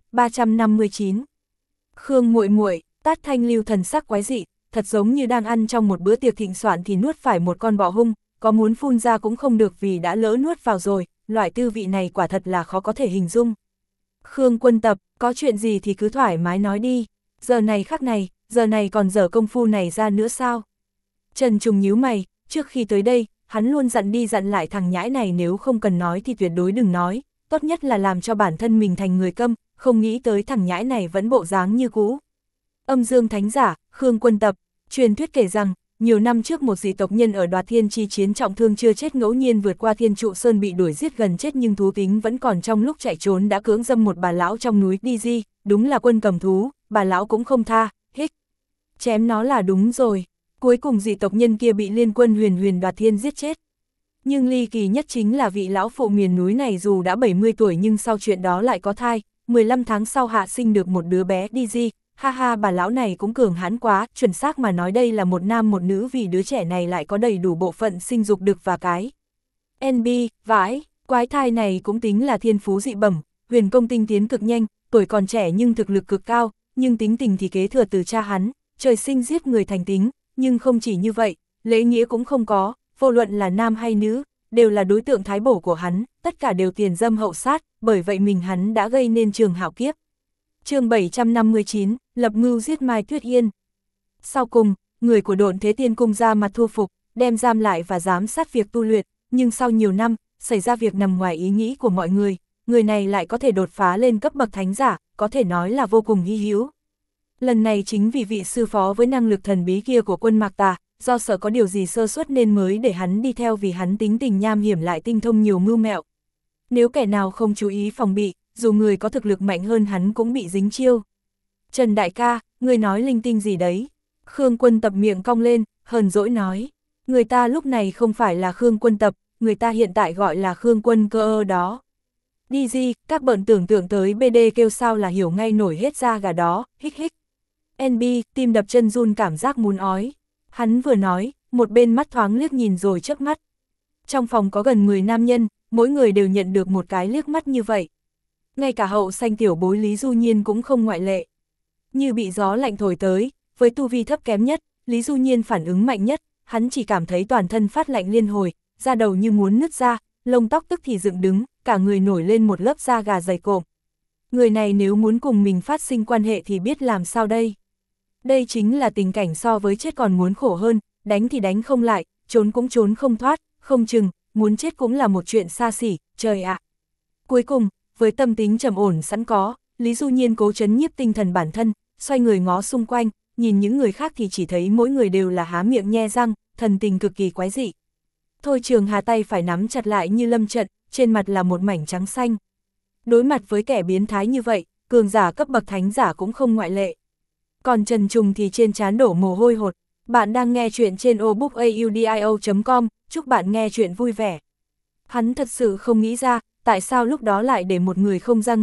359. Khương muội muội, Tát Thanh Lưu thần sắc quái dị, thật giống như đang ăn trong một bữa tiệc thịnh soạn thì nuốt phải một con bọ hung, có muốn phun ra cũng không được vì đã lỡ nuốt vào rồi, loại tư vị này quả thật là khó có thể hình dung. Khương Quân Tập, có chuyện gì thì cứ thoải mái nói đi, giờ này khắc này, giờ này còn dở công phu này ra nữa sao? Trần Trùng nhíu mày, trước khi tới đây, hắn luôn dặn đi dặn lại thằng nhãi này nếu không cần nói thì tuyệt đối đừng nói, tốt nhất là làm cho bản thân mình thành người câm, không nghĩ tới thằng nhãi này vẫn bộ dáng như cũ. Âm Dương Thánh Giả, Khương Quân Tập, truyền thuyết kể rằng, nhiều năm trước một dị tộc nhân ở Đoạt Thiên chi chiến trọng thương chưa chết ngẫu nhiên vượt qua Thiên Trụ Sơn bị đuổi giết gần chết nhưng thú tính vẫn còn, trong lúc chạy trốn đã cưỡng dâm một bà lão trong núi Di, đúng là quân cầm thú, bà lão cũng không tha, hích. Chém nó là đúng rồi, cuối cùng dị tộc nhân kia bị liên quân Huyền Đoạt Thiên giết chết. Nhưng ly kỳ nhất chính là vị lão phụ miền núi này dù đã 70 tuổi nhưng sau chuyện đó lại có thai, 15 tháng sau hạ sinh được một đứa bé Di. Ha ha, bà lão này cũng cường hãn quá, chuẩn xác mà nói đây là một nam một nữ vì đứa trẻ này lại có đầy đủ bộ phận sinh dục đực và cái. NB, vãi, quái thai này cũng tính là thiên phú dị bẩm, huyền công tinh tiến cực nhanh, tuổi còn trẻ nhưng thực lực cực cao, nhưng tính tình thì kế thừa từ cha hắn, trời sinh giết người thành tính, nhưng không chỉ như vậy, lễ nghĩa cũng không có, vô luận là nam hay nữ, đều là đối tượng thái bổ của hắn, tất cả đều tiền dâm hậu sát, bởi vậy mình hắn đã gây nên trường hạo kiếp. Chương 759, lập mưu giết Mai Tuyết Yên. Sau cùng, người của Độn Thế Tiên Cung ra mặt thu phục, đem giam lại và giám sát việc tu luyện, nhưng sau nhiều năm, xảy ra việc nằm ngoài ý nghĩ của mọi người này lại có thể đột phá lên cấp bậc thánh giả, có thể nói là vô cùng hy hữu. Lần này chính vì vị sư phó với năng lực thần bí kia của Quân Mạc Tà, do sợ có điều gì sơ suất nên mới để hắn đi theo, vì hắn tính tình nham hiểm lại tinh thông nhiều mưu mẹo. Nếu kẻ nào không chú ý phòng bị, dù người có thực lực mạnh hơn hắn cũng bị dính chiêu. Trần đại ca, ngươi nói linh tinh gì đấy? Khương Quân Tập miệng cong lên, hờn dỗi nói. Người ta lúc này không phải là Khương Quân Tập, người ta hiện tại gọi là Khương Quân Cơ đó. Đi gì, các bạn tưởng tượng tới BD kêu sao là hiểu ngay nổi hết da gà đó, hích hích. NB, tim đập chân run cảm giác muốn ói. Hắn vừa nói, một bên mắt thoáng liếc nhìn rồi chớp mắt. Trong phòng có gần 10 nam nhân, mỗi người đều nhận được một cái liếc mắt như vậy. Ngay cả hậu xanh tiểu bối Lý Du Nhiên cũng không ngoại lệ. Như bị gió lạnh thổi tới, với tu vi thấp kém nhất, Lý Du Nhiên phản ứng mạnh nhất, hắn chỉ cảm thấy toàn thân phát lạnh liên hồi, da đầu như muốn nứt ra, lông tóc tức thì dựng đứng, cả người nổi lên một lớp da gà dày cộm. Người này nếu muốn cùng mình phát sinh quan hệ thì biết làm sao đây? Đây chính là tình cảnh so với chết còn muốn khổ hơn, đánh thì đánh không lại, trốn cũng trốn không thoát, không chừng, muốn chết cũng là một chuyện xa xỉ, trời ạ. Cuối cùng, với tâm tính trầm ổn sẵn có, Lý Du Nhiên cố trấn nhiếp tinh thần bản thân, xoay người ngó xung quanh, nhìn những người khác thì chỉ thấy mỗi người đều là há miệng nhe răng, thần tình cực kỳ quái dị. Thôi Trường Hà tay phải nắm chặt lại như lâm trận, trên mặt là một mảnh trắng xanh. Đối mặt với kẻ biến thái như vậy, cường giả cấp bậc thánh giả cũng không ngoại lệ. Còn Trần Trùng thì trên trán đổ mồ hôi hột. Bạn đang nghe chuyện trên obookaudio.com, chúc bạn nghe chuyện vui vẻ. Hắn thật sự không nghĩ ra, tại sao lúc đó lại để một người không ra người,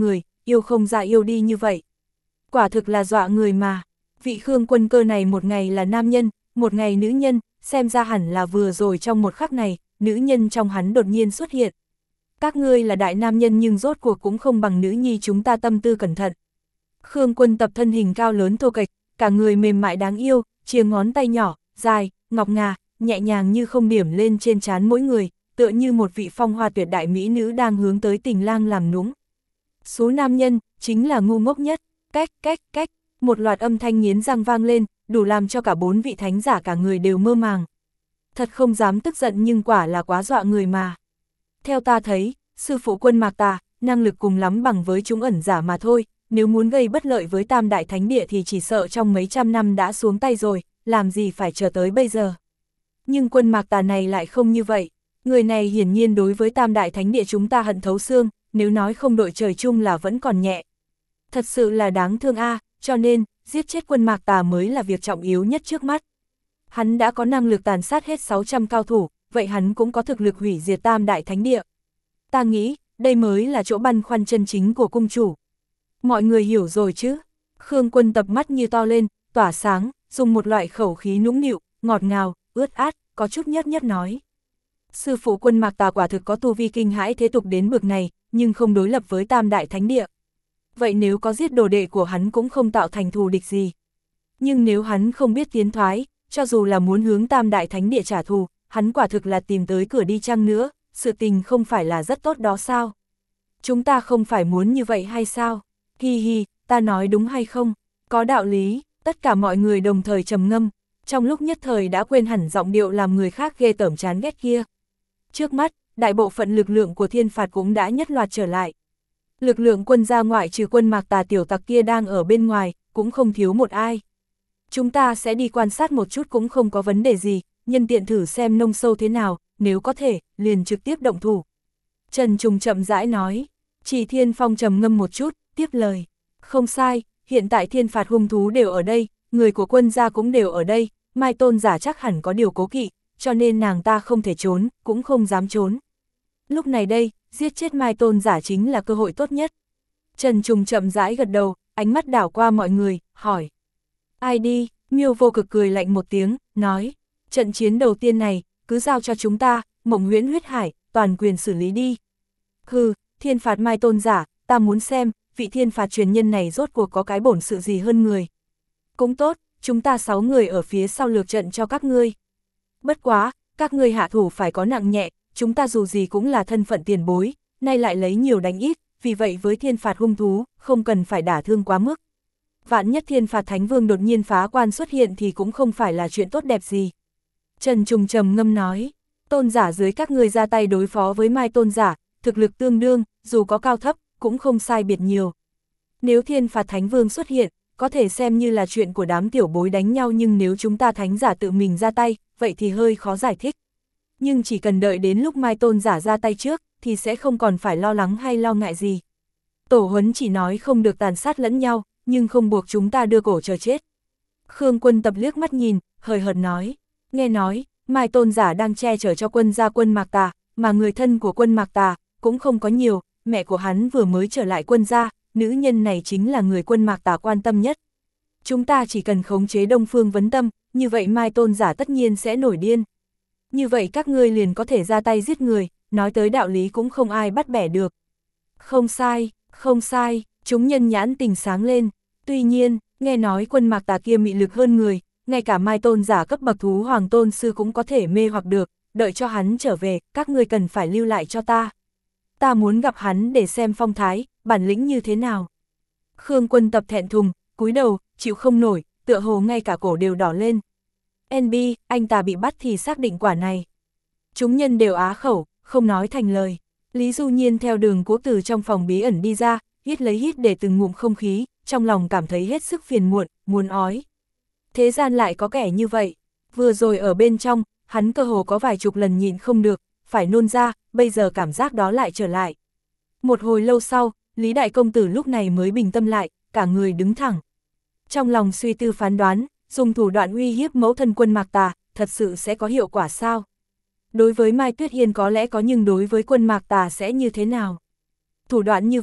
yêu không ra yêu đi như vậy. Quả thực là dọa người mà. Vị Khương Quân Cơ này một ngày là nam nhân, một ngày nữ nhân, xem ra hẳn là vừa rồi trong một khắc này, nữ nhân trong hắn đột nhiên xuất hiện. Các ngươi là đại nam nhân nhưng rốt cuộc cũng không bằng nữ nhi chúng ta tâm tư cẩn thận. Khương Quân Tập thân hình cao lớn thô kệch, cả người mềm mại đáng yêu, chia ngón tay nhỏ, dài, ngọc ngà, nhẹ nhàng như không điểm lên trên trán mỗi người, tựa như một vị phong hoa tuyệt đại mỹ nữ đang hướng tới tình lang làm nũng. Số nam nhân, chính là ngu ngốc nhất, cách, một loạt âm thanh nghiến răng vang lên, đủ làm cho cả 4 vị thánh giả cả người đều mơ màng. Thật không dám tức giận nhưng quả là quá dọa người mà. Theo ta thấy, sư phụ Quân Mạc Tà, năng lực cùng lắm bằng với chúng ẩn giả mà thôi, nếu muốn gây bất lợi với Tam Đại Thánh Địa thì chỉ sợ trong mấy trăm năm đã xuống tay rồi, làm gì phải chờ tới bây giờ. Nhưng Quân Mạc Tà này lại không như vậy, người này hiển nhiên đối với Tam Đại Thánh Địa chúng ta hận thấu xương, nếu nói không đội trời chung là vẫn còn nhẹ. Thật sự là đáng thương a, cho nên, giết chết Quân Mạc Tà mới là việc trọng yếu nhất trước mắt. Hắn đã có năng lực tàn sát hết 600 cao thủ, vậy hắn cũng có thực lực hủy diệt Tam Đại Thánh Địa. Ta nghĩ, đây mới là chỗ băn khoăn chân chính của cung chủ. Mọi người hiểu rồi chứ? Khương Quân Tập mắt như to lên, tỏa sáng, dùng một loại khẩu khí nũng nịu, ngọt ngào, ướt át, có chút nhất nói. Sư phụ Quân Mạc Tà quả thực có tu vi kinh hãi thế tục đến bực này, nhưng không đối lập với Tam Đại Thánh Địa. Vậy nếu có giết đồ đệ của hắn cũng không tạo thành thù địch gì. Nhưng nếu hắn không biết tiến thoái, cho dù là muốn hướng Tam Đại Thánh Địa trả thù, hắn quả thực là tìm tới cửa đi chăng nữa, sự tình không phải là rất tốt đó sao? Chúng ta không phải muốn như vậy hay sao? Hi hi, ta nói đúng hay không? Có đạo lý, tất cả mọi người đồng thời trầm ngâm, trong lúc nhất thời đã quên hẳn giọng điệu làm người khác ghê tởm chán ghét kia. Trước mắt, đại bộ phận lực lượng của thiên phạt cũng đã nhất loạt trở lại. Lực lượng quân gia ngoại trừ Quân Mạc Tà tiểu tặc kia đang ở bên ngoài, cũng không thiếu một ai. Chúng ta sẽ đi quan sát một chút cũng không có vấn đề gì, nhân tiện thử xem nông sâu thế nào, nếu có thể, liền trực tiếp động thủ. Trần Trùng chậm rãi nói, Chỉ Thiên Phong trầm ngâm một chút, tiếp lời. Không sai, hiện tại thiên phạt hung thú đều ở đây, người của quân gia cũng đều ở đây, Mai Tôn giả chắc hẳn có điều cố kỵ, cho nên nàng ta không thể trốn, cũng không dám trốn. Lúc này đây, giết chết Mai Tôn giả chính là cơ hội tốt nhất. Trần Trùng chậm rãi gật đầu, ánh mắt đảo qua mọi người, hỏi. Ai đi? Miêu Vô Cực cười lạnh một tiếng, nói. Trận chiến đầu tiên này, cứ giao cho chúng ta, Mộng Huyễn Huyết Hải, toàn quyền xử lý đi. Hừ, thiên phạt Mai Tôn giả, ta muốn xem, vị thiên phạt truyền nhân này rốt cuộc có cái bổn sự gì hơn người. Cũng tốt, chúng ta 6 người ở phía sau lược trận cho các ngươi. Bất quá, các ngươi hạ thủ phải có nặng nhẹ, chúng ta dù gì cũng là thân phận tiền bối, nay lại lấy nhiều đánh ít, vì vậy với thiên phạt hung thú, không cần phải đả thương quá mức. Vạn nhất thiên phạt Thánh Vương đột nhiên phá quan xuất hiện thì cũng không phải là chuyện tốt đẹp gì. Trần Trùng trầm ngâm nói, tôn giả dưới các ngươi ra tay đối phó với Mai Tôn giả, thực lực tương đương, dù có cao thấp, cũng không sai biệt nhiều. Nếu thiên phạt Thánh Vương xuất hiện, có thể xem như là chuyện của đám tiểu bối đánh nhau, nhưng nếu chúng ta thánh giả tự mình ra tay, vậy thì hơi khó giải thích. Nhưng chỉ cần đợi đến lúc Mai Tôn giả ra tay trước, thì sẽ không còn phải lo lắng hay lo ngại gì. Tổ huấn chỉ nói không được tàn sát lẫn nhau, nhưng không buộc chúng ta đưa cổ chờ chết. Khương Quân Tập liếc mắt nhìn, hời hợt nói, nghe nói, Mai Tôn giả đang che chở cho quân gia Quân Mạc Tà, mà người thân của Quân Mạc Tà cũng không có nhiều, mẹ của hắn vừa mới trở lại quân gia, nữ nhân này chính là người Quân Mạc Tà quan tâm nhất. Chúng ta chỉ cần khống chế Đông Phương Vấn Tâm, như vậy Mai Tôn giả tất nhiên sẽ nổi điên. Như vậy các ngươi liền có thể ra tay giết người, nói tới đạo lý cũng không ai bắt bẻ được. Không sai, chúng nhân nhãn tình sáng lên. Tuy nhiên, nghe nói Quân Mạc Tà kia mị lực hơn người, ngay cả Mai Tôn giả cấp bậc thú hoàng tôn sư cũng có thể mê hoặc được, đợi cho hắn trở về, các ngươi cần phải lưu lại cho ta. Ta muốn gặp hắn để xem phong thái, bản lĩnh như thế nào. Khương Quân Tập thẹn thùng, cúi đầu, chịu không nổi, tựa hồ ngay cả cổ đều đỏ lên. NB, anh ta bị bắt thì xác định quả này. Chúng nhân đều á khẩu, không nói thành lời. Lý Du Nhiên theo đường cố từ trong phòng bí ẩn đi ra, hít lấy hít để từng ngụm không khí, trong lòng cảm thấy hết sức phiền muộn, muốn ói. Thế gian lại có kẻ như vậy. Vừa rồi ở bên trong, hắn cơ hồ có vài chục lần nhịn không được, phải nôn ra, bây giờ cảm giác đó lại trở lại. Một hồi lâu sau, Lý Đại Công Tử lúc này mới bình tâm lại, cả người đứng thẳng. Trong lòng suy tư phán đoán, dùng thủ đoạn uy hiếp mẫu thân Quân Mạc Tà, thật sự sẽ có hiệu quả sao? Đối với Mai Tuyết Hiên có lẽ có, nhưng đối với Quân Mạc Tà sẽ như thế nào? Thủ đoạn như vậy,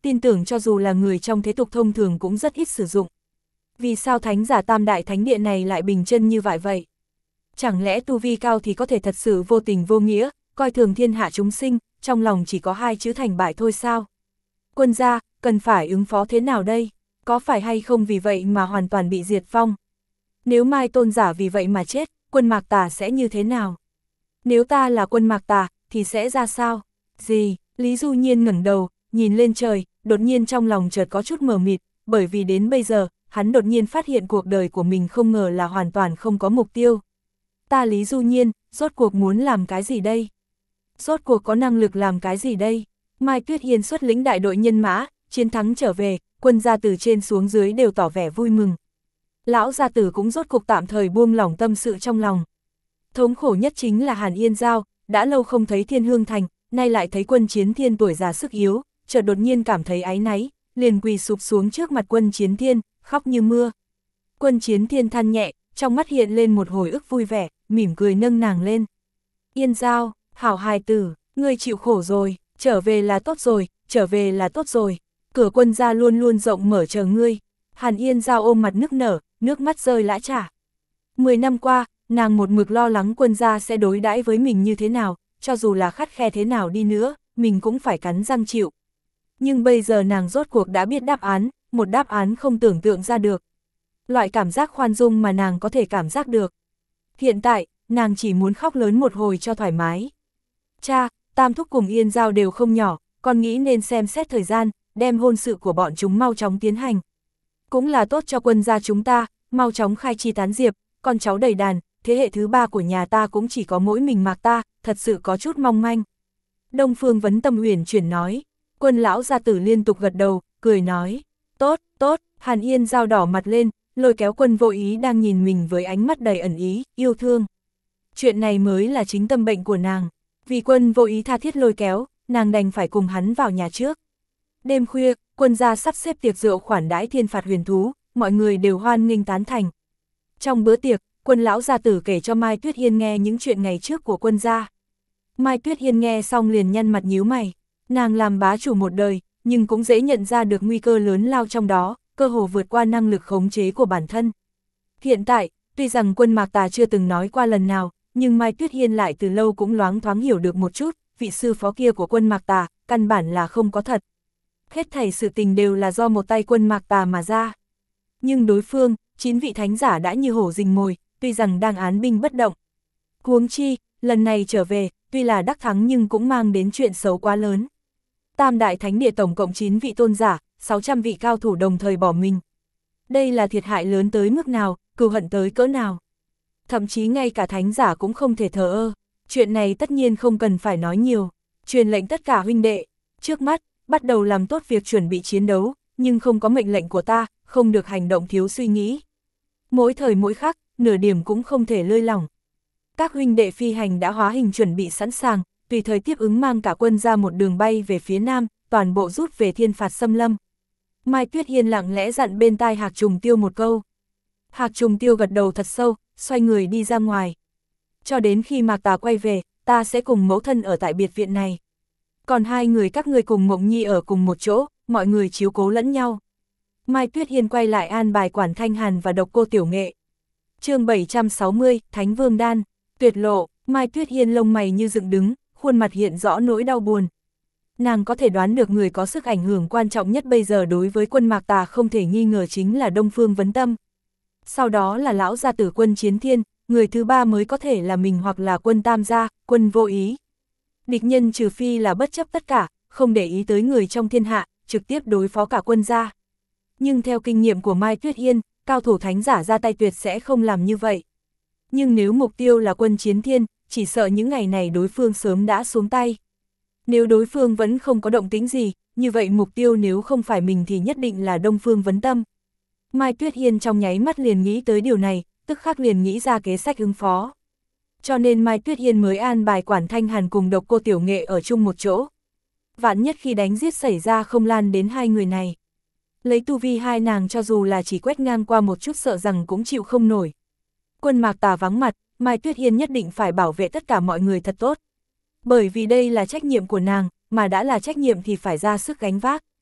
tin tưởng cho dù là người trong thế tục thông thường cũng rất ít sử dụng. Vì sao thánh giả tam đại thánh địa này lại bình chân như vậy? Chẳng lẽ tu vi cao thì có thể thật sự vô tình vô nghĩa, coi thường thiên hạ chúng sinh, trong lòng chỉ có hai chữ thành bại thôi sao? Quân gia, cần phải ứng phó thế nào đây? Có phải hay không vì vậy mà hoàn toàn bị diệt vong? Nếu Mai tôn giả vì vậy mà chết, quân Mạc Tà sẽ như thế nào? Nếu ta là quân Mạc Tà, thì sẽ ra sao? Gì? Lý Du Nhiên ngẩng đầu, nhìn lên trời, đột nhiên trong lòng chợt có chút mờ mịt, bởi vì đến bây giờ, hắn đột nhiên phát hiện cuộc đời của mình không ngờ là hoàn toàn không có mục tiêu. Ta Lý Du Nhiên, rốt cuộc muốn làm cái gì đây? Rốt cuộc có năng lực làm cái gì đây? Mai Tuyết Hiên xuất lĩnh đại đội nhân mã, chiến thắng trở về, quân gia từ trên xuống dưới đều tỏ vẻ vui mừng. Lão gia tử cũng rốt cuộc tạm thời buông lỏng tâm sự trong lòng. Thống khổ nhất chính là Hàn Yên Giao, đã lâu không thấy Thiên Hương Thành, nay lại thấy Quân Chiến Thiên tuổi già sức yếu, chợt đột nhiên cảm thấy áy náy, liền quỳ sụp xuống trước mặt Quân Chiến Thiên, khóc như mưa. Quân Chiến Thiên than nhẹ, trong mắt hiện lên một hồi ức vui vẻ, mỉm cười nâng nàng lên. Yên Giao, hảo hài tử, ngươi chịu khổ rồi, trở về là tốt rồi, trở về là tốt rồi. Cửa quân gia luôn luôn rộng mở chờ ngươi. Hàn Yên Giao ôm mặt nức nở, nước mắt rơi lã chả. 10 năm qua, nàng một mực lo lắng quân gia sẽ đối đãi với mình như thế nào, cho dù là khắt khe thế nào đi nữa, mình cũng phải cắn răng chịu. Nhưng bây giờ nàng rốt cuộc đã biết đáp án, một đáp án không tưởng tượng ra được. Loại cảm giác khoan dung mà nàng có thể cảm giác được. Hiện tại, nàng chỉ muốn khóc lớn một hồi cho thoải mái. Cha, Tam Thúc cùng Yên Giao đều không nhỏ, con nghĩ nên xem xét thời gian, đem hôn sự của bọn chúng mau chóng tiến hành. Cũng là tốt cho quân gia chúng ta, mau chóng khai chi tán diệp, con cháu đầy đàn, thế hệ thứ 3 của nhà ta cũng chỉ có mỗi mình Mạc ta, thật sự có chút mong manh. Đông Phương Vấn Tâm uyển chuyển nói, Quân lão gia tử liên tục gật đầu, cười nói, tốt, tốt. Hàn Yên Giao đỏ mặt lên, lôi kéo Quân Vô Ý đang nhìn mình với ánh mắt đầy ẩn ý, yêu thương. Chuyện này mới là chính tâm bệnh của nàng, vì Quân Vô Ý tha thiết lôi kéo, nàng đành phải cùng hắn vào nhà trước. Đêm khuya, quân gia sắp xếp tiệc rượu khoản đãi thiên phạt huyền thú, mọi người đều hoan nghênh tán thành. Trong bữa tiệc, Quân lão gia tử kể cho Mai Tuyết Hiên nghe những chuyện ngày trước của quân gia. Mai Tuyết Hiên nghe xong liền nhăn mặt nhíu mày, nàng làm bá chủ một đời, nhưng cũng dễ nhận ra được nguy cơ lớn lao trong đó, cơ hồ vượt qua năng lực khống chế của bản thân. Hiện tại, tuy rằng Quân Mạc Tà chưa từng nói qua lần nào, nhưng Mai Tuyết Hiên lại từ lâu cũng loáng thoáng hiểu được một chút, vị sư phó kia của Quân Mạc Tà, căn bản là không có thật. Hết thảy sự tình đều là do một tay Quân Mạc Tà mà ra. Nhưng đối phương, 9 vị thánh giả đã như hổ rình mồi, tuy rằng đang án binh bất động. Huống chi, lần này trở về, tuy là đắc thắng nhưng cũng mang đến chuyện xấu quá lớn. Tam đại thánh địa tổng cộng 9 vị tôn giả, 600 vị cao thủ đồng thời bỏ mình. Đây là thiệt hại lớn tới mức nào, cừu hận tới cỡ nào. Thậm chí ngay cả thánh giả cũng không thể thờ ơ. Chuyện này tất nhiên không cần phải nói nhiều. Truyền lệnh tất cả huynh đệ, trước mắt, bắt đầu làm tốt việc chuẩn bị chiến đấu, nhưng không có mệnh lệnh của ta, không được hành động thiếu suy nghĩ. Mỗi thời mỗi khắc, nửa điểm cũng không thể lơi lỏng. Các huynh đệ phi hành đã hóa hình chuẩn bị sẵn sàng, tùy thời tiếp ứng mang cả quân ra một đường bay về phía nam, toàn bộ rút về thiên phạt xâm lâm. Mai Tuyết Hiên lặng lẽ dặn bên tai Hạc Trùng Tiêu một câu. Hạc Trùng Tiêu gật đầu thật sâu, xoay người đi ra ngoài. Cho đến khi Mạc Tà quay về, ta sẽ cùng mẫu thân ở tại biệt viện này. Còn hai người các ngươi cùng Mộng Nhi ở cùng một chỗ, mọi người chiếu cố lẫn nhau. Mai Tuyết Hiên quay lại an bài Quản Thanh Hàn và Độc Cô Tiểu Nghệ. Chương 760, Thánh Vương Đan, tuyệt lộ. Mai Tuyết Hiên lông mày như dựng đứng, khuôn mặt hiện rõ nỗi đau buồn. Nàng có thể đoán được người có sức ảnh hưởng quan trọng nhất bây giờ đối với Quân Mạc Tà không thể nghi ngờ chính là Đông Phương Vấn Tâm. Sau đó là lão gia tử Quân Chiến Thiên, người thứ ba mới có thể là mình hoặc là Quân Tam gia, Quân Vô Ý. Địch nhân trừ phi là bất chấp tất cả, không để ý tới người trong thiên hạ, trực tiếp đối phó cả quân gia. Nhưng theo kinh nghiệm của Mai Tuyết Hiên, cao thủ thánh giả ra tay tuyệt sẽ không làm như vậy. Nhưng nếu mục tiêu là Quân Chiến Thiên, chỉ sợ những ngày này đối phương sớm đã xuống tay. Nếu đối phương vẫn không có động tĩnh gì, như vậy mục tiêu nếu không phải mình thì nhất định là Đông Phương Vấn Tâm. Mai Tuyết Hiên trong nháy mắt liền nghĩ tới điều này, tức khắc liền nghĩ ra kế sách ứng phó. Cho nên Mai Tuyết Hiên mới an bài Quản Thanh Hàn cùng Độc Cô Tiểu Nghệ ở chung một chỗ. Vạn nhất khi đánh giết xảy ra không lan đến hai người này. Lấy tu vi hai nàng cho dù là chỉ quét ngang qua một chút sợ rằng cũng chịu không nổi. Quân Mạc Tà vắng mặt, Mai Tuyết Hiên nhất định phải bảo vệ tất cả mọi người thật tốt. Bởi vì đây là trách nhiệm của nàng, mà đã là trách nhiệm thì phải ra sức gánh vác.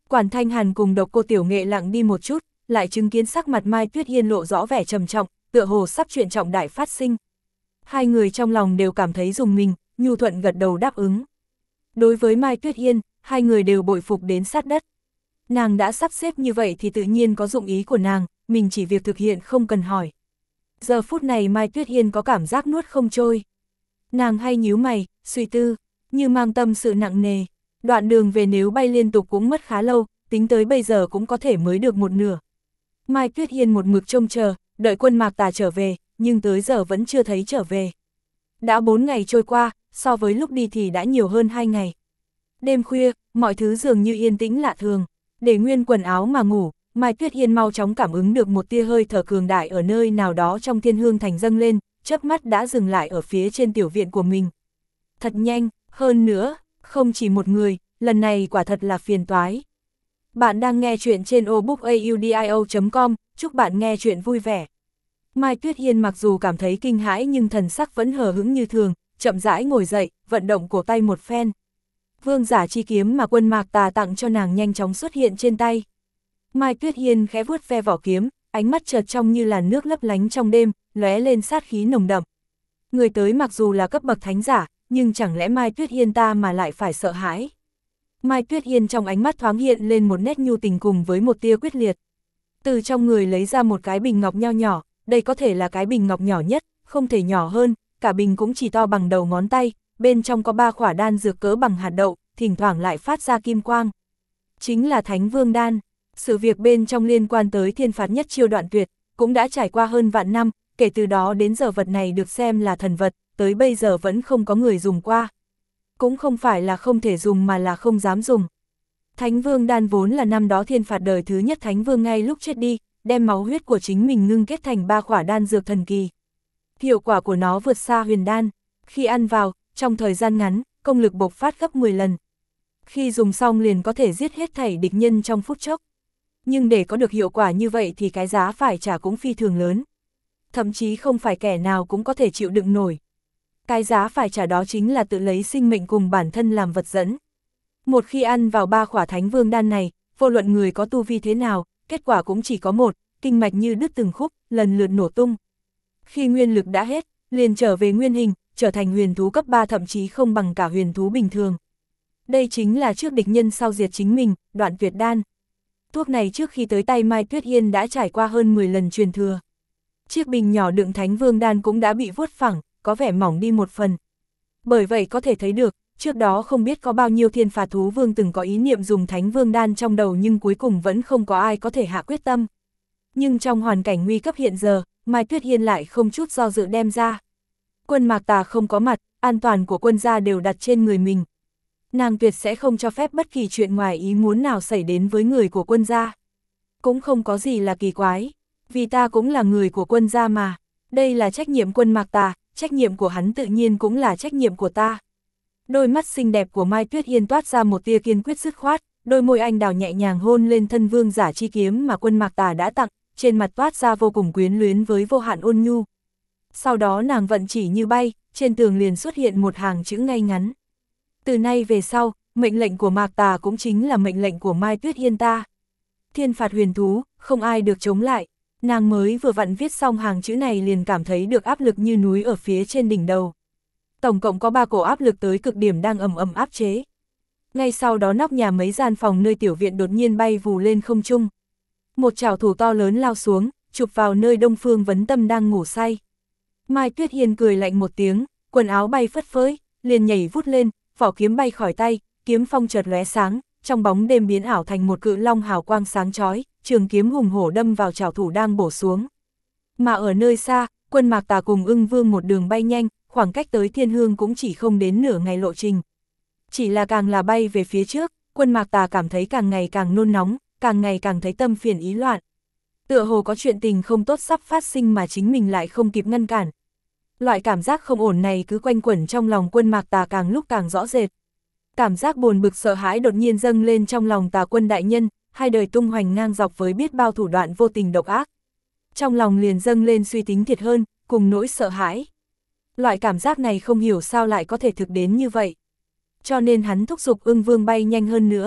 Quản Thanh Hàn cùng Độc Cô Tiểu Nghệ lặng đi một chút, lại chứng kiến sắc mặt Mai Tuyết Hiên lộ rõ vẻ trầm trọng, tựa hồ sắp chuyện trọng đại phát sinh. Hai người trong lòng đều cảm thấy rùng mình, nhu thuận gật đầu đáp ứng. Đối với Mai Tuyết Hiên, hai người đều bội phục đến sát đất. Nàng đã sắp xếp như vậy thì tự nhiên có dụng ý của nàng, mình chỉ việc thực hiện không cần hỏi. Giờ phút này Mai Tuyết Hiên có cảm giác nuốt không trôi. Nàng hay nhíu mày, suy tư, như mang tâm sự nặng nề. Đoạn đường về nếu bay liên tục cũng mất khá lâu, tính tới bây giờ cũng có thể mới được một nửa. Mai Tuyết Hiên một mực trông chờ, đợi Quân Mạc Tà trở về, nhưng tới giờ vẫn chưa thấy trở về. Đã 4 ngày trôi qua, so với lúc đi thì đã nhiều hơn 2 ngày. Đêm khuya, mọi thứ dường như yên tĩnh lạ thường. Để nguyên quần áo mà ngủ, Mai Tuyết Hiên mau chóng cảm ứng được một tia hơi thở cường đại ở nơi nào đó trong Thiên Hương Thành dâng lên, chớp mắt đã dừng lại ở phía trên tiểu viện của mình. Thật nhanh, hơn nữa, không chỉ một người, lần này quả thật là phiền toái. Bạn đang nghe chuyện trên obookaudio.com, chúc bạn nghe chuyện vui vẻ. Mai Tuyết Hiên mặc dù cảm thấy kinh hãi nhưng thần sắc vẫn hờ hững như thường, chậm rãi ngồi dậy, vận động cổ tay một phen. Vương giả chi kiếm mà Quân Mạc Tà tặng cho nàng nhanh chóng xuất hiện trên tay. Mai Tuyết Hiên khẽ vuốt ve vỏ kiếm, ánh mắt chợt trong như là nước lấp lánh trong đêm, lóe lên sát khí nồng đậm. Người tới mặc dù là cấp bậc thánh giả, nhưng chẳng lẽ Mai Tuyết Hiên ta mà lại phải sợ hãi. Mai Tuyết Hiên trong ánh mắt thoáng hiện lên một nét nhu tình cùng với một tia quyết liệt. Từ trong người lấy ra một cái bình ngọc nho nhỏ, đây có thể là cái bình ngọc nhỏ nhất, không thể nhỏ hơn, cả bình cũng chỉ to bằng đầu ngón tay, bên trong có 3 khỏa đan dược cỡ bằng hạt đậu, thỉnh thoảng lại phát ra kim quang. Chính là Thánh Vương đan. Sự việc bên trong liên quan tới thiên phạt nhất chiêu đoạn tuyệt, cũng đã trải qua hơn vạn năm, kể từ đó đến giờ vật này được xem là thần vật, tới bây giờ vẫn không có người dùng qua. Cũng không phải là không thể dùng mà là không dám dùng. Thánh Vương đan vốn là năm đó thiên phạt đời thứ nhất Thánh Vương ngay lúc chết đi, đem máu huyết của chính mình ngưng kết thành 3 khỏa đan dược thần kỳ. Hiệu quả của nó vượt xa huyền đan, khi ăn vào, trong thời gian ngắn, công lực bộc phát gấp 10 lần. Khi dùng xong liền có thể giết hết thảy địch nhân trong phút chốc. Nhưng để có được hiệu quả như vậy thì cái giá phải trả cũng phi thường lớn. Thậm chí không phải kẻ nào cũng có thể chịu đựng nổi. Cái giá phải trả đó chính là tự lấy sinh mệnh cùng bản thân làm vật dẫn. Một khi ăn vào 3 khỏa Thánh Vương đan này, vô luận người có tu vi thế nào, kết quả cũng chỉ có một, kinh mạch như đứt từng khúc, lần lượt nổ tung. Khi nguyên lực đã hết, liền trở về nguyên hình, trở thành huyền thú cấp 3 thậm chí không bằng cả huyền thú bình thường. Đây chính là trước địch nhân sau diệt chính mình, đoạn tuyệt đan. Thuốc này trước khi tới tay Mai Tuyết Hiên đã trải qua hơn 10 lần truyền thừa. Chiếc bình nhỏ đựng Thánh Vương đan cũng đã bị vuốt phẳng, có vẻ mỏng đi một phần. Bởi vậy có thể thấy được, trước đó không biết có bao nhiêu thiên phạt thú vương từng có ý niệm dùng Thánh Vương đan trong đầu nhưng cuối cùng vẫn không có ai có thể hạ quyết tâm. Nhưng trong hoàn cảnh nguy cấp hiện giờ, Mai Tuyết Hiên lại không chút do dự đem ra. Quân Mạc Tà không có mặt, an toàn của quân gia đều đặt trên người mình. Nàng tuyệt sẽ không cho phép bất kỳ chuyện ngoài ý muốn nào xảy đến với người của quân gia. Cũng không có gì là kỳ quái, vì ta cũng là người của quân gia mà. Đây là trách nhiệm Quân Mạc Tà, trách nhiệm của hắn tự nhiên cũng là trách nhiệm của ta. Đôi mắt xinh đẹp của Mai Tuyết Hiên toát ra một tia kiên quyết dứt khoát, đôi môi anh đào nhẹ nhàng hôn lên thân vương giả chi kiếm mà Quân Mạc Tà đã tặng, trên mặt toát ra vô cùng quyến luyến với vô hạn ôn nhu. Sau đó nàng vận chỉ như bay, trên tường liền xuất hiện một hàng chữ ngay ngắn. Từ nay về sau, mệnh lệnh của Mạc Tà cũng chính là mệnh lệnh của Mai Tuyết Hiên ta. Thiên phạt huyền thú, không ai được chống lại. Nàng mới vừa vặn viết xong hàng chữ này liền cảm thấy được áp lực như núi ở phía trên đỉnh đầu. Tổng cộng có 3 cổ áp lực tới cực điểm đang ầm ầm áp chế. Ngay sau đó nóc nhà mấy gian phòng nơi tiểu viện đột nhiên bay vù lên không trung. Một trảo thủ to lớn lao xuống, chụp vào nơi Đông Phương Vấn Tâm đang ngủ say. Mai Tuyết Hiên cười lạnh một tiếng, quần áo bay phất phới, liền nhảy vút lên, vỏ kiếm bay khỏi tay, kiếm phong chợt lóe sáng, trong bóng đêm biến ảo thành một cự long hào quang sáng chói, trường kiếm hùng hổ đâm vào trảo thủ đang bổ xuống. Mà ở nơi xa, Quân Mạc Tà cùng Ưng Vương một đường bay nhanh, khoảng cách tới Thiên Hương cũng chỉ không đến nửa ngày lộ trình. Chỉ là càng là bay về phía trước, Quân Mạc Tà cảm thấy càng ngày càng nôn nóng, càng ngày càng thấy tâm phiền ý loạn. Tựa hồ có chuyện tình không tốt sắp phát sinh mà chính mình lại không kịp ngăn cản. Loại cảm giác không ổn này cứ quanh quẩn trong lòng Quân Mạc Tà càng lúc càng rõ rệt. Cảm giác buồn bực sợ hãi đột nhiên dâng lên trong lòng Tà Quân đại nhân, hai đời tung hoành ngang dọc với biết bao thủ đoạn vô tình độc ác. Trong lòng liền dâng lên suy tính thiệt hơn, cùng nỗi sợ hãi. Loại cảm giác này không hiểu sao lại có thể thực đến như vậy. Cho nên hắn thúc giục Ưng Vương bay nhanh hơn nữa.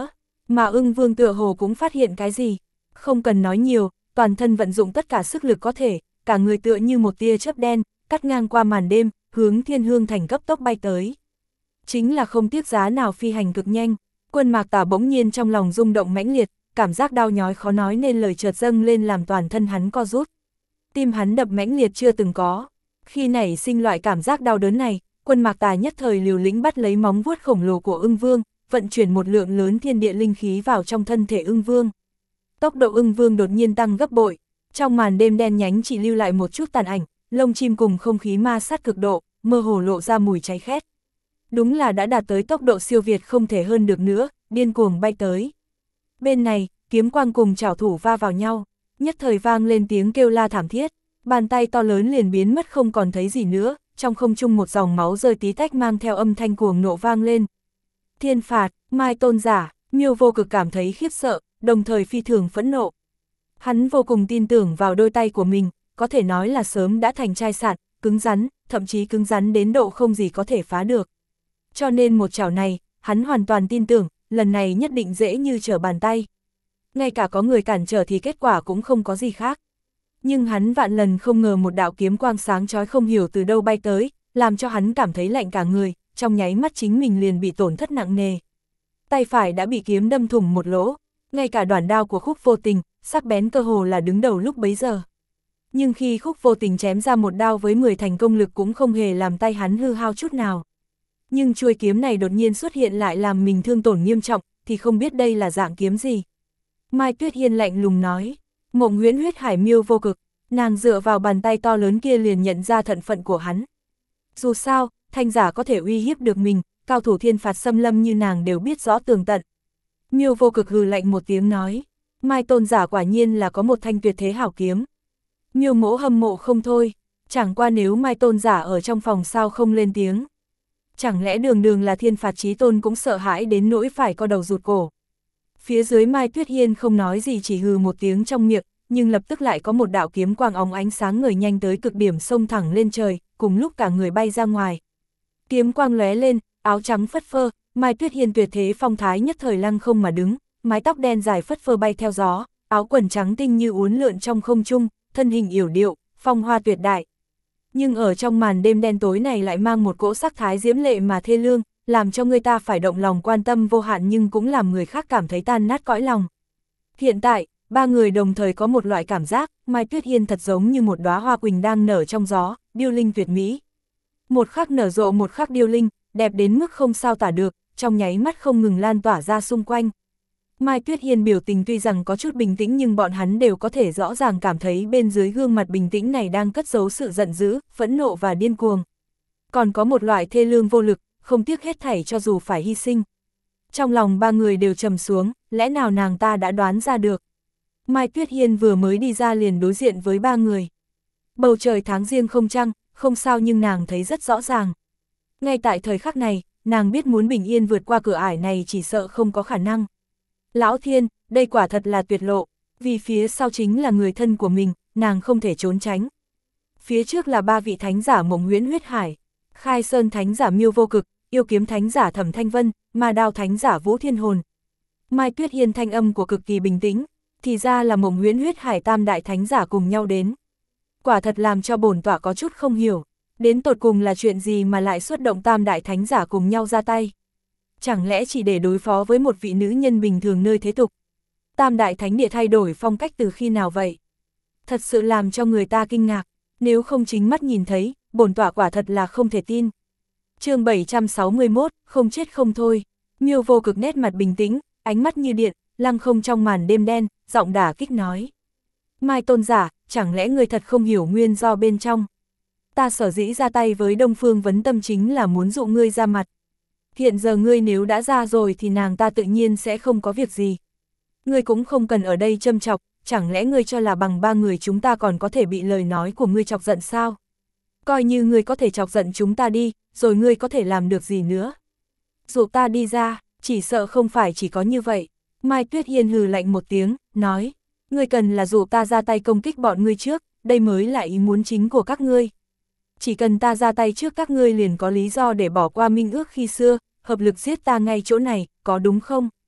Mà Ưng Vương tựa hồ cũng phát hiện cái gì. Không cần nói nhiều, toàn thân vận dụng tất cả sức lực có thể, cả người tựa như một tia chớp đen, cắt ngang qua màn đêm, hướng Thiên Hương Thành cấp tốc bay tới. Chính là không tiếc giá nào phi hành cực nhanh, Quân Mạc Tà bỗng nhiên trong lòng rung động mãnh liệt, cảm giác đau nhói khó nói nên lời chợt dâng lên làm toàn thân hắn co rút. Tim hắn đập mãnh liệt chưa từng có. Khi nảy sinh loại cảm giác đau đớn này, Quân Mạc Tà nhất thời liều lĩnh bắt lấy móng vuốt khổng lồ của Ưng Vương, vận chuyển một lượng lớn thiên địa linh khí vào trong thân thể Ưng Vương. Tốc độ Ưng Vương đột nhiên tăng gấp bội, trong màn đêm đen nhánh chỉ lưu lại một chút tàn ảnh, lông chim cùng không khí ma sát cực độ, mơ hồ lộ ra mùi cháy khét. Đúng là đã đạt tới tốc độ siêu việt không thể hơn được nữa, điên cuồng bay tới. Bên này, kiếm quang cùng trảo thủ va vào nhau, nhất thời vang lên tiếng kêu la thảm thiết, bàn tay to lớn liền biến mất không còn thấy gì nữa, trong không trung một dòng máu rơi tí tách mang theo âm thanh cuồng nộ vang lên. Thiên phạt, Mai Tôn giả, Miêu Vô Cực cảm thấy khiếp sợ, đồng thời phi thường phẫn nộ. Hắn vô cùng tin tưởng vào đôi tay của mình, có thể nói là sớm đã thành chai sạn, cứng rắn, thậm chí cứng rắn đến độ không gì có thể phá được. Cho nên một chảo này, hắn hoàn toàn tin tưởng, lần này nhất định dễ như trở bàn tay. Ngay cả có người cản trở thì kết quả cũng không có gì khác. Nhưng hắn vạn lần không ngờ một đạo kiếm quang sáng chói không hiểu từ đâu bay tới, làm cho hắn cảm thấy lạnh cả người, trong nháy mắt chính mình liền bị tổn thất nặng nề. Tay phải đã bị kiếm đâm thủng một lỗ, ngay cả đoản đao của Khúc Vô Tình, sắc bén cơ hồ là đứng đầu lúc bấy giờ. Nhưng khi Khúc Vô Tình chém ra một đao với 10 thành công lực cũng không hề làm tay hắn hư hao chút nào. Nhưng chuôi kiếm này đột nhiên xuất hiện lại làm mình thương tổn nghiêm trọng, thì không biết đây là dạng kiếm gì. Mai Tuyết Hiên lạnh lùng nói, Mộng Huyễn Huyết Hải Miêu Vô Cực, nàng dựa vào bàn tay to lớn kia liền nhận ra thân phận của hắn. Dù sao, thanh giả có thể uy hiếp được mình, cao thủ thiên phạt xâm lâm như nàng đều biết rõ tường tận. Miêu Vô Cực hừ lạnh một tiếng nói, Mai Tôn giả quả nhiên là có một thanh tuyệt thế hảo kiếm. Miêu Mỗ hâm mộ không thôi, chẳng qua nếu Mai Tôn giả ở trong phòng sao không lên tiếng. Chẳng lẽ đường đường là thiên phạt chí tôn cũng sợ hãi đến nỗi phải co đầu rụt cổ. Phía dưới Mai Tuyết Hiên không nói gì chỉ hừ một tiếng trong miệng, nhưng lập tức lại có một đạo kiếm quang óng ánh sáng người nhanh tới cực điểm xông thẳng lên trời, cùng lúc cả người bay ra ngoài. Kiếm quang lóe lên, áo trắng phất phơ, Mai Tuyết Hiên tuyệt thế phong thái nhất thời lăng không mà đứng, mái tóc đen dài phất phơ bay theo gió, áo quần trắng tinh như uốn lượn trong không trung, thân hình yểu điệu, phong hoa tuyệt đại. Nhưng ở trong màn đêm đen tối này lại mang một cỗ sắc thái diễm lệ mà thê lương, làm cho người ta phải động lòng quan tâm vô hạn nhưng cũng làm người khác cảm thấy tan nát cõi lòng. Hiện tại, ba người đồng thời có một loại cảm giác, Mai Tuyết Hiên thật giống như một đóa hoa quỳnh đang nở trong gió, điêu linh tuyệt mỹ. Một khắc nở rộ một khắc điêu linh, đẹp đến mức không sao tả được, trong nháy mắt không ngừng lan tỏa ra xung quanh. Mai Tuyết Hiên biểu tình tuy rằng có chút bình tĩnh nhưng bọn hắn đều có thể rõ ràng cảm thấy bên dưới gương mặt bình tĩnh này đang cất giấu sự giận dữ, phẫn nộ và điên cuồng. Còn có một loại thê lương vô lực, không tiếc hết thảy cho dù phải hy sinh. Trong lòng ba người đều trầm xuống, lẽ nào nàng ta đã đoán ra được. Mai Tuyết Hiên vừa mới đi ra liền đối diện với ba người. Bầu trời tháng riêng không trăng, không sao nhưng nàng thấy rất rõ ràng. Ngay tại thời khắc này, nàng biết muốn bình yên vượt qua cửa ải này chỉ sợ không có khả năng. Lão Thiên, đây quả thật là tuyệt lộ, vì phía sau chính là người thân của mình, nàng không thể trốn tránh. Phía trước là ba vị thánh giả Mộng Huyễn Huyết Hải, Khai Sơn thánh giả Miêu Vô Cực, Yêu Kiếm thánh giả Thẩm Thanh Vân, Ma Đao thánh giả Vũ Thiên Hồn. Mai Tuyết Hiên thanh âm của cực kỳ bình tĩnh, thì ra là Mộng Huyễn Huyết Hải tam đại thánh giả cùng nhau đến. Quả thật làm cho bổn tọa có chút không hiểu, đến tột cùng là chuyện gì mà lại xuất động tam đại thánh giả cùng nhau ra tay. Chẳng lẽ chỉ để đối phó với một vị nữ nhân bình thường nơi thế tục? Tam đại thánh địa thay đổi phong cách từ khi nào vậy? Thật sự làm cho người ta kinh ngạc, nếu không chính mắt nhìn thấy, bổn tọa quả thật là không thể tin. Chương 761, không chết không thôi. Miêu Vô Cực nét mặt bình tĩnh, ánh mắt như điện, lăng không trong màn đêm đen, giọng đả kích nói. Mai Tôn giả, chẳng lẽ người thật không hiểu nguyên do bên trong? Ta sở dĩ ra tay với Đông Phương Vấn Tâm chính là muốn dụ ngươi ra mặt. Hiện giờ ngươi nếu đã ra rồi thì nàng ta tự nhiên sẽ không có việc gì. Ngươi cũng không cần ở đây châm chọc, chẳng lẽ ngươi cho là bằng ba người chúng ta còn có thể bị lời nói của ngươi chọc giận sao? Coi như ngươi có thể chọc giận chúng ta đi, rồi ngươi có thể làm được gì nữa? Dụ ta đi ra, chỉ sợ không phải chỉ có như vậy. Mai Tuyết Hiên hừ lạnh một tiếng, nói, ngươi cần là dụ ta ra tay công kích bọn ngươi trước, đây mới là ý muốn chính của các ngươi. Chỉ cần ta ra tay trước các ngươi liền có lý do để bỏ qua minh ước khi xưa, hợp lực giết ta ngay chỗ này, có đúng không?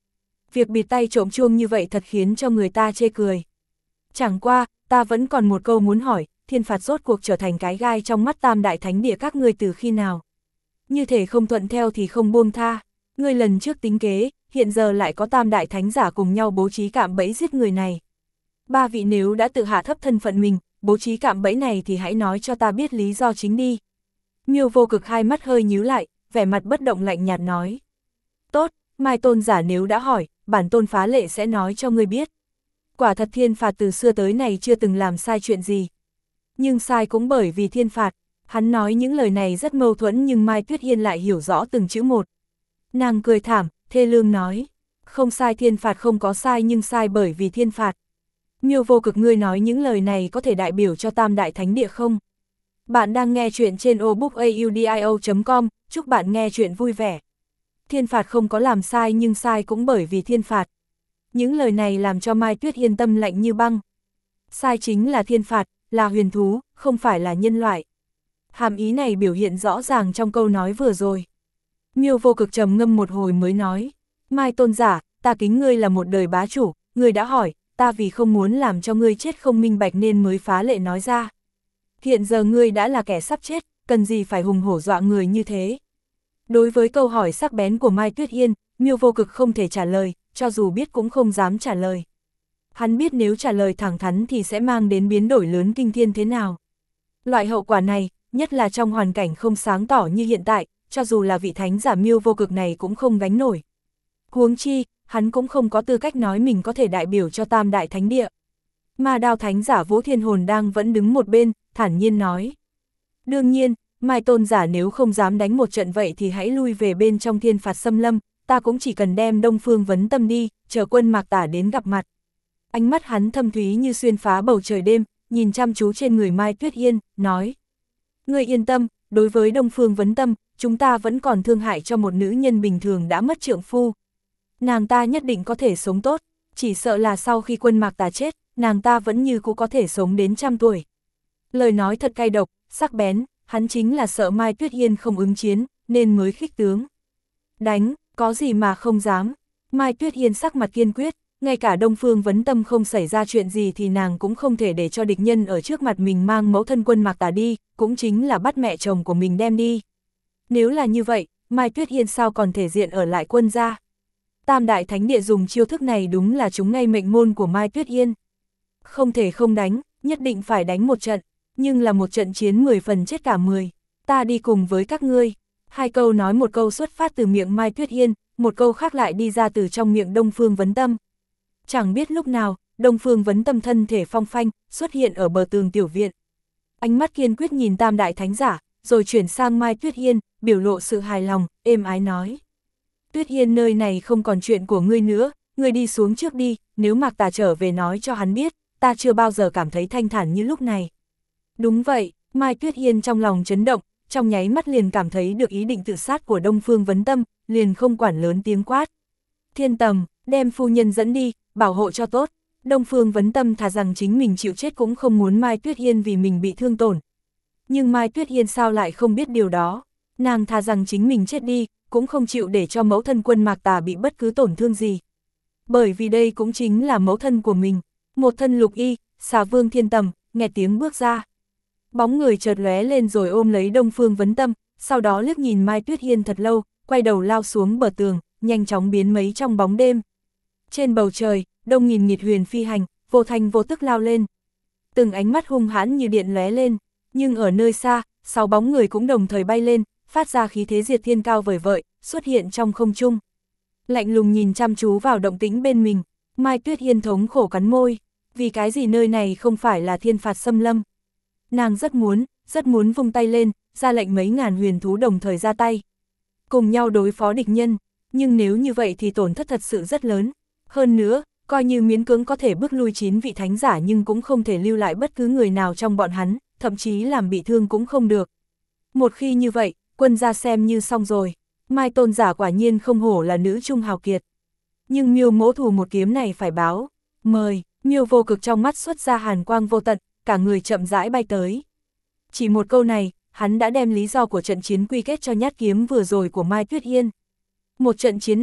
Việc bịt tay trộm chuông như vậy thật khiến cho người ta chê cười. Chẳng qua, ta vẫn còn một câu muốn hỏi, thiên phạt rốt cuộc trở thành cái gai trong mắt Tam Đại Thánh Địa các ngươi từ khi nào? Như thể không thuận theo thì không buông tha, ngươi lần trước tính kế, hiện giờ lại có Tam Đại Thánh giả cùng nhau bố trí cạm bẫy giết người này. Ba vị nếu đã tự hạ thấp thân phận mình, bố trí cạm bẫy này thì hãy nói cho ta biết lý do chính đi. Miêu Vô Cực hai mắt hơi nhíu lại, vẻ mặt bất động lạnh nhạt nói. Tốt, Mai tôn giả nếu đã hỏi, bản tôn phá lệ sẽ nói cho ngươi biết. Quả thật thiên phạt từ xưa tới nay chưa từng làm sai chuyện gì. Nhưng sai cũng bởi vì thiên phạt. Hắn nói những lời này rất mâu thuẫn nhưng Mai Tuyết Hiên lại hiểu rõ từng chữ một. Nàng cười thảm, thê lương nói. Không sai, thiên phạt không có sai nhưng sai bởi vì thiên phạt. Miêu Vô Cực, ngươi nói những lời này có thể đại biểu cho Tam Đại Thánh Địa không? Bạn đang nghe chuyện trên obookaudio.com, chúc bạn nghe chuyện vui vẻ. Thiên phạt không có làm sai nhưng sai cũng bởi vì thiên phạt. Những lời này làm cho Mai Tuyết Hiên tâm lạnh như băng. Sai chính là thiên phạt, là huyền thú, không phải là nhân loại. Hàm ý này biểu hiện rõ ràng trong câu nói vừa rồi. Miêu Vô Cực trầm ngâm một hồi mới nói. Mai tôn giả, ta kính ngươi là một đời bá chủ, ngươi đã hỏi, ta vì không muốn làm cho ngươi chết không minh bạch nên mới phá lệ nói ra. Hiện giờ ngươi đã là kẻ sắp chết, cần gì phải hùng hổ dọa người như thế? Đối với câu hỏi sắc bén của Mai Tuyết Hiên, Miêu Vô Cực không thể trả lời, cho dù biết cũng không dám trả lời. Hắn biết nếu trả lời thẳng thắn thì sẽ mang đến biến đổi lớn kinh thiên thế nào. Loại hậu quả này, nhất là trong hoàn cảnh không sáng tỏ như hiện tại, cho dù là vị thánh giả Miêu Vô Cực này cũng không gánh nổi. Huống chi, hắn cũng không có tư cách nói mình có thể đại biểu cho Tam Đại Thánh Địa. Ma Đao thánh giả Vũ Thiên Hồn đang vẫn đứng một bên, thản nhiên nói. Đương nhiên, Mai tôn giả nếu không dám đánh một trận vậy thì hãy lui về bên trong thiên phạt xâm lâm, ta cũng chỉ cần đem Đông Phương Vấn Tâm đi, chờ quân Mạc Tả đến gặp mặt. Ánh mắt hắn thâm thúy như xuyên phá bầu trời đêm, nhìn chăm chú trên người Mai Tuyết Hiên, nói. Ngươi yên tâm, đối với Đông Phương Vấn Tâm, chúng ta vẫn còn thương hại cho một nữ nhân bình thường đã mất trượng phu. Nàng ta nhất định có thể sống tốt, chỉ sợ là sau khi quân Mạc Tả chết, nàng ta vẫn như cũ có thể sống đến 100 tuổi. Lời nói thật cay độc, sắc bén, hắn chính là sợ Mai Tuyết Hiên không ứng chiến, nên mới khích tướng. Đánh, có gì mà không dám. Mai Tuyết Hiên sắc mặt kiên quyết, ngay cả Đông Phương Vấn Tâm không xảy ra chuyện gì thì nàng cũng không thể để cho địch nhân ở trước mặt mình mang mẫu thân quân Mạc Tả đi, cũng chính là bắt mẹ chồng của mình đem đi. Nếu là như vậy, Mai Tuyết Hiên sao còn thể diện ở lại quân gia? Tam Đại Thánh Địa dùng chiêu thức này đúng là trúng ngay mệnh môn của Mai Tuyết Hiên. Không thể không đánh, nhất định phải đánh một trận, nhưng là một trận chiến 10 phần chết cả 10. Ta đi cùng với các ngươi. Hai câu nói, một câu xuất phát từ miệng Mai Tuyết Hiên, một câu khác lại đi ra từ trong miệng Đông Phương Vấn Tâm. Chẳng biết lúc nào, Đông Phương Vấn Tâm thân thể phong phanh, xuất hiện ở bờ tường tiểu viện. Ánh mắt kiên quyết nhìn Tam Đại Thánh giả, rồi chuyển sang Mai Tuyết Hiên, biểu lộ sự hài lòng, êm ái nói. Tuyết Hiên, nơi này không còn chuyện của ngươi nữa, ngươi đi xuống trước đi, nếu Mạc Tà trở về nói cho hắn biết, ta chưa bao giờ cảm thấy thanh thản như lúc này. Đúng vậy, Mai Tuyết Hiên trong lòng chấn động, trong nháy mắt liền cảm thấy được ý định tự sát của Đông Phương Vấn Tâm, liền không quản lớn tiếng quát. Thiên Tầm, đem phu nhân dẫn đi, bảo hộ cho tốt. Đông Phương Vấn Tâm thà rằng chính mình chịu chết cũng không muốn Mai Tuyết Hiên vì mình bị thương tổn. Nhưng Mai Tuyết Hiên sao lại không biết điều đó, nàng thà rằng chính mình chết đi, cũng không chịu để cho mẫu thân quân Mạc Tà bị bất cứ tổn thương gì. Bởi vì đây cũng chính là mẫu thân của mình. Một thân lục y, Xà Vương Thiên Tầm, nghe tiếng bước ra. Bóng người chợt lóe lên rồi ôm lấy Đông Phương Vấn Tâm, sau đó liếc nhìn Mai Tuyết Hiên thật lâu, quay đầu lao xuống bờ tường, nhanh chóng biến mấy trong bóng đêm. Trên bầu trời, đông nghìn nghịt huyền phi hành, vô thanh vô tức lao lên. Từng ánh mắt hung hãn như điện lóe lên, nhưng ở nơi xa, 6 bóng người cũng đồng thời bay lên, phát ra khí thế diệt thiên cao vời vợi, xuất hiện trong không trung. Lạnh lùng nhìn chăm chú vào động tĩnh bên mình, Mai Tuyết Hiên thống khổ cắn môi, vì cái gì nơi này không phải là thiên phạt xâm lâm. Nàng rất muốn vung tay lên, ra lệnh mấy ngàn huyền thú đồng thời ra tay. Cùng nhau đối phó địch nhân, nhưng nếu như vậy thì tổn thất thật sự rất lớn. Hơn nữa, coi như miễn cưỡng có thể bước lui 9 vị thánh giả nhưng cũng không thể lưu lại bất cứ người nào trong bọn hắn, thậm chí làm bị thương cũng không được. Một khi như vậy, quân gia xem như xong rồi. Mai tôn giả quả nhiên không hổ là nữ trung hào kiệt. Nhưng Miêu mỗ thù một kiếm này phải báo. Mời, Miêu Vô Cực trong mắt xuất ra hàn quang vô tận, cả người chậm rãi bay tới. Chỉ một câu này, hắn đã đem lý do của trận chiến quy kết cho nhát kiếm vừa rồi của Mai Tuyết Hiên. Một trận chiến này,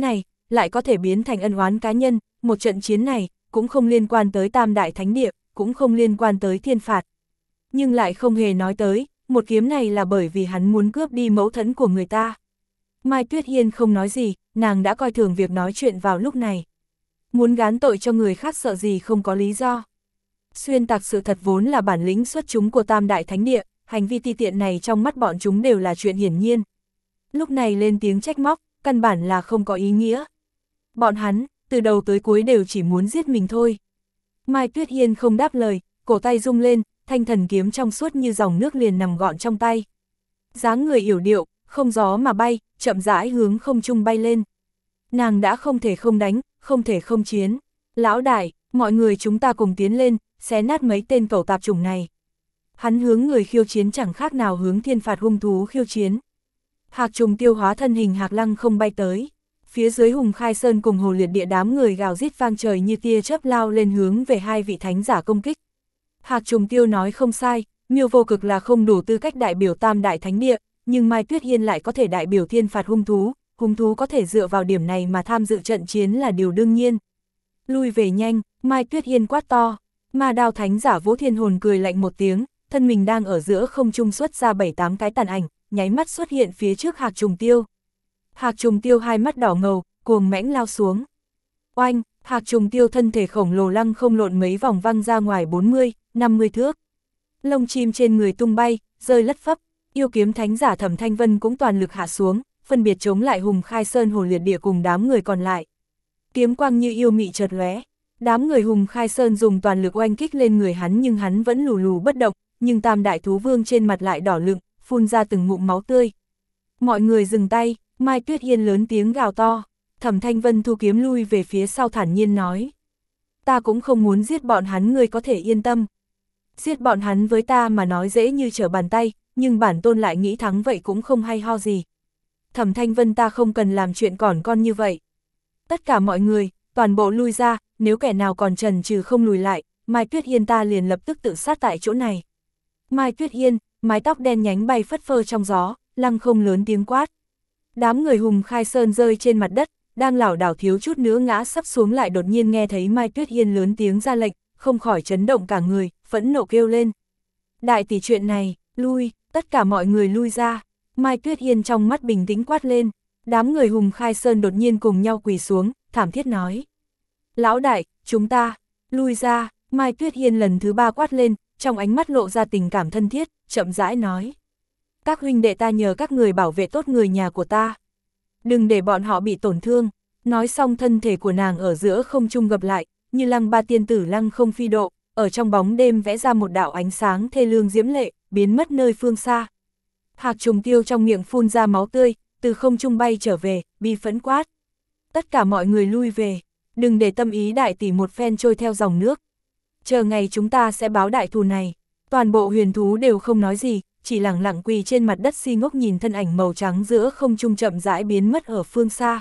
lại có thể biến thành ân oán cá nhân, một trận chiến này, cũng không liên quan tới Tam Đại Thánh Địa, cũng không liên quan tới thiên phạt. Nhưng lại không hề nói tới, một kiếm này là bởi vì hắn muốn cướp đi mẫu thân của người ta. Mai Tuyết Hiên không nói gì, nàng đã coi thường việc nói chuyện vào lúc này. Muốn gán tội cho người khác sợ gì không có lý do. Xuyên tạc sự thật vốn là bản lĩnh xuất chúng của Tam Đại Thánh Địa, hành vi ti tiện này trong mắt bọn chúng đều là chuyện hiển nhiên. Lúc này lên tiếng trách móc, căn bản là không có ý nghĩa. Bọn hắn, từ đầu tới cuối đều chỉ muốn giết mình thôi. Mai Tuyết Hiên không đáp lời, cổ tay rung lên, thanh thần kiếm trong suốt như dòng nước liền nằm gọn trong tay. Dáng người yểu điệu, không gió mà bay, chậm rãi hướng không trung bay lên. Nàng đã không thể không đánh, không thể không chiến. Lão đại, mọi người chúng ta cùng tiến lên, xé nát mấy tên cẩu tạp chủng này. Hắn hướng người khiêu chiến chẳng khác nào hướng thiên phạt hung thú khiêu chiến. Hạc trùng tiêu hóa thân hình Hạc Lăng không bay tới. Phía dưới Hùng Khai Sơn cùng Hồ Liệt Địa đám người gào rít vang trời như tia chớp lao lên hướng về hai vị thánh giả công kích. Hạc trùng tiêu nói không sai, Miêu Vô Cực là không đủ tư cách đại biểu Tam Đại Thánh Địa, nhưng Mai Tuyết Hiên lại có thể đại biểu thiên phạt hung thú có thể dựa vào điểm này mà tham dự trận chiến là điều đương nhiên. Lui về nhanh, Mai Tuyết Hiên quát to, Ma Đao thánh giả Vũ Thiên Hồn cười lạnh một tiếng, thân mình đang ở giữa không trung xuất ra 7-8 cái tàn ảnh, nháy mắt xuất hiện phía trước Hạc trùng tiêu. Hạc trùng tiêu hai mắt đỏ ngầu, cuồng mãnh lao xuống. Oanh, Hạc trùng tiêu thân thể khổng lồ lăng không lộn mấy vòng văng ra ngoài 40-50 thước. Lông chim trên người tung bay, rơi lất phấp, yêu kiếm thánh giả Thẩm Thanh Vân cũng toàn lực hạ xuống, phân biệt chống lại Hùng Khai Sơn Hồ Liệt Địa cùng đám người còn lại. Kiếm quang như yêu mị chợt lóe, đám người Hùng Khai Sơn dùng toàn lực oanh kích lên người hắn nhưng hắn vẫn lù lù bất động, nhưng Tam Đại Thú Vương trên mặt lại đỏ lựng, phun ra từng ngụm máu tươi. Mọi người dừng tay, Mai Tuyết Hiên lớn tiếng gào to, Thẩm Thanh Vân thu kiếm lui về phía sau thản nhiên nói. Ta cũng không muốn giết bọn hắn, ngươi có thể yên tâm. Giết bọn hắn với ta mà nói dễ như trở bàn tay, nhưng bản tôn lại nghĩ thắng vậy cũng không hay ho gì. Thẩm Thanh Vân, ta không cần làm chuyện còn con như vậy. Tất cả mọi người, toàn bộ lui ra, nếu kẻ nào còn chần chừ không lùi lại, Mai Tuyết Hiên ta liền lập tức tự sát tại chỗ này. Mai Tuyết Hiên, mái tóc đen nhánh bay phất phơ trong gió, lăng không lớn tiếng quát. Đám người Hùng Khai Sơn rơi trên mặt đất, đang lảo đảo thiếu chút nữa ngã sắp xuống lại đột nhiên nghe thấy Mai Tuyết Hiên lớn tiếng ra lệnh, không khỏi chấn động cả người, phẫn nộ kêu lên. Đại tỷ, chuyện này, lui, tất cả mọi người lui ra. Mai Tuyết Hiên trong mắt bình tĩnh quát lên, đám người Hùng Khai Sơn đột nhiên cùng nhau quỳ xuống, thảm thiết nói. Lão đại, chúng ta, lui ra. Mai Tuyết Hiên lần thứ 3 quát lên, trong ánh mắt lộ ra tình cảm thân thiết, chậm rãi nói. Các huynh đệ, ta nhờ các người bảo vệ tốt người nhà của ta. Đừng để bọn họ bị tổn thương. Nói xong thân thể của nàng ở giữa không trung gập lại, như Lăng Ba tiên tử lăng không phi độ, ở trong bóng đêm vẽ ra một đạo ánh sáng thê lương diễm lệ, biến mất nơi phương xa. Hạc trùng tiêu trong miệng phun ra máu tươi, từ không trung bay trở về, bi phẫn quát. Tất cả mọi người lui về, đừng để tâm ý đại tỷ một phen trôi theo dòng nước. Chờ ngày chúng ta sẽ báo đại thù này. Toàn bộ huyền thú đều không nói gì, chỉ lẳng lặng quỳ trên mặt đất si ngốc nhìn thân ảnh màu trắng giữa không trung chậm rãi biến mất ở phương xa.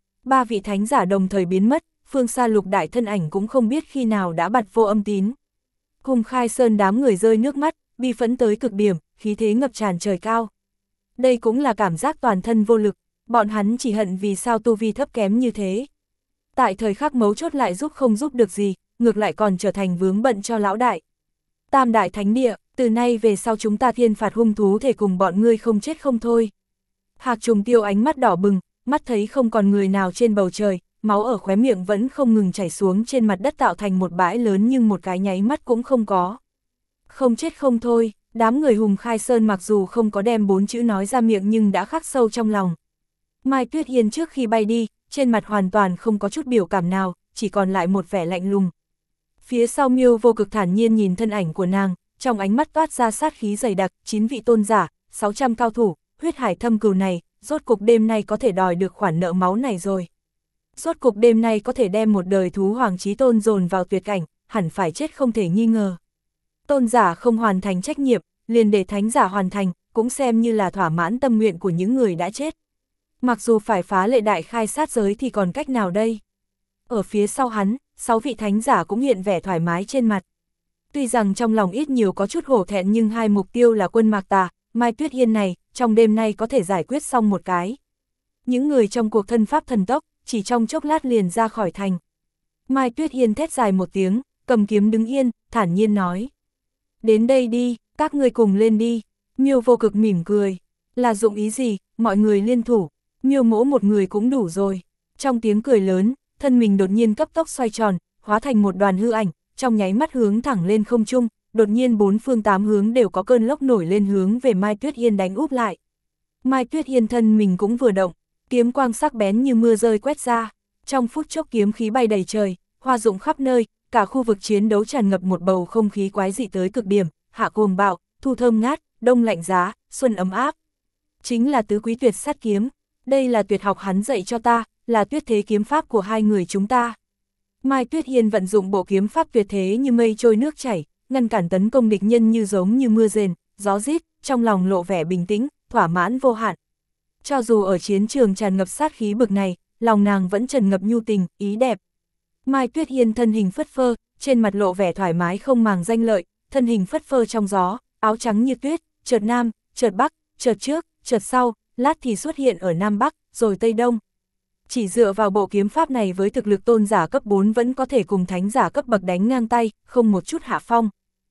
3 vị thánh giả đồng thời biến mất, phương xa lục đại thân ảnh cũng không biết khi nào đã bặt vô âm tín. Hùng Khai Sơn đám người rơi nước mắt, bi phẫn tới cực điểm, khí thế ngập tràn trời cao. Đây cũng là cảm giác toàn thân vô lực, bọn hắn chỉ hận vì sao tu vi thấp kém như thế. Tại thời khắc mấu chốt lại giúp không giúp được gì, ngược lại còn trở thành vướng bận cho lão đại. Tam Đại Thánh Địa, từ nay về sau chúng ta thiên phạt hung thú thể cùng bọn ngươi không chết không thôi. Hạc trùng tiêu ánh mắt đỏ bừng, mắt thấy không còn người nào trên bầu trời, máu ở khóe miệng vẫn không ngừng chảy xuống trên mặt đất tạo thành một bãi lớn nhưng một cái nháy mắt cũng không có. Không chết không thôi, đám người Hùng Khai Sơn mặc dù không có đem 4 chữ nói ra miệng nhưng đã khắc sâu trong lòng. Mai Tuyết Hiên trước khi bay đi, trên mặt hoàn toàn không có chút biểu cảm nào, chỉ còn lại một vẻ lạnh lùng. Phía sau Miêu Vô Cực thản nhiên nhìn thân ảnh của nàng, trong ánh mắt toát ra sát khí dày đặc, 9 vị tôn giả, 600 cao thủ, huyết hải thâm cừu này, rốt cục đêm nay có thể đòi được khoản nợ máu này rồi. Rốt cục đêm nay có thể đem một đời thú hoàng chí tôn dồn vào tuyệt cảnh, hẳn phải chết không thể nghi ngờ. Tôn giả không hoàn thành trách nhiệm, liền để thánh giả hoàn thành, cũng xem như là thỏa mãn tâm nguyện của những người đã chết. Mặc dù phải phá lệ đại khai sát giới thì còn cách nào đây? Ở phía sau hắn, 6 vị thánh giả cũng hiện vẻ thoải mái trên mặt. Tuy rằng trong lòng ít nhiều có chút hổ thẹn nhưng hai mục tiêu là Quân Mạc Tà, Mai Tuyết Hiên này, trong đêm nay có thể giải quyết xong một cái. Những người trong cuộc thân pháp thần tốc, chỉ trong chốc lát liền ra khỏi thành. Mai Tuyết Hiên thét dài một tiếng, cầm kiếm đứng yên, thản nhiên nói. Đến đây đi, các ngươi cùng lên đi. Miêu Vô Cực mỉm cười. Là dụng ý gì, mọi người liên thủ. Miêu Mỗ một người cũng đủ rồi. Trong tiếng cười lớn, thân mình đột nhiên cấp tốc xoay tròn, hóa thành một đoàn hư ảnh, trong nháy mắt hướng thẳng lên không trung, đột nhiên bốn phương tám hướng đều có cơn lốc nổi lên hướng về Mai Tuyết Hiên đánh úp lại. Mai Tuyết Hiên thân mình cũng vừa động, kiếm quang sắc bén như mưa rơi quét ra, trong phút chốc kiếm khí bay đầy trời, hoa rụng khắp nơi, cả khu vực chiến đấu tràn ngập một bầu không khí quái dị tới cực điểm, hạ cuồng bạo, thu thơm ngát, đông lạnh giá, xuân ấm áp. Chính là tứ quý tuyệt sát kiếm, đây là tuyệt học hắn dạy cho ta, là tuyệt thế kiếm pháp của hai người chúng ta. Mai Tuyết Hiên vận dụng bộ kiếm pháp tuyệt thế như mây trôi nước chảy, ngăn cản tấn công địch nhân như giống như mưa rền, gió rít, trong lòng lộ vẻ bình tĩnh, thỏa mãn vô hạn. Cho dù ở chiến trường tràn ngập sát khí bực này, lòng nàng vẫn tràn ngập nhu tình, ý đẹp. Mai Tuyết Hiên thân hình phất phơ, trên mặt lộ vẻ thoải mái không màng danh lợi, thân hình phất phơ trong gió, áo trắng như tuyết, chợt nam, chợt bắc, chợt trước, chợt sau, lát thì xuất hiện ở Nam Bắc, rồi Tây Đông. Chỉ dựa vào bộ kiếm pháp này với thực lực tôn giả cấp 4 vẫn có thể cùng thánh giả cấp bậc đánh ngang tay, không một chút hạ phong.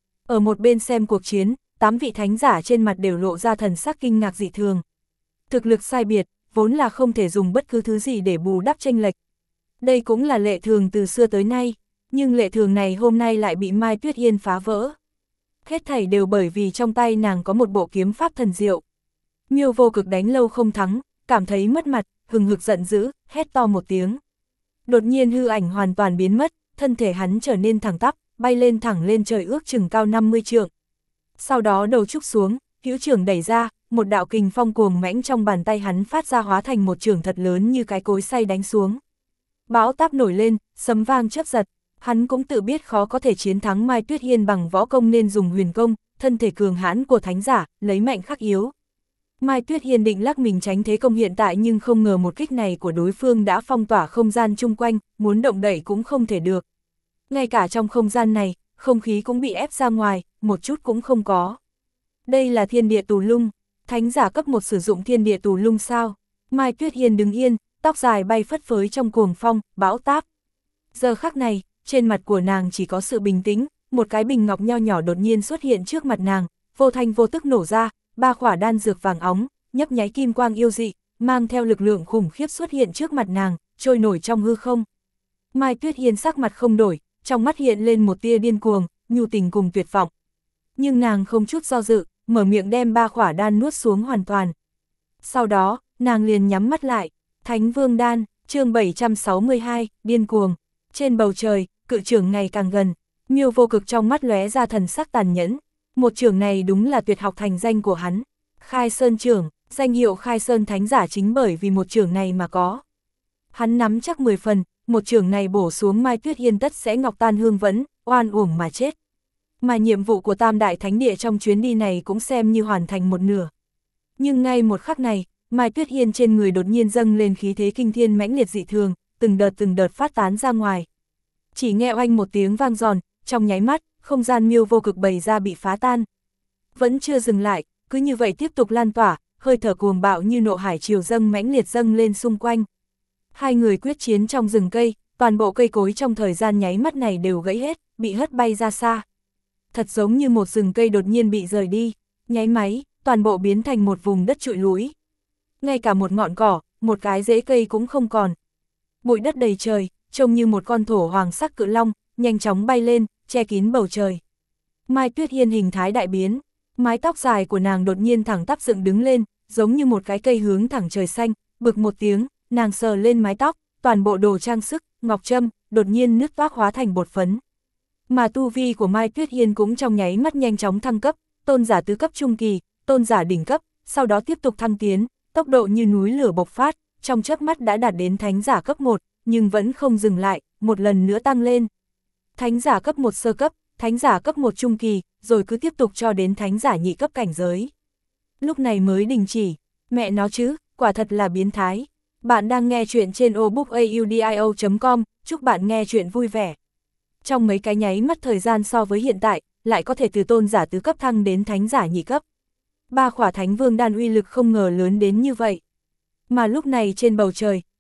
Ở một bên xem cuộc chiến, 8 vị thánh giả trên mặt đều lộ ra thần sắc kinh ngạc dị thường. Thực lực sai biệt, vốn là không thể dùng bất cứ thứ gì để bù đắp chênh lệch. Đây cũng là lệ thường từ xưa tới nay, nhưng lệ thường này hôm nay lại bị Mai Tuyết Hiên phá vỡ. Hết thảy đều bởi vì trong tay nàng có một bộ kiếm pháp thần diệu. Miêu Vô Cực đánh lâu không thắng, cảm thấy mất mặt, hừng hực giận dữ, hét to một tiếng. Đột nhiên hư ảnh hoàn toàn biến mất, thân thể hắn trở nên thẳng tắp, bay lên thẳng lên trời ước chừng cao 50 trượng. Sau đó đầu trúc xuống, hữu trưởng đẩy ra, một đạo kình phong cuồng mãnh trong bàn tay hắn phát ra hóa thành một chưởng thật lớn như cái cối xay đánh xuống. Bão táp nổi lên, sấm vang chớp giật, hắn cũng tự biết khó có thể chiến thắng Mai Tuyết Hiên bằng võ công nên dùng huyền công, thân thể cường hãn của thánh giả, lấy mạnh khắc yếu. Mai Tuyết Hiên định lắc mình tránh thế công hiện tại nhưng không ngờ một kích này của đối phương đã phong tỏa không gian chung quanh, muốn động đậy cũng không thể được. Ngay cả trong không gian này, không khí cũng bị ép ra ngoài, một chút cũng không có. Đây là thiên địa tù lung, thánh giả cấp 1 sử dụng thiên địa tù lung sao? Mai Tuyết Hiên đứng yên, tóc dài bay phất phới trong cuồng phong, bão táp. Giờ khắc này, trên mặt của nàng chỉ có sự bình tĩnh, một cái bình ngọc nho nhỏ đột nhiên xuất hiện trước mặt nàng, vô thanh vô tức nổ ra, 3 khỏa đan dược vàng óng, nhấp nháy kim quang yêu dị, mang theo lực lượng khủng khiếp xuất hiện trước mặt nàng, trôi nổi trong hư không. Mai Tuyết Hiên sắc mặt không đổi, trong mắt hiện lên một tia điên cuồng, nhu tình cùng tuyệt vọng. Nhưng nàng không chút do dự, mở miệng đem 3 khỏa đan nuốt xuống hoàn toàn. Sau đó, nàng liền nhắm mắt lại. Thánh Vương Đan, chương 762, điên cuồng. Trên bầu trời, cự trưởng ngày càng gần, Miêu Vô Cực trong mắt lóe ra thần sắc tàn nhẫn. Một trưởng này đúng là tuyệt học thành danh của hắn. Khai Sơn trưởng, danh hiệu Khai Sơn Thánh giả chính bởi vì một trưởng này mà có. Hắn nắm chắc 10 phần, một trưởng này bổ xuống Mai Tuyết Hiên tất sẽ ngọc tan hương vẫn, oan uổng mà chết. Mà nhiệm vụ của Tam Đại Thánh Địa trong chuyến đi này cũng xem như hoàn thành một nửa. Nhưng ngay một khắc này, Mai Tuyết Hiên trên người đột nhiên dâng lên khí thế kinh thiên mãnh liệt dị thường, từng đợt phát tán ra ngoài. Chỉ nghe oanh một tiếng vang giòn, trong nháy mắt, không gian Miêu Vô Cực bày ra bị phá tan. Vẫn chưa dừng lại, cứ như vậy tiếp tục lan tỏa, hơi thở cuồng bạo như nộ hải triều dâng mãnh liệt dâng lên xung quanh. Hai người quyết chiến trong rừng cây, toàn bộ cây cối trong thời gian nháy mắt này đều gãy hết, bị hất bay ra xa. Thật giống như một rừng cây đột nhiên bị rời đi, nháy máy, toàn bộ biến thành một vùng đất trụi lủi. Ngay cả một ngọn cỏ, một cái rễ cây cũng không còn. Bụi đất đầy trời, trông như một con thổ hoàng sắc cự long, nhanh chóng bay lên, che kín bầu trời. Mai Tuyết Hiên hình thái đại biến, mái tóc dài của nàng đột nhiên thẳng tắp dựng đứng lên, giống như một cái cây hướng thẳng trời xanh, bực một tiếng, nàng sờ lên mái tóc, toàn bộ đồ trang sức, ngọc trâm, đột nhiên nứt toác hóa thành bột phấn. Mà tu vi của Mai Tuyết Hiên cũng trong nháy mắt nhanh chóng thăng cấp, tôn giả tứ cấp trung kỳ, tôn giả đỉnh cấp, sau đó tiếp tục thăng tiến, tốc độ như núi lửa bộc phát, trong chớp mắt đã đạt đến thánh giả cấp 1, nhưng vẫn không dừng lại, một lần nữa tăng lên. Thánh giả cấp 1 sơ cấp, thánh giả cấp 1 trung kỳ, rồi cứ tiếp tục cho đến thánh giả nhị cấp cảnh giới. Lúc này mới đình chỉ, mẹ nó chứ, quả thật là biến thái. Bạn đang nghe chuyện trên obookaudio.com, chúc bạn nghe chuyện vui vẻ. Trong mấy cái nháy mắt thời gian so với hiện tại, lại có thể từ tôn giả tứ cấp thăng đến thánh giả nhị cấp. 3 khỏa Thánh Vương Đan uy lực không ngờ lớn đến như vậy. Mà lúc này trên bầu trời,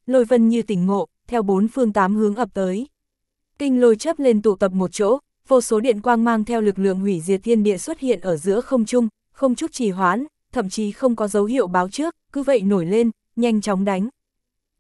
Lôi vân như tỉnh ngộ, theo 4 phương 8 hướng ập tới. Kinh lôi chớp lên tụ tập một chỗ, vô số điện quang mang theo lực lượng hủy diệt thiên địa xuất hiện ở giữa không trung, không chút trì hoãn, thậm chí không có dấu hiệu báo trước, cứ vậy nổi lên, nhanh chóng đánh.